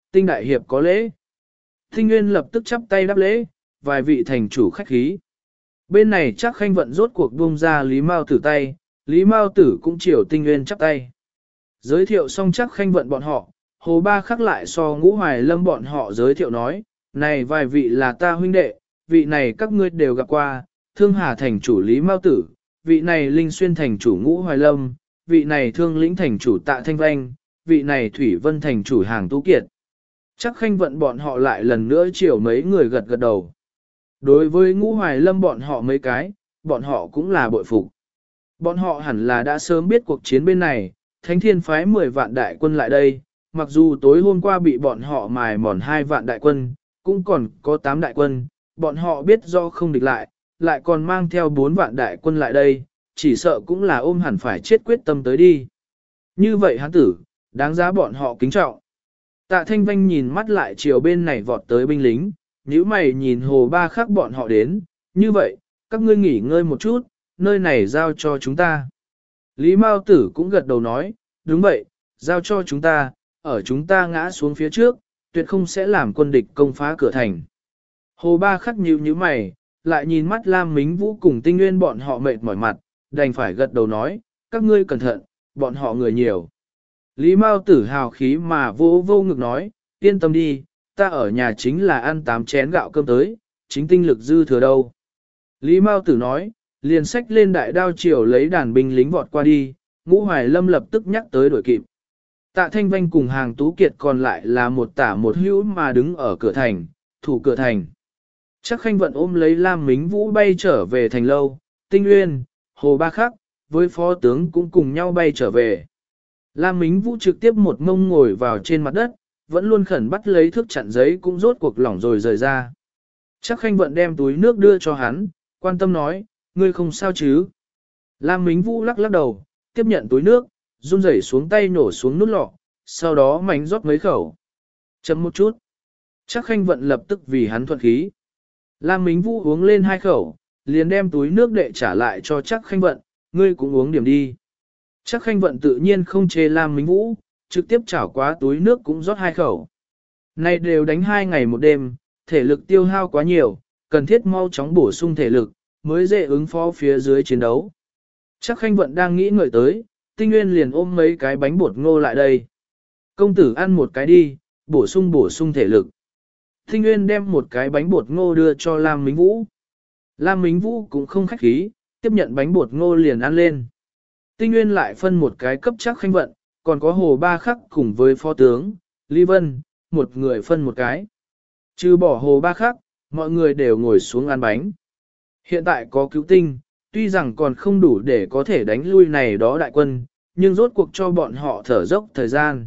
Tinh đại hiệp có lễ. Tinh Nguyên lập tức chắp tay đáp lễ, vài vị thành chủ khách khí. Bên này chắc Khanh Vận rốt cuộc buông ra Lý Mao Tử tay, Lý Mao Tử cũng chiều Tinh Nguyên chắp tay. Giới thiệu xong chắc Khanh Vận bọn họ, Hồ Ba Khắc lại so Ngũ Hoài Lâm bọn họ giới thiệu nói, này vài vị là ta huynh đệ, vị này các ngươi đều gặp qua, Thương Hà thành chủ Lý Mao Tử, vị này Linh Xuyên thành chủ Ngũ Hoài Lâm, vị này Thương Lĩnh thành chủ Tạ Thanh Vanh, vị này Thủy Vân thành chủ Hàng Tú Kiệt. Chắc Khanh Vận bọn họ lại lần nữa chiều mấy người gật gật đầu. Đối với Ngũ Hoài Lâm bọn họ mấy cái, bọn họ cũng là bội phục. Bọn họ hẳn là đã sớm biết cuộc chiến bên này, Thánh Thiên phái 10 vạn đại quân lại đây, mặc dù tối hôm qua bị bọn họ mài mòn 2 vạn đại quân, cũng còn có 8 đại quân, bọn họ biết do không địch lại còn mang theo 4 vạn đại quân lại đây, chỉ sợ cũng là ôm hẳn phải chết quyết tâm tới đi. Như vậy hắn tử, đáng giá bọn họ kính trọng. Tạ Thanh Vanh nhìn mắt lại chiều bên này vọt tới binh lính, nhíu mày nhìn Hồ Ba Khắc bọn họ đến, như vậy, các ngươi nghỉ ngơi một chút, nơi này giao cho chúng ta. Lý Mao Tử cũng gật đầu nói, đúng vậy, giao cho chúng ta, ở chúng ta ngã xuống phía trước, tuyệt không sẽ làm quân địch công phá cửa thành. Hồ Ba Khắc nhíu mày, lại nhìn mắt Lam Mính Vũ cùng Tinh Nguyên bọn họ mệt mỏi mặt, đành phải gật đầu nói, các ngươi cẩn thận, bọn họ người nhiều. Lý Mao Tử hào khí mà vô ngực nói, yên tâm đi, ta ở nhà chính là ăn 8 chén gạo cơm tới, chính tinh lực dư thừa đâu. Lý Mao Tử nói, liền xách lên đại đao chiều lấy đàn binh lính vọt qua đi, Ngũ Hoài Lâm lập tức nhắc tới đuổi kịp. Tạ Thanh Vanh cùng Hàng Tú Kiệt còn lại là một tả một hữu mà đứng ở cửa thành, thủ cửa thành. Chắc Khanh Vận ôm lấy Lam Mính Vũ bay trở về thành lâu, Tinh Nguyên, Hồ Ba Khắc, với phó tướng cũng cùng nhau bay trở về. Lam Mính Vũ trực tiếp một mông ngồi vào trên mặt đất, vẫn luôn khẩn bắt lấy thước chặn giấy cũng rốt cuộc lỏng rồi rời ra. Chắc Khanh Vận đem túi nước đưa cho hắn, quan tâm nói, ngươi không sao chứ? Lam Mính Vũ lắc lắc đầu, tiếp nhận túi nước, run rẩy xuống tay nổ xuống nút lọ, sau đó mánh rót mấy khẩu. Chấm một chút. Chắc Khanh Vận lập tức vì hắn thuận khí. Lam Mính Vũ uống lên 2 khẩu, liền đem túi nước đệ trả lại cho Chắc Khanh Vận, ngươi cũng uống điểm đi. Chắc Khanh Vận tự nhiên không chê Lam Mính Vũ, trực tiếp chảo quá túi nước cũng rót 2 khẩu. Này đều đánh 2 ngày một đêm, thể lực tiêu hao quá nhiều, cần thiết mau chóng bổ sung thể lực, mới dễ ứng phó phía dưới chiến đấu. Chắc Khanh Vận đang nghĩ ngợi tới, Tinh Nguyên liền ôm mấy cái bánh bột ngô lại đây. Công tử ăn một cái đi, bổ sung thể lực. Tinh Nguyên đem một cái bánh bột ngô đưa cho Lam Mính Vũ. Lam Mính Vũ cũng không khách khí, tiếp nhận bánh bột ngô liền ăn lên. Tinh Nguyên lại phân một cái cấp Chắc Khanh Vận, còn có Hồ Ba Khắc cùng với phó tướng, Lý Vân, một người phân một cái. Trừ bỏ Hồ Ba Khắc, mọi người đều ngồi xuống ăn bánh. Hiện tại có cứu tinh, tuy rằng còn không đủ để có thể đánh lui này đó đại quân, nhưng rốt cuộc cho bọn họ thở dốc thời gian.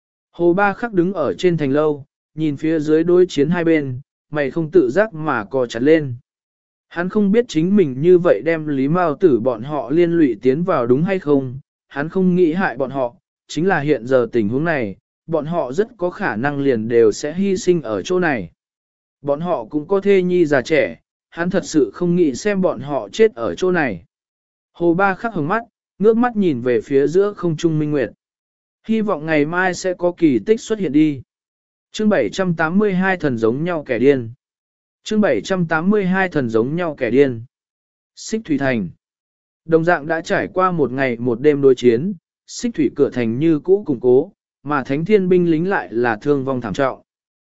Hồ Ba Khắc đứng ở trên thành lâu, nhìn phía dưới đối chiến hai bên, mày không tự giác mà co chặt lên. Hắn không biết chính mình như vậy đem Lý Mao Tử bọn họ liên lụy tiến vào đúng hay không, hắn không nghĩ hại bọn họ, chính là hiện giờ tình huống này, bọn họ rất có khả năng liền đều sẽ hy sinh ở chỗ này. Bọn họ cũng có thê nhi già trẻ, hắn thật sự không nghĩ xem bọn họ chết ở chỗ này. Hồ Ba Khắc hừng mắt, ngước mắt nhìn về phía giữa không trung minh nguyệt. Hy vọng ngày mai sẽ có kỳ tích xuất hiện đi. Chương 782 thần giống nhau kẻ điên. Chương 782 thần giống nhau kẻ điên. Xích Thủy Thành. Đồng dạng đã trải qua một ngày một đêm đối chiến, Xích Thủy cửa thành như cũ củng cố, mà Thánh Thiên binh lính lại là thương vong thảm trọng.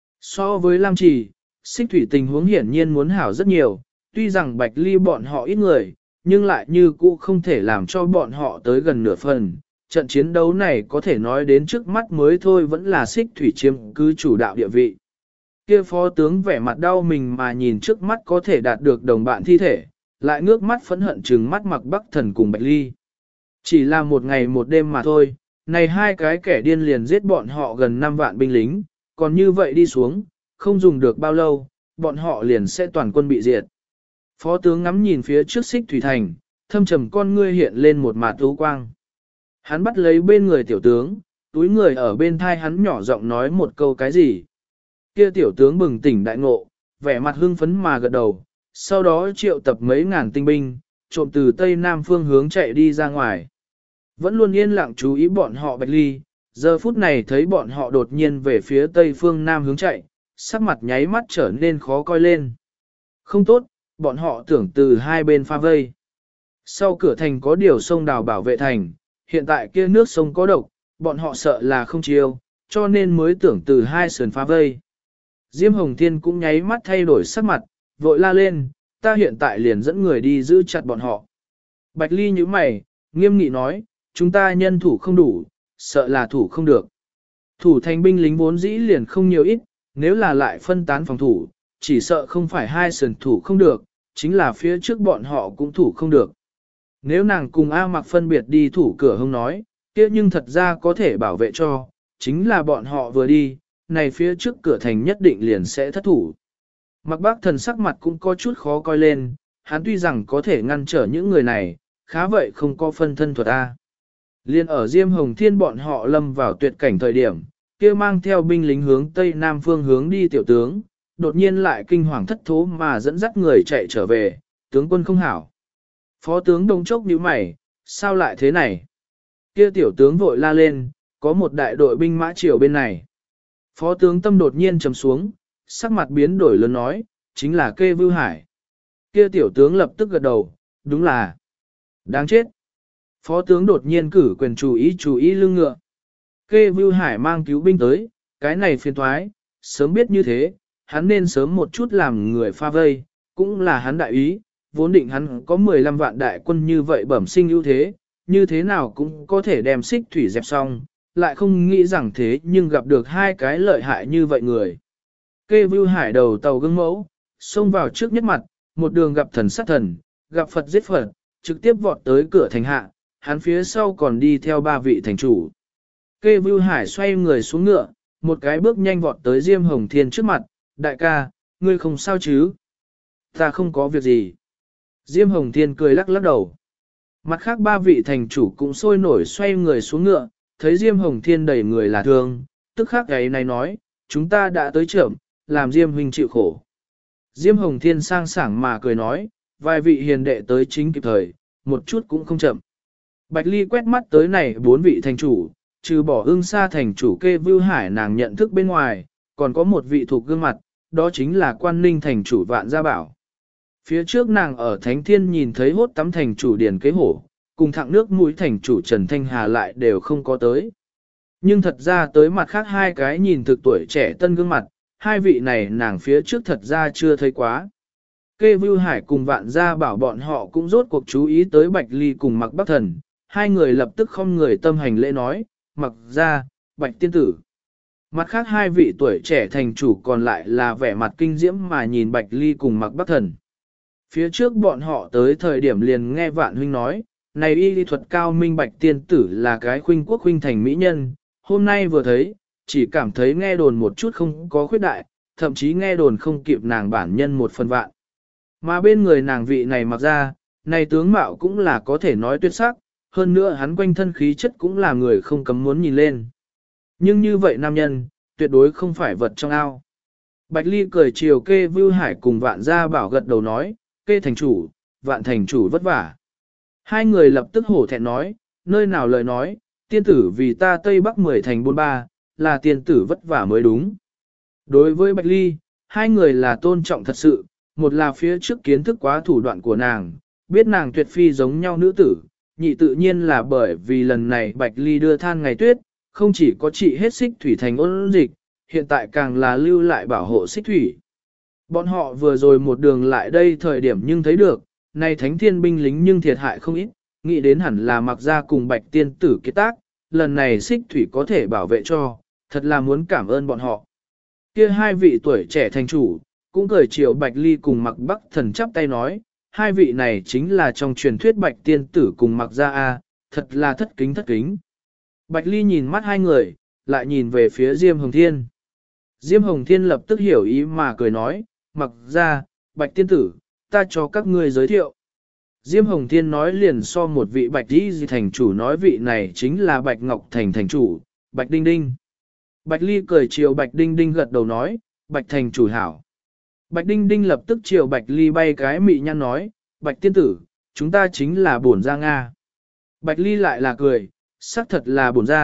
So với Lam Trì, Xích Thủy tình huống hiển nhiên muốn hảo rất nhiều, tuy rằng Bạch Ly bọn họ ít người, nhưng lại như cũ không thể làm cho bọn họ tới gần nửa phần. Trận chiến đấu này có thể nói đến trước mắt mới thôi vẫn là Xích Thủy chiếm cứ chủ đạo địa vị. Kia phó tướng vẻ mặt đau mình mà nhìn trước mắt có thể đạt được đồng bạn thi thể, lại ngước mắt phẫn hận trừng mắt Mặc Bắc Thần cùng Bạch Ly. Chỉ là một ngày một đêm mà thôi, này hai cái kẻ điên liền giết bọn họ gần 5 vạn binh lính, còn như vậy đi xuống, không dùng được bao lâu, bọn họ liền sẽ toàn quân bị diệt. Phó tướng ngắm nhìn phía trước Xích Thủy Thành, thâm trầm con ngươi hiện lên một mạt u quang. Hắn bắt lấy bên người tiểu tướng, túi người ở bên thai hắn nhỏ giọng nói một câu cái gì. Kia tiểu tướng bừng tỉnh đại ngộ, vẻ mặt hưng phấn mà gật đầu, sau đó triệu tập mấy ngàn tinh binh, trộm từ tây nam phương hướng chạy đi ra ngoài. Vẫn luôn yên lặng chú ý bọn họ Bạch Ly, Giờ phút này thấy bọn họ đột nhiên về phía tây phương nam hướng chạy, sắc mặt nháy mắt trở nên khó coi lên. Không tốt, bọn họ tưởng từ hai bên pha vây. Sau cửa thành có điều sông đào bảo vệ thành, hiện tại kia nước sông có độc, bọn họ sợ là không chiêu, cho nên mới tưởng từ hai sườn phá vây. Diêm Hồng Thiên cũng nháy mắt thay đổi sắc mặt, vội la lên, ta hiện tại liền dẫn người đi giữ chặt bọn họ. Bạch Ly nhíu mày, nghiêm nghị nói, chúng ta nhân thủ không đủ, sợ là thủ không được. Thủ thành binh lính vốn dĩ liền không nhiều ít, nếu là lại phân tán phòng thủ, chỉ sợ không phải hai sườn thủ không được, chính là phía trước bọn họ cũng thủ không được. Nếu nàng cùng A Mặc phân biệt đi thủ cửa hông nói, kia nhưng thật ra có thể bảo vệ cho, chính là bọn họ vừa đi, này phía trước cửa thành nhất định liền sẽ thất thủ. Mặc Bác Thần sắc mặt cũng có chút khó coi lên, hắn tuy rằng có thể ngăn trở những người này, khá vậy không có phân thân thuật A. Liên ở Diêm Hồng Thiên bọn họ lâm vào tuyệt cảnh thời điểm, kia mang theo binh lính hướng tây nam phương hướng đi tiểu tướng, đột nhiên lại kinh hoàng thất thố mà dẫn dắt người chạy trở về, tướng quân không hảo. Phó tướng Đông Chốc nhíu mày, sao lại thế này? Kia tiểu tướng vội la lên, có một đại đội binh mã triều bên này. Phó tướng Tâm đột nhiên trầm xuống, sắc mặt biến đổi lớn nói, chính là Kê Vưu Hải. Kia tiểu tướng lập tức gật đầu, đúng là đáng chết. Phó tướng đột nhiên cử quyền chú ý lưng ngựa. Kê Vưu Hải mang cứu binh tới, cái này phiền toái, sớm biết như thế, hắn nên sớm một chút làm người pha vây, cũng là hắn đại ý, vốn định hắn có 15 vạn đại quân như vậy bẩm sinh ưu thế, như thế nào cũng có thể đem xích thủy dẹp xong, lại không nghĩ rằng thế nhưng gặp được hai cái lợi hại như vậy người. Kê Vưu Hải đầu tàu gương mẫu, xông vào trước nhất mặt, một đường gặp thần sát thần, gặp Phật giết Phật, trực tiếp vọt tới cửa thành hạ, hắn phía sau còn đi theo ba vị thành chủ. Kê Vưu Hải xoay người xuống ngựa, một cái bước nhanh vọt tới Diêm Hồng Thiên trước mặt, đại ca, ngươi không sao chứ? Ta không có việc gì. Diêm Hồng Thiên cười lắc lắc đầu. Mặt khác ba vị thành chủ cũng sôi nổi xoay người xuống ngựa, thấy Diêm Hồng Thiên đầy người là thương, tức khắc ấy này nói, chúng ta đã tới trưởng, làm Diêm huynh chịu khổ. Diêm Hồng Thiên sang sảng mà cười nói, vài vị hiền đệ tới chính kịp thời, một chút cũng không chậm. Bạch Ly quét mắt tới này bốn vị thành chủ, trừ bỏ ưng xa thành chủ Kê Vưu Hải nàng nhận thức bên ngoài, còn có một vị thuộc gương mặt, đó chính là Quan Ninh thành chủ Vạn Gia Bảo. Phía trước nàng ở Thánh Thiên nhìn thấy hốt tắm thành chủ Điền Kế Hổ, cùng thẳng nước mũi thành chủ Trần Thanh Hà lại đều không có tới. Nhưng thật ra tới mặt khác hai cái nhìn thực tuổi trẻ tân gương mặt, hai vị này nàng phía trước thật ra chưa thấy quá. Kê Vưu Hải cùng Vạn Gia Bảo bọn họ cũng rốt cuộc chú ý tới Bạch Ly cùng Mặc Bắc Thần, hai người lập tức không người tâm hành lễ nói, Mặc Gia, Bạch Tiên Tử. Mặt khác hai vị tuổi trẻ thành chủ còn lại là vẻ mặt kinh diễm mà nhìn Bạch Ly cùng Mặc Bắc Thần. Phía trước bọn họ tới thời điểm liền nghe Vạn Huynh nói, này y lý thuật cao minh Bạch Tiên Tử là cái khuynh quốc khuynh thành mỹ nhân, hôm nay vừa thấy, chỉ cảm thấy nghe đồn một chút không có khuyết đại, thậm chí nghe đồn không kịp nàng bản nhân một phần vạn. Mà bên người nàng vị này Mặc ra, này tướng mạo cũng là có thể nói tuyệt sắc, hơn nữa hắn quanh thân khí chất cũng là người không cấm muốn nhìn lên. Nhưng như vậy nam nhân, tuyệt đối không phải vật trong ao. Bạch Ly cười chiều Kê Vưu Hải cùng Vạn Gia Bảo gật đầu nói, Kê thành chủ, Vạn thành chủ vất vả. Hai người lập tức hổ thẹn nói, nơi nào lời nói, tiên tử vì ta Tây Bắc 10 thành 43, là tiên tử vất vả mới đúng. Đối với Bạch Ly, hai người là tôn trọng thật sự, một là phía trước kiến thức quá thủ đoạn của nàng, biết nàng tuyệt phi giống nhau nữ tử, nhị tự nhiên là bởi vì lần này Bạch Ly đưa than ngày tuyết, không chỉ có trị hết xích thủy thành ôn dịch, hiện tại càng là lưu lại bảo hộ xích thủy. Bọn họ vừa rồi một đường lại đây thời điểm nhưng thấy được, này thánh thiên binh lính nhưng thiệt hại không ít, nghĩ đến hẳn là Mặc ra cùng Bạch tiên tử kết tác, lần này xích thủy có thể bảo vệ cho, thật là muốn cảm ơn bọn họ. Kia hai vị tuổi trẻ thành chủ, cũng cười chiều Bạch Ly cùng Mặc Bắc Thần chắp tay nói, hai vị này chính là trong truyền thuyết Bạch tiên tử cùng Mặc ra a, thật là thất kính thất kính. Bạch Ly nhìn mắt hai người, lại nhìn về phía Diêm Hồng Thiên. Diêm Hồng Thiên lập tức hiểu ý mà cười nói, Mặc ra, Bạch tiên tử, ta cho các ngươi giới thiệu. Diêm Hồng Thiên nói liền so một vị Bạch Di thành chủ nói vị này chính là Bạch Ngọc Thành thành chủ, Bạch Đinh Đinh. Bạch Ly cười chiều Bạch Đinh Đinh gật đầu nói, Bạch thành chủ hảo. Bạch Đinh Đinh lập tức chiều Bạch Ly bay cái mị nhăn nói, Bạch tiên tử, chúng ta chính là bổn gia Nga. Bạch Ly lại là cười, xác thật là bổn gia,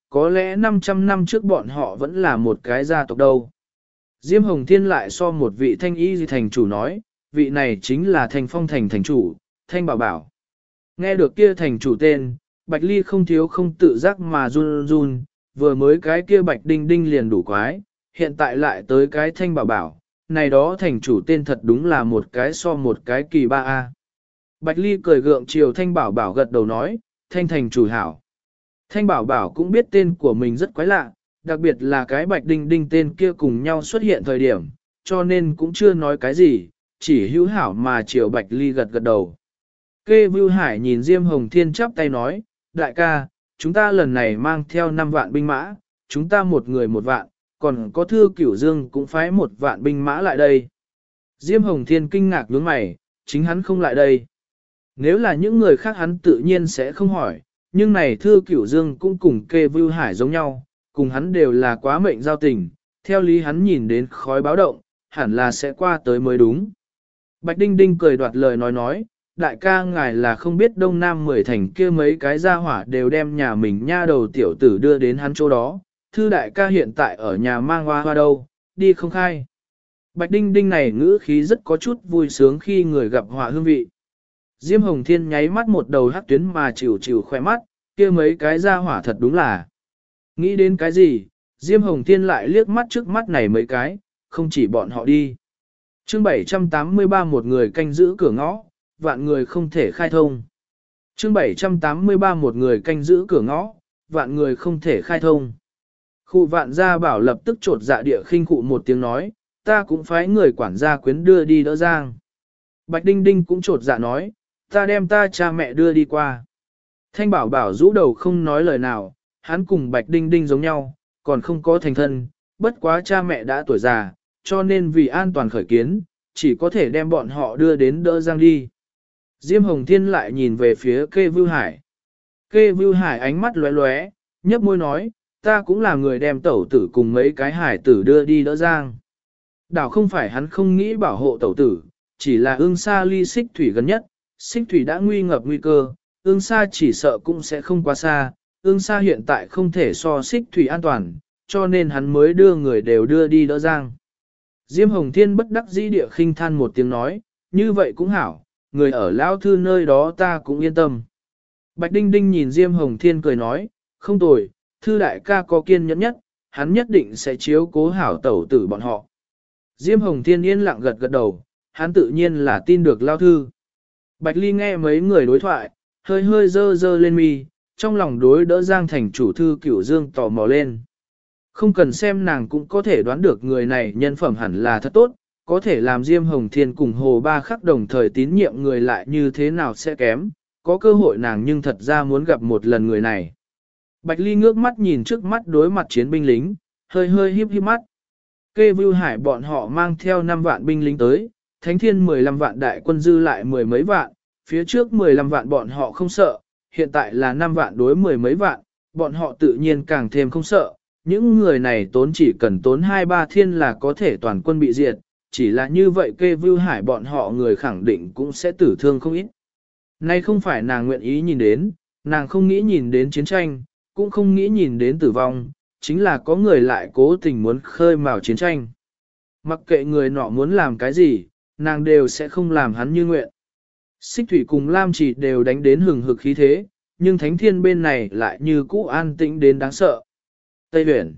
có lẽ 500 năm trước bọn họ vẫn là một cái gia tộc đâu. Diêm Hồng Thiên lại so một vị thanh y thành chủ nói, vị này chính là Thanh Phong thành thành chủ, Thanh Bảo Bảo. Nghe được kia thành chủ tên, Bạch Ly không thiếu không tự giác mà run run, vừa mới cái kia Bạch Đinh Đinh liền đủ quái, hiện tại lại tới cái Thanh Bảo Bảo, này đó thành chủ tên thật đúng là một cái so một cái kỳ ba a. Bạch Ly cười gượng chiều Thanh Bảo Bảo gật đầu nói, Thanh thành chủ hảo. Thanh Bảo Bảo cũng biết tên của mình rất quái lạ, đặc biệt là cái Bạch Đinh Đinh tên kia cùng nhau xuất hiện thời điểm, cho nên cũng chưa nói cái gì, chỉ hữu hảo mà chiều Bạch Ly gật gật đầu. Kê Vưu Hải nhìn Diêm Hồng Thiên chắp tay nói, đại ca, chúng ta lần này mang theo 5 vạn binh mã, chúng ta một người 1 vạn, còn có Thư Cửu Dương cũng phái 1 vạn binh mã lại đây. Diêm Hồng Thiên kinh ngạc nhướng mày, chính hắn không lại đây. Nếu là những người khác hắn tự nhiên sẽ không hỏi, nhưng này Thư Cửu Dương cũng cùng Kê Vưu Hải giống nhau, cùng hắn đều là quá mệnh giao tình, theo lý hắn nhìn đến khói báo động, hẳn là sẽ qua tới mới đúng. Bạch Đinh Đinh cười đoạt lời nói, đại ca ngài là không biết Đông Nam 10 thành kia mấy cái gia hỏa đều đem nhà mình nha đầu tiểu tử đưa đến hắn chỗ đó, Thư đại ca hiện tại ở nhà mang hoa hoa đâu, đi không khai. Bạch Đinh Đinh này ngữ khí rất có chút vui sướng khi người gặp họa hương vị. Diêm Hồng Thiên nháy mắt một đầu hắc tuyến mà chịu chịu khoe mắt, kia mấy cái gia hỏa thật đúng là. Nghĩ đến cái gì, Diêm Hồng Thiên lại liếc mắt trước mắt này mấy cái, không chỉ bọn họ đi. Chương 783 một người canh giữ cửa ngõ, vạn người không thể khai thông. Chương 783 một người canh giữ cửa ngõ, vạn người không thể khai thông. Khu Vạn Gia Bảo lập tức trột dạ địa khinh cụ một tiếng nói, ta cũng phái người quản gia quyến đưa đi đỡ Giang. Bạch Đinh Đinh cũng trột dạ nói, ta đem ta cha mẹ đưa đi qua. Thanh Bảo Bảo rũ đầu không nói lời nào, hắn cùng Bạch Đinh Đinh giống nhau, còn không có thành thân, bất quá cha mẹ đã tuổi già, cho nên vì an toàn khởi kiến, chỉ có thể đem bọn họ đưa đến đỡ Giang đi. Diêm Hồng Thiên lại nhìn về phía Kê Vưu Hải. Kê Vưu Hải ánh mắt lóe lóe, nhấp môi nói, ta cũng là người đem tẩu tử cùng mấy cái hải tử đưa đi đỡ Giang. Đảo không phải hắn không nghĩ bảo hộ tẩu tử, chỉ là ương sa ly xích thủy gần nhất, xích thủy đã nguy ngập nguy cơ, ương sa chỉ sợ cũng sẽ không quá xa, ương sa hiện tại không thể so xích thủy an toàn, cho nên hắn mới đưa người đều đưa đi đỡ Giang. Diêm Hồng Thiên bất đắc dĩ địa khinh than một tiếng nói, như vậy cũng hảo, người ở Lão Thư nơi đó ta cũng yên tâm. Bạch Đinh Đinh nhìn Diêm Hồng Thiên cười nói, không tồi, Thư đại ca có kiên nhẫn nhất, hắn nhất định sẽ chiếu cố hảo tẩu tử bọn họ. Diêm Hồng Thiên yên lặng gật gật đầu, hắn tự nhiên là tin được Lão Thư. Bạch Ly nghe mấy người đối thoại, hơi hơi dơ dơ lên mi, trong lòng đối đỡ Giang thành chủ Thư Cửu Dương tò mò lên. Không cần xem nàng cũng có thể đoán được người này nhân phẩm hẳn là thật tốt, có thể làm Diêm Hồng Thiên cùng Hồ Ba Khắc đồng thời tín nhiệm người lại như thế nào sẽ kém, có cơ hội nàng nhưng thật ra muốn gặp một lần người này. Bạch Ly ngước mắt nhìn trước mắt đối mặt chiến binh lính, hơi hơi híp híp mắt. Kê Vưu Hải bọn họ mang theo 5 vạn binh lính tới, Thánh Thiên 15 vạn đại quân dư lại 10 mấy vạn, phía trước 15 vạn bọn họ không sợ, hiện tại là 5 vạn đối 10 mấy vạn, bọn họ tự nhiên càng thêm không sợ. Những người này tốn chỉ cần tốn 2-3 thiên là có thể toàn quân bị diệt, chỉ là như vậy Kê Vưu Hải bọn họ người khẳng định cũng sẽ tử thương không ít. Nay không phải nàng nguyện ý nhìn đến, nàng không nghĩ nhìn đến chiến tranh, cũng không nghĩ nhìn đến tử vong, chính là có người lại cố tình muốn khơi mào chiến tranh. Mặc kệ người nọ muốn làm cái gì, nàng đều sẽ không làm hắn như nguyện. Xích Thủy cùng Lam Chỉ đều đánh đến hừng hực khí thế, nhưng Thánh Thiên bên này lại như cũ an tĩnh đến đáng sợ. Tây Huyền.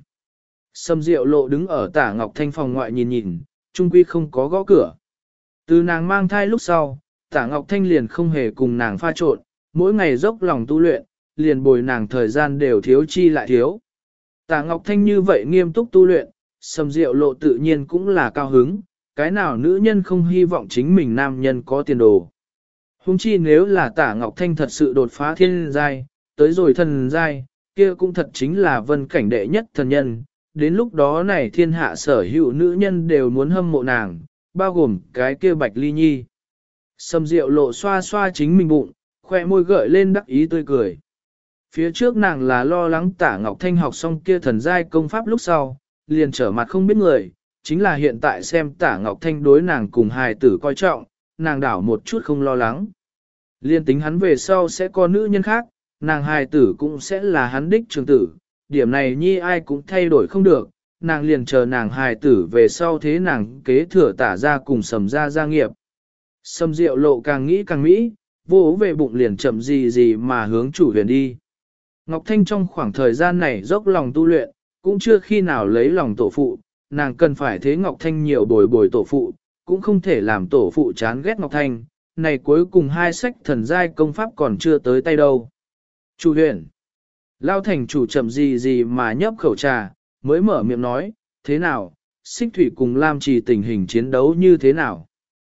Sâm Diệu Lộ đứng ở Tả Ngọc Thanh phòng ngoại nhìn nhìn, trung quy không có gõ cửa. Từ nàng mang thai lúc sau, Tả Ngọc Thanh liền không hề cùng nàng pha trộn, mỗi ngày dốc lòng tu luyện, liền bồi nàng thời gian đều thiếu chi lại thiếu. Tả Ngọc Thanh như vậy nghiêm túc tu luyện, Sâm Diệu Lộ tự nhiên cũng là cao hứng, cái nào nữ nhân không hy vọng chính mình nam nhân có tiền đồ. Hùng chi nếu là Tả Ngọc Thanh thật sự đột phá thiên giai, tới rồi thần giai, kia cũng thật chính là vân cảnh đệ nhất thần nhân, đến lúc đó này thiên hạ sở hữu nữ nhân đều muốn hâm mộ nàng, bao gồm cái kia Bạch Ly Nhi. Sâm Diệu Lộ xoa xoa chính mình bụng, khoe môi gợi lên đắc ý tươi cười. Phía trước nàng là lo lắng Tả Ngọc Thanh học xong kia thần giai công pháp lúc sau, liền trở mặt không biết người, chính là hiện tại xem Tả Ngọc Thanh đối nàng cùng hài tử coi trọng, nàng đảo một chút không lo lắng. Liên tính hắn về sau sẽ có nữ nhân khác, nàng hài tử cũng sẽ là hắn đích trường tử, điểm này nhi ai cũng thay đổi không được, nàng liền chờ nàng hài tử về sau thế nàng kế thừa tả ra cùng Sầm ra gia nghiệp. Sầm Diệu Lộ càng nghĩ càng mỹ, vô về bụng liền chậm gì mà hướng chủ huyền đi. Ngọc Thanh trong khoảng thời gian này dốc lòng tu luyện, cũng chưa khi nào lấy lòng tổ phụ, nàng cần phải thế Ngọc Thanh nhiều bồi bồi tổ phụ, cũng không thể làm tổ phụ chán ghét Ngọc Thanh, này cuối cùng hai sách thần giai công pháp còn chưa tới tay đâu. Chủ huyền, Lao thành chủ chậm gì mà nhấp khẩu trà, mới mở miệng nói, thế nào, Xích Thủy cùng Lam Trì tình hình chiến đấu như thế nào?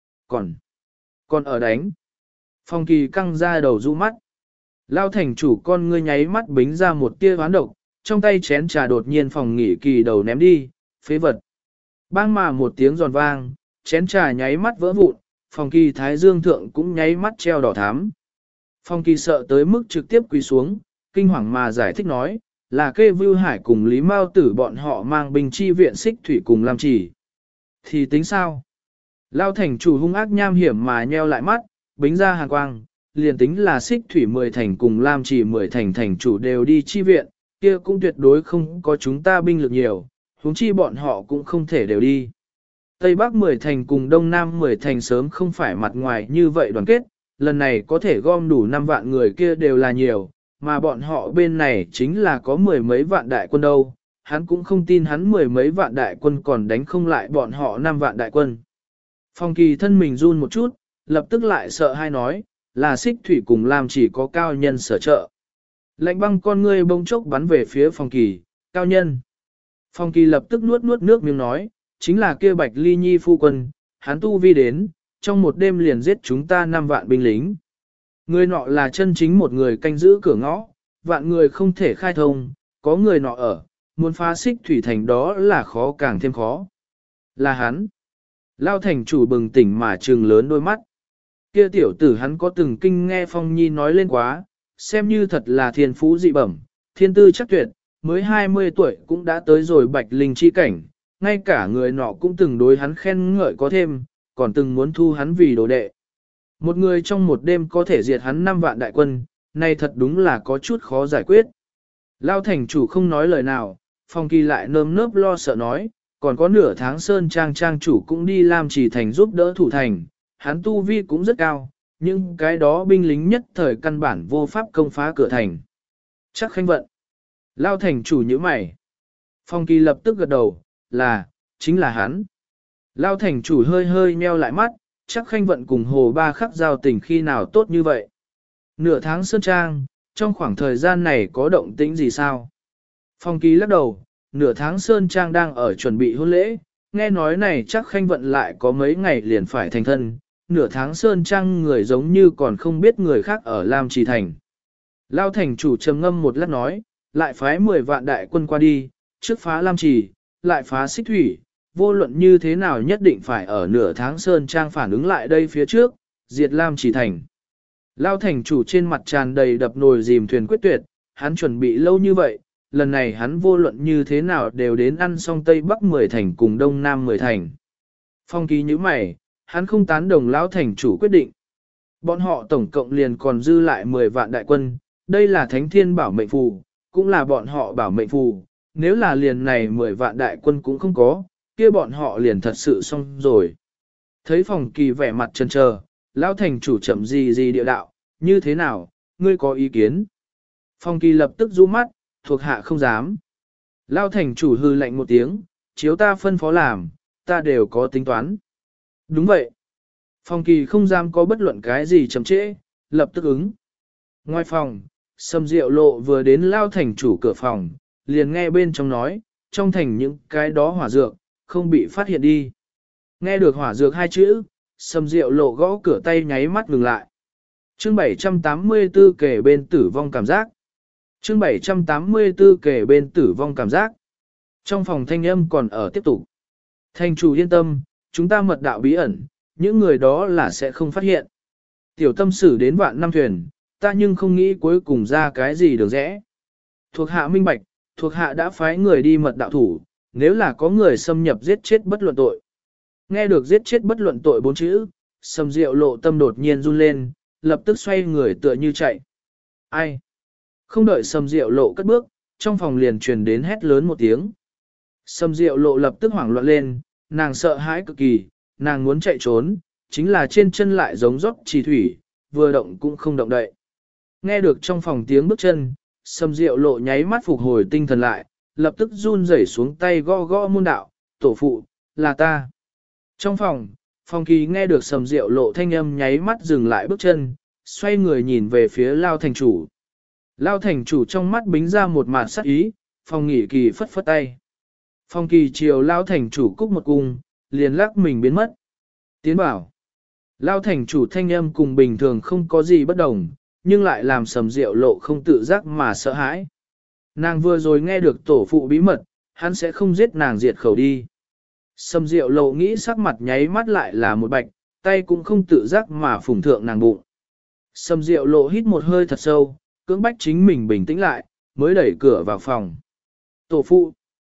Còn ở đánh. Phong Kỳ căng ra đầu du mắt. Lao thành chủ con ngươi nháy mắt bính ra một tia hoán độc, trong tay chén trà đột nhiên Phòng Nghỉ Kỳ đầu ném đi, phế vật. Bang mà một tiếng giòn vang, chén trà nháy mắt vỡ vụn, Phong Kỳ thái dương thượng cũng nháy mắt treo đỏ thắm. Phong Kỳ sợ tới mức trực tiếp quỳ xuống, kinh hoàng mà giải thích nói, là kê Vưu Hải cùng Lý Mao Tử bọn họ mang binh chi viện Xích Thủy cùng Lam Trì. Thì tính sao? Lao thành chủ hung ác nham hiểm mà nheo lại mắt, bính ra hàn quang, liền tính là Xích Thủy 10 thành cùng Lam Trì 10 thành thành chủ đều đi chi viện, kia cũng tuyệt đối không có chúng ta binh lực nhiều, huống chi bọn họ cũng không thể đều đi. Tây Bắc 10 thành cùng Đông Nam 10 thành sớm không phải mặt ngoài như vậy đoàn kết, lần này có thể gom đủ 5 vạn người kia đều là nhiều, mà bọn họ bên này chính là có 10 mấy vạn đại quân đâu, hắn cũng không tin hắn 10 mấy vạn đại quân còn đánh không lại bọn họ 5 vạn đại quân. Phong Kỳ thân mình run một chút, lập tức lại sợ hai nói, là Xích Thủy cùng Lam Chỉ có cao nhân sở trợ. Lạnh băng con ngươi bông chốc bắn về phía Phong Kỳ, cao nhân. Phong Kỳ lập tức nuốt nước miếng nói, chính là kia Bạch Ly Nhi phu quân, hắn tu vi đến, trong một đêm liền giết chúng ta 5 vạn binh lính. Người nọ là chân chính một người canh giữ cửa ngõ, vạn người không thể khai thông, có người nọ ở, muốn phá Xích Thủy thành đó là khó càng thêm khó. Là hắn. Lao thành chủ bừng tỉnh mà trừng lớn đôi mắt. Kia tiểu tử hắn có từng kinh nghe Phong Nhi nói lên quá, xem như thật là thiên phú dị bẩm, thiên tư chắc tuyệt, mới 20 tuổi cũng đã tới rồi Bạch Linh chi cảnh, ngay cả người nọ cũng từng đối hắn khen ngợi có thêm, còn từng muốn thu hắn vì đồ đệ. Một người trong một đêm có thể diệt hắn 5 vạn đại quân, này thật đúng là có chút khó giải quyết. Lao thành chủ không nói lời nào, Phong Kỳ lại nơm nớp lo sợ nói, còn có nửa tháng Sơn Trang Trang chủ cũng đi Lam Trì thành giúp đỡ thủ thành, hắn tu vi cũng rất cao, nhưng cái đó binh lính nhất thời căn bản vô pháp công phá cửa thành. Chắc khanh vận. Lao thành chủ như mày. Phong Kỳ lập tức gật đầu, chính là hắn. Lao thành chủ hơi nheo lại mắt, chắc khanh vận cùng Hồ Ba Khắc giao tình khi nào tốt như vậy. Nửa tháng Sơn Trang, trong khoảng thời gian này có động tĩnh gì sao? Phong Kỳ lắc đầu, nửa tháng Sơn Trang đang ở chuẩn bị hôn lễ, nghe nói này chắc khanh vận lại có mấy ngày liền phải thành thân, nửa tháng Sơn Trang người giống như còn không biết người khác ở Lam Trì Thành. Lao thành chủ trầm ngâm một lát nói, lại phái 10 vạn đại quân qua đi, trước phá Lam Trì, lại phá Xích Thủy, vô luận như thế nào nhất định phải ở nửa tháng Sơn Trang phản ứng lại đây phía trước, diệt Lam Trì Thành. Lao thành chủ trên mặt tràn đầy đập nồi dìm thuyền quyết tuyệt, hắn chuẩn bị lâu như vậy, lần này hắn vô luận như thế nào đều đến ăn xong Tây Bắc 10 thành cùng Đông Nam 10 thành. Phong Kỳ như mày, hắn không tán đồng Lão thành chủ quyết định. Bọn họ tổng cộng liền còn dư lại 10 vạn đại quân, đây là thánh thiên bảo mệnh phù, cũng là bọn họ bảo mệnh phù, nếu là liền này 10 vạn đại quân cũng không có, kia bọn họ liền thật sự xong rồi. Thấy Phong Kỳ vẻ mặt chần chờ, Lão thành chủ chậm gì địa đạo, như thế nào, ngươi có ý kiến? Phong Kỳ lập tức rũ mắt, thuộc hạ không dám. Lão thành chủ hư lạnh một tiếng, chiếu ta phân phó làm, ta đều có tính toán. Đúng vậy. Phong Kỳ không dám có bất luận cái gì chậm trễ, lập tức ứng. Ngoài phòng, Sâm Diệu Lộ vừa đến Lão thành chủ cửa phòng, liền nghe bên trong nói, trong thành những cái đó hỏa dược, không bị phát hiện đi. Nghe được hỏa dược hai chữ, Sâm Diệu Lộ gõ cửa tay nháy mắt ngừng lại. Chương 784 kể bên tử vong cảm giác. Chương 784 kể bên tử vong cảm giác. Trong phòng thanh âm còn ở tiếp tục. Thành chủ yên tâm, chúng ta mật đạo bí ẩn, những người đó là sẽ không phát hiện. Tiểu tâm sử đến vạn năm thuyền, ta nhưng không nghĩ cuối cùng ra cái gì được rẽ. Thuộc hạ minh bạch, thuộc hạ đã phái người đi mật đạo thủ, nếu là có người xâm nhập giết chết bất luận tội. Nghe được giết chết bất luận tội 4 chữ, Sâm Diệu Lộ tâm đột nhiên run lên, lập tức xoay người tựa như chạy. Ai? Không đợi Sâm Diệu Lộ cất bước, trong phòng liền truyền đến hét lớn một tiếng. Sầm Diệu Lộ lập tức hoảng loạn lên, nàng sợ hãi cực kỳ, nàng muốn chạy trốn, chính là trên chân lại giống rót trì thủy, vừa động cũng không động đậy. Nghe được trong phòng tiếng bước chân, Sầm Diệu Lộ nháy mắt phục hồi tinh thần lại, lập tức run rẩy xuống tay gõ gõ môn đạo, tổ phụ, là ta. Trong phòng, Phong Kỳ nghe được Sầm Diệu Lộ thanh âm nháy mắt dừng lại bước chân, xoay người nhìn về phía Lao thành chủ. Lao thành chủ trong mắt bính ra một mạt sắc ý, Phong Nghị Kỳ phất phất tay. Phong Kỳ chiều Lao thành chủ cúc một cung, liền lắc mình biến mất. Tiến bảo. Lao thành chủ thanh âm cùng bình thường không có gì bất đồng, nhưng lại làm Sầm Diệu Lộ không tự giác mà sợ hãi. Nàng vừa rồi nghe được tổ phụ bí mật, hắn sẽ không giết nàng diệt khẩu đi. Sầm Diệu Lộ nghĩ sắc mặt nháy mắt lại là một bạch, tay cũng không tự giác mà phủng thượng nàng bụng. Sầm Diệu Lộ hít một hơi thật sâu, cưỡng bách chính mình bình tĩnh lại, mới đẩy cửa vào phòng. Tổ phụ.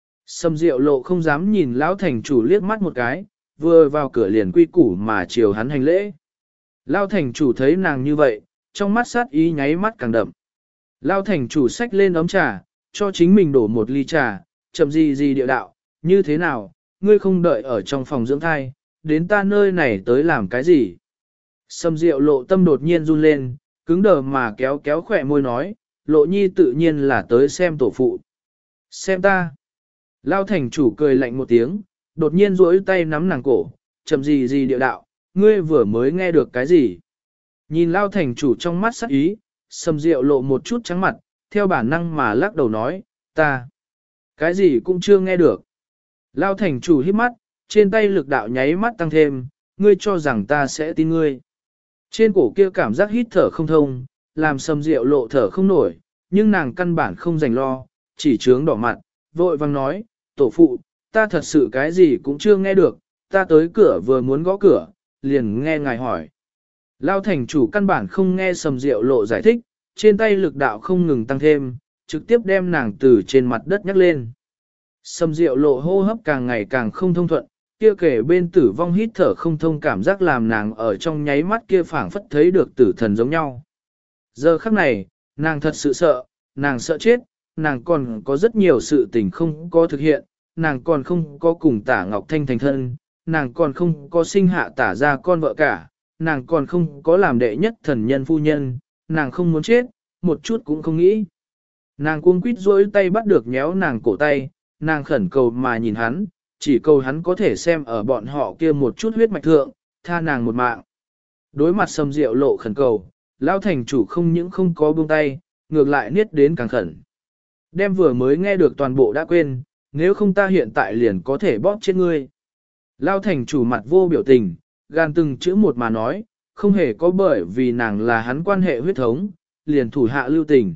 Sầm Diệu Lộ không dám nhìn lão thành chủ liếc mắt một cái, vừa vào cửa liền quy củ mà chiều hắn hành lễ. Lão thành chủ thấy nàng như vậy, trong mắt sát ý nháy mắt càng đậm. Lão thành chủ xách lên ấm trà, cho chính mình đổ một ly trà, chậm gì địa đạo, như thế nào, ngươi không đợi ở trong phòng dưỡng thai, đến ta nơi này tới làm cái gì? Sầm Diệu Lộ tâm đột nhiên run lên, cứng đờ mà kéo kéo khỏe môi nói, Lộ nhi tự nhiên là tới xem tổ phụ. Xem ta. Lao thành chủ cười lạnh một tiếng, đột nhiên duỗi tay nắm nàng cổ, chậm gì địa đạo, ngươi vừa mới nghe được cái gì? Nhìn Lao thành chủ trong mắt sắc ý, Sầm Diệu Lộ một chút trắng mặt, theo bản năng mà lắc đầu nói, ta. Cái gì cũng chưa nghe được. Lao thành chủ hít mắt, trên tay lực đạo nháy mắt tăng thêm, ngươi cho rằng ta sẽ tin ngươi. Trên cổ kia cảm giác hít thở không thông, làm Sầm Diệu Lộ thở không nổi, nhưng nàng căn bản không dành lo, chỉ trướng đỏ mặt, vội vang nói, tổ phụ, ta thật sự cái gì cũng chưa nghe được, ta tới cửa vừa muốn gõ cửa, liền nghe ngài hỏi. Lao thành chủ căn bản không nghe Sầm Diệu Lộ giải thích, trên tay lực đạo không ngừng tăng thêm, trực tiếp đem nàng từ trên mặt đất nhắc lên. Sầm Diệu Lộ hô hấp càng ngày càng không thông thuận, kia kể bên tử vong hít thở không thông cảm giác làm nàng ở trong nháy mắt kia phảng phất thấy được tử thần giống nhau. Giờ khắc này, nàng thật sự sợ, nàng sợ chết, nàng còn có rất nhiều sự tình không có thực hiện, nàng còn không có cùng Tả Ngọc Thanh thành thân, nàng còn không có sinh hạ Tả ra con vợ cả, nàng còn không có làm đệ nhất thần nhân phu nhân, nàng không muốn chết, một chút cũng không nghĩ. Nàng cuống quýt rỗi tay bắt được nhéo nàng cổ tay, nàng khẩn cầu mà nhìn hắn, chỉ cầu hắn có thể xem ở bọn họ kia một chút huyết mạch thượng, tha nàng một mạng. Đối mặt Sầm Diệu Lộ khẩn cầu, Lão thành chủ không những không có buông tay, ngược lại niết đến càng khẩn. Đem vừa mới nghe được toàn bộ đã quên, nếu không ta hiện tại liền có thể bóp chết ngươi. Lão thành chủ mặt vô biểu tình, gan từng chữ một mà nói, không hề có bởi vì nàng là hắn quan hệ huyết thống, liền thủ hạ lưu tình.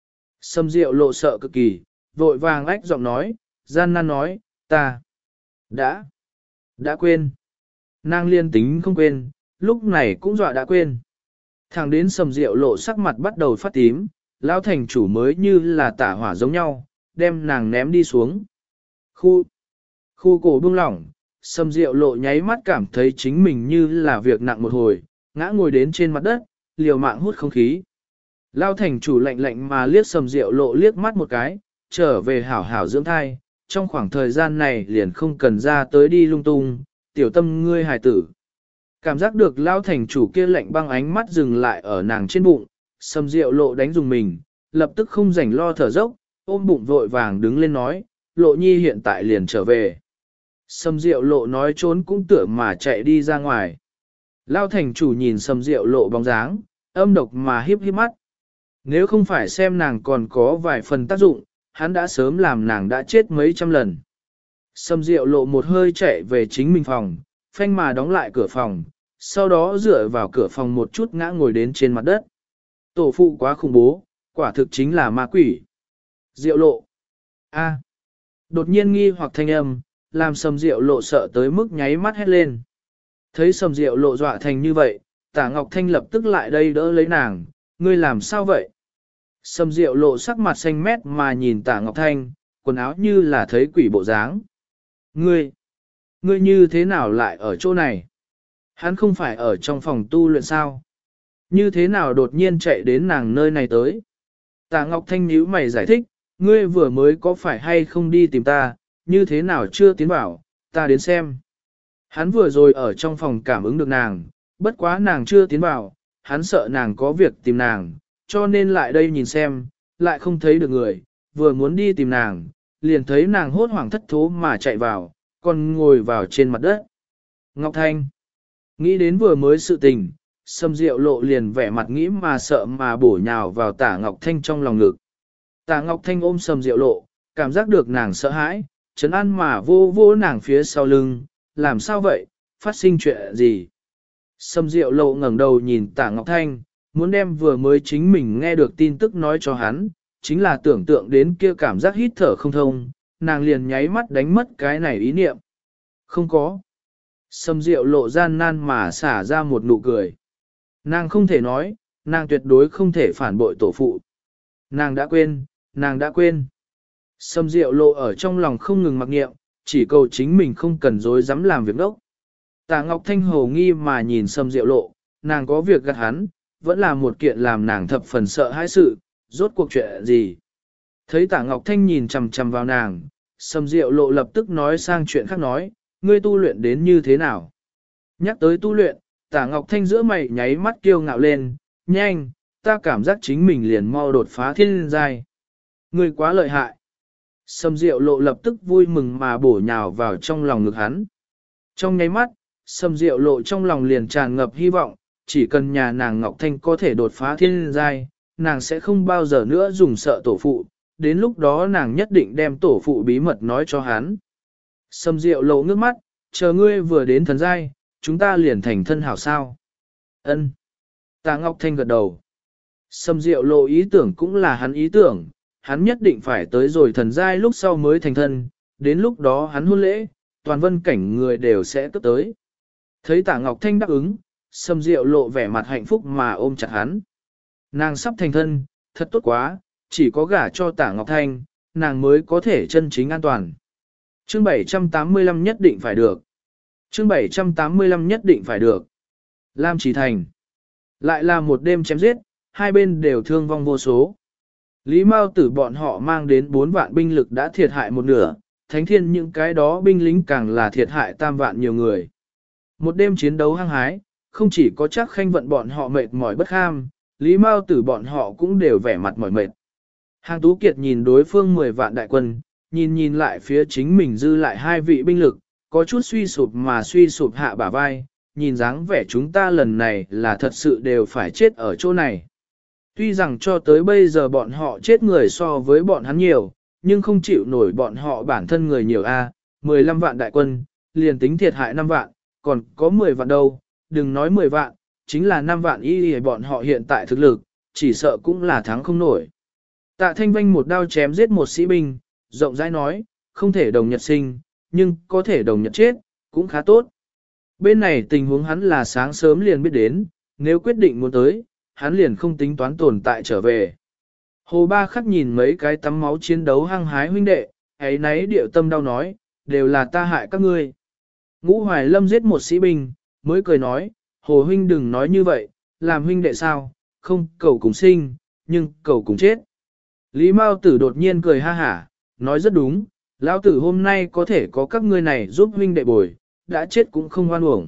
Sầm Diệu Lộ sợ cực kỳ, vội vàng ách giọng nói, gian nan nói, ta đã quên. Nàng liên tính không quên, lúc này cũng dọa đã quên. Thẳng đến Sầm Diệu Lộ sắc mặt bắt đầu phát tím, Lão thành chủ mới như là tả hỏa giống nhau, đem nàng ném đi xuống. Khu cổ buông lỏng, Sầm Diệu Lộ nháy mắt cảm thấy chính mình như là việc nặng một hồi, ngã ngồi đến trên mặt đất, liều mạng hút không khí. Lão thành chủ lạnh lạnh mà liếc Sầm Diệu Lộ liếc mắt một cái, trở về hảo hảo dưỡng thai, trong khoảng thời gian này liền không cần ra tới đi lung tung, tiểu tâm ngươi hài tử. Cảm giác được Lão thành chủ kia lạnh băng ánh mắt dừng lại ở nàng trên bụng, Sầm Diệu Lộ đánh dùng mình, lập tức không rảnh lo thở dốc, ôm bụng vội vàng đứng lên nói, Lộ nhi hiện tại liền trở về. Sầm Diệu Lộ nói trốn cũng tựa mà chạy đi ra ngoài. Lão thành chủ nhìn Sầm Diệu Lộ bóng dáng, âm độc mà hiếp hiếp mắt. Nếu không phải xem nàng còn có vài phần tác dụng, hắn đã sớm làm nàng đã chết mấy trăm lần. Sầm Diệu Lộ một hơi chạy về chính mình phòng, phanh mà đóng lại cửa phòng, sau đó dựa vào cửa phòng một chút ngã ngồi đến trên mặt đất. Tổ phụ quá khủng bố, quả thực chính là ma quỷ. Diệu Lộ. A. Đột nhiên nghi hoặc thanh âm, làm Sầm Diệu Lộ sợ tới mức nháy mắt hét lên. Thấy Sầm Diệu Lộ dọa thành như vậy, Tả Ngọc Thanh lập tức lại đây đỡ lấy nàng, ngươi làm sao vậy? Sầm Diệu Lộ sắc mặt xanh mét mà nhìn Tả Ngọc Thanh, quần áo như là thấy quỷ bộ dáng. Ngươi như thế nào lại ở chỗ này? Hắn không phải ở trong phòng tu luyện sao? Như thế nào đột nhiên chạy đến nàng nơi này tới? Tả Ngọc Thanh nhíu mày giải thích, ngươi vừa mới có phải hay không đi tìm ta, như thế nào chưa tiến vào, ta đến xem. Hắn vừa rồi ở trong phòng cảm ứng được nàng, bất quá nàng chưa tiến vào, hắn sợ nàng có việc tìm nàng, cho nên lại đây nhìn xem, lại không thấy được người, vừa muốn đi tìm nàng, liền thấy nàng hốt hoảng thất thố mà chạy vào, còn ngồi vào trên mặt đất. Ngọc Thanh nghĩ đến vừa mới sự tình, Sâm Diệu Lộ liền vẻ mặt nghĩ mà sợ mà bổ nhào vào Tả Ngọc Thanh trong lòng ngực. Tả Ngọc Thanh ôm Sâm Diệu Lộ, cảm giác được nàng sợ hãi, trấn an mà vô vô nàng phía sau lưng, làm sao vậy, phát sinh chuyện gì? Sâm Diệu Lộ ngẩng đầu nhìn Tả Ngọc Thanh, muốn đem vừa mới chính mình nghe được tin tức nói cho hắn, chính là tưởng tượng đến kia cảm giác hít thở không thông, nàng liền nháy mắt đánh mất cái này ý niệm. Không có. Sâm Diệu Lộ gian nan mà xả ra một nụ cười. Nàng không thể nói, nàng tuyệt đối không thể phản bội tổ phụ. Nàng đã quên, nàng đã quên. Sâm Diệu Lộ ở trong lòng không ngừng mặc niệm, chỉ cầu chính mình không cần dối dám làm việc đốc. Tả Ngọc Thanh hồ nghi mà nhìn Sâm Diệu Lộ, nàng có việc gạt hắn, vẫn là một kiện làm nàng thập phần sợ hãi sự, rốt cuộc chuyện gì. Thấy Tả Ngọc Thanh nhìn chằm chằm vào nàng, Sâm Diệu Lộ lập tức nói sang chuyện khác nói, ngươi tu luyện đến như thế nào? Nhắc tới tu luyện, Tả Ngọc Thanh giữa mày nháy mắt kiêu ngạo lên, nhanh, ta cảm giác chính mình liền mau đột phá thiên giai. Ngươi quá lợi hại. Sâm Diệu Lộ lập tức vui mừng mà bổ nhào vào trong lòng ngực hắn. Trong nháy mắt, Sâm Diệu Lộ trong lòng liền tràn ngập hy vọng, chỉ cần nhà nàng Ngọc Thanh có thể đột phá thiên giai, nàng sẽ không bao giờ nữa dùng sợ tổ phụ, đến lúc đó nàng nhất định đem tổ phụ bí mật nói cho hắn. Sâm Diệu Lộ ngước mắt, chờ ngươi vừa đến thần giai, chúng ta liền thành thân hảo sao. Ân. Tả Ngọc Thanh gật đầu. Sâm Diệu Lộ ý tưởng cũng là hắn ý tưởng, hắn nhất định phải tới rồi thần giai lúc sau mới thành thân, đến lúc đó hắn hôn lễ, toàn vân cảnh người đều sẽ cấp tới. Thấy Tả Ngọc Thanh đáp ứng, Sâm Diệu Lộ vẻ mặt hạnh phúc mà ôm chặt hắn. Nàng sắp thành thân, thật tốt quá, chỉ có gả cho Tả Ngọc Thanh, nàng mới có thể chân chính an toàn. Chương 785 nhất định phải được. Chương 785 nhất định phải được. Lam Chỉ Thành. Lại là một đêm chém giết, hai bên đều thương vong vô số. Lý Mao Tử bọn họ mang đến 4 vạn binh lực đã thiệt hại một nửa, Thánh Thiên những cái đó binh lính càng là thiệt hại tam vạn nhiều người. Một đêm chiến đấu hăng hái, không chỉ có chắc Khanh vận bọn họ mệt mỏi bất kham, Lý Mao Tử bọn họ cũng đều vẻ mặt mỏi mệt. Hàng Tú Kiệt nhìn đối phương 10 vạn đại quân, nhìn lại phía chính mình dư lại 2 vị binh lực, có chút suy sụp hạ bả vai, nhìn dáng vẻ chúng ta lần này là thật sự đều phải chết ở chỗ này. Tuy rằng cho tới bây giờ bọn họ chết người so với bọn hắn nhiều, nhưng không chịu nổi bọn họ bản thân người nhiều a, 15 vạn đại quân, liền tính thiệt hại 5 vạn, còn có 10 vạn đâu, đừng nói 10 vạn, chính là 5 vạn y bọn họ hiện tại thực lực, chỉ sợ cũng là thắng không nổi. Tạ Thanh Vanh một đao chém giết một sĩ binh, rộng rãi nói, không thể đồng nhật sinh, nhưng có thể đồng nhật chết, cũng khá tốt. Bên này tình huống hắn là sáng sớm liền biết đến, nếu quyết định muốn tới, hắn liền không tính toán tồn tại trở về. Hồ Ba Khắc nhìn mấy cái tắm máu chiến đấu hăng hái huynh đệ, ấy nấy điệu tâm đau nói, đều là ta hại các ngươi. Ngũ Hoài Lâm giết một sĩ binh, mới cười nói, Hồ huynh đừng nói như vậy, làm huynh đệ sao, không cầu cùng sinh, nhưng cầu cùng chết. Lý Mao Tử đột nhiên cười ha hả, nói rất đúng, lão tử hôm nay có thể có các ngươi này giúp huynh đệ bồi, đã chết cũng không hoan uổng.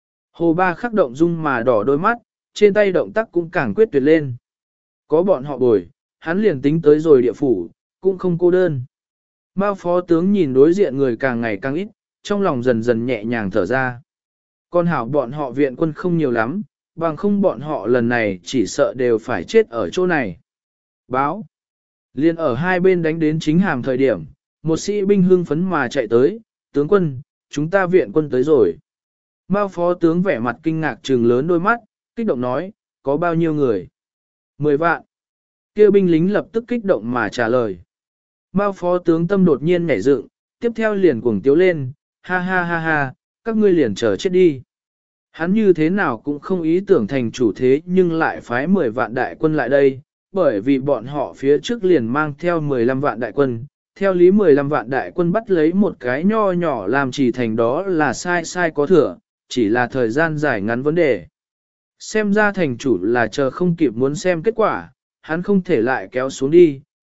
Hồ Ba Khắc động dung mà đỏ đôi mắt, trên tay động tác cũng càng quyết tuyệt lên. Có bọn họ bồi, hắn liền tính tới rồi địa phủ, cũng không cô đơn. Mao phó tướng nhìn đối diện người càng ngày càng ít, trong lòng dần dần nhẹ nhàng thở ra. Con hảo bọn họ viện quân không nhiều lắm, bằng không bọn họ lần này chỉ sợ đều phải chết ở chỗ này. Báo. Liên ở hai bên đánh đến chính hàm thời điểm, một sĩ binh hưng phấn mà chạy tới, tướng quân, chúng ta viện quân tới rồi. Mao phó tướng vẻ mặt kinh ngạc trừng lớn đôi mắt, kích động nói, có bao nhiêu người? 10 vạn. Kêu binh lính lập tức kích động mà trả lời. Mao phó tướng tâm đột nhiên nhảy dựng, tiếp theo liền cuồng tiếu lên, ha ha ha ha, các ngươi liền chờ chết đi. Hắn như thế nào cũng không ý tưởng thành chủ thế nhưng lại phái 10 vạn đại quân lại đây, bởi vì bọn họ phía trước liền mang theo 15 vạn đại quân. Theo lý 15 vạn đại quân bắt lấy một cái nho nhỏ làm chỉ thành đó là sai có thừa, chỉ là thời gian dài ngắn vấn đề. Xem ra thành chủ là chờ không kịp muốn xem kết quả, hắn không thể lại kéo xuống đi,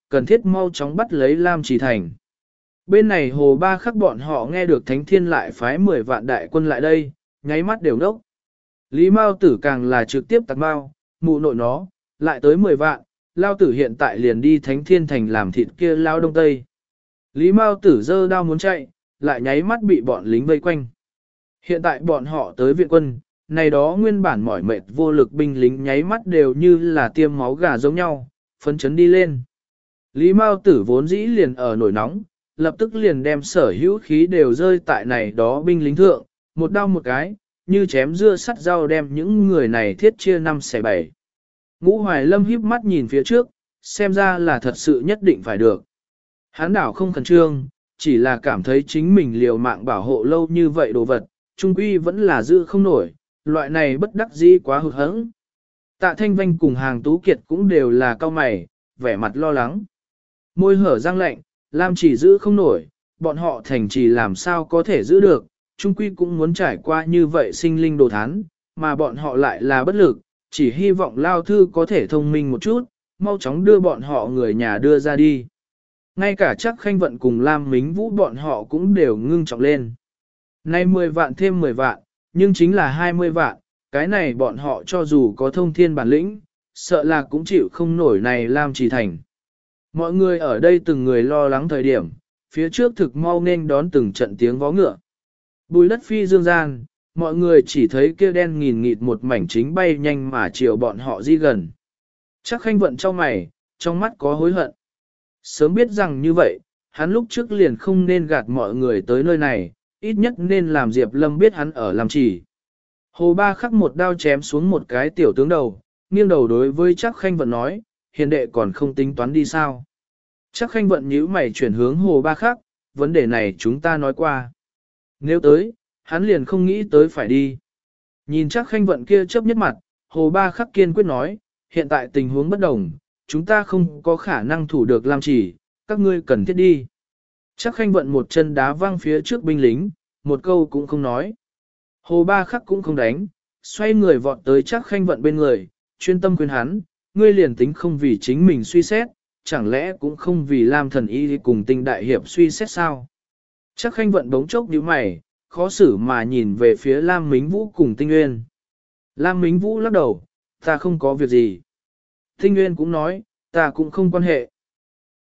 cần thiết mau chóng bắt lấy Lam Chỉ Thành. Bên này Hồ Ba Khắc bọn họ nghe được Thánh Thiên lại phái 10 vạn đại quân lại đây, nháy mắt đều đốc. Lý Mao Tử càng là trực tiếp tạc bao, mụ nội nó, lại tới 10 vạn, Lao Tử hiện tại liền đi Thánh Thiên Thành làm thịt kia Lao Đông Tây. Lý Mao Tử giơ đao muốn chạy, lại nháy mắt bị bọn lính vây quanh. Hiện tại bọn họ tới viện quân, này đó nguyên bản mỏi mệt vô lực binh lính nháy mắt đều như là tiêm máu gà giống nhau, phấn chấn đi lên. Lý Mao Tử vốn dĩ liền ở nổi nóng, lập tức liền đem sở hữu khí đều rơi tại này đó binh lính thượng, một đao một cái, như chém dưa sắt rau đem những người này thiết chia 5 xẻ 7. Ngũ Hoài Lâm híp mắt nhìn phía trước, xem ra là thật sự nhất định phải được. Hán đảo không khẩn trương, chỉ là cảm thấy chính mình liều mạng bảo hộ lâu như vậy đồ vật, trung quy vẫn là giữ không nổi, loại này bất đắc dĩ quá hụt hẫng. Tạ Thanh Vanh cùng Hàng Tú Kiệt cũng đều là cao mày, vẻ mặt lo lắng. Môi hở răng lạnh, Lam Chỉ giữ không nổi, bọn họ thành trì làm sao có thể giữ được, trung quy cũng muốn trải qua như vậy sinh linh đồ thán, mà bọn họ lại là bất lực, chỉ hy vọng Lao Thư có thể thông minh một chút, mau chóng đưa bọn họ người nhà đưa ra đi. Ngay cả chắc Khanh Vận cùng Lam Mính Vũ bọn họ cũng đều ngưng trọng lên. Nay 10 vạn thêm 10 vạn, nhưng chính là 20 vạn, cái này bọn họ cho dù có thông thiên bản lĩnh, sợ là cũng chịu không nổi này Lam Chỉ Thành. Mọi người ở đây từng người lo lắng thời điểm, phía trước thực mau nên đón từng trận tiếng vó ngựa. Bùi đất phi dương gian, mọi người chỉ thấy kia đen nghìn nghịt một mảnh chính bay nhanh mà chiều bọn họ di gần. Chắc Khanh Vận trong mày, trong mắt có hối hận. Sớm biết rằng như vậy, hắn lúc trước liền không nên gạt mọi người tới nơi này, ít nhất nên làm Diệp Lâm biết hắn ở làm chỉ. Hồ Ba Khắc một đao chém xuống một cái tiểu tướng đầu, nghiêng đầu đối với Chắc Khanh Vận nói, hiền đệ còn không tính toán đi sao. Chắc Khanh Vận nhíu mày chuyển hướng Hồ Ba Khắc, vấn đề này chúng ta nói qua. Nếu tới, hắn liền không nghĩ tới phải đi. Nhìn Chắc Khanh Vận kia chớp nhất mặt, Hồ Ba Khắc kiên quyết nói, hiện tại tình huống bất đồng, chúng ta không có khả năng thủ được Lam Chỉ, các ngươi cần thiết đi. Chắc Khanh Vận một chân đá văng phía trước binh lính, một câu cũng không nói. Hồ Ba Khắc cũng không đánh, xoay người vọt tới Chắc Khanh Vận bên người, chuyên tâm khuyên hắn, ngươi liền tính không vì chính mình suy xét, chẳng lẽ cũng không vì Lam Thần Y cùng Tinh Đại Hiệp suy xét sao? Chắc Khanh Vận bỗng chốc nhíu mày, khó xử mà nhìn về phía Lam Mính Vũ cùng Tinh Nguyên. Lam Mính Vũ lắc đầu, ta không có việc gì. Tinh Nguyên cũng nói, ta cũng không quan hệ.